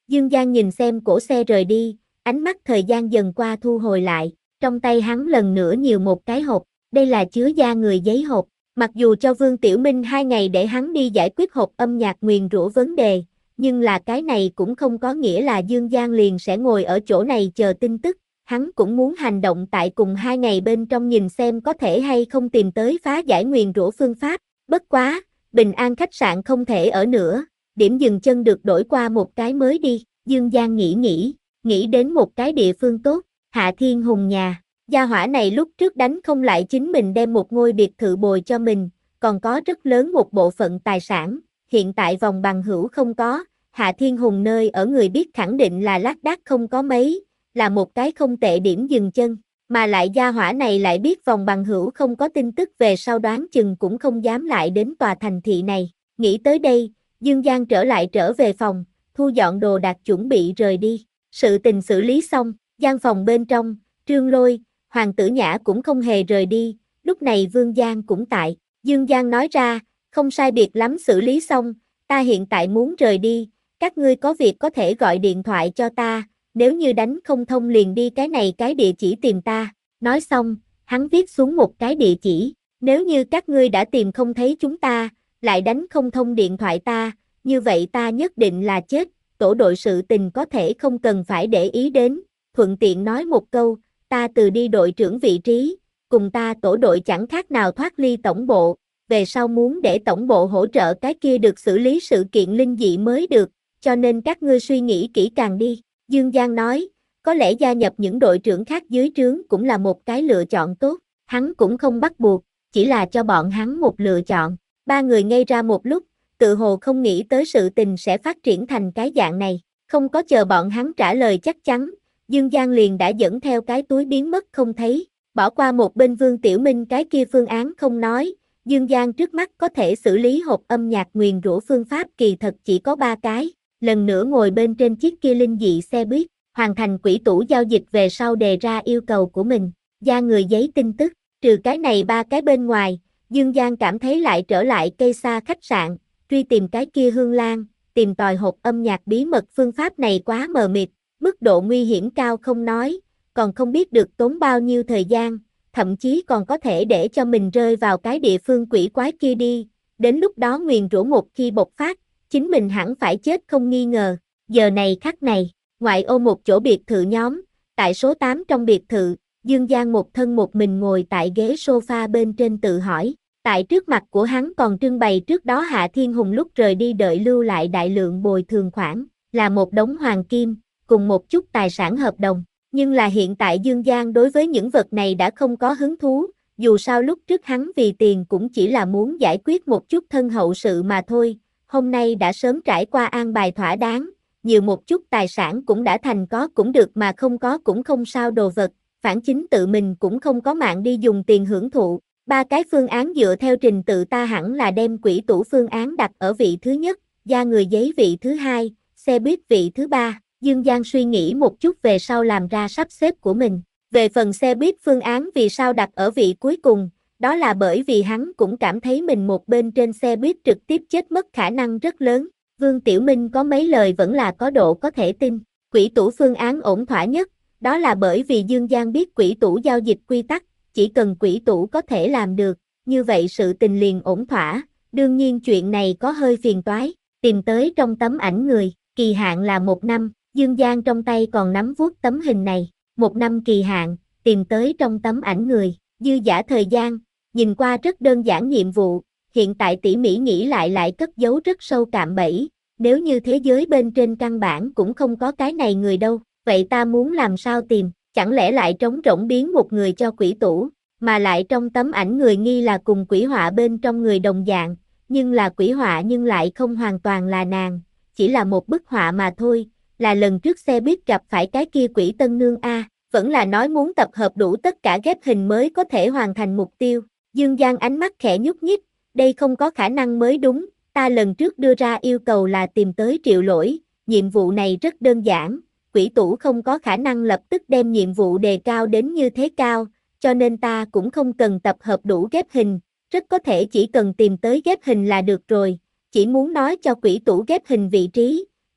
Speaker 1: Dương Giang nhìn xem cổ xe rời đi, ánh mắt thời gian dần qua thu hồi lại, trong tay hắn lần nữa nhiều một cái hộp, đây là chứa da người giấy hộp. Mặc dù cho Vương Tiểu Minh hai ngày để hắn đi giải quyết hộp âm nhạc nguyền rủa vấn đề, nhưng là cái này cũng không có nghĩa là Dương Giang liền sẽ ngồi ở chỗ này chờ tin tức, hắn cũng muốn hành động tại cùng hai ngày bên trong nhìn xem có thể hay không tìm tới phá giải nguyền rủa phương pháp, bất quá, Bình An khách sạn không thể ở nữa, điểm dừng chân được đổi qua một cái mới đi, Dương Giang nghĩ nghĩ, nghĩ đến một cái địa phương tốt, Hạ Thiên Hùng nhà. Gia hỏa này lúc trước đánh không lại chính mình đem một ngôi biệt thự bồi cho mình, còn có rất lớn một bộ phận tài sản, hiện tại vòng bằng hữu không có, Hạ Thiên Hùng nơi ở người biết khẳng định là lác đác không có mấy, là một cái không tệ điểm dừng chân, mà lại gia hỏa này lại biết vòng bằng hữu không có tin tức về sau đoán chừng cũng không dám lại đến tòa thành thị này, nghĩ tới đây, Dương Giang trở lại trở về phòng, thu dọn đồ đạc chuẩn bị rời đi, sự tình xử lý xong, gian phòng bên trong, Trương Lôi, Hoàng Tử Nhã cũng không hề rời đi, lúc này Vương Giang cũng tại, Dương Giang nói ra, không sai biệt lắm xử lý xong, ta hiện tại muốn rời đi, các ngươi có việc có thể gọi điện thoại cho ta, nếu như đánh không thông liền đi cái này cái địa chỉ tìm ta, nói xong, hắn viết xuống một cái địa chỉ, nếu như các ngươi đã tìm không thấy chúng ta, lại đánh không thông điện thoại ta, như vậy ta nhất định là chết, tổ đội sự tình có thể không cần phải để ý đến, thuận tiện nói một câu, ta từ đi đội trưởng vị trí, cùng ta tổ đội chẳng khác nào thoát ly tổng bộ, về sau muốn để tổng bộ hỗ trợ cái kia được xử lý sự kiện linh dị mới được, cho nên các ngươi suy nghĩ kỹ càng đi. Dương Giang nói, có lẽ gia nhập những đội trưởng khác dưới trướng cũng là một cái lựa chọn tốt, hắn cũng không bắt buộc, chỉ là cho bọn hắn một lựa chọn. Ba người ngây ra một lúc, tự hồ không nghĩ tới sự tình sẽ phát triển thành cái dạng này, không có chờ bọn hắn trả lời chắc chắn. Dương Giang liền đã dẫn theo cái túi biến mất không thấy, bỏ qua một bên Vương Tiểu Minh cái kia phương án không nói, Dương Giang trước mắt có thể xử lý hộp âm nhạc nguyền rủa phương pháp kỳ thật chỉ có ba cái, lần nữa ngồi bên trên chiếc kia linh dị xe buýt, hoàn thành quỹ tủ giao dịch về sau đề ra yêu cầu của mình, da người giấy tin tức, trừ cái này ba cái bên ngoài, Dương Giang cảm thấy lại trở lại cây xa khách sạn, truy tìm cái kia Hương Lan, tìm tòi hộp âm nhạc bí mật phương pháp này quá mờ mịt. Mức độ nguy hiểm cao không nói, còn không biết được tốn bao nhiêu thời gian, thậm chí còn có thể để cho mình rơi vào cái địa phương quỷ quái kia đi, đến lúc đó nguyền rủa một khi bộc phát, chính mình hẳn phải chết không nghi ngờ, giờ này khắc này, ngoại ô một chỗ biệt thự nhóm, tại số tám trong biệt thự, Dương Giang một thân một mình ngồi tại ghế sofa bên trên tự hỏi, tại trước mặt của hắn còn trưng bày trước đó Hạ Thiên Hùng lúc rời đi đợi lưu lại đại lượng bồi thường khoản, là một đống hoàng kim, cùng một chút tài sản hợp đồng, nhưng là hiện tại Dương Giang đối với những vật này đã không có hứng thú, dù sao lúc trước hắn vì tiền cũng chỉ là muốn giải quyết một chút thân hậu sự mà thôi, hôm nay đã sớm trải qua an bài thỏa đáng, nhiều một chút tài sản cũng đã thành có cũng được mà không có cũng không sao đồ vật, phản chính tự mình cũng không có mạng đi dùng tiền hưởng thụ, ba cái phương án dựa theo trình tự ta hẳn là đem quỹ tủ phương án đặt ở vị thứ nhất, da người giấy vị thứ hai, xe buýt vị thứ ba. Dương Giang suy nghĩ một chút về sau làm ra sắp xếp của mình. Về phần xe buýt phương án vì sao đặt ở vị cuối cùng, đó là bởi vì hắn cũng cảm thấy mình một bên trên xe buýt trực tiếp chết mất khả năng rất lớn. Vương Tiểu Minh có mấy lời vẫn là có độ có thể tin. Quỹ tủ phương án ổn thỏa nhất, đó là bởi vì Dương Giang biết quỹ tủ giao dịch quy tắc, chỉ cần quỹ tủ có thể làm được, như vậy sự tình liền ổn thỏa. Đương nhiên chuyện này có hơi phiền toái, tìm tới trong tấm ảnh người, kỳ hạn là một năm. Dương Giang trong tay còn nắm vuốt tấm hình này, một năm kỳ hạn, tìm tới trong tấm ảnh người, dư giả thời gian, nhìn qua rất đơn giản nhiệm vụ, hiện tại tỉ mỉ nghĩ lại lại cất giấu rất sâu cạm bẫy, nếu như thế giới bên trên căn bản cũng không có cái này người đâu, vậy ta muốn làm sao tìm, chẳng lẽ lại trống rỗng biến một người cho quỷ tủ, mà lại trong tấm ảnh người nghi là cùng quỷ họa bên trong người đồng dạng, nhưng là quỷ họa nhưng lại không hoàn toàn là nàng, chỉ là một bức họa mà thôi. Là lần trước xe buýt gặp phải cái kia quỷ tân nương A, vẫn là nói muốn tập hợp đủ tất cả ghép hình mới có thể hoàn thành mục tiêu. Dương Giang ánh mắt khẽ nhúc nhích, đây không có khả năng mới đúng, ta lần trước đưa ra yêu cầu là tìm tới Triệu Lỗi, nhiệm vụ này rất đơn giản, quỷ tủ không có khả năng lập tức đem nhiệm vụ đề cao đến như thế cao, cho nên ta cũng không cần tập hợp đủ ghép hình, rất có thể chỉ cần tìm tới ghép hình là được rồi, chỉ muốn nói cho quỷ tủ ghép hình vị trí.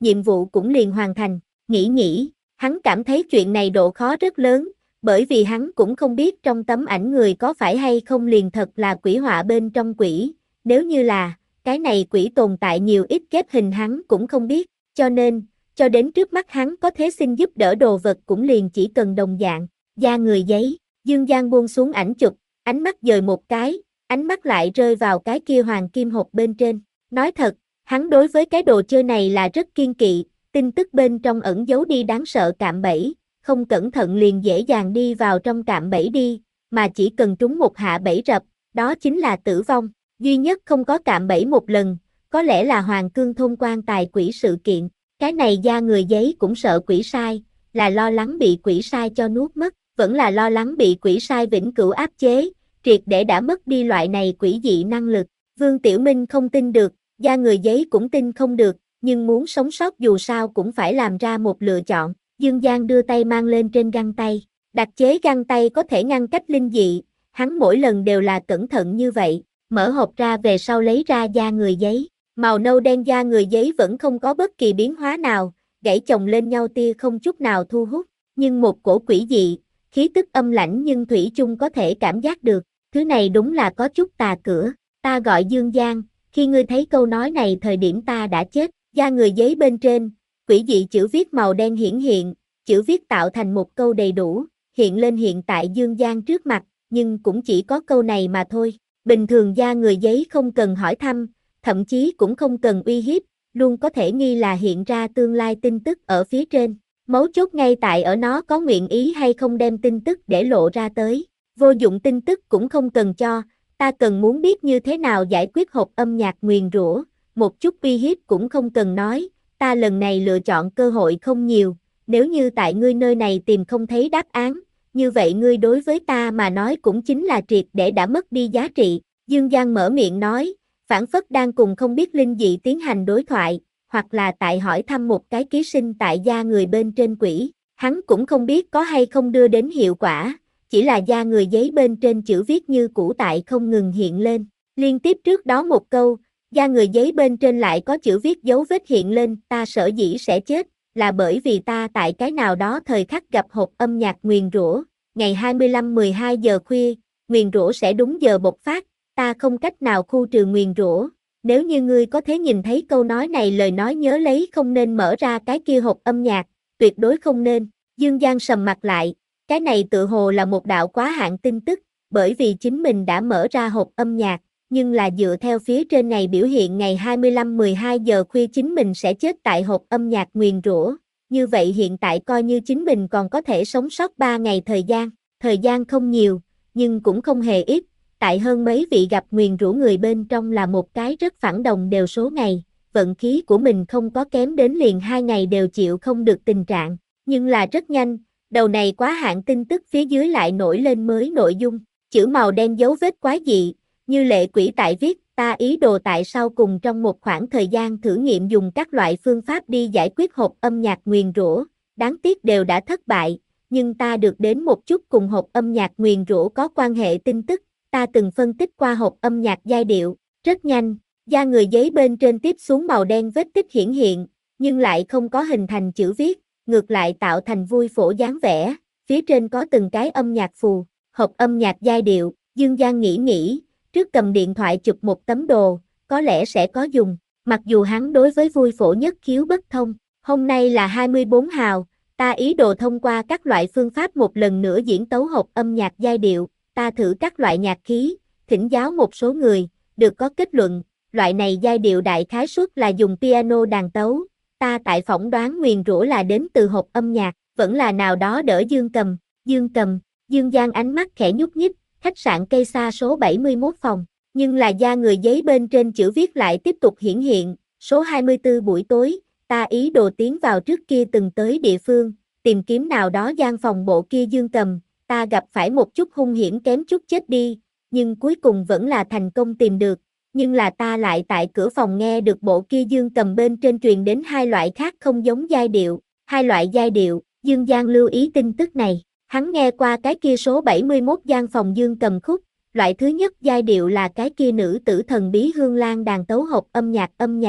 Speaker 1: nhiệm vụ cũng liền hoàn thành. Nghĩ nghĩ, hắn cảm thấy chuyện này độ khó rất lớn, bởi vì hắn cũng không biết trong tấm ảnh người có phải hay không liền thật là quỷ họa bên trong quỷ, nếu như là, cái này quỷ tồn tại nhiều ít ghép hình hắn cũng không biết, cho nên, cho đến trước mắt hắn có thể xin giúp đỡ đồ vật cũng liền chỉ cần đồng dạng, da người giấy, Dương Giang buông xuống ảnh chụp, ánh mắt dời một cái, ánh mắt lại rơi vào cái kia hoàng kim hộp bên trên, nói thật, hắn đối với cái đồ chơi này là rất kiên kỵ, tin tức bên trong ẩn giấu đi đáng sợ cạm bẫy, không cẩn thận liền dễ dàng đi vào trong cạm bẫy đi, mà chỉ cần trúng một hạ bẫy rập, đó chính là tử vong, duy nhất không có cạm bẫy một lần, có lẽ là Hoàng Cương thôn quan tài quỷ sự kiện, cái này da người giấy cũng sợ quỷ sai, là lo lắng bị quỷ sai cho nuốt mất, vẫn là lo lắng bị quỷ sai vĩnh cửu áp chế, triệt để đã mất đi loại này quỷ dị năng lực, Vương Tiểu Minh không tin được, da người giấy cũng tin không được, nhưng muốn sống sót dù sao cũng phải làm ra một lựa chọn. Dương Giang đưa tay mang lên trên găng tay, đặc chế găng tay có thể ngăn cách linh dị, hắn mỗi lần đều là cẩn thận như vậy, mở hộp ra về sau lấy ra da người giấy, màu nâu đen da người giấy vẫn không có bất kỳ biến hóa nào, gãy chồng lên nhau tia không chút nào thu hút, nhưng một cổ quỷ dị, khí tức âm lãnh nhưng thủy chung có thể cảm giác được, thứ này đúng là có chút tà cửa, ta gọi Dương Giang, khi ngươi thấy câu nói này thời điểm ta đã chết, da người giấy bên trên, quỷ dị chữ viết màu đen hiển hiện, chữ viết tạo thành một câu đầy đủ, hiện lên hiện tại Dương Giang trước mặt, nhưng cũng chỉ có câu này mà thôi. Bình thường da người giấy không cần hỏi thăm, thậm chí cũng không cần uy hiếp, luôn có thể nghi là hiện ra tương lai tin tức ở phía trên. Mấu chốt ngay tại ở nó có nguyện ý hay không đem tin tức để lộ ra tới. Vô dụng tin tức cũng không cần cho, ta cần muốn biết như thế nào giải quyết hộp âm nhạc nguyền rủa, một chút uy hiếp cũng không cần nói. Ta lần này lựa chọn cơ hội không nhiều, nếu như tại ngươi nơi này tìm không thấy đáp án, như vậy ngươi đối với ta mà nói cũng chính là triệt để đã mất đi giá trị. Dương Giang mở miệng nói, phảng phất đang cùng không biết linh dị tiến hành đối thoại, hoặc là tại hỏi thăm một cái ký sinh tại da người bên trên quỷ, hắn cũng không biết có hay không đưa đến hiệu quả, chỉ là da người giấy bên trên chữ viết như cũ tại không ngừng hiện lên, liên tiếp trước đó một câu, da người giấy bên trên lại có chữ viết dấu vết hiện lên, ta sở dĩ sẽ chết, là bởi vì ta tại cái nào đó thời khắc gặp hộp âm nhạc nguyền rủa, ngày hai mươi lăm mười hai giờ khuya, nguyền rủa sẽ đúng giờ bộc phát, ta không cách nào khu trừ nguyền rủa, nếu như ngươi có thể nhìn thấy câu nói này lời nói nhớ lấy không nên mở ra cái kia hộp âm nhạc, tuyệt đối không nên, Dương Giang sầm mặt lại, cái này tự hồ là một đạo quá hạn tin tức, bởi vì chính mình đã mở ra hộp âm nhạc, nhưng là dựa theo phía trên này biểu hiện ngày hai mươi lăm mười hai giờ khuya chính mình sẽ chết tại hộp âm nhạc nguyền rủa, như vậy hiện tại coi như chính mình còn có thể sống sót ba ngày thời gian, thời gian không nhiều, nhưng cũng không hề ít, tại hơn mấy vị gặp nguyền rủa người bên trong là một cái rất phản đồng đều số ngày, vận khí của mình không có kém đến liền hai ngày đều chịu không được tình trạng, nhưng là rất nhanh, đầu này quá hạn tin tức phía dưới lại nổi lên mới nội dung, chữ màu đen dấu vết quái dị, như lệ quỷ tại viết, ta ý đồ tại sau cùng trong một khoảng thời gian thử nghiệm dùng các loại phương pháp đi giải quyết hộp âm nhạc nguyền rủa, đáng tiếc đều đã thất bại, nhưng ta được đến một chút cùng hộp âm nhạc nguyền rủa có quan hệ tin tức, ta từng phân tích qua hộp âm nhạc giai điệu, rất nhanh, da người giấy bên trên tiếp xuống màu đen vết tích hiển hiện, nhưng lại không có hình thành chữ viết, ngược lại tạo thành vui phổ dáng vẻ, phía trên có từng cái âm nhạc phù, hộp âm nhạc giai điệu, Dương Giang nghĩ nghĩ, trước cầm điện thoại chụp một tấm đồ, có lẽ sẽ có dùng, mặc dù hắn đối với vui phổ nhất khiếu bất thông, hôm nay là hai mươi bốn hào, ta ý đồ thông qua các loại phương pháp một lần nữa diễn tấu hộp âm nhạc giai điệu, ta thử các loại nhạc khí, thỉnh giáo một số người, được có kết luận, loại này giai điệu đại khái suất là dùng piano đàn tấu, ta tại phỏng đoán nguyền rủa là đến từ hộp âm nhạc, vẫn là nào đó đỡ Dương Cầm, Dương Cầm, Dương Giang ánh mắt khẽ nhúc nhích, khách sạn cây xa số bảy mươi mốt phòng, nhưng là da người giấy bên trên chữ viết lại tiếp tục hiển hiện, số hai mươi tư buổi tối, ta ý đồ tiến vào trước kia từng tới địa phương, tìm kiếm nào đó gian phòng bộ kia Dương Cầm, ta gặp phải một chút hung hiểm kém chút chết đi, nhưng cuối cùng vẫn là thành công tìm được, nhưng là ta lại tại cửa phòng nghe được bộ kia Dương Cầm bên trên truyền đến hai loại khác không giống giai điệu, hai loại giai điệu, Dương Giang lưu ý tin tức này. Hắn nghe qua cái kia số bảy mươi mốt gian phòng Dương Cầm khúc, loại thứ nhất giai điệu là cái kia nữ tử thần bí Hương Lan đàn tấu hộp âm nhạc âm nhạc,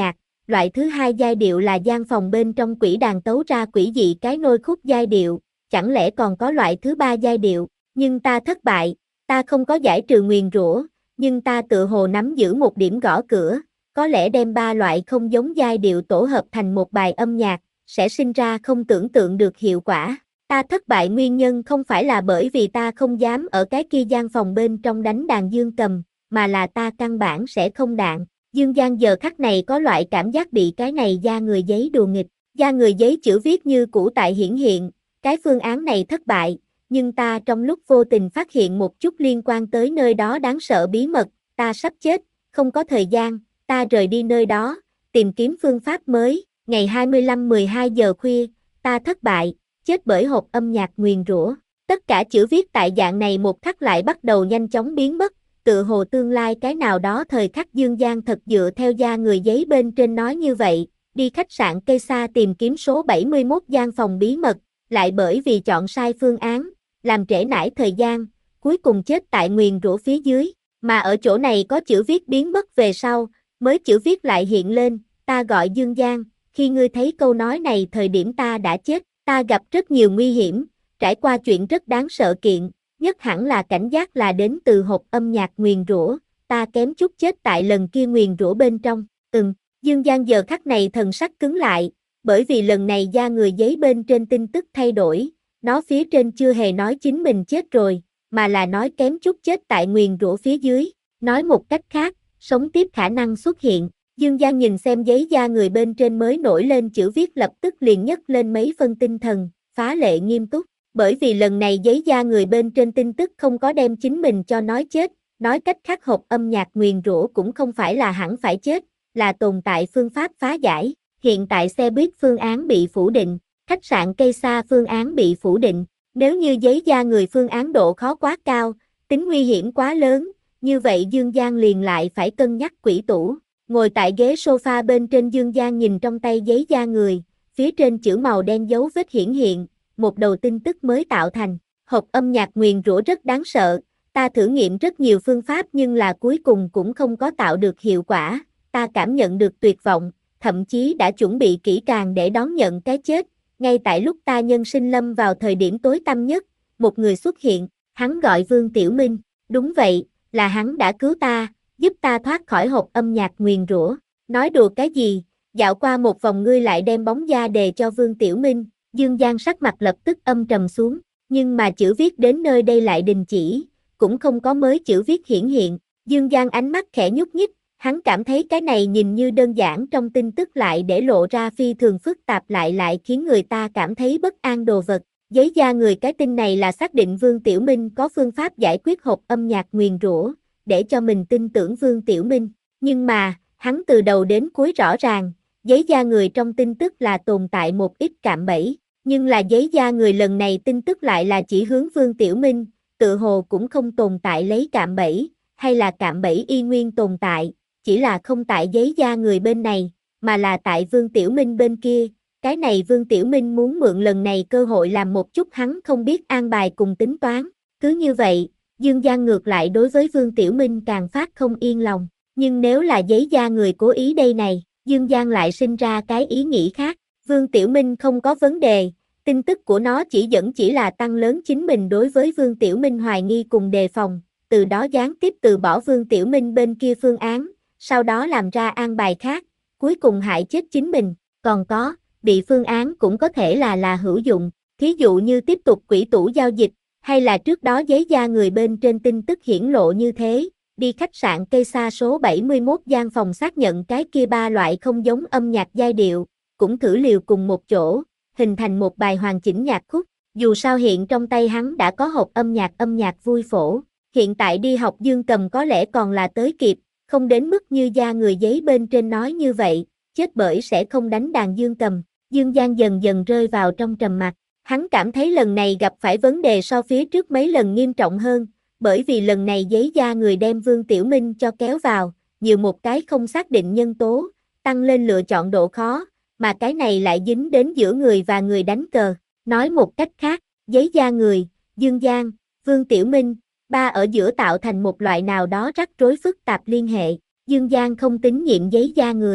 Speaker 1: loại thứ hai giai điệu là gian phòng bên trong quỷ đàn tấu ra quỷ dị cái nôi khúc giai điệu, chẳng lẽ còn có loại thứ ba giai điệu, nhưng ta thất bại, ta không có giải trừ nguyền rủa, nhưng ta tự hồ nắm giữ một điểm gõ cửa, có lẽ đem ba loại không giống giai điệu tổ hợp thành một bài âm nhạc, sẽ sinh ra không tưởng tượng được hiệu quả. Ta thất bại nguyên nhân không phải là bởi vì ta không dám ở cái kia gian phòng bên trong đánh đàn dương cầm, mà là ta căn bản sẽ không đạn. Dương Giang giờ khắc này có loại cảm giác bị cái này da người giấy đùa nghịch, da người giấy chữ viết như cũ tại hiển hiện, cái phương án này thất bại, nhưng ta trong lúc vô tình phát hiện một chút liên quan tới nơi đó đáng sợ bí mật, ta sắp chết, không có thời gian, ta rời đi nơi đó, tìm kiếm phương pháp mới, ngày hai mươi lăm mười hai giờ khuya, ta thất bại, chết bởi hộp âm nhạc nguyền rủa. Tất cả chữ viết tại dạng này một khắc lại bắt đầu nhanh chóng biến mất, tự hồ tương lai cái nào đó thời khắc Dương Giang thật dựa theo da người giấy bên trên nói như vậy, đi khách sạn cây xa tìm kiếm số bảy mươi mốt gian phòng bí mật, lại bởi vì chọn sai phương án, làm trễ nải thời gian, cuối cùng chết tại nguyền rủa phía dưới, mà ở chỗ này có chữ viết biến mất về sau, mới chữ viết lại hiện lên, ta gọi Dương Giang, khi ngươi thấy câu nói này thời điểm ta đã chết, ta gặp rất nhiều nguy hiểm, trải qua chuyện rất đáng sợ kiện, nhất hẳn là cảnh giác là đến từ hộp âm nhạc nguyền rủa, ta kém chút chết tại lần kia nguyền rủa bên trong, ừm, Dương Giang giờ khắc này thần sắc cứng lại, bởi vì lần này da người giấy bên trên tin tức thay đổi, nó phía trên chưa hề nói chính mình chết rồi, mà là nói kém chút chết tại nguyền rủa phía dưới, nói một cách khác, sống tiếp khả năng xuất hiện. Dương Giang nhìn xem giấy da người bên trên mới nổi lên chữ viết lập tức liền nhấc lên mấy phân tinh thần, phá lệ nghiêm túc, bởi vì lần này giấy da người bên trên tin tức không có đem chính mình cho nói chết, nói cách khác hộp âm nhạc nguyền rủa cũng không phải là hẳn phải chết, là tồn tại phương pháp phá giải, hiện tại xe buýt phương án bị phủ định, khách sạn cây xa phương án bị phủ định, nếu như giấy da người phương án độ khó quá cao, tính nguy hiểm quá lớn, như vậy Dương Giang liền lại phải cân nhắc quỷ tủ. Ngồi tại ghế sofa bên trên Dương Giang nhìn trong tay giấy da người, phía trên chữ màu đen dấu vết hiển hiện, một đầu tin tức mới tạo thành, hộp âm nhạc nguyền rủa rất đáng sợ, ta thử nghiệm rất nhiều phương pháp nhưng là cuối cùng cũng không có tạo được hiệu quả, ta cảm nhận được tuyệt vọng, thậm chí đã chuẩn bị kỹ càng để đón nhận cái chết, ngay tại lúc ta nhân sinh lâm vào thời điểm tối tăm nhất, một người xuất hiện, hắn gọi Vương Tiểu Minh, đúng vậy, là hắn đã cứu ta, giúp ta thoát khỏi hộp âm nhạc nguyền rủa. Nói đùa cái gì, dạo qua một vòng ngươi lại đem bóng da đề cho Vương Tiểu Minh, Dương Giang sắc mặt lập tức âm trầm xuống, nhưng mà chữ viết đến nơi đây lại đình chỉ, cũng không có mới chữ viết hiển hiện, Dương Giang ánh mắt khẽ nhúc nhích, hắn cảm thấy cái này nhìn như đơn giản trong tin tức lại để lộ ra phi thường phức tạp lại lại khiến người ta cảm thấy bất an đồ vật. Giấy da người cái tin này là xác định Vương Tiểu Minh có phương pháp giải quyết hộp âm nhạc nguyền rủa, để cho mình tin tưởng Vương Tiểu Minh, nhưng mà, hắn từ đầu đến cuối rõ ràng, giấy da người trong tin tức là tồn tại một ít cạm bẫy, nhưng là giấy da người lần này tin tức lại là chỉ hướng Vương Tiểu Minh, tự hồ cũng không tồn tại lấy cạm bẫy, hay là cạm bẫy y nguyên tồn tại, chỉ là không tại giấy da người bên này, mà là tại Vương Tiểu Minh bên kia, cái này Vương Tiểu Minh muốn mượn lần này cơ hội làm một chút hắn không biết an bài cùng tính toán, cứ như vậy, Dương Giang ngược lại đối với Vương Tiểu Minh càng phát không yên lòng, nhưng nếu là giấy da người cố ý đây này, Dương Giang lại sinh ra cái ý nghĩ khác, Vương Tiểu Minh không có vấn đề, tin tức của nó chỉ dẫn chỉ là tăng lớn chính mình đối với Vương Tiểu Minh hoài nghi cùng đề phòng, từ đó gián tiếp từ bỏ Vương Tiểu Minh bên kia phương án, sau đó làm ra an bài khác, cuối cùng hại chết chính mình, còn có, bị phương án cũng có thể là là hữu dụng, thí dụ như tiếp tục quỹ tủ giao dịch, hay là trước đó giấy da người bên trên tin tức hiển lộ như thế, đi khách sạn cây xa số bảy mươi mốt gian phòng xác nhận cái kia ba loại không giống âm nhạc giai điệu, cũng thử liều cùng một chỗ, hình thành một bài hoàn chỉnh nhạc khúc, dù sao hiện trong tay hắn đã có hộp âm nhạc âm nhạc vui phổ, hiện tại đi học dương cầm có lẽ còn là tới kịp, không đến mức như da người giấy bên trên nói như vậy, chết bởi sẽ không đánh đàn dương cầm, Dương Giang dần dần rơi vào trong trầm mặc. Hắn cảm thấy lần này gặp phải vấn đề so phía trước mấy lần nghiêm trọng hơn, bởi vì lần này giấy da người đem Vương Tiểu Minh cho kéo vào, nhiều một cái không xác định nhân tố, tăng lên lựa chọn độ khó, mà cái này lại dính đến giữa người và người đánh cờ. Nói một cách khác, giấy da người, Dương Giang, Vương Tiểu Minh, ba ở giữa tạo thành một loại nào đó rắc rối phức tạp liên hệ. Dương Giang không tín nhiệm giấy da người,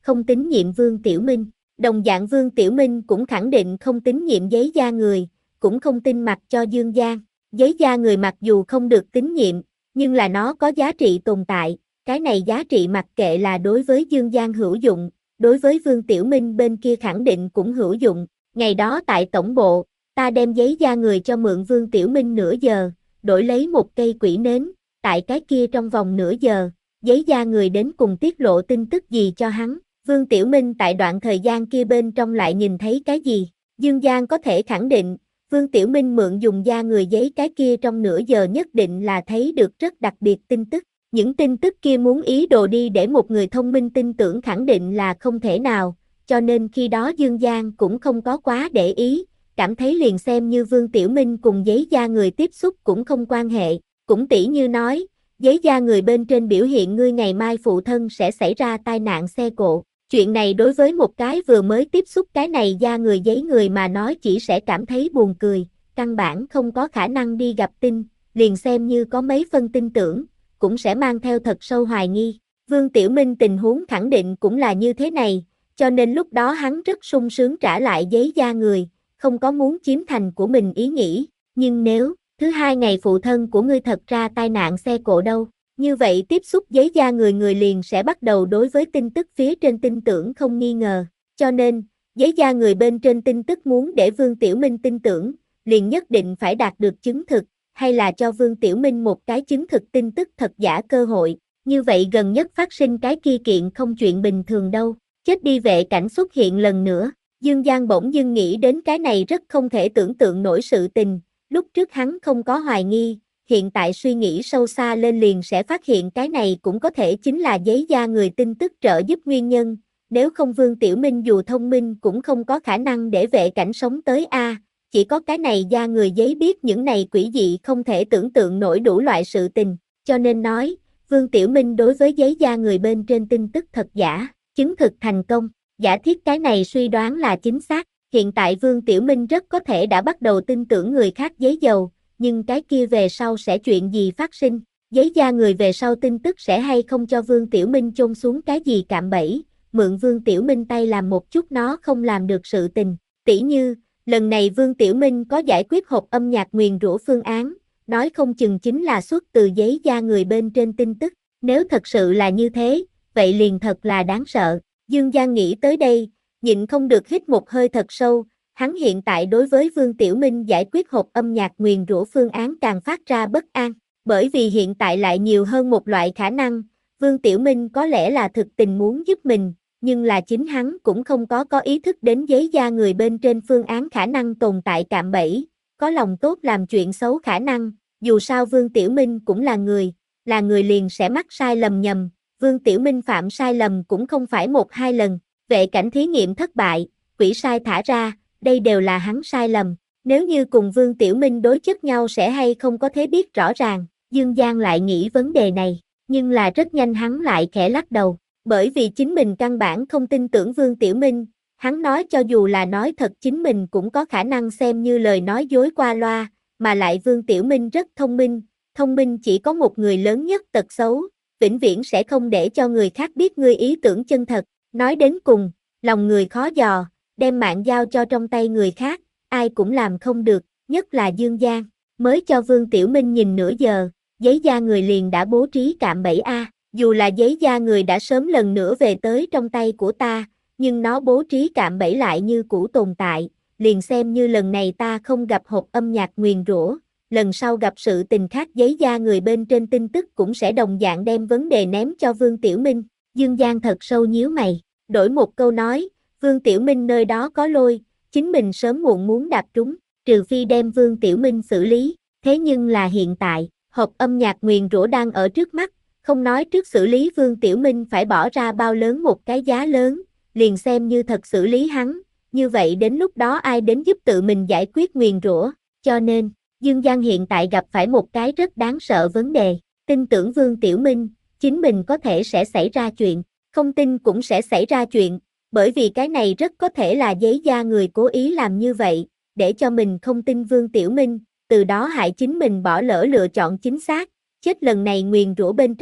Speaker 1: không tín nhiệm Vương Tiểu Minh. Đồng dạng Vương Tiểu Minh cũng khẳng định không tín nhiệm giấy da người, cũng không tin mặc cho Dương Giang. Giấy da người mặc dù không được tín nhiệm, nhưng là nó có giá trị tồn tại, cái này giá trị mặc kệ là đối với Dương Giang hữu dụng, đối với Vương Tiểu Minh bên kia khẳng định cũng hữu dụng. Ngày đó tại tổng bộ, ta đem giấy da người cho mượn Vương Tiểu Minh nửa giờ, đổi lấy một cây quỷ nến, tại cái kia trong vòng nửa giờ, giấy da người đến cùng tiết lộ tin tức gì cho hắn. Vương Tiểu Minh tại đoạn thời gian kia bên trong lại nhìn thấy cái gì? Dương Giang có thể khẳng định, Vương Tiểu Minh mượn dùng da người giấy cái kia trong nửa giờ nhất định là thấy được rất đặc biệt tin tức. Những tin tức kia muốn ý đồ đi để một người thông minh tin tưởng khẳng định là không thể nào, cho nên khi đó Dương Giang cũng không có quá để ý, cảm thấy liền xem như Vương Tiểu Minh cùng giấy da người tiếp xúc cũng không quan hệ, cũng tỉ như nói, giấy da người bên trên biểu hiện ngươi ngày mai phụ thân sẽ xảy ra tai nạn xe cộ. Chuyện này đối với một cái vừa mới tiếp xúc cái này da người giấy người mà nói chỉ sẽ cảm thấy buồn cười, căn bản không có khả năng đi gặp tin, liền xem như có mấy phân tin tưởng, cũng sẽ mang theo thật sâu hoài nghi. Vương Tiểu Minh tình huống khẳng định cũng là như thế này, cho nên lúc đó hắn rất sung sướng trả lại giấy da người, không có muốn chiếm thành của mình ý nghĩ, nhưng nếu, thứ hai ngày phụ thân của ngươi thật ra tai nạn xe cộ đâu, như vậy tiếp xúc giấy da người người liền sẽ bắt đầu đối với tin tức phía trên tin tưởng không nghi ngờ, cho nên, giấy da người bên trên tin tức muốn để Vương Tiểu Minh tin tưởng, liền nhất định phải đạt được chứng thực, hay là cho Vương Tiểu Minh một cái chứng thực tin tức thật giả cơ hội, như vậy gần nhất phát sinh cái kia kiện không chuyện bình thường đâu, chết đi vệ cảnh xuất hiện lần nữa, Dương Giang bỗng dưng nghĩ đến cái này rất không thể tưởng tượng nổi sự tình, lúc trước hắn không có hoài nghi, hiện tại suy nghĩ sâu xa lên liền sẽ phát hiện cái này cũng có thể chính là giấy da người tin tức trợ giúp nguyên nhân, nếu không Vương Tiểu Minh dù thông minh cũng không có khả năng để vệ cảnh sống tới a. Chỉ có cái này da người giấy biết những này quỷ dị không thể tưởng tượng nổi đủ loại sự tình, cho nên nói, Vương Tiểu Minh đối với giấy da người bên trên tin tức thật giả, chứng thực thành công, giả thiết cái này suy đoán là chính xác, hiện tại Vương Tiểu Minh rất có thể đã bắt đầu tin tưởng người khác giấy dầu, nhưng cái kia về sau sẽ chuyện gì phát sinh, giấy da người về sau tin tức sẽ hay không cho Vương Tiểu Minh chôn xuống cái gì cạm bẫy, mượn Vương Tiểu Minh tay làm một chút nó không làm được sự tình, tỉ như, lần này Vương Tiểu Minh có giải quyết hộp âm nhạc nguyền rủa phương án, nói không chừng chính là xuất từ giấy da người bên trên tin tức, nếu thật sự là như thế, vậy liền thật là đáng sợ. Dương Giang nghĩ tới đây, nhịn không được hít một hơi thật sâu, hắn hiện tại đối với Vương Tiểu Minh giải quyết hộp âm nhạc nguyền rủa phương án càng phát ra bất an, bởi vì hiện tại lại nhiều hơn một loại khả năng, Vương Tiểu Minh có lẽ là thực tình muốn giúp mình, nhưng là chính hắn cũng không có có ý thức đến giấy da người bên trên phương án khả năng tồn tại cạm bẫy, có lòng tốt làm chuyện xấu khả năng, dù sao Vương Tiểu Minh cũng là người, là người liền sẽ mắc sai lầm nhầm, Vương Tiểu Minh phạm sai lầm cũng không phải một hai lần, vệ cảnh thí nghiệm thất bại, quỷ sai thả ra, đây đều là hắn sai lầm, nếu như cùng Vương Tiểu Minh đối chất nhau sẽ hay không có thế biết rõ ràng, Dương Giang lại nghĩ vấn đề này, nhưng là rất nhanh hắn lại khẽ lắc đầu. Bởi vì chính mình căn bản không tin tưởng Vương Tiểu Minh, hắn nói cho dù là nói thật chính mình cũng có khả năng xem như lời nói dối qua loa, mà lại Vương Tiểu Minh rất thông minh, thông minh chỉ có một người lớn nhất tật xấu, vĩnh viễn sẽ không để cho người khác biết ngươi ý tưởng chân thật, nói đến cùng, lòng người khó dò, đem mạng giao cho trong tay người khác, ai cũng làm không được, nhất là Dương Giang, mới cho Vương Tiểu Minh nhìn nửa giờ, giấy da người liền đã bố trí cạm bẫy a. Dù là giấy da người đã sớm lần nữa về tới trong tay của ta, nhưng nó bố trí cạm bẫy lại như cũ tồn tại, liền xem như lần này ta không gặp hộp âm nhạc nguyền rủa, lần sau gặp sự tình khác giấy da người bên trên tin tức cũng sẽ đồng dạng đem vấn đề ném cho Vương Tiểu Minh. Dương Giang thật sâu nhíu mày, đổi một câu nói, Vương Tiểu Minh nơi đó có lôi, chính mình sớm muộn muốn đạp trúng, trừ phi đem Vương Tiểu Minh xử lý, thế nhưng là hiện tại, hộp âm nhạc nguyền rủa đang ở trước mắt, không nói trước xử lý Vương Tiểu Minh phải bỏ ra bao lớn một cái giá lớn, liền xem như thật xử lý hắn, như vậy đến lúc đó ai đến giúp tự mình giải quyết nguyền rủa, cho nên, Dương Giang hiện tại gặp phải một cái rất đáng sợ vấn đề, tin tưởng Vương Tiểu Minh, chính mình có thể sẽ xảy ra chuyện, không tin cũng sẽ xảy ra chuyện, bởi vì cái này rất có thể là giấy da người cố ý làm như vậy, để cho mình không tin Vương Tiểu Minh, từ đó hại chính mình bỏ lỡ lựa chọn chính xác, chết lần này nguyền rủa bên trong.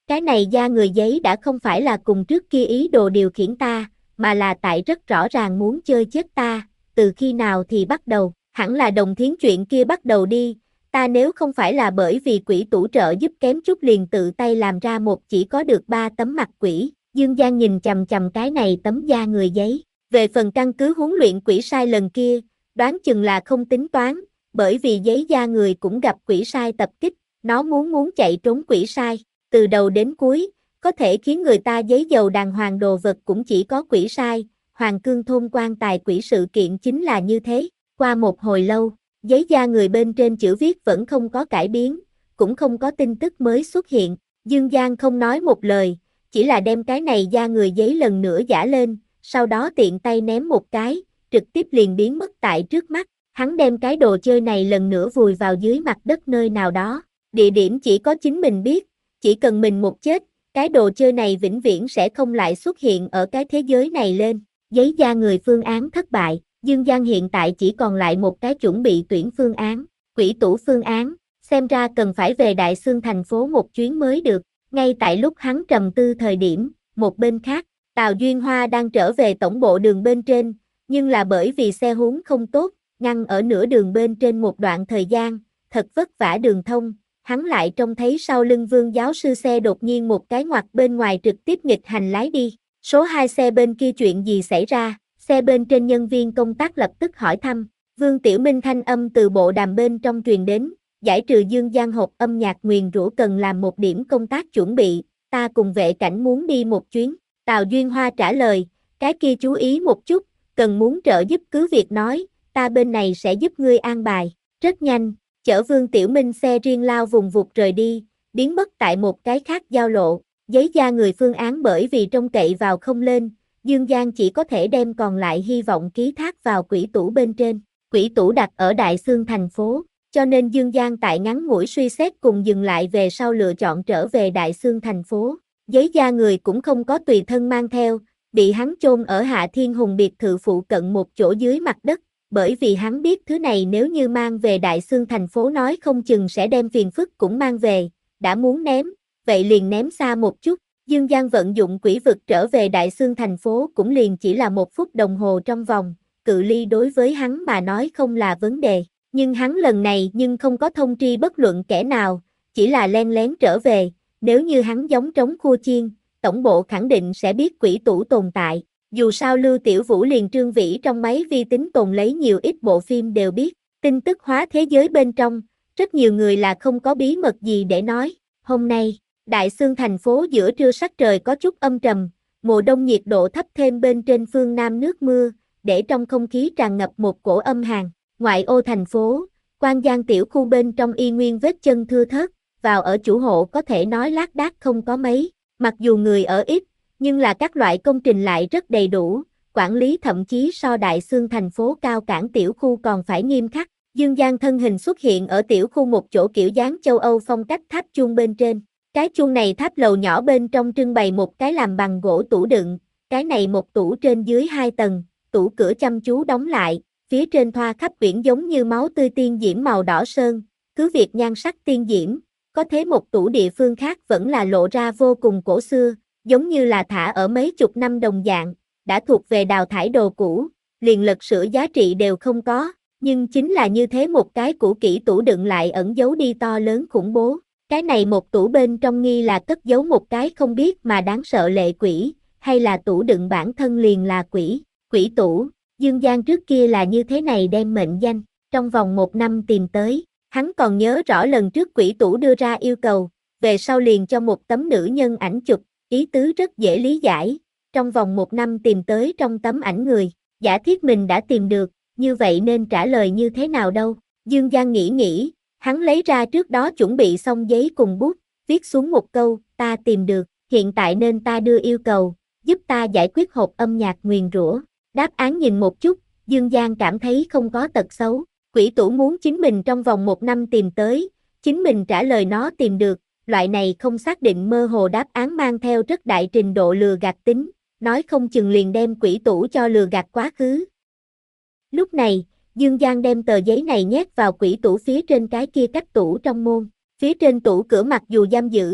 Speaker 1: Cái này da người giấy đã không phải là cùng trước kia ý đồ điều khiển ta, mà là tại rất rõ ràng muốn chơi chết ta, từ khi nào thì bắt đầu, hẳn là đồng thiến chuyện kia bắt đầu đi, ta nếu không phải là bởi vì quỷ tủ trợ giúp kém chút liền tự tay làm ra một chỉ có được ba tấm mặt quỷ, Dương Giang nhìn chằm chằm cái này tấm da người giấy, về phần căn cứ huấn luyện quỷ sai lần kia, đoán chừng là không tính toán, bởi vì giấy da người cũng gặp quỷ sai tập kích, nó muốn muốn chạy trốn quỷ sai, từ đầu đến cuối, có thể khiến người ta giấy dầu đàng hoàng đồ vật cũng chỉ có quỷ sai, Hoàng Cương thôn quan tài quỷ sự kiện chính là như thế, qua một hồi lâu, giấy da người bên trên chữ viết vẫn không có cải biến, cũng không có tin tức mới xuất hiện, Dương Giang không nói một lời, chỉ là đem cái này da người giấy lần nữa giả lên, sau đó tiện tay ném một cái, trực tiếp liền biến mất tại trước mắt, hắn đem cái đồ chơi này lần nữa vùi vào dưới mặt đất nơi nào đó, địa điểm chỉ có chính mình biết, chỉ cần mình một chết, cái đồ chơi này vĩnh viễn sẽ không lại xuất hiện ở cái thế giới này lên, giấy da người phương án thất bại, Dương Giang hiện tại chỉ còn lại một cái chuẩn bị tuyển phương án, quỷ tủ phương án, xem ra cần phải về Đại Xương thành phố một chuyến mới được, ngay tại lúc hắn trầm tư thời điểm, một bên khác, Tào Duyên Hoa đang trở về tổng bộ đường bên trên, nhưng là bởi vì xe huống không tốt, ngăn ở nửa đường bên trên một đoạn thời gian, thật vất vả đường thông, hắn lại trông thấy sau lưng Vương giáo sư xe đột nhiên một cái ngoặt bên ngoài trực tiếp nghịch hành lái đi, số hai xe bên kia chuyện gì xảy ra, xe bên trên nhân viên công tác lập tức hỏi thăm, Vương Tiểu Minh thanh âm từ bộ đàm bên trong truyền đến, giải trừ Dương Giang hộp âm nhạc nguyền rủa cần làm một điểm công tác chuẩn bị, ta cùng vệ cảnh muốn đi một chuyến, Tào Duyên Hoa trả lời, cái kia chú ý một chút, cần muốn trợ giúp cứ việc nói, ta bên này sẽ giúp ngươi an bài, rất nhanh, chở Vương Tiểu Minh xe riêng lao vùng vụt rời đi, biến mất tại một cái khác giao lộ, giấy da người phương án bởi vì trông cậy vào không lên, Dương Giang chỉ có thể đem còn lại hy vọng ký thác vào quỷ tủ bên trên, quỷ tủ đặt ở Đại Xương thành phố, cho nên Dương Giang tại ngắn ngủi suy xét cùng dừng lại về sau lựa chọn trở về Đại Xương thành phố, giấy da người cũng không có tùy thân mang theo, bị hắn chôn ở Hạ Thiên Hùng biệt thự phụ cận một chỗ dưới mặt đất, bởi vì hắn biết thứ này nếu như mang về Đại Xương thành phố nói không chừng sẽ đem phiền phức cũng mang về, đã muốn ném, vậy liền ném xa một chút, Dương Giang vận dụng quỷ vực trở về Đại Xương thành phố cũng liền chỉ là một phút đồng hồ trong vòng, cự ly đối với hắn mà nói không là vấn đề, nhưng hắn lần này nhưng không có thông tri bất luận kẻ nào, chỉ là len lén trở về, nếu như hắn giống trống khua chiên, tổng bộ khẳng định sẽ biết quỷ tủ tồn tại. Dù sao Lưu Tiểu Vũ liền Trương Vĩ trong máy vi tính tồn lấy nhiều ít bộ phim đều biết, tin tức hóa thế giới bên trong, rất nhiều người là không có bí mật gì để nói. Hôm nay, Đại Xương thành phố giữa trưa sắc trời có chút âm trầm, mùa đông nhiệt độ thấp thêm bên trên phương Nam nước mưa, để trong không khí tràn ngập một cổ âm hàn. Ngoại ô thành phố, Quan Giang tiểu khu bên trong y nguyên vết chân thưa thớt, vào ở chủ hộ có thể nói lác đác không có mấy, mặc dù người ở ít, nhưng là các loại công trình lại rất đầy đủ, quản lý thậm chí so Đại Xương thành phố cao cảng tiểu khu còn phải nghiêm khắc. Dương Giang thân hình xuất hiện ở tiểu khu một chỗ kiểu dáng châu Âu phong cách tháp chuông bên trên. Cái chuông này tháp lầu nhỏ bên trong trưng bày một cái làm bằng gỗ tủ đựng, cái này một tủ trên dưới hai tầng, tủ cửa chăm chú đóng lại, phía trên thoa khắp quyển giống như máu tươi tiên diễm màu đỏ sơn, cứ việc nhan sắc tiên diễm, có thế một tủ địa phương khác vẫn là lộ ra vô cùng cổ xưa, giống như là thả ở mấy chục năm đồng dạng, đã thuộc về đào thải đồ cũ, liền lật sửa giá trị đều không có, nhưng chính là như thế một cái cũ kỹ tủ đựng lại ẩn giấu đi to lớn khủng bố. Cái này một tủ bên trong nghi là cất giấu một cái không biết mà đáng sợ lệ quỷ, hay là tủ đựng bản thân liền là quỷ, quỷ tủ, Dương Giang trước kia là như thế này đem mệnh danh, trong vòng một năm tìm tới, hắn còn nhớ rõ lần trước quỷ tủ đưa ra yêu cầu, về sau liền cho một tấm nữ nhân ảnh chụp, ý tứ rất dễ lý giải, trong vòng một năm tìm tới trong tấm ảnh người, giả thiết mình đã tìm được, như vậy nên trả lời như thế nào đâu, Dương Giang nghĩ nghĩ. Hắn lấy ra trước đó chuẩn bị xong giấy cùng bút, viết xuống một câu, ta tìm được, hiện tại nên ta đưa yêu cầu, giúp ta giải quyết hộp âm nhạc nguyền rủa. Đáp án nhìn một chút, Dương Giang cảm thấy không có tật xấu, quỷ tủ muốn chính mình trong vòng một năm tìm tới, chính mình trả lời nó tìm được, loại này không xác định mơ hồ đáp án mang theo rất đại trình độ lừa gạt tính, nói không chừng liền đem quỷ tủ cho lừa gạt quá khứ. Lúc này, Dương Giang đem tờ giấy này nhét vào quỷ tủ phía trên cái kia cách tủ trong môn, phía trên tủ cửa mặc dù giam giữ,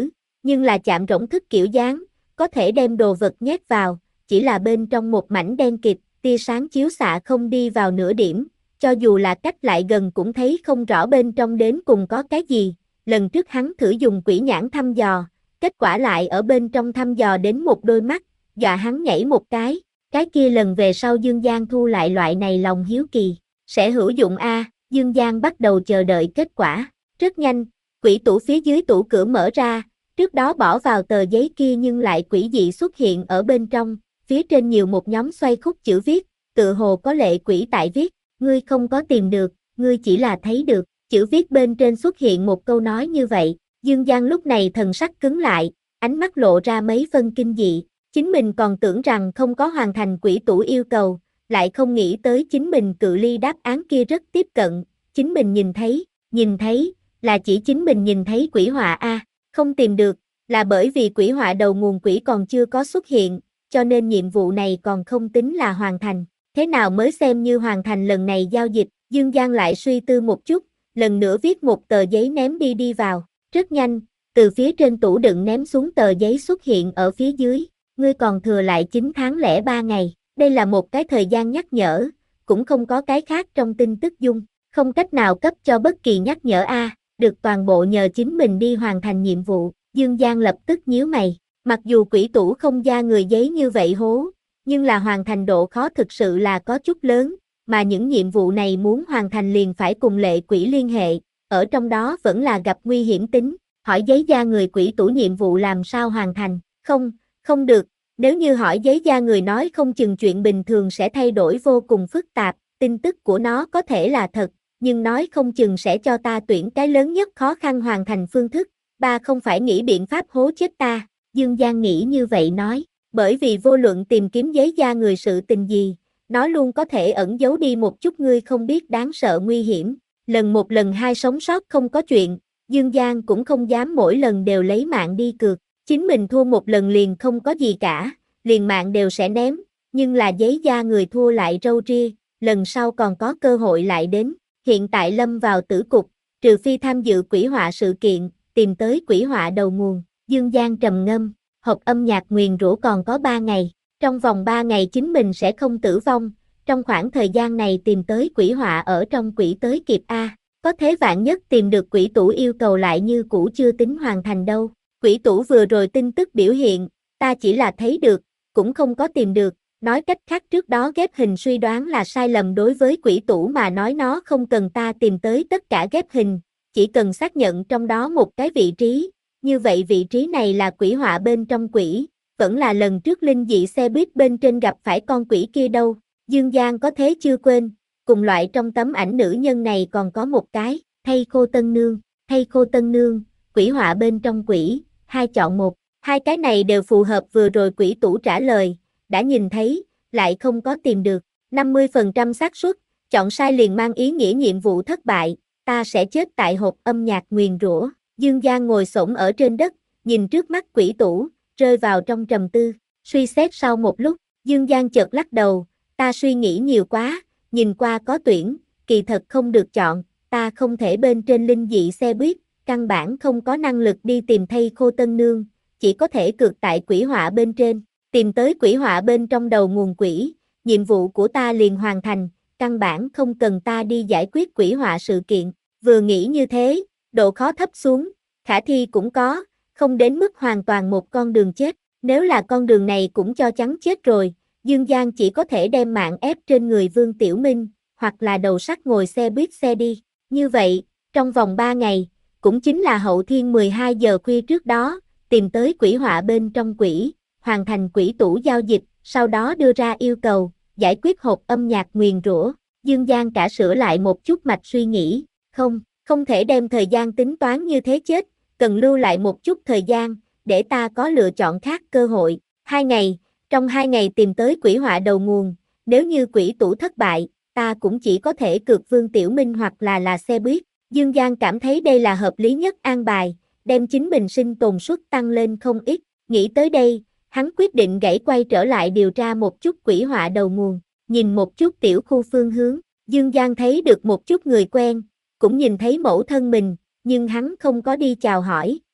Speaker 1: nhưng là chạm rỗng thức kiểu dáng, có thể đem đồ vật nhét vào, chỉ là bên trong một mảnh đen kịt, tia sáng chiếu xạ không đi vào nửa điểm, cho dù là cách lại gần cũng thấy không rõ bên trong đến cùng có cái gì. Lần trước hắn thử dùng quỷ nhãn thăm dò, kết quả lại ở bên trong thăm dò đến một đôi mắt, dọa hắn nhảy một cái. Cái kia lần về sau Dương Giang thu lại loại này lòng hiếu kỳ, sẽ hữu dụng a. Dương Giang bắt đầu chờ đợi kết quả. Rất nhanh, quỷ tủ phía dưới tủ cửa mở ra, trước đó bỏ vào tờ giấy kia nhưng lại quỷ dị xuất hiện ở bên trong, phía trên nhiều một nhóm xoay khúc chữ viết, tựa hồ có lệ quỷ tại viết, ngươi không có tìm được, ngươi chỉ là thấy được. Chữ viết bên trên xuất hiện một câu nói như vậy, Dương Giang lúc này thần sắc cứng lại, ánh mắt lộ ra mấy phân kinh dị, chính mình còn tưởng rằng không có hoàn thành quỷ tủ yêu cầu, lại không nghĩ tới chính mình cự ly đáp án kia rất tiếp cận, chính mình nhìn thấy, nhìn thấy, là chỉ chính mình nhìn thấy quỷ họa a, không tìm được, là bởi vì quỷ họa đầu nguồn quỷ còn chưa có xuất hiện, cho nên nhiệm vụ này còn không tính là hoàn thành, thế nào mới xem như hoàn thành lần này giao dịch, Dương Giang lại suy tư một chút, lần nữa viết một tờ giấy ném đi đi vào, rất nhanh, từ phía trên tủ đựng ném xuống tờ giấy xuất hiện ở phía dưới, ngươi còn thừa lại chín tháng lẻ ba ngày, đây là một cái thời gian nhắc nhở, cũng không có cái khác trong tin tức dung, không cách nào cấp cho bất kỳ nhắc nhở a, được toàn bộ nhờ chính mình đi hoàn thành nhiệm vụ, Dương Giang lập tức nhíu mày, mặc dù quỷ tủ không ra người giấy như vậy hố, nhưng là hoàn thành độ khó thực sự là có chút lớn, mà những nhiệm vụ này muốn hoàn thành liền phải cùng lệ quỷ liên hệ, ở trong đó vẫn là gặp nguy hiểm tính, hỏi giấy da người quỷ tủ nhiệm vụ làm sao hoàn thành, không, không được, nếu như hỏi giấy da người nói không chừng chuyện bình thường sẽ thay đổi vô cùng phức tạp, tin tức của nó có thể là thật, nhưng nói không chừng sẽ cho ta tuyển cái lớn nhất khó khăn hoàn thành phương thức, ba không phải nghĩ biện pháp hố chết ta, Dương Giang nghĩ như vậy nói, bởi vì vô luận tìm kiếm giấy da người sự tình gì, nó luôn có thể ẩn giấu đi một chút ngươi không biết đáng sợ nguy hiểm, lần một lần hai sống sót không có chuyện, Dương Giang cũng không dám mỗi lần đều lấy mạng đi cược, chính mình thua một lần liền không có gì cả, liền mạng đều sẽ ném, nhưng là giấy da người thua lại râu ria, lần sau còn có cơ hội lại đến, hiện tại lâm vào tử cục, trừ phi tham dự quỷ họa sự kiện, tìm tới quỷ họa đầu nguồn, Dương Giang trầm ngâm, hộp âm nhạc nguyền rủa còn có ba ngày. Trong vòng ba ngày chính mình sẽ không tử vong, trong khoảng thời gian này tìm tới quỷ họa ở trong quỷ tới kịp a, có thế vạn nhất tìm được quỷ tủ yêu cầu lại như cũ chưa tính hoàn thành đâu. Quỷ tủ vừa rồi tin tức biểu hiện, ta chỉ là thấy được, cũng không có tìm được, nói cách khác trước đó ghép hình suy đoán là sai lầm đối với quỷ tủ mà nói nó không cần ta tìm tới tất cả ghép hình, chỉ cần xác nhận trong đó một cái vị trí, như vậy vị trí này là quỷ họa bên trong quỷ. Vẫn là lần trước linh dị xe buýt bên trên gặp phải con quỷ kia đâu, Dương Giang có thế chưa quên, cùng loại trong tấm ảnh nữ nhân này còn có một cái, Thay Khô Tân Nương, Thay Khô Tân Nương, quỷ họa bên trong quỷ, hai chọn một, hai cái này đều phù hợp vừa rồi quỷ tủ trả lời, đã nhìn thấy, lại không có tìm được, năm mươi phần trăm xác suất, chọn sai liền mang ý nghĩa nhiệm vụ thất bại, ta sẽ chết tại hộp âm nhạc nguyền rủa, Dương Giang ngồi xổm ở trên đất, nhìn trước mắt quỷ tủ, rơi vào trong trầm tư, suy xét sau một lúc, Dương Giang chợt lắc đầu, ta suy nghĩ nhiều quá, nhìn qua có tuyển, kỳ thật không được chọn, ta không thể bên trên linh dị xe buýt, căn bản không có năng lực đi tìm Thay Khô Tân Nương, chỉ có thể cược tại quỷ họa bên trên, tìm tới quỷ họa bên trong đầu nguồn quỷ, nhiệm vụ của ta liền hoàn thành, căn bản không cần ta đi giải quyết quỷ họa sự kiện, vừa nghĩ như thế, độ khó thấp xuống, khả thi cũng có, không đến mức hoàn toàn một con đường chết, nếu là con đường này cũng cho chắn chết rồi, Dương Giang chỉ có thể đem mạng ép trên người Vương Tiểu Minh, hoặc là đầu sắt ngồi xe buýt xe đi, như vậy, trong vòng ba ngày, cũng chính là hậu thiên mười hai giờ khuya trước đó, tìm tới quỷ họa bên trong quỷ, hoàn thành quỷ tủ giao dịch, sau đó đưa ra yêu cầu, giải quyết hộp âm nhạc nguyền rủa, Dương Giang cả sửa lại một chút mạch suy nghĩ, không, không thể đem thời gian tính toán như thế chết, cần lưu lại một chút thời gian, để ta có lựa chọn khác cơ hội. Hai ngày, trong hai ngày tìm tới quỷ họa đầu nguồn, nếu như quỷ tủ thất bại, ta cũng chỉ có thể cược Vương Tiểu Minh hoặc là là xe buýt. Dương Giang cảm thấy đây là hợp lý nhất an bài, đem chính mình sinh tồn suất tăng lên không ít. Nghĩ tới đây, hắn quyết định gãy quay trở lại điều tra một chút quỷ họa đầu nguồn, nhìn một chút tiểu khu phương hướng. Dương Giang thấy được một chút người quen, cũng nhìn thấy mẫu thân mình, nhưng hắn không có đi chào hỏi,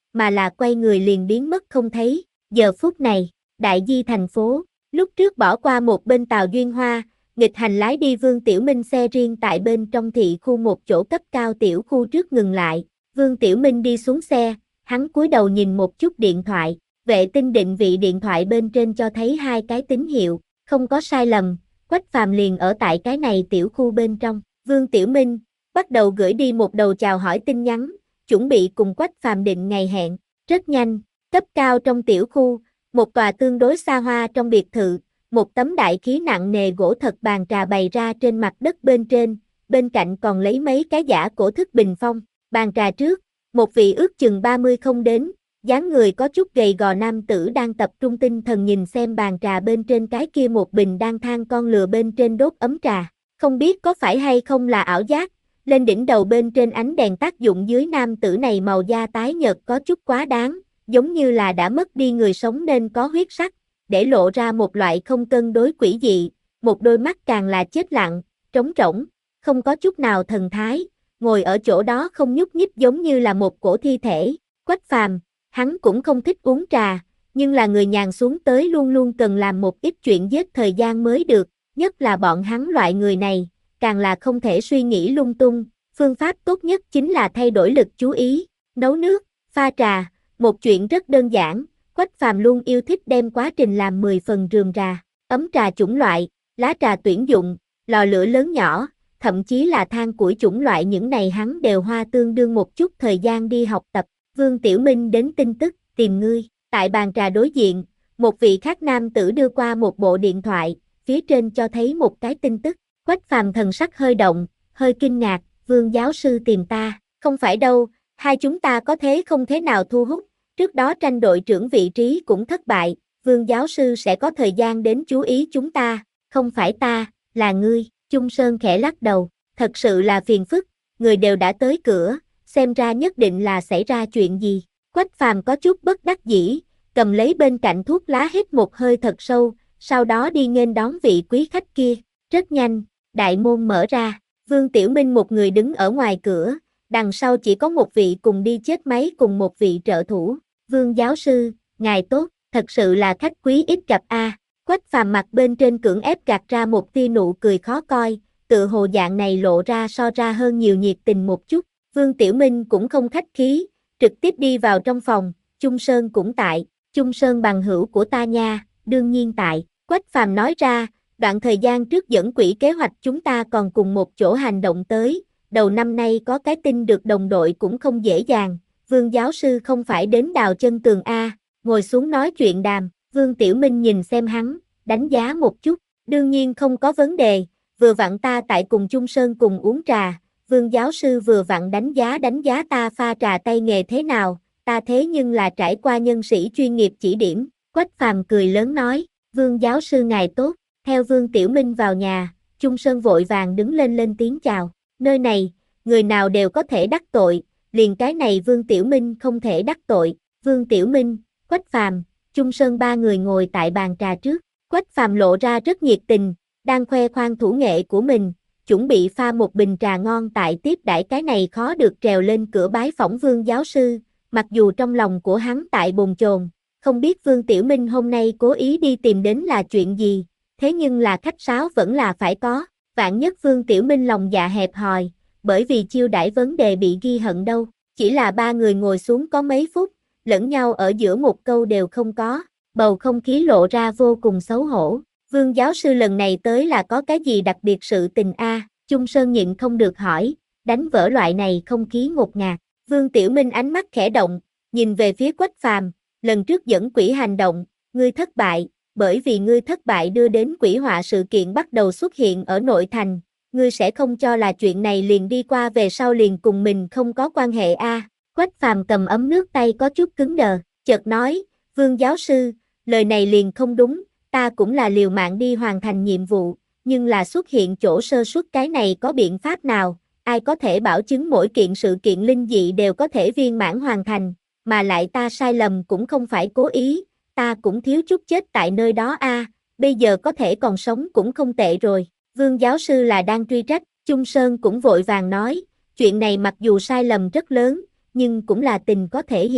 Speaker 1: mà là quay người liền biến mất không thấy. Giờ phút này, Đại Di thành phố, lúc trước bỏ qua một bên Tào Duyên Hoa, nghịch hành lái đi Vương Tiểu Minh xe riêng tại bên trong thị khu một chỗ cấp cao tiểu khu trước ngừng lại. Vương Tiểu Minh đi xuống xe, hắn cúi đầu nhìn một chút điện thoại, vệ tinh định vị điện thoại bên trên cho thấy hai cái tín hiệu, không có sai lầm, Quách Phàm liền ở tại cái này tiểu khu bên trong. Vương Tiểu Minh bắt đầu gửi đi một đầu chào hỏi tin nhắn, chuẩn bị cùng Quách Phàm định ngày hẹn. Rất nhanh, cấp cao trong tiểu khu, một tòa tương đối xa hoa trong biệt thự, một tấm đại khí nặng nề gỗ thật bàn trà bày ra trên mặt đất bên trên, bên cạnh còn lấy mấy cái giả cổ thức bình phong. Bàn trà trước, một vị ước chừng ba mươi không đến, dáng người có chút gầy gò nam tử đang tập trung tinh thần nhìn xem bàn trà bên trên cái kia một bình đang than con lừa bên trên đốt ấm trà. Không biết có phải hay không là ảo giác, lên đỉnh đầu bên trên ánh đèn tác dụng dưới nam tử này màu da tái nhợt có chút quá đáng, giống như là đã mất đi người sống nên có huyết sắc, để lộ ra một loại không cân đối quỷ dị, một đôi mắt càng là chết lặng, trống rỗng, không có chút nào thần thái, ngồi ở chỗ đó không nhúc nhích giống như là một cổ thi thể. Quách Phàm, hắn cũng không thích uống trà, nhưng là người nhàn xuống tới luôn luôn cần làm một ít chuyện giết thời gian mới được, nhất là bọn hắn loại người này, càng là không thể suy nghĩ lung tung, phương pháp tốt nhất chính là thay đổi lực chú ý, nấu nước, pha trà, một chuyện rất đơn giản, Quách Phàm luôn yêu thích đem quá trình làm mười phần rườm rà, ấm trà chủng loại, lá trà tuyển dụng, lò lửa lớn nhỏ, thậm chí là than củi chủng loại những này hắn đều hoa tương đương một chút thời gian đi học tập. Vương Tiểu Minh đến tin tức, tìm ngươi, tại bàn trà đối diện, một vị khác nam tử đưa qua một bộ điện thoại, phía trên cho thấy một cái tin tức. Quách Phàm thần sắc hơi động, hơi kinh ngạc, Vương giáo sư tìm ta, không phải đâu, hai chúng ta có thế không thế nào thu hút, trước đó tranh đội trưởng vị trí cũng thất bại, Vương giáo sư sẽ có thời gian đến chú ý chúng ta, không phải ta, là ngươi. Chung Sơn khẽ lắc đầu, thật sự là phiền phức, người đều đã tới cửa, xem ra nhất định là xảy ra chuyện gì. Quách Phàm có chút bất đắc dĩ, cầm lấy bên cạnh thuốc lá hít một hơi thật sâu, sau đó đi nghênh đón vị quý khách kia. Rất nhanh, đại môn mở ra, Vương Tiểu Minh một người đứng ở ngoài cửa, đằng sau chỉ có một vị cùng đi chết máy cùng một vị trợ thủ. Vương giáo sư, ngài tốt, thật sự là khách quý ít gặp a. À. Quách Phàm mặt bên trên cưỡng ép gạt ra một tia nụ cười khó coi, tự hồ dạng này lộ ra so ra hơn nhiều nhiệt tình một chút. Vương Tiểu Minh cũng không khách khí, trực tiếp đi vào trong phòng, Chung Sơn cũng tại, Chung Sơn bằng hữu của ta nha, đương nhiên tại. Quách Phàm nói ra, đoạn thời gian trước dẫn quỹ kế hoạch chúng ta còn cùng một chỗ hành động tới, đầu năm nay có cái tin được đồng đội cũng không dễ dàng, Vương giáo sư không phải đến đào chân tường A, ngồi xuống nói chuyện đàm. Vương Tiểu Minh nhìn xem hắn, đánh giá một chút, đương nhiên không có vấn đề, vừa vặn ta tại cùng Chung Sơn cùng uống trà, Vương giáo sư vừa vặn đánh giá đánh giá ta pha trà tay nghề thế nào, ta thế nhưng là trải qua nhân sĩ chuyên nghiệp chỉ điểm. Quách Phàm cười lớn nói, Vương giáo sư ngài tốt. Theo Vương Tiểu Minh vào nhà, Chung Sơn vội vàng đứng lên lên tiếng chào, nơi này, người nào đều có thể đắc tội, liền cái này Vương Tiểu Minh không thể đắc tội. Vương Tiểu Minh, Quách Phàm, Chung Sơn ba người ngồi tại bàn trà trước, Quách Phàm lộ ra rất nhiệt tình, đang khoe khoang thủ nghệ của mình, chuẩn bị pha một bình trà ngon tại tiếp đãi cái này khó được trèo lên cửa bái phỏng Vương giáo sư, mặc dù trong lòng của hắn tại bồn chồn, không biết Vương Tiểu Minh hôm nay cố ý đi tìm đến là chuyện gì, thế nhưng là khách sáo vẫn là phải có, vạn nhất Vương Tiểu Minh lòng dạ hẹp hòi, bởi vì chiêu đãi vấn đề bị ghi hận đâu, chỉ là ba người ngồi xuống có mấy phút, lẫn nhau ở giữa một câu đều không có, bầu không khí lộ ra vô cùng xấu hổ. Vương giáo sư lần này tới là có cái gì đặc biệt sự tình a? À? Chung Sơn nhịn không được hỏi, đánh vỡ loại này không khí ngột ngạt. Vương Tiểu Minh ánh mắt khẽ động, nhìn về phía Quách Phàm, lần trước dẫn quỹ hành động, ngươi thất bại, bởi vì ngươi thất bại đưa đến quỹ họa sự kiện bắt đầu xuất hiện ở nội thành, ngươi sẽ không cho là chuyện này liền đi qua về sau liền cùng mình không có quan hệ a? À? Quách Phàm cầm ấm nước tay có chút cứng đờ, chợt nói, Vương giáo sư, lời này liền không đúng, ta cũng là liều mạng đi hoàn thành nhiệm vụ, nhưng là xuất hiện chỗ sơ suất cái này có biện pháp nào, ai có thể bảo chứng mỗi kiện sự kiện linh dị đều có thể viên mãn hoàn thành, mà lại ta sai lầm cũng không phải cố ý, ta cũng thiếu chút chết tại nơi đó a, à, bây giờ có thể còn sống cũng không tệ rồi. Vương giáo sư là đang truy trách, Chung Sơn cũng vội vàng nói, chuyện này mặc dù sai lầm rất lớn, nhưng cũng là tình có thể hiểu,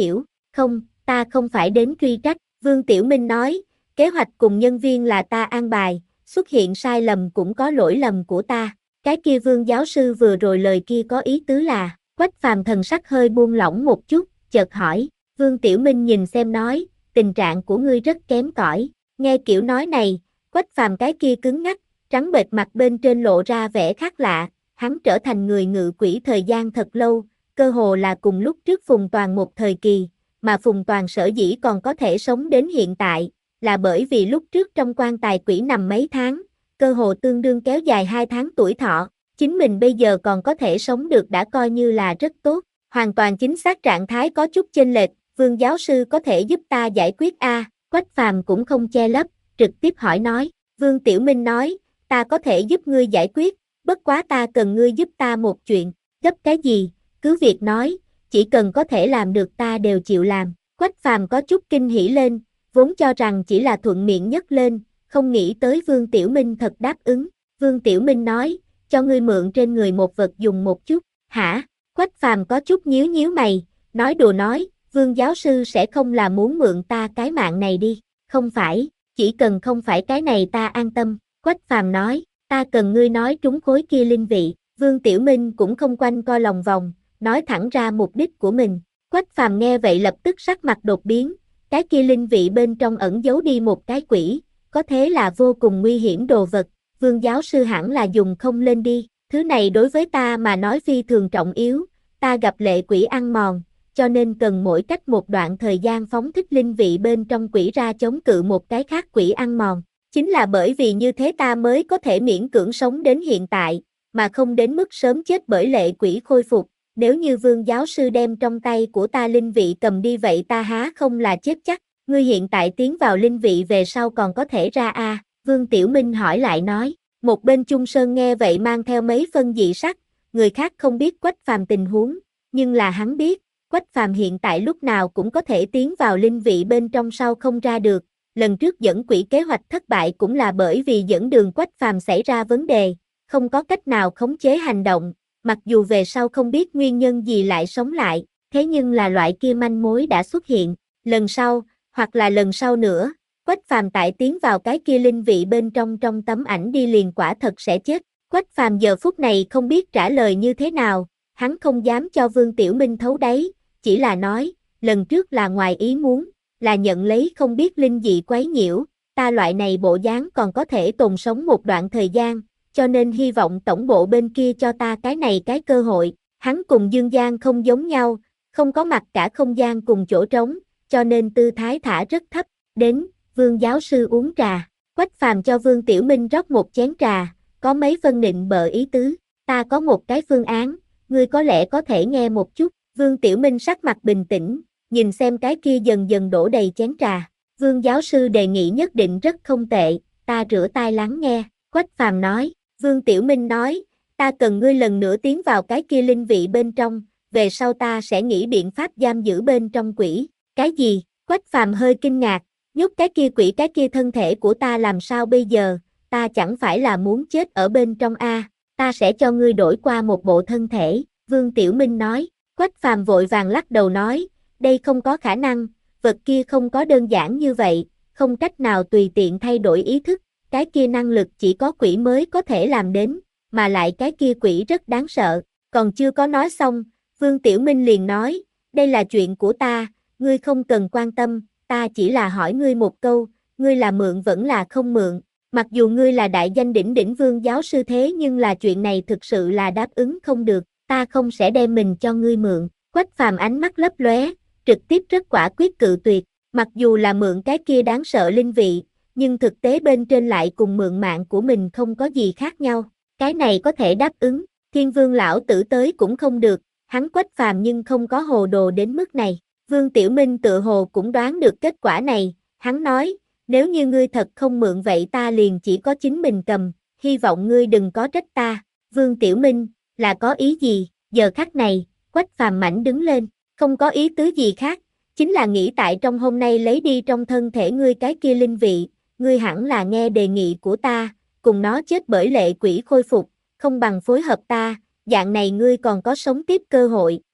Speaker 1: Không, ta không phải đến truy trách, Vương Tiểu Minh nói, kế hoạch cùng nhân viên là ta an bài, xuất hiện sai lầm cũng có lỗi lầm của ta. Cái kia Vương giáo sư vừa rồi lời kia có ý tứ là, Quách Phàm thần sắc hơi buông lỏng một chút, chợt hỏi, Vương Tiểu Minh nhìn xem nói, tình trạng của ngươi rất kém cỏi. Nghe kiểu nói này, Quách Phàm cái kia cứng ngắc, trắng bệch mặt bên trên lộ ra vẻ khác lạ, hắn trở thành người ngự quỷ thời gian thật lâu, cơ hồ là cùng lúc trước Phùng Toàn một thời kỳ, mà Phùng Toàn sở dĩ còn có thể sống đến hiện tại, là bởi vì lúc trước trong quan tài quỷ nằm mấy tháng, cơ hồ tương đương kéo dài hai tháng tuổi thọ, chính mình bây giờ còn có thể sống được đã coi như là rất tốt, hoàn toàn chính xác trạng thái có chút chênh lệch, Vương giáo sư có thể giúp ta giải quyết a? À? Quách Phàm cũng không che lấp, trực tiếp hỏi nói, Vương Tiểu Minh nói, ta có thể giúp ngươi giải quyết, bất quá ta cần ngươi giúp ta một chuyện, gấp cái gì, cứ việc nói, chỉ cần có thể làm được ta đều chịu làm. Quách Phàm có chút kinh hỉ lên, vốn cho rằng chỉ là thuận miệng nhấc lên, không nghĩ tới Vương Tiểu Minh thật đáp ứng. Vương Tiểu Minh nói, cho ngươi mượn trên người một vật dùng một chút, hả? Quách Phàm có chút nhíu nhíu mày, nói đùa nói, Vương giáo sư sẽ không là muốn mượn ta cái mạng này đi, không phải, chỉ cần không phải cái này ta an tâm. Quách Phàm nói, ta cần ngươi nói trúng khối kia linh vị. Vương Tiểu Minh cũng không quanh co lòng vòng, nói thẳng ra mục đích của mình. Quách Phàm nghe vậy lập tức sắc mặt đột biến, cái kia linh vị bên trong ẩn giấu đi một cái quỷ, có thế là vô cùng nguy hiểm đồ vật, Vương giáo sư hẳn là dùng không lên đi, thứ này đối với ta mà nói phi thường trọng yếu, ta gặp lệ quỷ ăn mòn, cho nên cần mỗi cách một đoạn thời gian phóng thích linh vị bên trong quỷ ra chống cự một cái khác quỷ ăn mòn. Chính là bởi vì như thế ta mới có thể miễn cưỡng sống đến hiện tại, mà không đến mức sớm chết bởi lệ quỷ khôi phục. Nếu như Vương giáo sư đem trong tay của ta linh vị cầm đi vậy ta há không là chết chắc. Ngươi hiện tại tiến vào linh vị về sau còn có thể ra a? À? Vương Tiểu Minh hỏi lại nói. Một bên Chung Sơn nghe vậy mang theo mấy phân dị sắc, người khác không biết Quách Phàm tình huống, nhưng là hắn biết, Quách Phàm hiện tại lúc nào cũng có thể tiến vào linh vị bên trong sau không ra được. Lần trước dẫn quỷ kế hoạch thất bại cũng là bởi vì dẫn đường Quách Phàm xảy ra vấn đề, không có cách nào khống chế hành động, mặc dù về sau không biết nguyên nhân gì lại sống lại, thế nhưng là loại kia manh mối đã xuất hiện, lần sau, hoặc là lần sau nữa, Quách Phàm tại tiến vào cái kia linh vị bên trong trong tấm ảnh đi liền quả thật sẽ chết. Quách Phàm giờ phút này không biết trả lời như thế nào, hắn không dám cho Vương Tiểu Minh thấu đáy, chỉ là nói, lần trước là ngoài ý muốn, là nhận lấy không biết linh dị quấy nhiễu, ta loại này bộ dáng còn có thể tồn sống một đoạn thời gian, cho nên hy vọng tổng bộ bên kia cho ta cái này cái cơ hội. Hắn cùng Dương Giang không giống nhau, không có mặt cả không gian cùng chỗ trống, cho nên tư thái thả rất thấp. Đến, Vương giáo sư uống trà. Quách Phàm cho Vương Tiểu Minh rót một chén trà, có mấy phân nịnh bợ ý tứ. Ta có một cái phương án, ngươi có lẽ có thể nghe một chút. Vương Tiểu Minh sắc mặt bình tĩnh, nhìn xem cái kia dần dần đổ đầy chén trà. Vương giáo sư đề nghị nhất định rất không tệ, ta rửa tai lắng nghe. Quách Phàm nói. Vương Tiểu Minh nói, ta cần ngươi lần nữa tiến vào cái kia linh vị bên trong, về sau ta sẽ nghĩ biện pháp giam giữ bên trong quỷ. Cái gì? Quách Phàm hơi kinh ngạc, nhốt cái kia quỷ cái kia thân thể của ta làm sao bây giờ, ta chẳng phải là muốn chết ở bên trong a? Ta sẽ cho ngươi đổi qua một bộ thân thể, Vương Tiểu Minh nói. Quách Phàm vội vàng lắc đầu nói, đây không có khả năng, vật kia không có đơn giản như vậy, không cách nào tùy tiện thay đổi ý thức, cái kia năng lực chỉ có quỷ mới có thể làm đến, mà lại cái kia quỷ rất đáng sợ. Còn chưa có nói xong, Vương Tiểu Minh liền nói, đây là chuyện của ta, ngươi không cần quan tâm, ta chỉ là hỏi ngươi một câu, ngươi là mượn vẫn là không mượn. Mặc dù ngươi là đại danh đỉnh đỉnh Vương giáo sư thế nhưng là chuyện này thực sự là đáp ứng không được, ta không sẽ đem mình cho ngươi mượn. Quách Phàm ánh mắt lấp lóe, trực tiếp rất quả quyết cự tuyệt, mặc dù là mượn cái kia đáng sợ linh vị, nhưng thực tế bên trên lại cùng mượn mạng của mình không có gì khác nhau, cái này có thể đáp ứng. Thiên Vương lão tử tới cũng không được, hắn Quách Phàm nhưng không có hồ đồ đến mức này. Vương Tiểu Minh tự hồ cũng đoán được kết quả này, hắn nói, nếu như ngươi thật không mượn vậy ta liền chỉ có chính mình cầm, hy vọng ngươi đừng có trách ta. Vương Tiểu Minh, là có ý gì? Giờ khắc này, Quách Phàm mảnh đứng lên, không có ý tứ gì khác, chính là nghĩ tại trong hôm nay lấy đi trong thân thể ngươi cái kia linh vị, ngươi hẳn là nghe đề nghị của ta, cùng nó chết bởi lệ quỷ khôi phục, không bằng phối hợp ta, dạng này ngươi còn có sống tiếp cơ hội.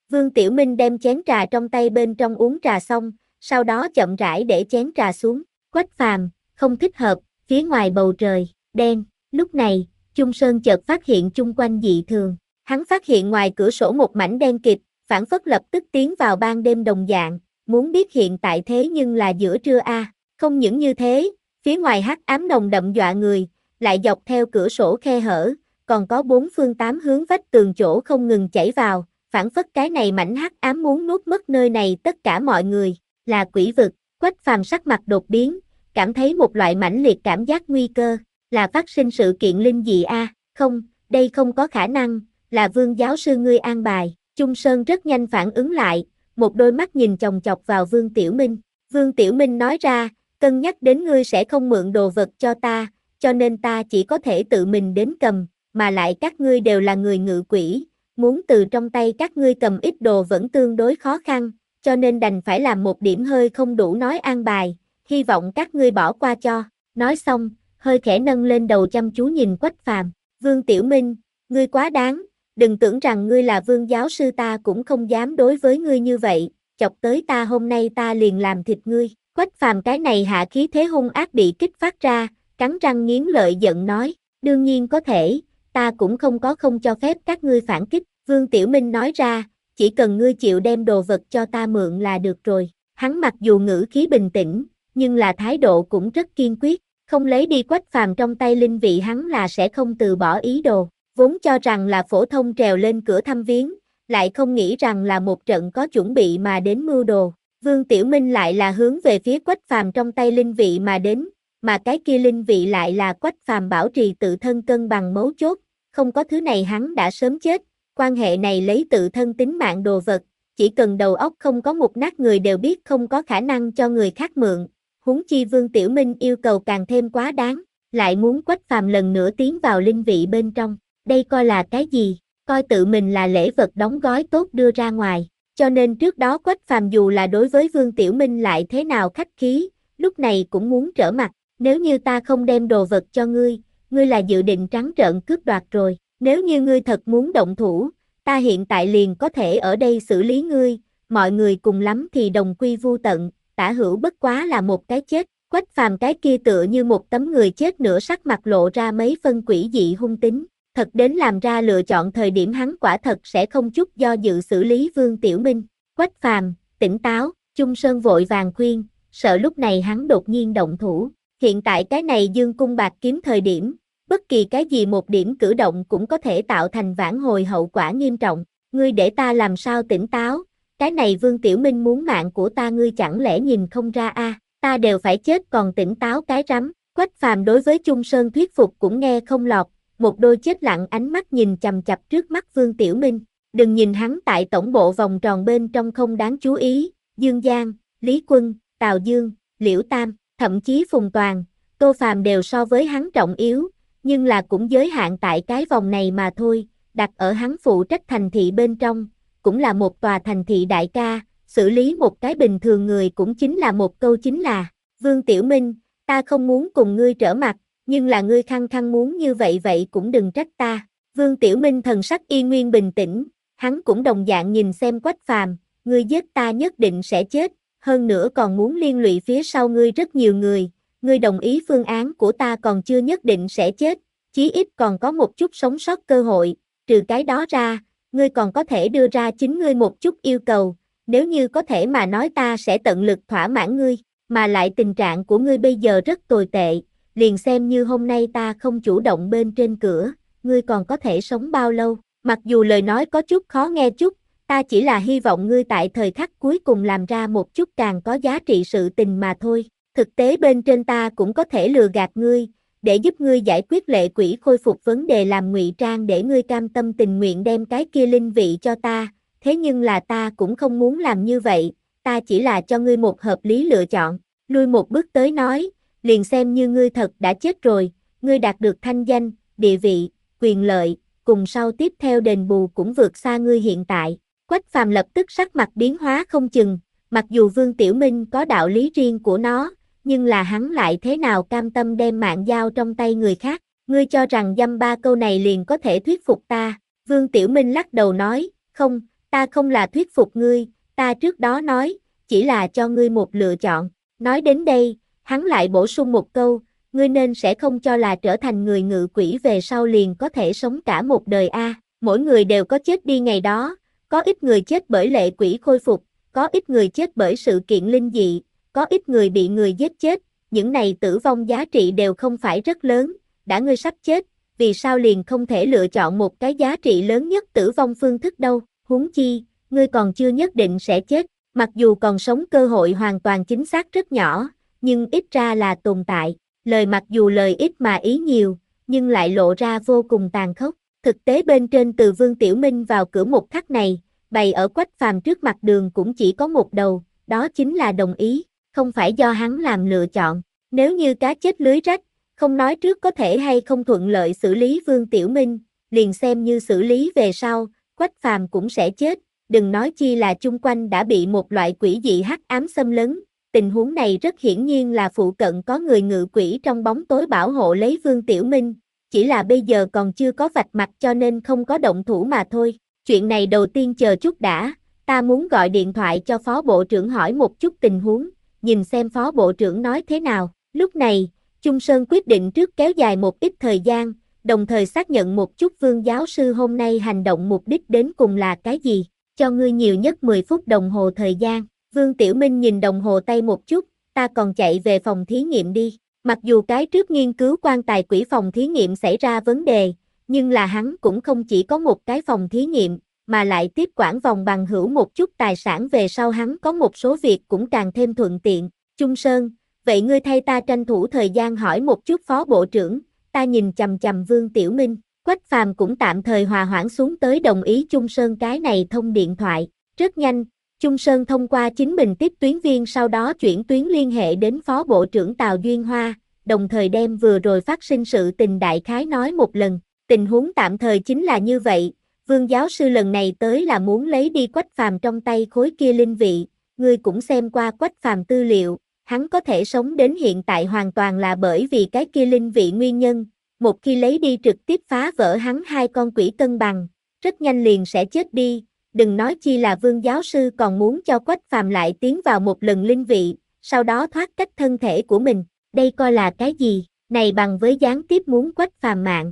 Speaker 1: Vương Tiểu Minh đem chén trà trong tay bên trong uống trà xong, sau đó chậm rãi để chén trà xuống. Quách Phàm, không thích hợp, phía ngoài bầu trời, đen. Lúc này, Chung Sơn chợt phát hiện chung quanh dị thường. Hắn phát hiện ngoài cửa sổ một mảnh đen kịt, phảng phất lập tức tiến vào ban đêm đồng dạng, muốn biết hiện tại thế nhưng là giữa trưa a. À. Không những như thế, phía ngoài hắc ám nồng đậm dọa người, lại dọc theo cửa sổ khe hở, còn có bốn phương tám hướng vách tường chỗ không ngừng chảy vào, phảng phất cái này mảnh hắc ám muốn nuốt mất nơi này tất cả mọi người, là quỷ vực. Quách Phàm sắc mặt đột biến, cảm thấy một loại mãnh liệt cảm giác nguy cơ, là phát sinh sự kiện linh dị a, à? Không, đây không có khả năng, là Vương giáo sư ngươi an bài. Chung Sơn rất nhanh phản ứng lại, một đôi mắt nhìn chòng chọc vào Vương Tiểu Minh. Vương Tiểu Minh nói ra, cân nhắc đến ngươi sẽ không mượn đồ vật cho ta, cho nên ta chỉ có thể tự mình đến cầm, mà lại các ngươi đều là người ngự quỷ, muốn từ trong tay các ngươi cầm ít đồ vẫn tương đối khó khăn, cho nên đành phải làm một điểm hơi không đủ nói an bài, hy vọng các ngươi bỏ qua cho. Nói xong, hơi khẽ nâng lên đầu chăm chú nhìn Quách Phàm. Vương Tiểu Minh, ngươi quá đáng, đừng tưởng rằng ngươi là Vương giáo sư ta cũng không dám đối với ngươi như vậy, chọc tới ta hôm nay ta liền làm thịt ngươi. Quách Phàm cái này hạ khí thế hung ác bị kích phát ra, cắn răng nghiến lợi giận nói, đương nhiên có thể, ta cũng không có không cho phép các ngươi phản kích. Vương Tiểu Minh nói ra, chỉ cần ngươi chịu đem đồ vật cho ta mượn là được rồi. Hắn mặc dù ngữ khí bình tĩnh, nhưng là thái độ cũng rất kiên quyết, không lấy đi Quách Phàm trong tay linh vị hắn là sẽ không từ bỏ ý đồ. Vốn cho rằng là phổ thông trèo lên cửa thăm viếng, lại không nghĩ rằng là một trận có chuẩn bị mà đến mưu đồ. Vương Tiểu Minh lại là hướng về phía Quách Phàm trong tay linh vị mà đến, mà cái kia linh vị lại là Quách Phàm bảo trì tự thân cân bằng mấu chốt, không có thứ này hắn đã sớm chết, quan hệ này lấy tự thân tính mạng đồ vật, chỉ cần đầu óc không có một nát người đều biết không có khả năng cho người khác mượn, huống chi Vương Tiểu Minh yêu cầu càng thêm quá đáng, lại muốn Quách Phàm lần nữa tiến vào linh vị bên trong, đây coi là cái gì, coi tự mình là lễ vật đóng gói tốt đưa ra ngoài. Cho nên trước đó Quách Phàm dù là đối với Vương Tiểu Minh lại thế nào khách khí, lúc này cũng muốn trở mặt, nếu như ta không đem đồ vật cho ngươi, ngươi là dự định trắng trợn cướp đoạt rồi, nếu như ngươi thật muốn động thủ, ta hiện tại liền có thể ở đây xử lý ngươi, mọi người cùng lắm thì đồng quy vu tận, tả hữu bất quá là một cái chết. Quách Phàm cái kia tựa như một tấm người chết nửa sắc mặt lộ ra mấy phân quỷ dị hung tính. Thật đến làm ra lựa chọn thời điểm hắn quả thật sẽ không chút do dự xử lý Vương Tiểu Minh. Quách Phàm, tỉnh táo, Chung Sơn vội vàng khuyên, sợ lúc này hắn đột nhiên động thủ. Hiện tại cái này dương cung bạc kiếm thời điểm, bất kỳ cái gì một điểm cử động cũng có thể tạo thành vãn hồi hậu quả nghiêm trọng. Ngươi để ta làm sao tỉnh táo, cái này Vương Tiểu Minh muốn mạng của ta ngươi chẳng lẽ nhìn không ra a? À, ta đều phải chết còn tỉnh táo cái rắm. Quách Phàm đối với Chung Sơn thuyết phục cũng nghe không lọt. Một đôi chết lặng ánh mắt nhìn chằm chằm trước mắt Vương Tiểu Minh, đừng nhìn hắn tại tổng bộ vòng tròn bên trong không đáng chú ý, Dương Giang, Lý Quân, Tào Dương, Liễu Tam, thậm chí Phùng Toàn, Tô Phàm đều so với hắn trọng yếu, nhưng là cũng giới hạn tại cái vòng này mà thôi, đặt ở hắn phụ trách thành thị bên trong, cũng là một tòa thành thị đại ca, xử lý một cái bình thường người cũng chính là một câu chính là, Vương Tiểu Minh, ta không muốn cùng ngươi trở mặt, nhưng là ngươi khăng khăng muốn như vậy vậy cũng đừng trách ta. Vương Tiểu Minh thần sắc y nguyên bình tĩnh, hắn cũng đồng dạng nhìn xem Quách Phàm, ngươi giết ta nhất định sẽ chết, hơn nữa còn muốn liên lụy phía sau ngươi rất nhiều người, ngươi đồng ý phương án của ta còn chưa nhất định sẽ chết, chí ít còn có một chút sống sót cơ hội, trừ cái đó ra, ngươi còn có thể đưa ra chính ngươi một chút yêu cầu, nếu như có thể mà nói ta sẽ tận lực thỏa mãn ngươi, mà lại tình trạng của ngươi bây giờ rất tồi tệ. Liền xem như hôm nay ta không chủ động bên trên cửa, ngươi còn có thể sống bao lâu, mặc dù lời nói có chút khó nghe chút, ta chỉ là hy vọng ngươi tại thời khắc cuối cùng làm ra một chút càng có giá trị sự tình mà thôi, thực tế bên trên ta cũng có thể lừa gạt ngươi, để giúp ngươi giải quyết lệ quỷ khôi phục vấn đề làm ngụy trang để ngươi cam tâm tình nguyện đem cái kia linh vị cho ta, thế nhưng là ta cũng không muốn làm như vậy, ta chỉ là cho ngươi một hợp lý lựa chọn, lui một bước tới nói, liền xem như ngươi thật đã chết rồi, ngươi đạt được thanh danh, địa vị, quyền lợi, cùng sau tiếp theo đền bù cũng vượt xa ngươi hiện tại. Quách Phàm lập tức sắc mặt biến hóa không chừng, mặc dù Vương Tiểu Minh có đạo lý riêng của nó, nhưng là hắn lại thế nào cam tâm đem mạng giao trong tay người khác, ngươi cho rằng dăm ba câu này liền có thể thuyết phục ta. Vương Tiểu Minh lắc đầu nói, không, Ta không là thuyết phục ngươi, ta trước đó nói, chỉ là cho ngươi một lựa chọn. Nói đến đây, hắn lại bổ sung một câu, ngươi nên sẽ không cho là trở thành người ngự quỷ về sau liền có thể sống cả một đời a. Mỗi người đều có chết đi ngày đó, có ít người chết bởi lệ quỷ khôi phục, có ít người chết bởi sự kiện linh dị, có ít người bị người giết chết, những này tử vong giá trị đều không phải rất lớn, đã ngươi sắp chết, vì sao liền không thể lựa chọn một cái giá trị lớn nhất tử vong phương thức đâu, huống chi, ngươi còn chưa nhất định sẽ chết, mặc dù còn sống cơ hội hoàn toàn chính xác rất nhỏ, nhưng ít ra là tồn tại, lời mặc dù lời ít mà ý nhiều, nhưng lại lộ ra vô cùng tàn khốc. Thực tế bên trên từ Vương Tiểu Minh vào cửa một khắc này, bày ở Quách Phàm trước mặt đường cũng chỉ có một đầu, đó chính là đồng ý, không phải do hắn làm lựa chọn. Nếu như cá chết lưới rách, không nói trước có thể hay không thuận lợi xử lý Vương Tiểu Minh, liền xem như xử lý về sau, Quách Phàm cũng sẽ chết, đừng nói chi là chung quanh đã bị một loại quỷ dị hắc ám xâm lấn. Tình huống này rất hiển nhiên là phụ cận có người ngự quỷ trong bóng tối bảo hộ lấy Vương Tiểu Minh, chỉ là bây giờ còn chưa có vạch mặt cho nên không có động thủ mà thôi. Chuyện này đầu tiên chờ chút đã, ta muốn gọi điện thoại cho Phó Bộ trưởng hỏi một chút tình huống, nhìn xem Phó Bộ trưởng nói thế nào. Lúc này, Chung Sơn quyết định trước kéo dài một ít thời gian, đồng thời xác nhận một chút Vương giáo sư hôm nay hành động mục đích đến cùng là cái gì, cho ngươi nhiều nhất mười phút đồng hồ thời gian. Vương Tiểu Minh nhìn đồng hồ tay một chút, ta còn chạy về phòng thí nghiệm đi. Mặc dù cái trước nghiên cứu quan tài quỷ phòng thí nghiệm xảy ra vấn đề, nhưng là hắn cũng không chỉ có một cái phòng thí nghiệm, mà lại tiếp quản vòng bằng hữu một chút tài sản về sau hắn có một số việc cũng càng thêm thuận tiện. Chung Sơn, vậy ngươi thay ta tranh thủ thời gian hỏi một chút Phó Bộ trưởng, ta nhìn chằm chằm Vương Tiểu Minh. Quách Phàm cũng tạm thời hòa hoãn xuống tới đồng ý Chung Sơn cái này thông điện thoại. Rất nhanh, Chung Sơn thông qua chính mình tiếp tuyến viên sau đó chuyển tuyến liên hệ đến Phó Bộ trưởng Tào Duyên Hoa, đồng thời đem vừa rồi phát sinh sự tình đại khái nói một lần. Tình huống tạm thời chính là như vậy, Vương giáo sư lần này tới là muốn lấy đi Quách Phàm trong tay khối kia linh vị, ngươi cũng xem qua Quách Phàm tư liệu, hắn có thể sống đến hiện tại hoàn toàn là bởi vì cái kia linh vị nguyên nhân, một khi lấy đi trực tiếp phá vỡ hắn hai con quỷ cân bằng, rất nhanh liền sẽ chết đi. Đừng nói chi là Vương giáo sư còn muốn cho Quách Phàm lại tiến vào một lần linh vị, sau đó thoát cách thân thể của mình, đây coi là cái gì, này bằng với gián tiếp muốn Quách Phàm mạng.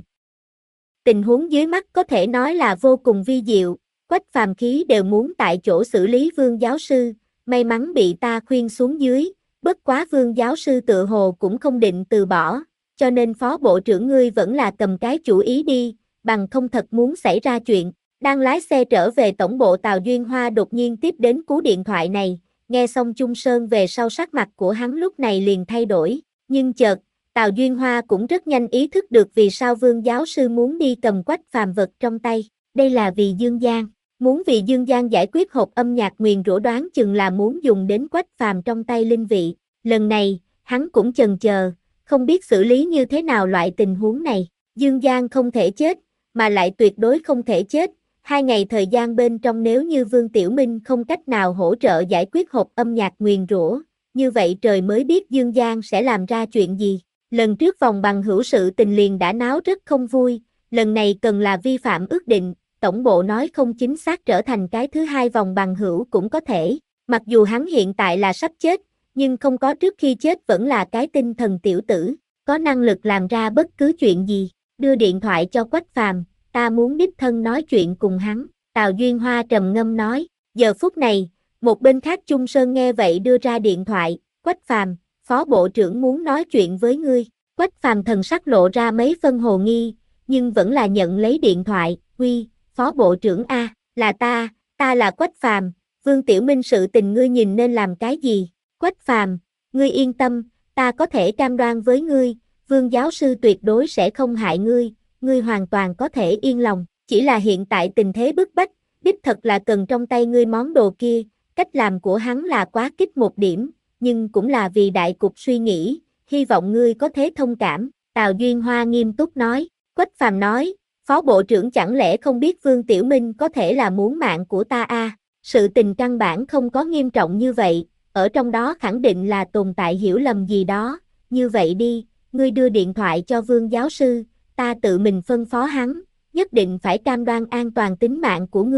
Speaker 1: Tình huống dưới mắt có thể nói là vô cùng vi diệu, Quách Phàm khí đều muốn tại chỗ xử lý Vương giáo sư, may mắn bị ta khuyên xuống dưới, bất quá Vương giáo sư tự hồ cũng không định từ bỏ, cho nên Phó Bộ trưởng ngươi vẫn là cầm cái chủ ý đi, bằng không thật muốn xảy ra chuyện. Đang lái xe trở về tổng bộ Tào Duyên Hoa đột nhiên tiếp đến cú điện thoại này, nghe xong Chung Sơn về sau sắc mặt của hắn lúc này liền thay đổi, nhưng chợt, Tào Duyên Hoa cũng rất nhanh ý thức được vì sao Vương giáo sư muốn đi cầm Quách Phàm vật trong tay, đây là vì Dương Giang, muốn vì Dương Giang giải quyết hộp âm nhạc nguyền rủa đoán chừng là muốn dùng đến Quách Phàm trong tay linh vị, lần này, hắn cũng chần chờ, không biết xử lý như thế nào loại tình huống này, Dương Giang không thể chết, mà lại tuyệt đối không thể chết. Hai ngày thời gian bên trong nếu như Vương Tiểu Minh không cách nào hỗ trợ giải quyết hộp âm nhạc nguyền rủa, như vậy trời mới biết Dương Giang sẽ làm ra chuyện gì. Lần trước vòng bằng hữu sự tình liền đã náo rất không vui, lần này cần là vi phạm ước định, tổng bộ nói không chính xác trở thành cái thứ hai vòng bằng hữu cũng có thể. Mặc dù hắn hiện tại là sắp chết, nhưng không có trước khi chết vẫn là cái tinh thần tiểu tử, có năng lực làm ra bất cứ chuyện gì. Đưa điện thoại cho Quách Phàm, ta muốn đích thân nói chuyện cùng hắn, Tào Duyên Hoa trầm ngâm nói. Giờ phút này, một bên khác Chung Sơn nghe vậy đưa ra điện thoại, Quách Phàm, Phó Bộ trưởng muốn nói chuyện với ngươi. Quách Phàm thần sắc lộ ra mấy phân hồ nghi, nhưng vẫn là nhận lấy điện thoại, uy, Phó Bộ trưởng A, là ta, ta là Quách Phàm, Vương Tiểu Minh sự tình ngươi nhìn nên làm cái gì? Quách Phàm, ngươi yên tâm, ta có thể cam đoan với ngươi, Vương giáo sư tuyệt đối sẽ không hại ngươi, ngươi hoàn toàn có thể yên lòng, chỉ là hiện tại tình thế bức bách, đích thật là cần trong tay ngươi món đồ kia, cách làm của hắn là quá kích một điểm, nhưng cũng là vì đại cục suy nghĩ, hy vọng ngươi có thế thông cảm, Tào Duyên Hoa nghiêm túc nói. Quách Phàm nói, Phó Bộ trưởng chẳng lẽ không biết Vương Tiểu Minh có thể là muốn mạng của ta à, sự tình căn bản không có nghiêm trọng như vậy, ở trong đó khẳng định là tồn tại hiểu lầm gì đó, như vậy đi, ngươi đưa điện thoại cho Vương giáo sư, ta tự mình phân phó hắn, nhất định phải cam đoan an toàn tính mạng của ngươi,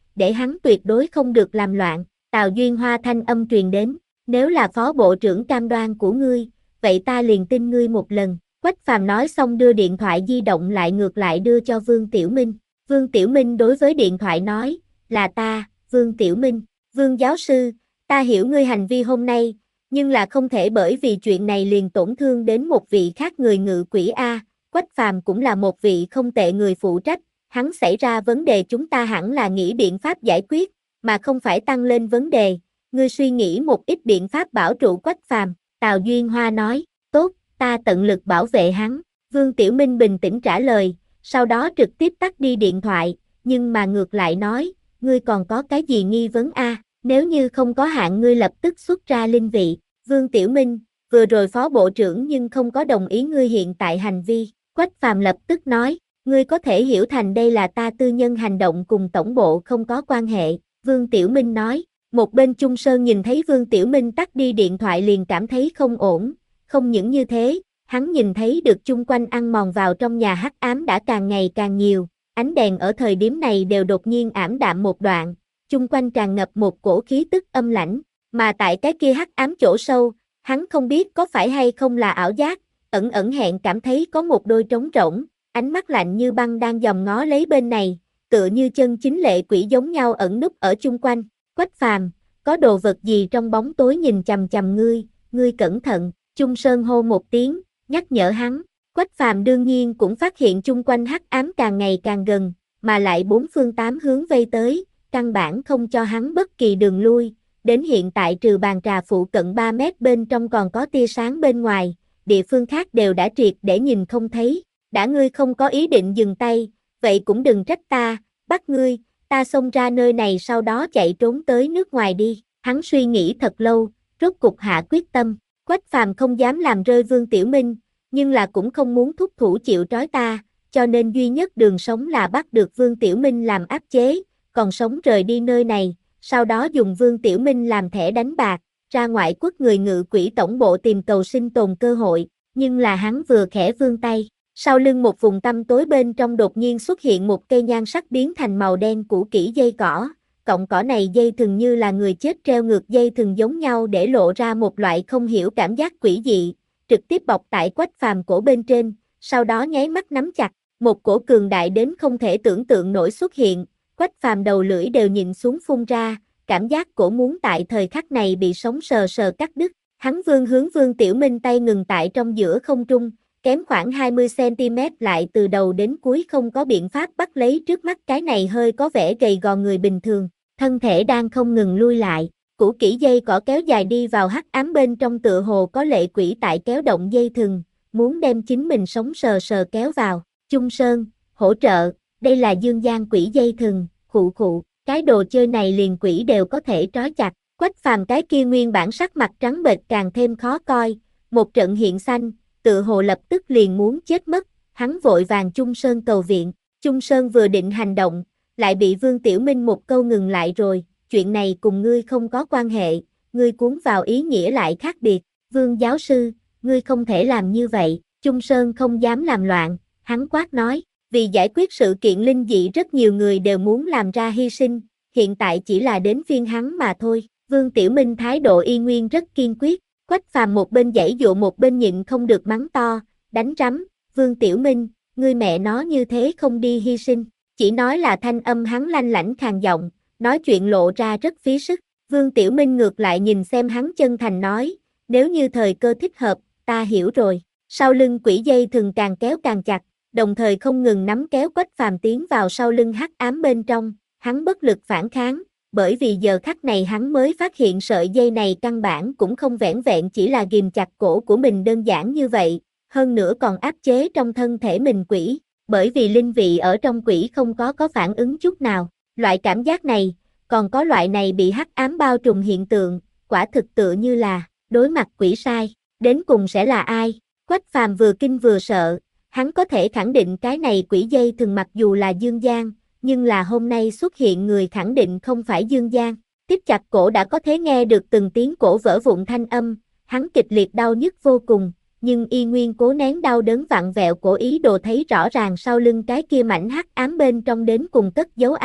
Speaker 1: để hắn tuyệt đối không được làm loạn. Tào Duyên Hoa thanh âm truyền đến, nếu là phó bộ trưởng cam đoan của ngươi, vậy ta liền tin ngươi một lần. Quách Phàm nói xong đưa điện thoại di động lại ngược lại đưa cho Vương Tiểu Minh. Vương Tiểu Minh đối với điện thoại nói, là ta, Vương Tiểu Minh. Vương giáo sư, ta hiểu ngươi hành vi hôm nay, nhưng là không thể bởi vì chuyện này liền tổn thương đến một vị khác người ngự quỹ A. Quách Phàm cũng là một vị không tệ người phụ trách, hắn xảy ra vấn đề chúng ta hẳn là nghĩ biện pháp giải quyết, mà không phải tăng lên vấn đề. Ngươi suy nghĩ một ít biện pháp bảo trụ Quách Phàm. Tào Duyên Hoa nói, tốt, ta tận lực bảo vệ hắn. Vương Tiểu Minh bình tĩnh trả lời, sau đó trực tiếp tắt đi điện thoại, nhưng mà ngược lại nói, ngươi còn có cái gì nghi vấn a? Nếu như không có hạn ngươi lập tức xuất ra linh vị. Vương Tiểu Minh, vừa rồi phó bộ trưởng nhưng không có đồng ý ngươi hiện tại hành vi. Quách Phàm lập tức nói, ngươi có thể hiểu thành đây là ta tư nhân hành động cùng tổng bộ không có quan hệ. Vương Tiểu Minh nói, một bên Chung Sơn nhìn thấy Vương Tiểu Minh tắt đi điện thoại liền cảm thấy không ổn, không những như thế, hắn nhìn thấy được chung quanh ăn mòn vào trong nhà hắc ám đã càng ngày càng nhiều, ánh đèn ở thời điểm này đều đột nhiên ảm đạm một đoạn, chung quanh tràn ngập một cổ khí tức âm lãnh, mà tại cái kia hắc ám chỗ sâu, hắn không biết có phải hay không là ảo giác, ẩn ẩn hẹn cảm thấy có một đôi trống rỗng, ánh mắt lạnh như băng đang dòm ngó lấy bên này, tựa như chân chính lệ quỷ giống nhau ẩn núp ở chung quanh. Quách Phàm, có đồ vật gì trong bóng tối nhìn chằm chằm ngươi, ngươi cẩn thận. Chung Sơn hô một tiếng, nhắc nhở hắn. Quách Phàm đương nhiên cũng phát hiện chung quanh hắc ám càng ngày càng gần, mà lại bốn phương tám hướng vây tới, căn bản không cho hắn bất kỳ đường lui. Đến hiện tại trừ bàn trà phụ cận ba mét bên trong còn có tia sáng bên ngoài, địa phương khác đều đã triệt để nhìn không thấy. Đã ngươi không có ý định dừng tay, vậy cũng đừng trách ta, bắt ngươi, ta xông ra nơi này sau đó chạy trốn tới nước ngoài đi. Hắn suy nghĩ thật lâu, rốt cục hạ quyết tâm. Quách Phàm không dám làm rơi Vương Tiểu Minh, nhưng là cũng không muốn thúc thủ chịu trói ta, cho nên duy nhất đường sống là bắt được Vương Tiểu Minh làm áp chế, còn sống rời đi nơi này, sau đó dùng Vương Tiểu Minh làm thẻ đánh bạc, ra ngoại quốc người ngự quỹ tổng bộ tìm cầu sinh tồn cơ hội, nhưng là hắn vừa khẽ vươn tay, sau lưng một vùng tăm tối bên trong đột nhiên xuất hiện một cây nhan sắc biến thành màu đen cũ kỹ dây cỏ. Cọng cỏ này dây thừng như là người chết treo ngược dây thừng giống nhau để lộ ra một loại không hiểu cảm giác quỷ dị, trực tiếp bọc tại Quách Phàm cổ bên trên, sau đó nháy mắt nắm chặt, một cổ cường đại đến không thể tưởng tượng nổi xuất hiện, Quách Phàm đầu lưỡi đều nhìn xuống phun ra, cảm giác cổ muốn tại thời khắc này bị sống sờ sờ cắt đứt, hắn vươn hướng Vương Tiểu Minh tay ngừng tại trong giữa không trung, kém khoảng hai mươi xăng-ti-mét lại từ đầu đến cuối không có biện pháp bắt lấy trước mắt cái này hơi có vẻ gầy gò người bình thường. Thân thể đang không ngừng lui lại, cũ kỹ dây cỏ kéo dài đi vào hắc ám bên trong tựa hồ có lệ quỷ tại kéo động dây thừng, muốn đem chính mình sống sờ sờ kéo vào. Chung Sơn, hỗ trợ, đây là dương gian quỷ dây thừng, khụ khụ, cái đồ chơi này liền quỷ đều có thể trói chặt. Quách Phàm cái kia nguyên bản sắc mặt trắng bệch càng thêm khó coi, một trận hiện xanh, tựa hồ lập tức liền muốn chết mất, hắn vội vàng Chung Sơn cầu viện. Chung Sơn vừa định hành động, lại bị Vương Tiểu Minh một câu ngừng lại rồi, chuyện này cùng ngươi không có quan hệ, ngươi cuốn vào ý nghĩa lại khác biệt. Vương giáo sư, ngươi không thể làm như vậy. Chung Sơn không dám làm loạn, hắn quát nói, vì giải quyết sự kiện linh dị rất nhiều người đều muốn làm ra hy sinh, hiện tại chỉ là đến phiên hắn mà thôi. Vương Tiểu Minh thái độ y nguyên rất kiên quyết, Quách Phàm một bên giãy dụa một bên nhịn không được mắng to, đánh rắm, Vương Tiểu Minh, ngươi mẹ nó như thế không đi hy sinh. Chỉ nói là thanh âm hắn lanh lảnh khàn giọng, nói chuyện lộ ra rất phí sức. Vương Tiểu Minh ngược lại nhìn xem hắn chân thành nói, nếu như thời cơ thích hợp, ta hiểu rồi. Sau lưng quỷ dây thừng càng kéo càng chặt, đồng thời không ngừng nắm kéo Quách Phàm tiến vào sau lưng hắc ám bên trong, hắn bất lực phản kháng, bởi vì giờ khắc này hắn mới phát hiện sợi dây này căn bản cũng không vẻn vẹn chỉ là ghìm chặt cổ của mình đơn giản như vậy, hơn nữa còn áp chế trong thân thể mình quỷ. Bởi vì linh vị ở trong quỷ không có có phản ứng chút nào, loại cảm giác này, còn có loại này bị hắc ám bao trùm hiện tượng, quả thực tựa như là, đối mặt quỷ sai, đến cùng sẽ là ai? Quách Phàm vừa kinh vừa sợ, hắn có thể khẳng định cái này quỷ dây thường mặc dù là Dương Giang, nhưng là hôm nay xuất hiện người khẳng định không phải Dương Giang, tiếp chặt cổ đã có thể nghe được từng tiếng cổ vỡ vụn thanh âm, hắn kịch liệt đau nhức vô cùng. Nhưng y nguyên cố nén đau đớn vặn vẹo cổ ý đồ thấy rõ ràng sau lưng cái kia mảnh hắc ám bên trong đến cùng cất giấu ai.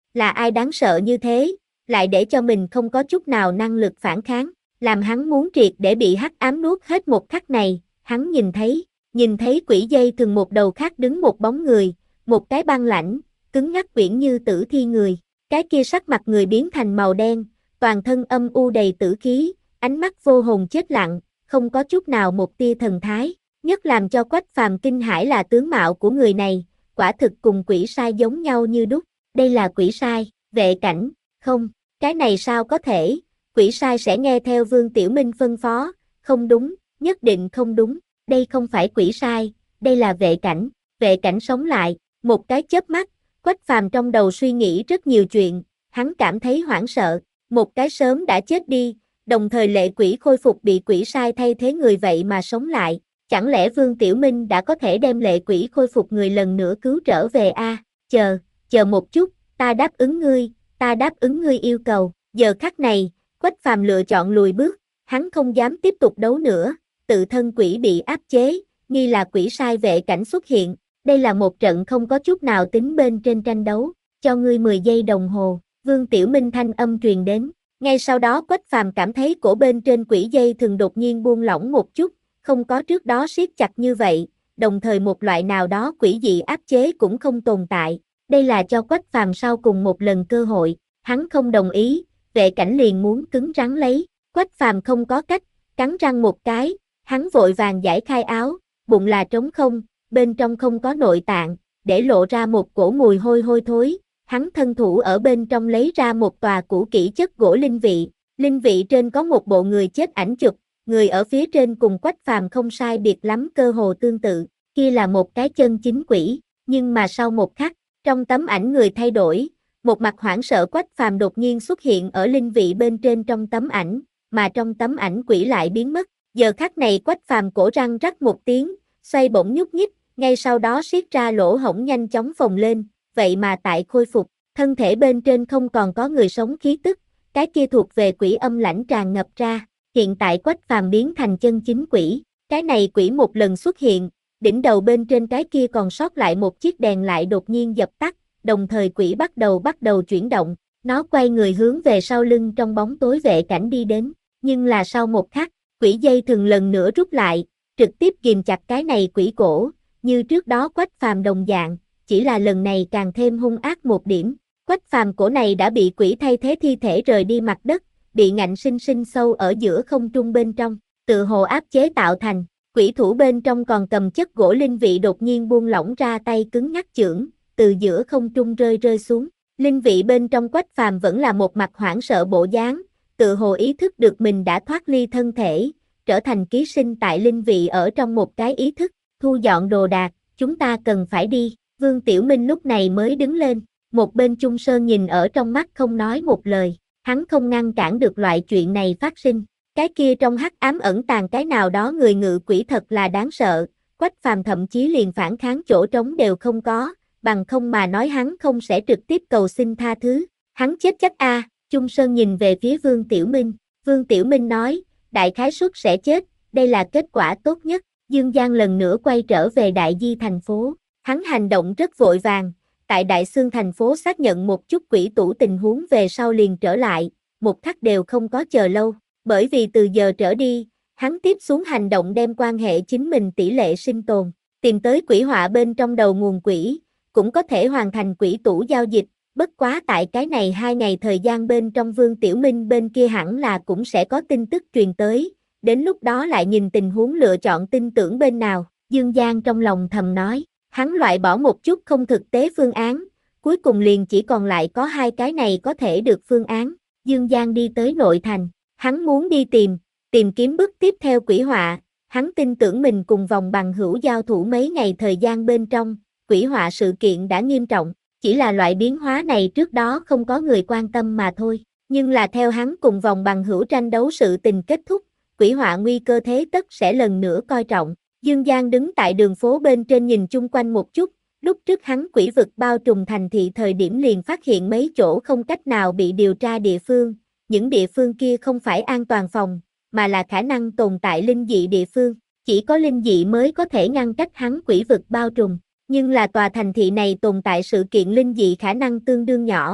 Speaker 1: là ai đáng sợ như thế, lại để cho mình không có chút nào năng lực phản kháng, làm hắn muốn triệt để bị hắc ám nuốt hết một khắc này, hắn nhìn thấy, nhìn thấy quỷ dây thường một đầu khác đứng một bóng người, một cái băng lãnh, cứng ngắc quyển như tử thi người, cái kia sắc mặt người biến thành màu đen, toàn thân âm u đầy tử khí, ánh mắt vô hồn chết lặng, không có chút nào một tia thần thái, nhất làm cho Quách Phàm kinh hãi là tướng mạo của người này, quả thực cùng quỷ sai giống nhau như đúc, đây là quỷ sai, vệ cảnh, không, cái này sao có thể, quỷ sai sẽ nghe theo Vương Tiểu Minh phân phó, không đúng, nhất định không đúng, đây không phải quỷ sai, đây là vệ cảnh, vệ cảnh sống lại, một cái chớp mắt, Quách Phàm trong đầu suy nghĩ rất nhiều chuyện, hắn cảm thấy hoảng sợ, một cái sớm đã chết đi, đồng thời lệ quỷ khôi phục bị quỷ sai thay thế người vậy mà sống lại, chẳng lẽ Vương Tiểu Minh đã có thể đem lệ quỷ khôi phục người lần nữa cứu trở về a? À? Chờ, chờ một chút, ta đáp ứng ngươi, ta đáp ứng ngươi yêu cầu, giờ khắc này, Quách Phàm lựa chọn lùi bước, hắn không dám tiếp tục đấu nữa, tự thân quỷ bị áp chế, nghi là quỷ sai vệ cảnh xuất hiện, đây là một trận không có chút nào tính bên trên tranh đấu, cho ngươi mười giây đồng hồ, Vương Tiểu Minh thanh âm truyền đến, ngay sau đó Quách Phàm cảm thấy cổ bên trên quỷ dây thường đột nhiên buông lỏng một chút, không có trước đó siết chặt như vậy, đồng thời một loại nào đó quỷ dị áp chế cũng không tồn tại, đây là cho Quách Phàm sau cùng một lần cơ hội, hắn không đồng ý, vệ cảnh liền muốn cứng rắn lấy, Quách Phàm không có cách, cắn răng một cái, hắn vội vàng giải khai áo, bụng là trống không, bên trong không có nội tạng, để lộ ra một cổ mùi hôi hôi thối, hắn thân thủ ở bên trong lấy ra một tòa cũ kỹ chất gỗ linh vị, linh vị trên có một bộ người chết ảnh chụp, người ở phía trên cùng Quách Phàm không sai biệt lắm cơ hồ tương tự, kia là một cái chân chính quỷ, nhưng mà sau một khắc, trong tấm ảnh người thay đổi, một mặt hoảng sợ Quách Phàm đột nhiên xuất hiện ở linh vị bên trên trong tấm ảnh, mà trong tấm ảnh quỷ lại biến mất, giờ khắc này Quách Phàm cổ răng rắc một tiếng, xoay bổng nhúc nhích, ngay sau đó siết ra lỗ hổng nhanh chóng phồng lên, vậy mà tại khôi phục, thân thể bên trên không còn có người sống khí tức, cái kia thuộc về quỷ âm lãnh tràn ngập ra, hiện tại Quách Phàm biến thành chân chính quỷ, cái này quỷ một lần xuất hiện, đỉnh đầu bên trên cái kia còn sót lại một chiếc đèn lại đột nhiên dập tắt, đồng thời quỷ bắt đầu bắt đầu chuyển động, nó quay người hướng về sau lưng trong bóng tối vệ cảnh đi đến, nhưng là sau một khắc, quỷ dây thường lần nữa rút lại, trực tiếp ghim chặt cái này quỷ cổ, như trước đó Quách Phàm đồng dạng, chỉ là lần này càng thêm hung ác một điểm, Quách Phàm cổ này đã bị quỷ thay thế thi thể rời đi mặt đất, bị ngạnh sinh sinh sâu ở giữa không trung bên trong, tự hồ áp chế tạo thành, quỷ thủ bên trong còn cầm chất gỗ linh vị đột nhiên buông lỏng ra tay cứng ngắc chưởng, từ giữa không trung rơi rơi xuống, linh vị bên trong Quách Phàm vẫn là một mặt hoảng sợ bộ dáng, tự hồ ý thức được mình đã thoát ly thân thể, trở thành ký sinh tại linh vị ở trong một cái ý thức, thu dọn đồ đạc, chúng ta cần phải đi, Vương Tiểu Minh lúc này mới đứng lên, một bên Chung Sơn nhìn ở trong mắt không nói một lời, hắn không ngăn cản được loại chuyện này phát sinh, cái kia trong hắc ám ẩn tàng cái nào đó người ngự quỷ thật là đáng sợ, Quách Phàm thậm chí liền phản kháng chỗ trống đều không có, bằng không mà nói hắn không sẽ trực tiếp cầu xin tha thứ, hắn chết chắc a. À. Chung Sơn nhìn về phía Vương Tiểu Minh, Vương Tiểu Minh nói, đại khái suất sẽ chết, đây là kết quả tốt nhất, Dương Giang lần nữa quay trở về Đại Di thành phố, hắn hành động rất vội vàng, tại Đại Xương thành phố xác nhận một chút quỷ tủ tình huống về sau liền trở lại, một khắc đều không có chờ lâu, bởi vì từ giờ trở đi, hắn tiếp xuống hành động đem quan hệ chính mình tỷ lệ sinh tồn, tìm tới quỷ họa bên trong đầu nguồn quỷ, cũng có thể hoàn thành quỷ tủ giao dịch, bất quá tại cái này hai ngày thời gian bên trong Vương Tiểu Minh bên kia hẳn là cũng sẽ có tin tức truyền tới, đến lúc đó lại nhìn tình huống lựa chọn tin tưởng bên nào, Dương Giang trong lòng thầm nói, hắn loại bỏ một chút không thực tế phương án, cuối cùng liền chỉ còn lại có hai cái này có thể được phương án, Dương Giang đi tới nội thành, hắn muốn đi tìm, tìm kiếm bước tiếp theo quỷ họa, hắn tin tưởng mình cùng vòng bằng hữu giao thủ mấy ngày thời gian bên trong, quỷ họa sự kiện đã nghiêm trọng, chỉ là loại biến hóa này trước đó không có người quan tâm mà thôi, nhưng là theo hắn cùng vòng bằng hữu tranh đấu sự tình kết thúc, quỷ họa nguy cơ thế tất sẽ lần nữa coi trọng. Dương Giang đứng tại đường phố bên trên nhìn chung quanh một chút, lúc trước hắn quỷ vực bao trùm thành thị thời điểm liền phát hiện mấy chỗ không cách nào bị điều tra địa phương, những địa phương kia không phải an toàn phòng, mà là khả năng tồn tại linh dị địa phương, chỉ có linh dị mới có thể ngăn cách hắn quỷ vực bao trùm, nhưng là tòa thành thị này tồn tại sự kiện linh dị khả năng tương đương nhỏ,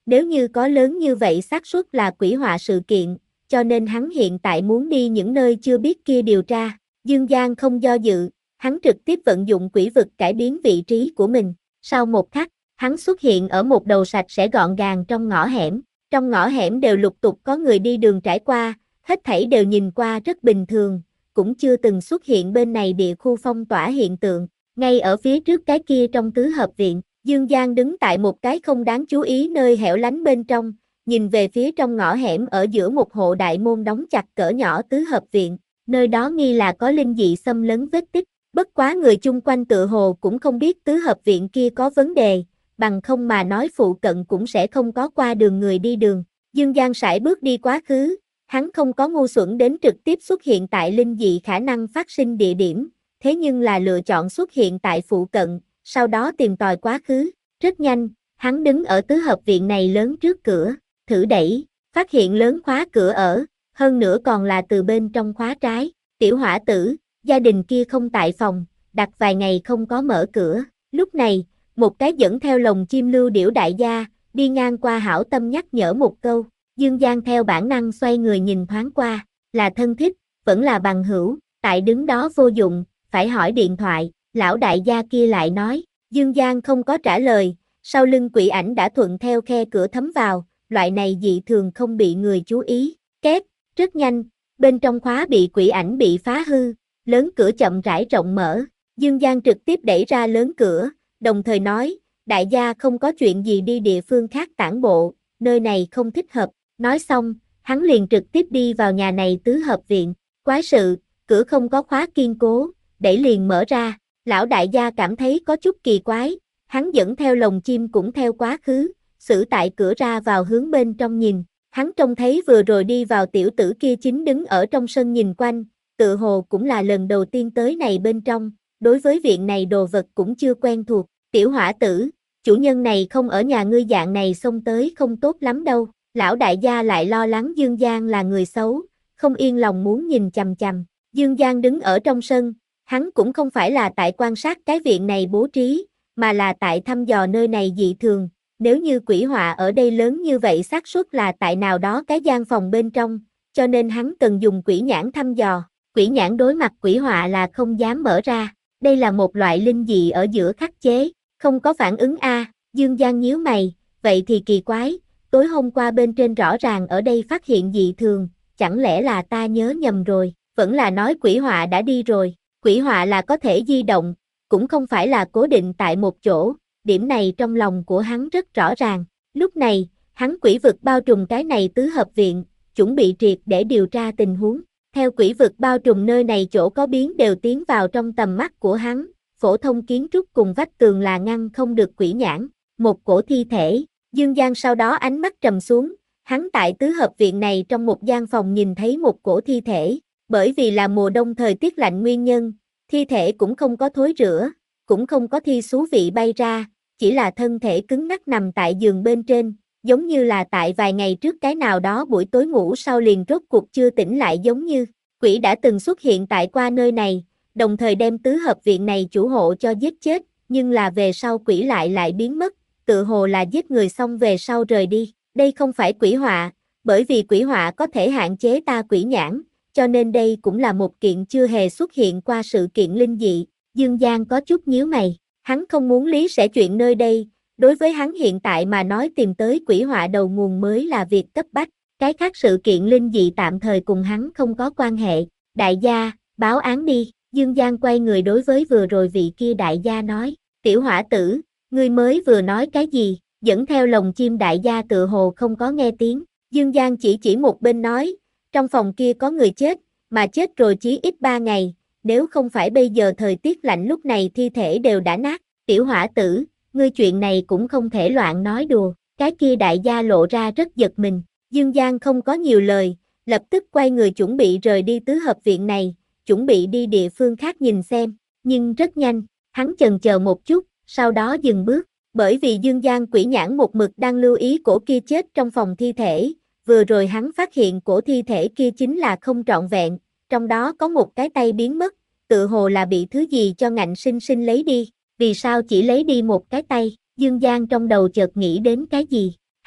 Speaker 1: Nếu như có lớn như vậy xác suất là quỷ họa sự kiện, cho nên hắn hiện tại muốn đi những nơi chưa biết kia điều tra. Dương Giang không do dự, hắn trực tiếp vận dụng quỷ vực cải biến vị trí của mình. Sau một khắc, hắn xuất hiện ở một đầu sạch sẽ gọn gàng trong ngõ hẻm. Trong ngõ hẻm đều lục tục có người đi đường trải qua, hết thảy đều nhìn qua rất bình thường, cũng chưa từng xuất hiện bên này địa khu phong tỏa hiện tượng. Ngay ở phía trước cái kia trong tứ hợp viện, Dương Giang đứng tại một cái không đáng chú ý nơi hẻo lánh bên trong, nhìn về phía trong ngõ hẻm ở giữa một hộ đại môn đóng chặt cỡ nhỏ tứ hợp viện, nơi đó nghi là có linh dị xâm lấn vết tích, bất quá người chung quanh tựa hồ cũng không biết tứ hợp viện kia có vấn đề, bằng không mà nói phụ cận cũng sẽ không có qua đường người đi đường. Dương Giang sải bước đi quá khứ, hắn không có ngu xuẩn đến trực tiếp xuất hiện tại linh dị khả năng phát sinh địa điểm, thế nhưng là lựa chọn xuất hiện tại phụ cận, sau đó tìm tòi quá khứ. Rất nhanh, hắn đứng ở tứ hợp viện này lớn trước cửa, thử đẩy, phát hiện lớn khóa cửa ở, hơn nữa còn là từ bên trong khóa trái. Tiểu Hỏa Tử, gia đình kia không tại phòng, đặt vài ngày không có mở cửa. Lúc này, một cái dẫn theo lồng chim lưu điểu đại gia, đi ngang qua hảo tâm nhắc nhở một câu. Dương Giang theo bản năng xoay người nhìn thoáng qua, là thân thích, vẫn là bằng hữu, tại đứng đó vô dụng, phải hỏi điện thoại. Lão đại gia kia lại nói. Dương Giang không có trả lời, sau lưng quỷ ảnh đã thuận theo khe cửa thấm vào, loại này dị thường không bị người chú ý. Két, rất nhanh, bên trong khóa bị quỷ ảnh bị phá hư, lớn cửa chậm rãi rộng mở. Dương Giang trực tiếp đẩy ra lớn cửa, đồng thời nói, đại gia không có chuyện gì đi địa phương khác tản bộ, nơi này không thích hợp. Nói xong, hắn liền trực tiếp đi vào nhà này tứ hợp viện. Quái sự, cửa không có khóa kiên cố, đẩy liền mở ra. Lão đại gia cảm thấy có chút kỳ quái, hắn dẫn theo lồng chim cũng theo quá khứ, xử tại cửa ra vào hướng bên trong nhìn. Hắn trông thấy vừa rồi đi vào tiểu tử kia chính đứng ở trong sân nhìn quanh, tự hồ cũng là lần đầu tiên tới này bên trong, đối với viện này đồ vật cũng chưa quen thuộc. Tiểu Hỏa Tử, chủ nhân này không ở nhà ngươi dạng này xông tới không tốt lắm đâu. Lão đại gia lại lo lắng Dương Giang là người xấu, không yên lòng muốn nhìn chằm chằm. Dương Giang đứng ở trong sân, hắn cũng không phải là tại quan sát cái viện này bố trí, mà là tại thăm dò nơi này dị thường. Nếu như quỷ họa ở đây lớn như vậy xác suất là tại nào đó cái gian phòng bên trong, cho nên hắn cần dùng quỷ nhãn thăm dò. Quỷ nhãn đối mặt quỷ họa là không dám mở ra. Đây là một loại linh dị ở giữa khắc chế, không có phản ứng a. Dương Giang nhíu mày, vậy thì kỳ quái, tối hôm qua bên trên rõ ràng ở đây phát hiện dị thường, chẳng lẽ là ta nhớ nhầm rồi, vẫn là nói quỷ họa đã đi rồi. Quỷ họa là có thể di động, cũng không phải là cố định tại một chỗ, điểm này trong lòng của hắn rất rõ ràng. Lúc này, hắn quỷ vực bao trùm cái này tứ hợp viện, chuẩn bị triệt để điều tra tình huống. Theo quỷ vực bao trùm nơi này chỗ có biến đều tiến vào trong tầm mắt của hắn, phổ thông kiến trúc cùng vách tường là ngăn không được quỷ nhãn. Một cổ thi thể, Dương Giang sau đó ánh mắt trầm xuống, hắn tại tứ hợp viện này trong một gian phòng nhìn thấy một cổ thi thể. Bởi vì là mùa đông thời tiết lạnh nguyên nhân, thi thể cũng không có thối rữa, cũng không có thi xú vị bay ra, chỉ là thân thể cứng ngắc nằm tại giường bên trên, giống như là tại vài ngày trước cái nào đó buổi tối ngủ sau liền rốt cuộc chưa tỉnh lại giống như. Quỷ đã từng xuất hiện tại qua nơi này, đồng thời đem tứ hợp viện này chủ hộ cho giết chết, nhưng là về sau quỷ lại lại biến mất, tự hồ là giết người xong về sau rời đi. Đây không phải quỷ họa, bởi vì quỷ họa có thể hạn chế ta quỷ nhãn, cho nên đây cũng là một kiện chưa hề xuất hiện qua sự kiện linh dị. Dương Giang có chút nhíu mày, hắn không muốn lý sẽ chuyện nơi đây, đối với hắn hiện tại mà nói tìm tới quỷ họa đầu nguồn mới là việc cấp bách, cái khác sự kiện linh dị tạm thời cùng hắn không có quan hệ. Đại gia, báo án đi. Dương Giang quay người đối với vừa rồi vị kia đại gia nói. Tiểu Hỏa Tử, ngươi mới vừa nói cái gì? Dẫn theo lồng chim đại gia tự hồ không có nghe tiếng. Dương Giang chỉ chỉ một bên nói, trong phòng kia có người chết, mà chết rồi chí ít ba ngày, nếu không phải bây giờ thời tiết lạnh lúc này thi thể đều đã nát. Tiểu Hỏa Tử, ngươi chuyện này cũng không thể loạn nói đùa. Cái kia đại gia lộ ra rất giật mình. Dương Giang không có nhiều lời, lập tức quay người chuẩn bị rời đi tứ hợp viện này, chuẩn bị đi địa phương khác nhìn xem, nhưng rất nhanh, hắn chần chờ một chút, sau đó dừng bước, bởi vì Dương Giang quỷ nhãn một mực đang lưu ý cổ kia chết trong phòng thi thể, vừa rồi hắn phát hiện cổ thi thể kia chính là không trọn vẹn, trong đó có một cái tay biến mất, tự hồ là bị thứ gì cho ngạnh sinh sinh lấy đi, vì sao chỉ lấy đi một cái tay? Dương Giang trong đầu chợt nghĩ đến cái gì,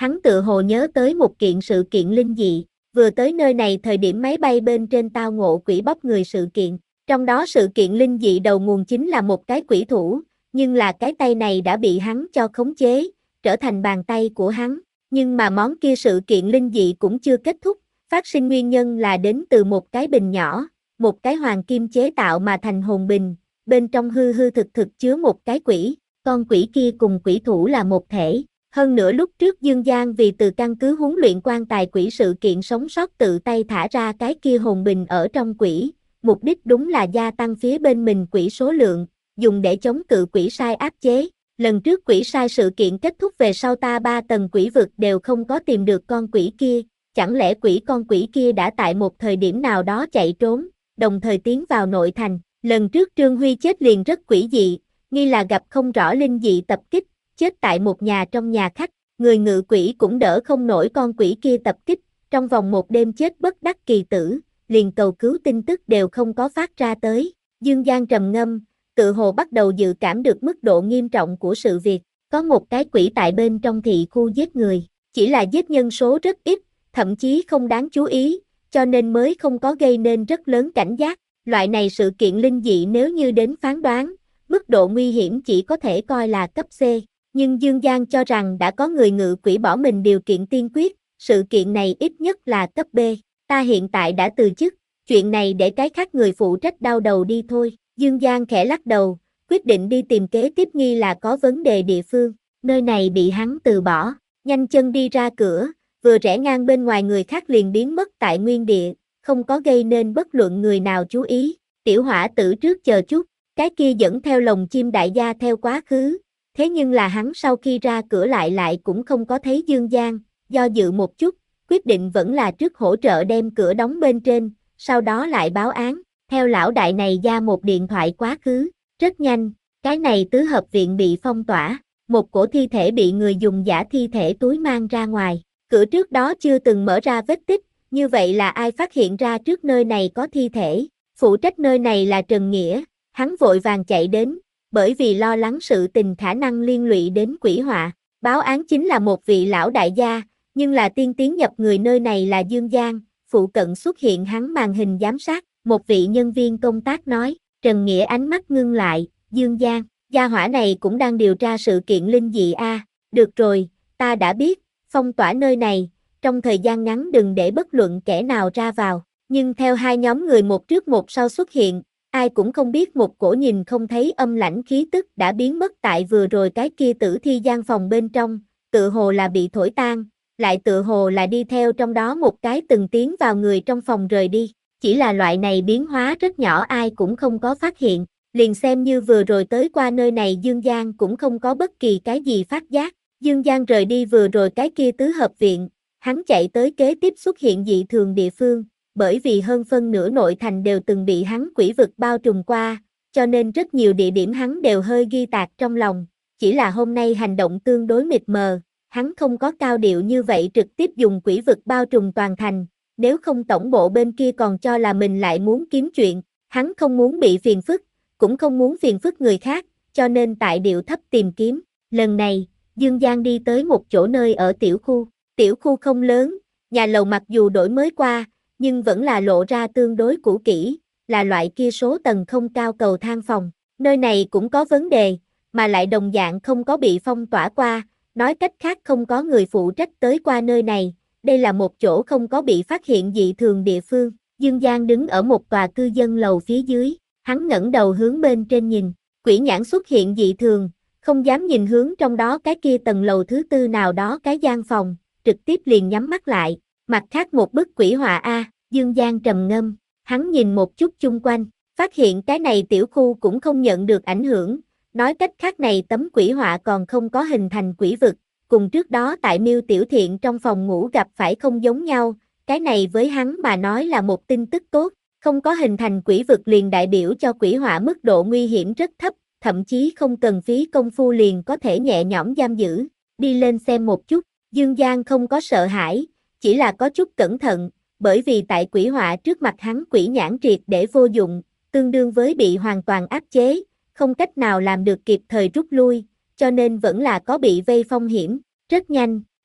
Speaker 1: Hắn tự hồ nhớ tới một kiện sự kiện linh dị, vừa tới nơi này thời điểm máy bay bên trên tao ngộ quỷ bóc người sự kiện. Trong đó sự kiện linh dị đầu nguồn chính là một cái quỷ thủ, nhưng là cái tay này đã bị hắn cho khống chế, trở thành bàn tay của hắn. Nhưng mà món kia sự kiện linh dị cũng chưa kết thúc, phát sinh nguyên nhân là đến từ một cái bình nhỏ, một cái hoàng kim chế tạo mà thành hồn bình, bên trong hư hư thực thực chứa một cái quỷ, con quỷ kia cùng quỷ thủ là một thể. Hơn nữa lúc trước Dương Giang vì từ căn cứ huấn luyện quan tài quỷ sự kiện sống sót tự tay thả ra cái kia hồn bình ở trong quỷ, mục đích đúng là gia tăng phía bên mình quỷ số lượng, dùng để chống cự quỷ sai áp chế. Lần trước quỷ sai sự kiện kết thúc về sau ta ba tầng quỷ vực đều không có tìm được con quỷ kia, chẳng lẽ quỷ con quỷ kia đã tại một thời điểm nào đó chạy trốn, đồng thời tiến vào nội thành. Lần trước Trương Huy chết liền rất quỷ dị, nghi là gặp không rõ linh dị tập kích, chết tại một nhà trong nhà khách, người ngự quỷ cũng đỡ không nổi con quỷ kia tập kích, trong vòng một đêm chết bất đắc kỳ tử, liền cầu cứu tin tức đều không có phát ra tới. Dương Giang trầm ngâm, tự hồ bắt đầu dự cảm được mức độ nghiêm trọng của sự việc, có một cái quỷ tại bên trong thị khu giết người, chỉ là giết nhân số rất ít, thậm chí không đáng chú ý, cho nên mới không có gây nên rất lớn cảnh giác. Loại này sự kiện linh dị nếu như đến phán đoán, mức độ nguy hiểm chỉ có thể coi là cấp C, nhưng Dương Giang cho rằng đã có người ngự quỷ bỏ mình điều kiện tiên quyết, sự kiện này ít nhất là cấp B. Ta hiện tại đã từ chức, chuyện này để cái khác người phụ trách đau đầu đi thôi. Dương Giang khẽ lắc đầu, quyết định đi tìm kế tiếp nghi là có vấn đề địa phương, nơi này bị hắn từ bỏ, nhanh chân đi ra cửa, vừa rẽ ngang bên ngoài người khác liền biến mất tại nguyên địa, không có gây nên bất luận người nào chú ý. Tiểu Hỏa Tử trước chờ chút, cái kia dẫn theo lồng chim đại gia theo quá khứ, thế nhưng là hắn sau khi ra cửa lại lại cũng không có thấy Dương Giang, do dự một chút, quyết định vẫn là trước hỗ trợ đem cửa đóng bên trên, sau đó lại báo án. Theo lão đại này ra một điện thoại quá khứ, rất nhanh, cái này tứ hợp viện bị phong tỏa, một cổ thi thể bị người dùng giả thi thể túi mang ra ngoài, cửa trước đó chưa từng mở ra vết tích, như vậy là ai phát hiện ra trước nơi này có thi thể, phụ trách nơi này là Trần Nghĩa, hắn vội vàng chạy đến, bởi vì lo lắng sự tình khả năng liên lụy đến quỷ họa, báo án chính là một vị lão đại gia, nhưng là tiên tiến nhập người nơi này là Dương Giang, phụ cận xuất hiện hắn màn hình giám sát. Một vị nhân viên công tác nói, Trần Nghĩa ánh mắt ngưng lại, Dương Giang, gia hỏa này cũng đang điều tra sự kiện linh dị a. À, được rồi, ta đã biết, phong tỏa nơi này, trong thời gian ngắn đừng để bất luận kẻ nào ra vào, nhưng theo hai nhóm người một trước một sau xuất hiện, ai cũng không biết một cổ nhìn không thấy âm lãnh khí tức đã biến mất tại vừa rồi cái kia tử thi gian phòng bên trong, tự hồ là bị thổi tan, lại tự hồ là đi theo trong đó một cái từng tiến vào người trong phòng rời đi. Chỉ là loại này biến hóa rất nhỏ ai cũng không có phát hiện, liền xem như vừa rồi tới qua nơi này Dương Giang cũng không có bất kỳ cái gì phát giác. Dương Giang rời đi vừa rồi cái kia tứ hợp viện, hắn chạy tới kế tiếp xuất hiện dị thường địa phương, bởi vì hơn phân nửa nội thành đều từng bị hắn quỷ vực bao trùm qua, cho nên rất nhiều địa điểm hắn đều hơi ghi tạc trong lòng, chỉ là hôm nay hành động tương đối mịt mờ, hắn không có cao điệu như vậy trực tiếp dùng quỷ vực bao trùm toàn thành. Nếu không tổng bộ bên kia còn cho là mình lại muốn kiếm chuyện, hắn không muốn bị phiền phức, cũng không muốn phiền phức người khác, cho nên tại điệu thấp tìm kiếm. Lần này, Dương Giang đi tới một chỗ nơi ở tiểu khu. Tiểu khu không lớn, nhà lầu mặc dù đổi mới qua, nhưng vẫn là lộ ra tương đối cũ kỹ, là loại kia số tầng không cao cầu thang phòng. Nơi này cũng có vấn đề, mà lại đồng dạng không có bị phong tỏa qua, nói cách khác không có người phụ trách tới qua nơi này. Đây là một chỗ không có bị phát hiện dị thường địa phương. Dương Giang đứng ở một tòa cư dân lầu phía dưới, hắn ngẩng đầu hướng bên trên nhìn, quỷ nhãn xuất hiện dị thường, không dám nhìn hướng trong đó cái kia tầng lầu thứ tư nào đó cái gian phòng, trực tiếp liền nhắm mắt lại. Mặt khác một bức quỷ họa a, Dương Giang trầm ngâm, hắn nhìn một chút chung quanh, phát hiện cái này tiểu khu cũng không nhận được ảnh hưởng, nói cách khác này tấm quỷ họa còn không có hình thành quỷ vực. Cùng trước đó tại Miêu Tiểu Thiện trong phòng ngủ gặp phải không giống nhau, cái này với hắn mà nói là một tin tức tốt, không có hình thành quỷ vực liền đại biểu cho quỷ họa mức độ nguy hiểm rất thấp, thậm chí không cần phí công phu liền có thể nhẹ nhõm giam giữ. Đi lên xem một chút, Dương Giang không có sợ hãi, chỉ là có chút cẩn thận, bởi vì tại quỷ họa trước mặt hắn quỷ nhãn triệt để vô dụng, tương đương với bị hoàn toàn áp chế, không cách nào làm được kịp thời rút lui, cho nên vẫn là có bị vây phong hiểm. Rất nhanh,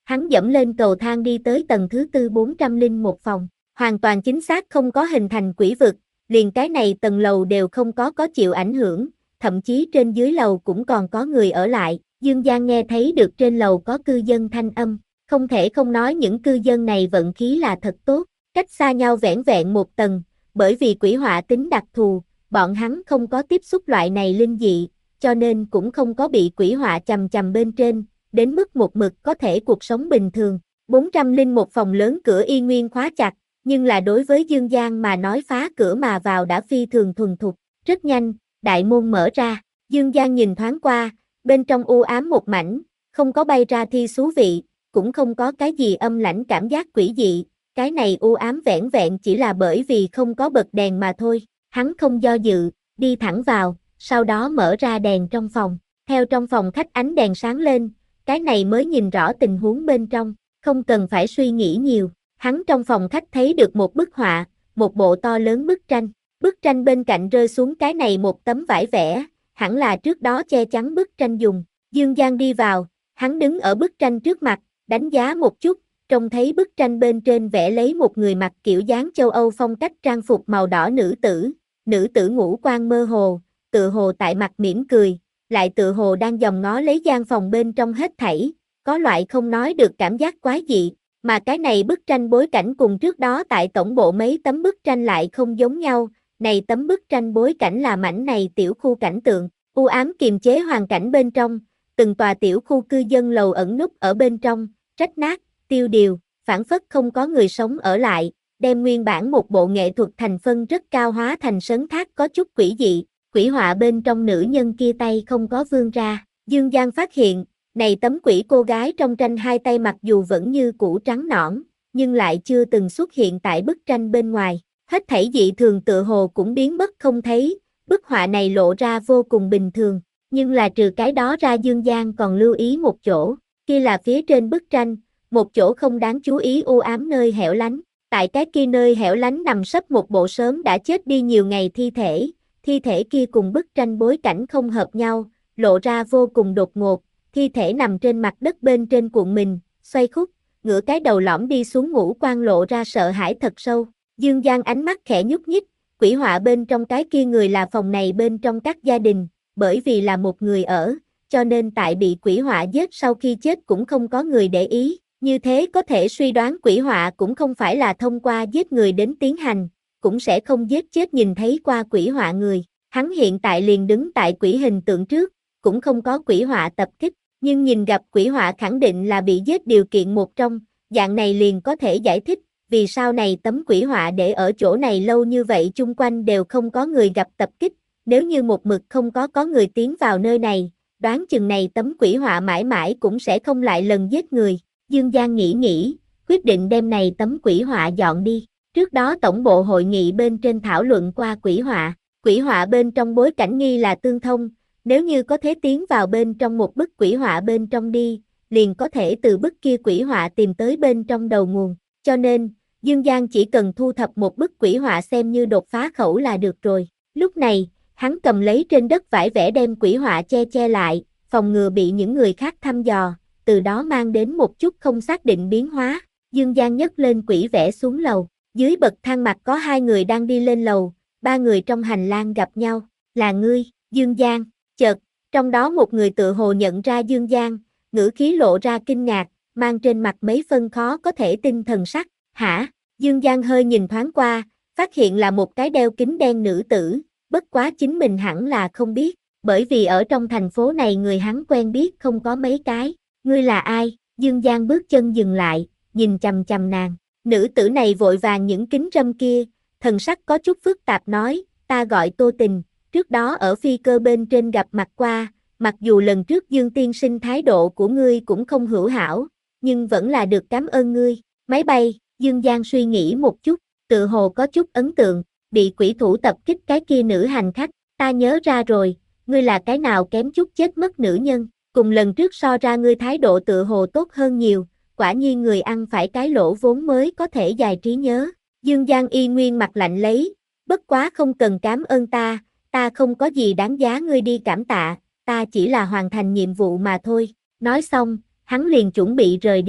Speaker 1: Hắn dẫm lên cầu thang đi tới tầng thứ tư bốn trăm lẻ một phòng, hoàn toàn chính xác không có hình thành quỷ vực, liền cái này tầng lầu đều không có có chịu ảnh hưởng, thậm chí trên dưới lầu cũng còn có người ở lại. Dương Giang nghe thấy được trên lầu có cư dân thanh âm, không thể không nói những cư dân này vận khí là thật tốt, cách xa nhau vẻn vẹn một tầng, bởi vì quỷ hỏa tính đặc thù, bọn hắn không có tiếp xúc loại này linh dị, cho nên cũng không có bị quỷ hỏa chầm chầm bên trên, đến mức một mực có thể cuộc sống bình thường. bốn trăm lẻ một phòng lớn cửa y nguyên khóa chặt, nhưng là đối với Dương Giang mà nói phá cửa mà vào đã phi thường thuần thục, rất nhanh, đại môn mở ra, Dương Giang nhìn thoáng qua, bên trong u ám một mảnh, không có bay ra thi xú vị, cũng không có cái gì âm lãnh cảm giác quỷ dị, cái này u ám vẻn vẹn chỉ là bởi vì không có bật đèn mà thôi, hắn không do dự, đi thẳng vào, sau đó mở ra đèn trong phòng, theo trong phòng khách ánh đèn sáng lên, cái này mới nhìn rõ tình huống bên trong, không cần phải suy nghĩ nhiều, hắn trong phòng khách thấy được một bức họa, một bộ to lớn bức tranh, bức tranh bên cạnh rơi xuống cái này một tấm vải vẽ, hẳn là trước đó che chắn bức tranh dùng, Dương Giang đi vào, hắn đứng ở bức tranh trước mặt, đánh giá một chút, trông thấy bức tranh bên trên vẽ lấy một người mặc kiểu dáng châu Âu phong cách trang phục màu đỏ nữ tử, nữ tử ngũ quan mơ hồ, tự hồ tại mặt mỉm cười, lại tự hồ đang dòm ngó lấy gian phòng bên trong hết thảy, có loại không nói được cảm giác quái dị, mà cái này bức tranh bối cảnh cùng trước đó tại tổng bộ mấy tấm bức tranh lại không giống nhau, này tấm bức tranh bối cảnh là mảnh này tiểu khu cảnh tượng, u ám kiềm chế hoàn cảnh bên trong, từng tòa tiểu khu cư dân lầu ẩn núp ở bên trong, rách nát, tiêu điều, phản phất không có người sống ở lại, đem nguyên bản một bộ nghệ thuật thành phân rất cao hóa thành sấn thác có chút quỷ dị, quỷ họa bên trong nữ nhân kia tay không có vươn ra, Dương Giang phát hiện, này tấm quỷ cô gái trong tranh hai tay mặc dù vẫn như cũ trắng nõn, nhưng lại chưa từng xuất hiện tại bức tranh bên ngoài, hết thảy dị thường tựa hồ cũng biến mất không thấy, bức họa này lộ ra vô cùng bình thường, nhưng là trừ cái đó ra Dương Giang còn lưu ý một chỗ, kia là phía trên bức tranh, một chỗ không đáng chú ý u ám nơi hẻo lánh, tại cái kia nơi hẻo lánh nằm sấp một bộ sớm đã chết đi nhiều ngày thi thể, thi thể kia cùng bức tranh bối cảnh không hợp nhau, lộ ra vô cùng đột ngột, thi thể nằm trên mặt đất bên trên cuộn mình, xoay khúc, ngửa cái đầu lõm đi xuống ngũ quan lộ ra sợ hãi thật sâu, Dương Giang ánh mắt khẽ nhúc nhích, quỷ họa bên trong cái kia người là phòng này bên trong các gia đình, bởi vì là một người ở, cho nên tại bị quỷ họa giết sau khi chết cũng không có người để ý, như thế có thể suy đoán quỷ họa cũng không phải là thông qua giết người đến tiến hành, cũng sẽ không giết chết nhìn thấy qua quỷ họa người, hắn hiện tại liền đứng tại quỷ hình tượng trước, cũng không có quỷ họa tập kích, nhưng nhìn gặp quỷ họa khẳng định là bị giết điều kiện một trong, dạng này liền có thể giải thích, vì sao này tấm quỷ họa để ở chỗ này lâu như vậy chung quanh đều không có người gặp tập kích, nếu như một mực không có có người tiến vào nơi này, đoán chừng này tấm quỷ họa mãi mãi cũng sẽ không lại lần giết người, Dương Giang nghĩ nghĩ, quyết định đem này tấm quỷ họa dọn đi, trước đó tổng bộ hội nghị bên trên thảo luận qua quỷ họa, quỷ họa bên trong bối cảnh nghi là tương thông, nếu như có thể tiến vào bên trong một bức quỷ họa bên trong đi, liền có thể từ bức kia quỷ họa tìm tới bên trong đầu nguồn, cho nên, Dương Giang chỉ cần thu thập một bức quỷ họa xem như đột phá khẩu là được rồi, lúc này, hắn cầm lấy trên đất vải vẽ đem quỷ họa che che lại, phòng ngừa bị những người khác thăm dò, từ đó mang đến một chút không xác định biến hóa, Dương Giang nhấc lên quỷ vẽ xuống lầu, dưới bậc thang mặt có hai người đang đi lên lầu, ba người trong hành lang gặp nhau, là ngươi, Dương Giang, chợt, trong đó một người tự hồ nhận ra Dương Giang, ngữ khí lộ ra kinh ngạc, mang trên mặt mấy phân khó có thể tin thần sắc, hả, Dương Giang hơi nhìn thoáng qua, phát hiện là một cái đeo kính đen nữ tử, bất quá chính mình hẳn là không biết, bởi vì ở trong thành phố này người hắn quen biết không có mấy cái, ngươi là ai, Dương Giang bước chân dừng lại, nhìn chằm chằm nàng, nữ tử này vội vàng những kính râm kia, thần sắc có chút phức tạp nói, ta gọi Tô Tình, trước đó ở phi cơ bên trên gặp mặt qua, mặc dù lần trước Dương tiên sinh thái độ của ngươi cũng không hữu hảo, nhưng vẫn là được cảm ơn ngươi, máy bay, Dương Giang suy nghĩ một chút, tự hồ có chút ấn tượng, bị quỷ thủ tập kích cái kia nữ hành khách, ta nhớ ra rồi, ngươi là cái nào kém chút chết mất nữ nhân, cùng lần trước so ra ngươi thái độ tự hồ tốt hơn nhiều, quả nhiên người ăn phải cái lỗ vốn mới có thể dài trí nhớ, Dương Giang y nguyên mặt lạnh lấy, bất quá không cần cảm ơn ta, ta không có gì đáng giá ngươi đi cảm tạ, ta chỉ là hoàn thành nhiệm vụ mà thôi, nói xong, hắn liền chuẩn bị rời đi,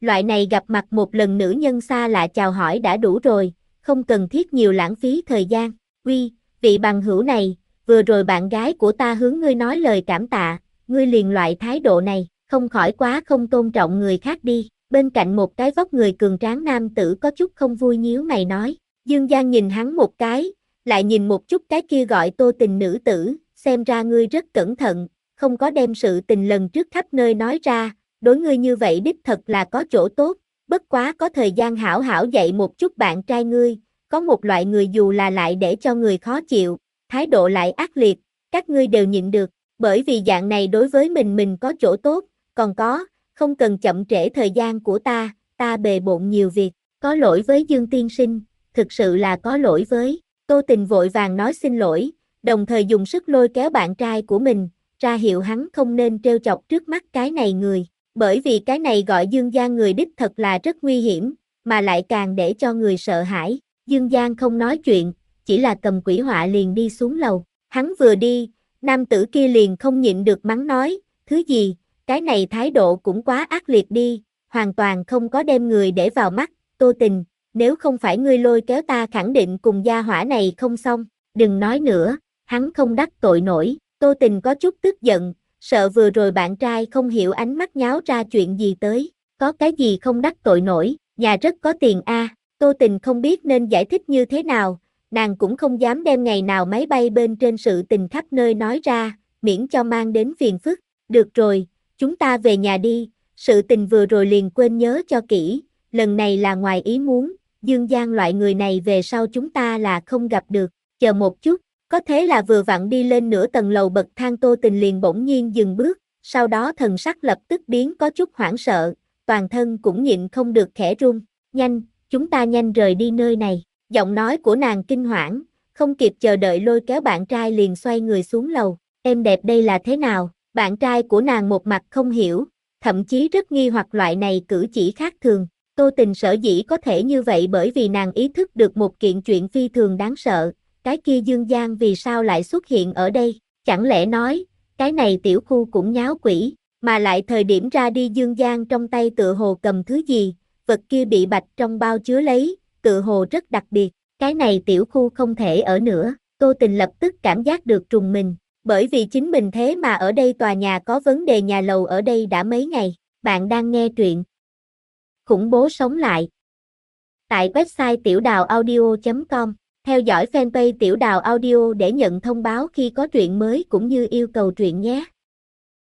Speaker 1: Loại này gặp mặt một lần nữ nhân xa lạ chào hỏi đã đủ rồi, không cần thiết nhiều lãng phí thời gian. Uy, vị bằng hữu này, vừa rồi bạn gái của ta hướng ngươi nói lời cảm tạ, ngươi liền loại thái độ này, không khỏi quá không tôn trọng người khác đi. Bên cạnh một cái vóc người cường tráng nam tử có chút không vui nhíu mày nói. Dương Giang nhìn hắn một cái, lại nhìn một chút cái kia gọi Tô Tình nữ tử, xem ra ngươi rất cẩn thận, không có đem sự tình lần trước khắp nơi nói ra, đối ngươi như vậy đích thật là có chỗ tốt, bất quá có thời gian hảo hảo dạy một chút bạn trai ngươi, có một loại người dù là lại để cho người khó chịu, thái độ lại ác liệt, các ngươi đều nhịn được, bởi vì dạng này đối với mình mình có chỗ tốt, còn có, không cần chậm trễ thời gian của ta, ta bề bộn nhiều việc, có lỗi với Dương tiên sinh, thực sự là có lỗi với, Tô Tình vội vàng nói xin lỗi, đồng thời dùng sức lôi kéo bạn trai của mình, ra hiệu hắn không nên trêu chọc trước mắt cái này người, bởi vì cái này gọi Dương Giang người đích thật là rất nguy hiểm, mà lại càng để cho người sợ hãi. Dương Giang không nói chuyện, chỉ là cầm quỷ họa liền đi xuống lầu, hắn vừa đi, nam tử kia liền không nhịn được mắng nói, thứ gì, cái này thái độ cũng quá ác liệt đi, hoàn toàn không có đem người để vào mắt, Tô Tình, nếu không phải ngươi lôi kéo ta khẳng định cùng gia hỏa này không xong, đừng nói nữa, hắn không đắc tội nổi, Tô Tình có chút tức giận, sợ vừa rồi bạn trai không hiểu ánh mắt nháo ra chuyện gì tới, có cái gì không đắc tội nổi, nhà rất có tiền a. Tô Tình không biết nên giải thích như thế nào, nàng cũng không dám đem ngày nào máy bay bên trên sự tình khắp nơi nói ra, miễn cho mang đến phiền phức, được rồi, chúng ta về nhà đi, sự tình vừa rồi liền quên nhớ cho kỹ, lần này là ngoài ý muốn, Dương Giang loại người này về sau chúng ta là không gặp được, chờ một chút, có thế là vừa vặn đi lên nửa tầng lầu bậc thang Tô Tình liền bỗng nhiên dừng bước, sau đó thần sắc lập tức biến có chút hoảng sợ, toàn thân cũng nhịn không được khẽ run, nhanh, chúng ta nhanh rời đi nơi này, giọng nói của nàng kinh hoảng, không kịp chờ đợi lôi kéo bạn trai liền xoay người xuống lầu, em đẹp đây là thế nào, bạn trai của nàng một mặt không hiểu, thậm chí rất nghi hoặc loại này cử chỉ khác thường, Tô Tình sở dĩ có thể như vậy bởi vì nàng ý thức được một kiện chuyện phi thường đáng sợ, cái kia Dương Giang vì sao lại xuất hiện ở đây, chẳng lẽ nói, cái này tiểu khu cũng nháo quỷ, mà lại thời điểm ra đi Dương Giang trong tay tựa hồ cầm thứ gì, vật kia bị bạch trong bao chứa lấy, tựa hồ rất đặc biệt, cái này tiểu khu không thể ở nữa, Tô Tình lập tức cảm giác được trùng mình, bởi vì chính mình thế mà ở đây tòa nhà có vấn đề nhà lầu ở đây đã mấy ngày, bạn đang nghe truyện khủng bố sống lại tại website tiểu đào audio chấm com, theo dõi fanpage Tiểu Đào Audio để nhận thông báo khi có truyện mới cũng như yêu cầu truyện nhé.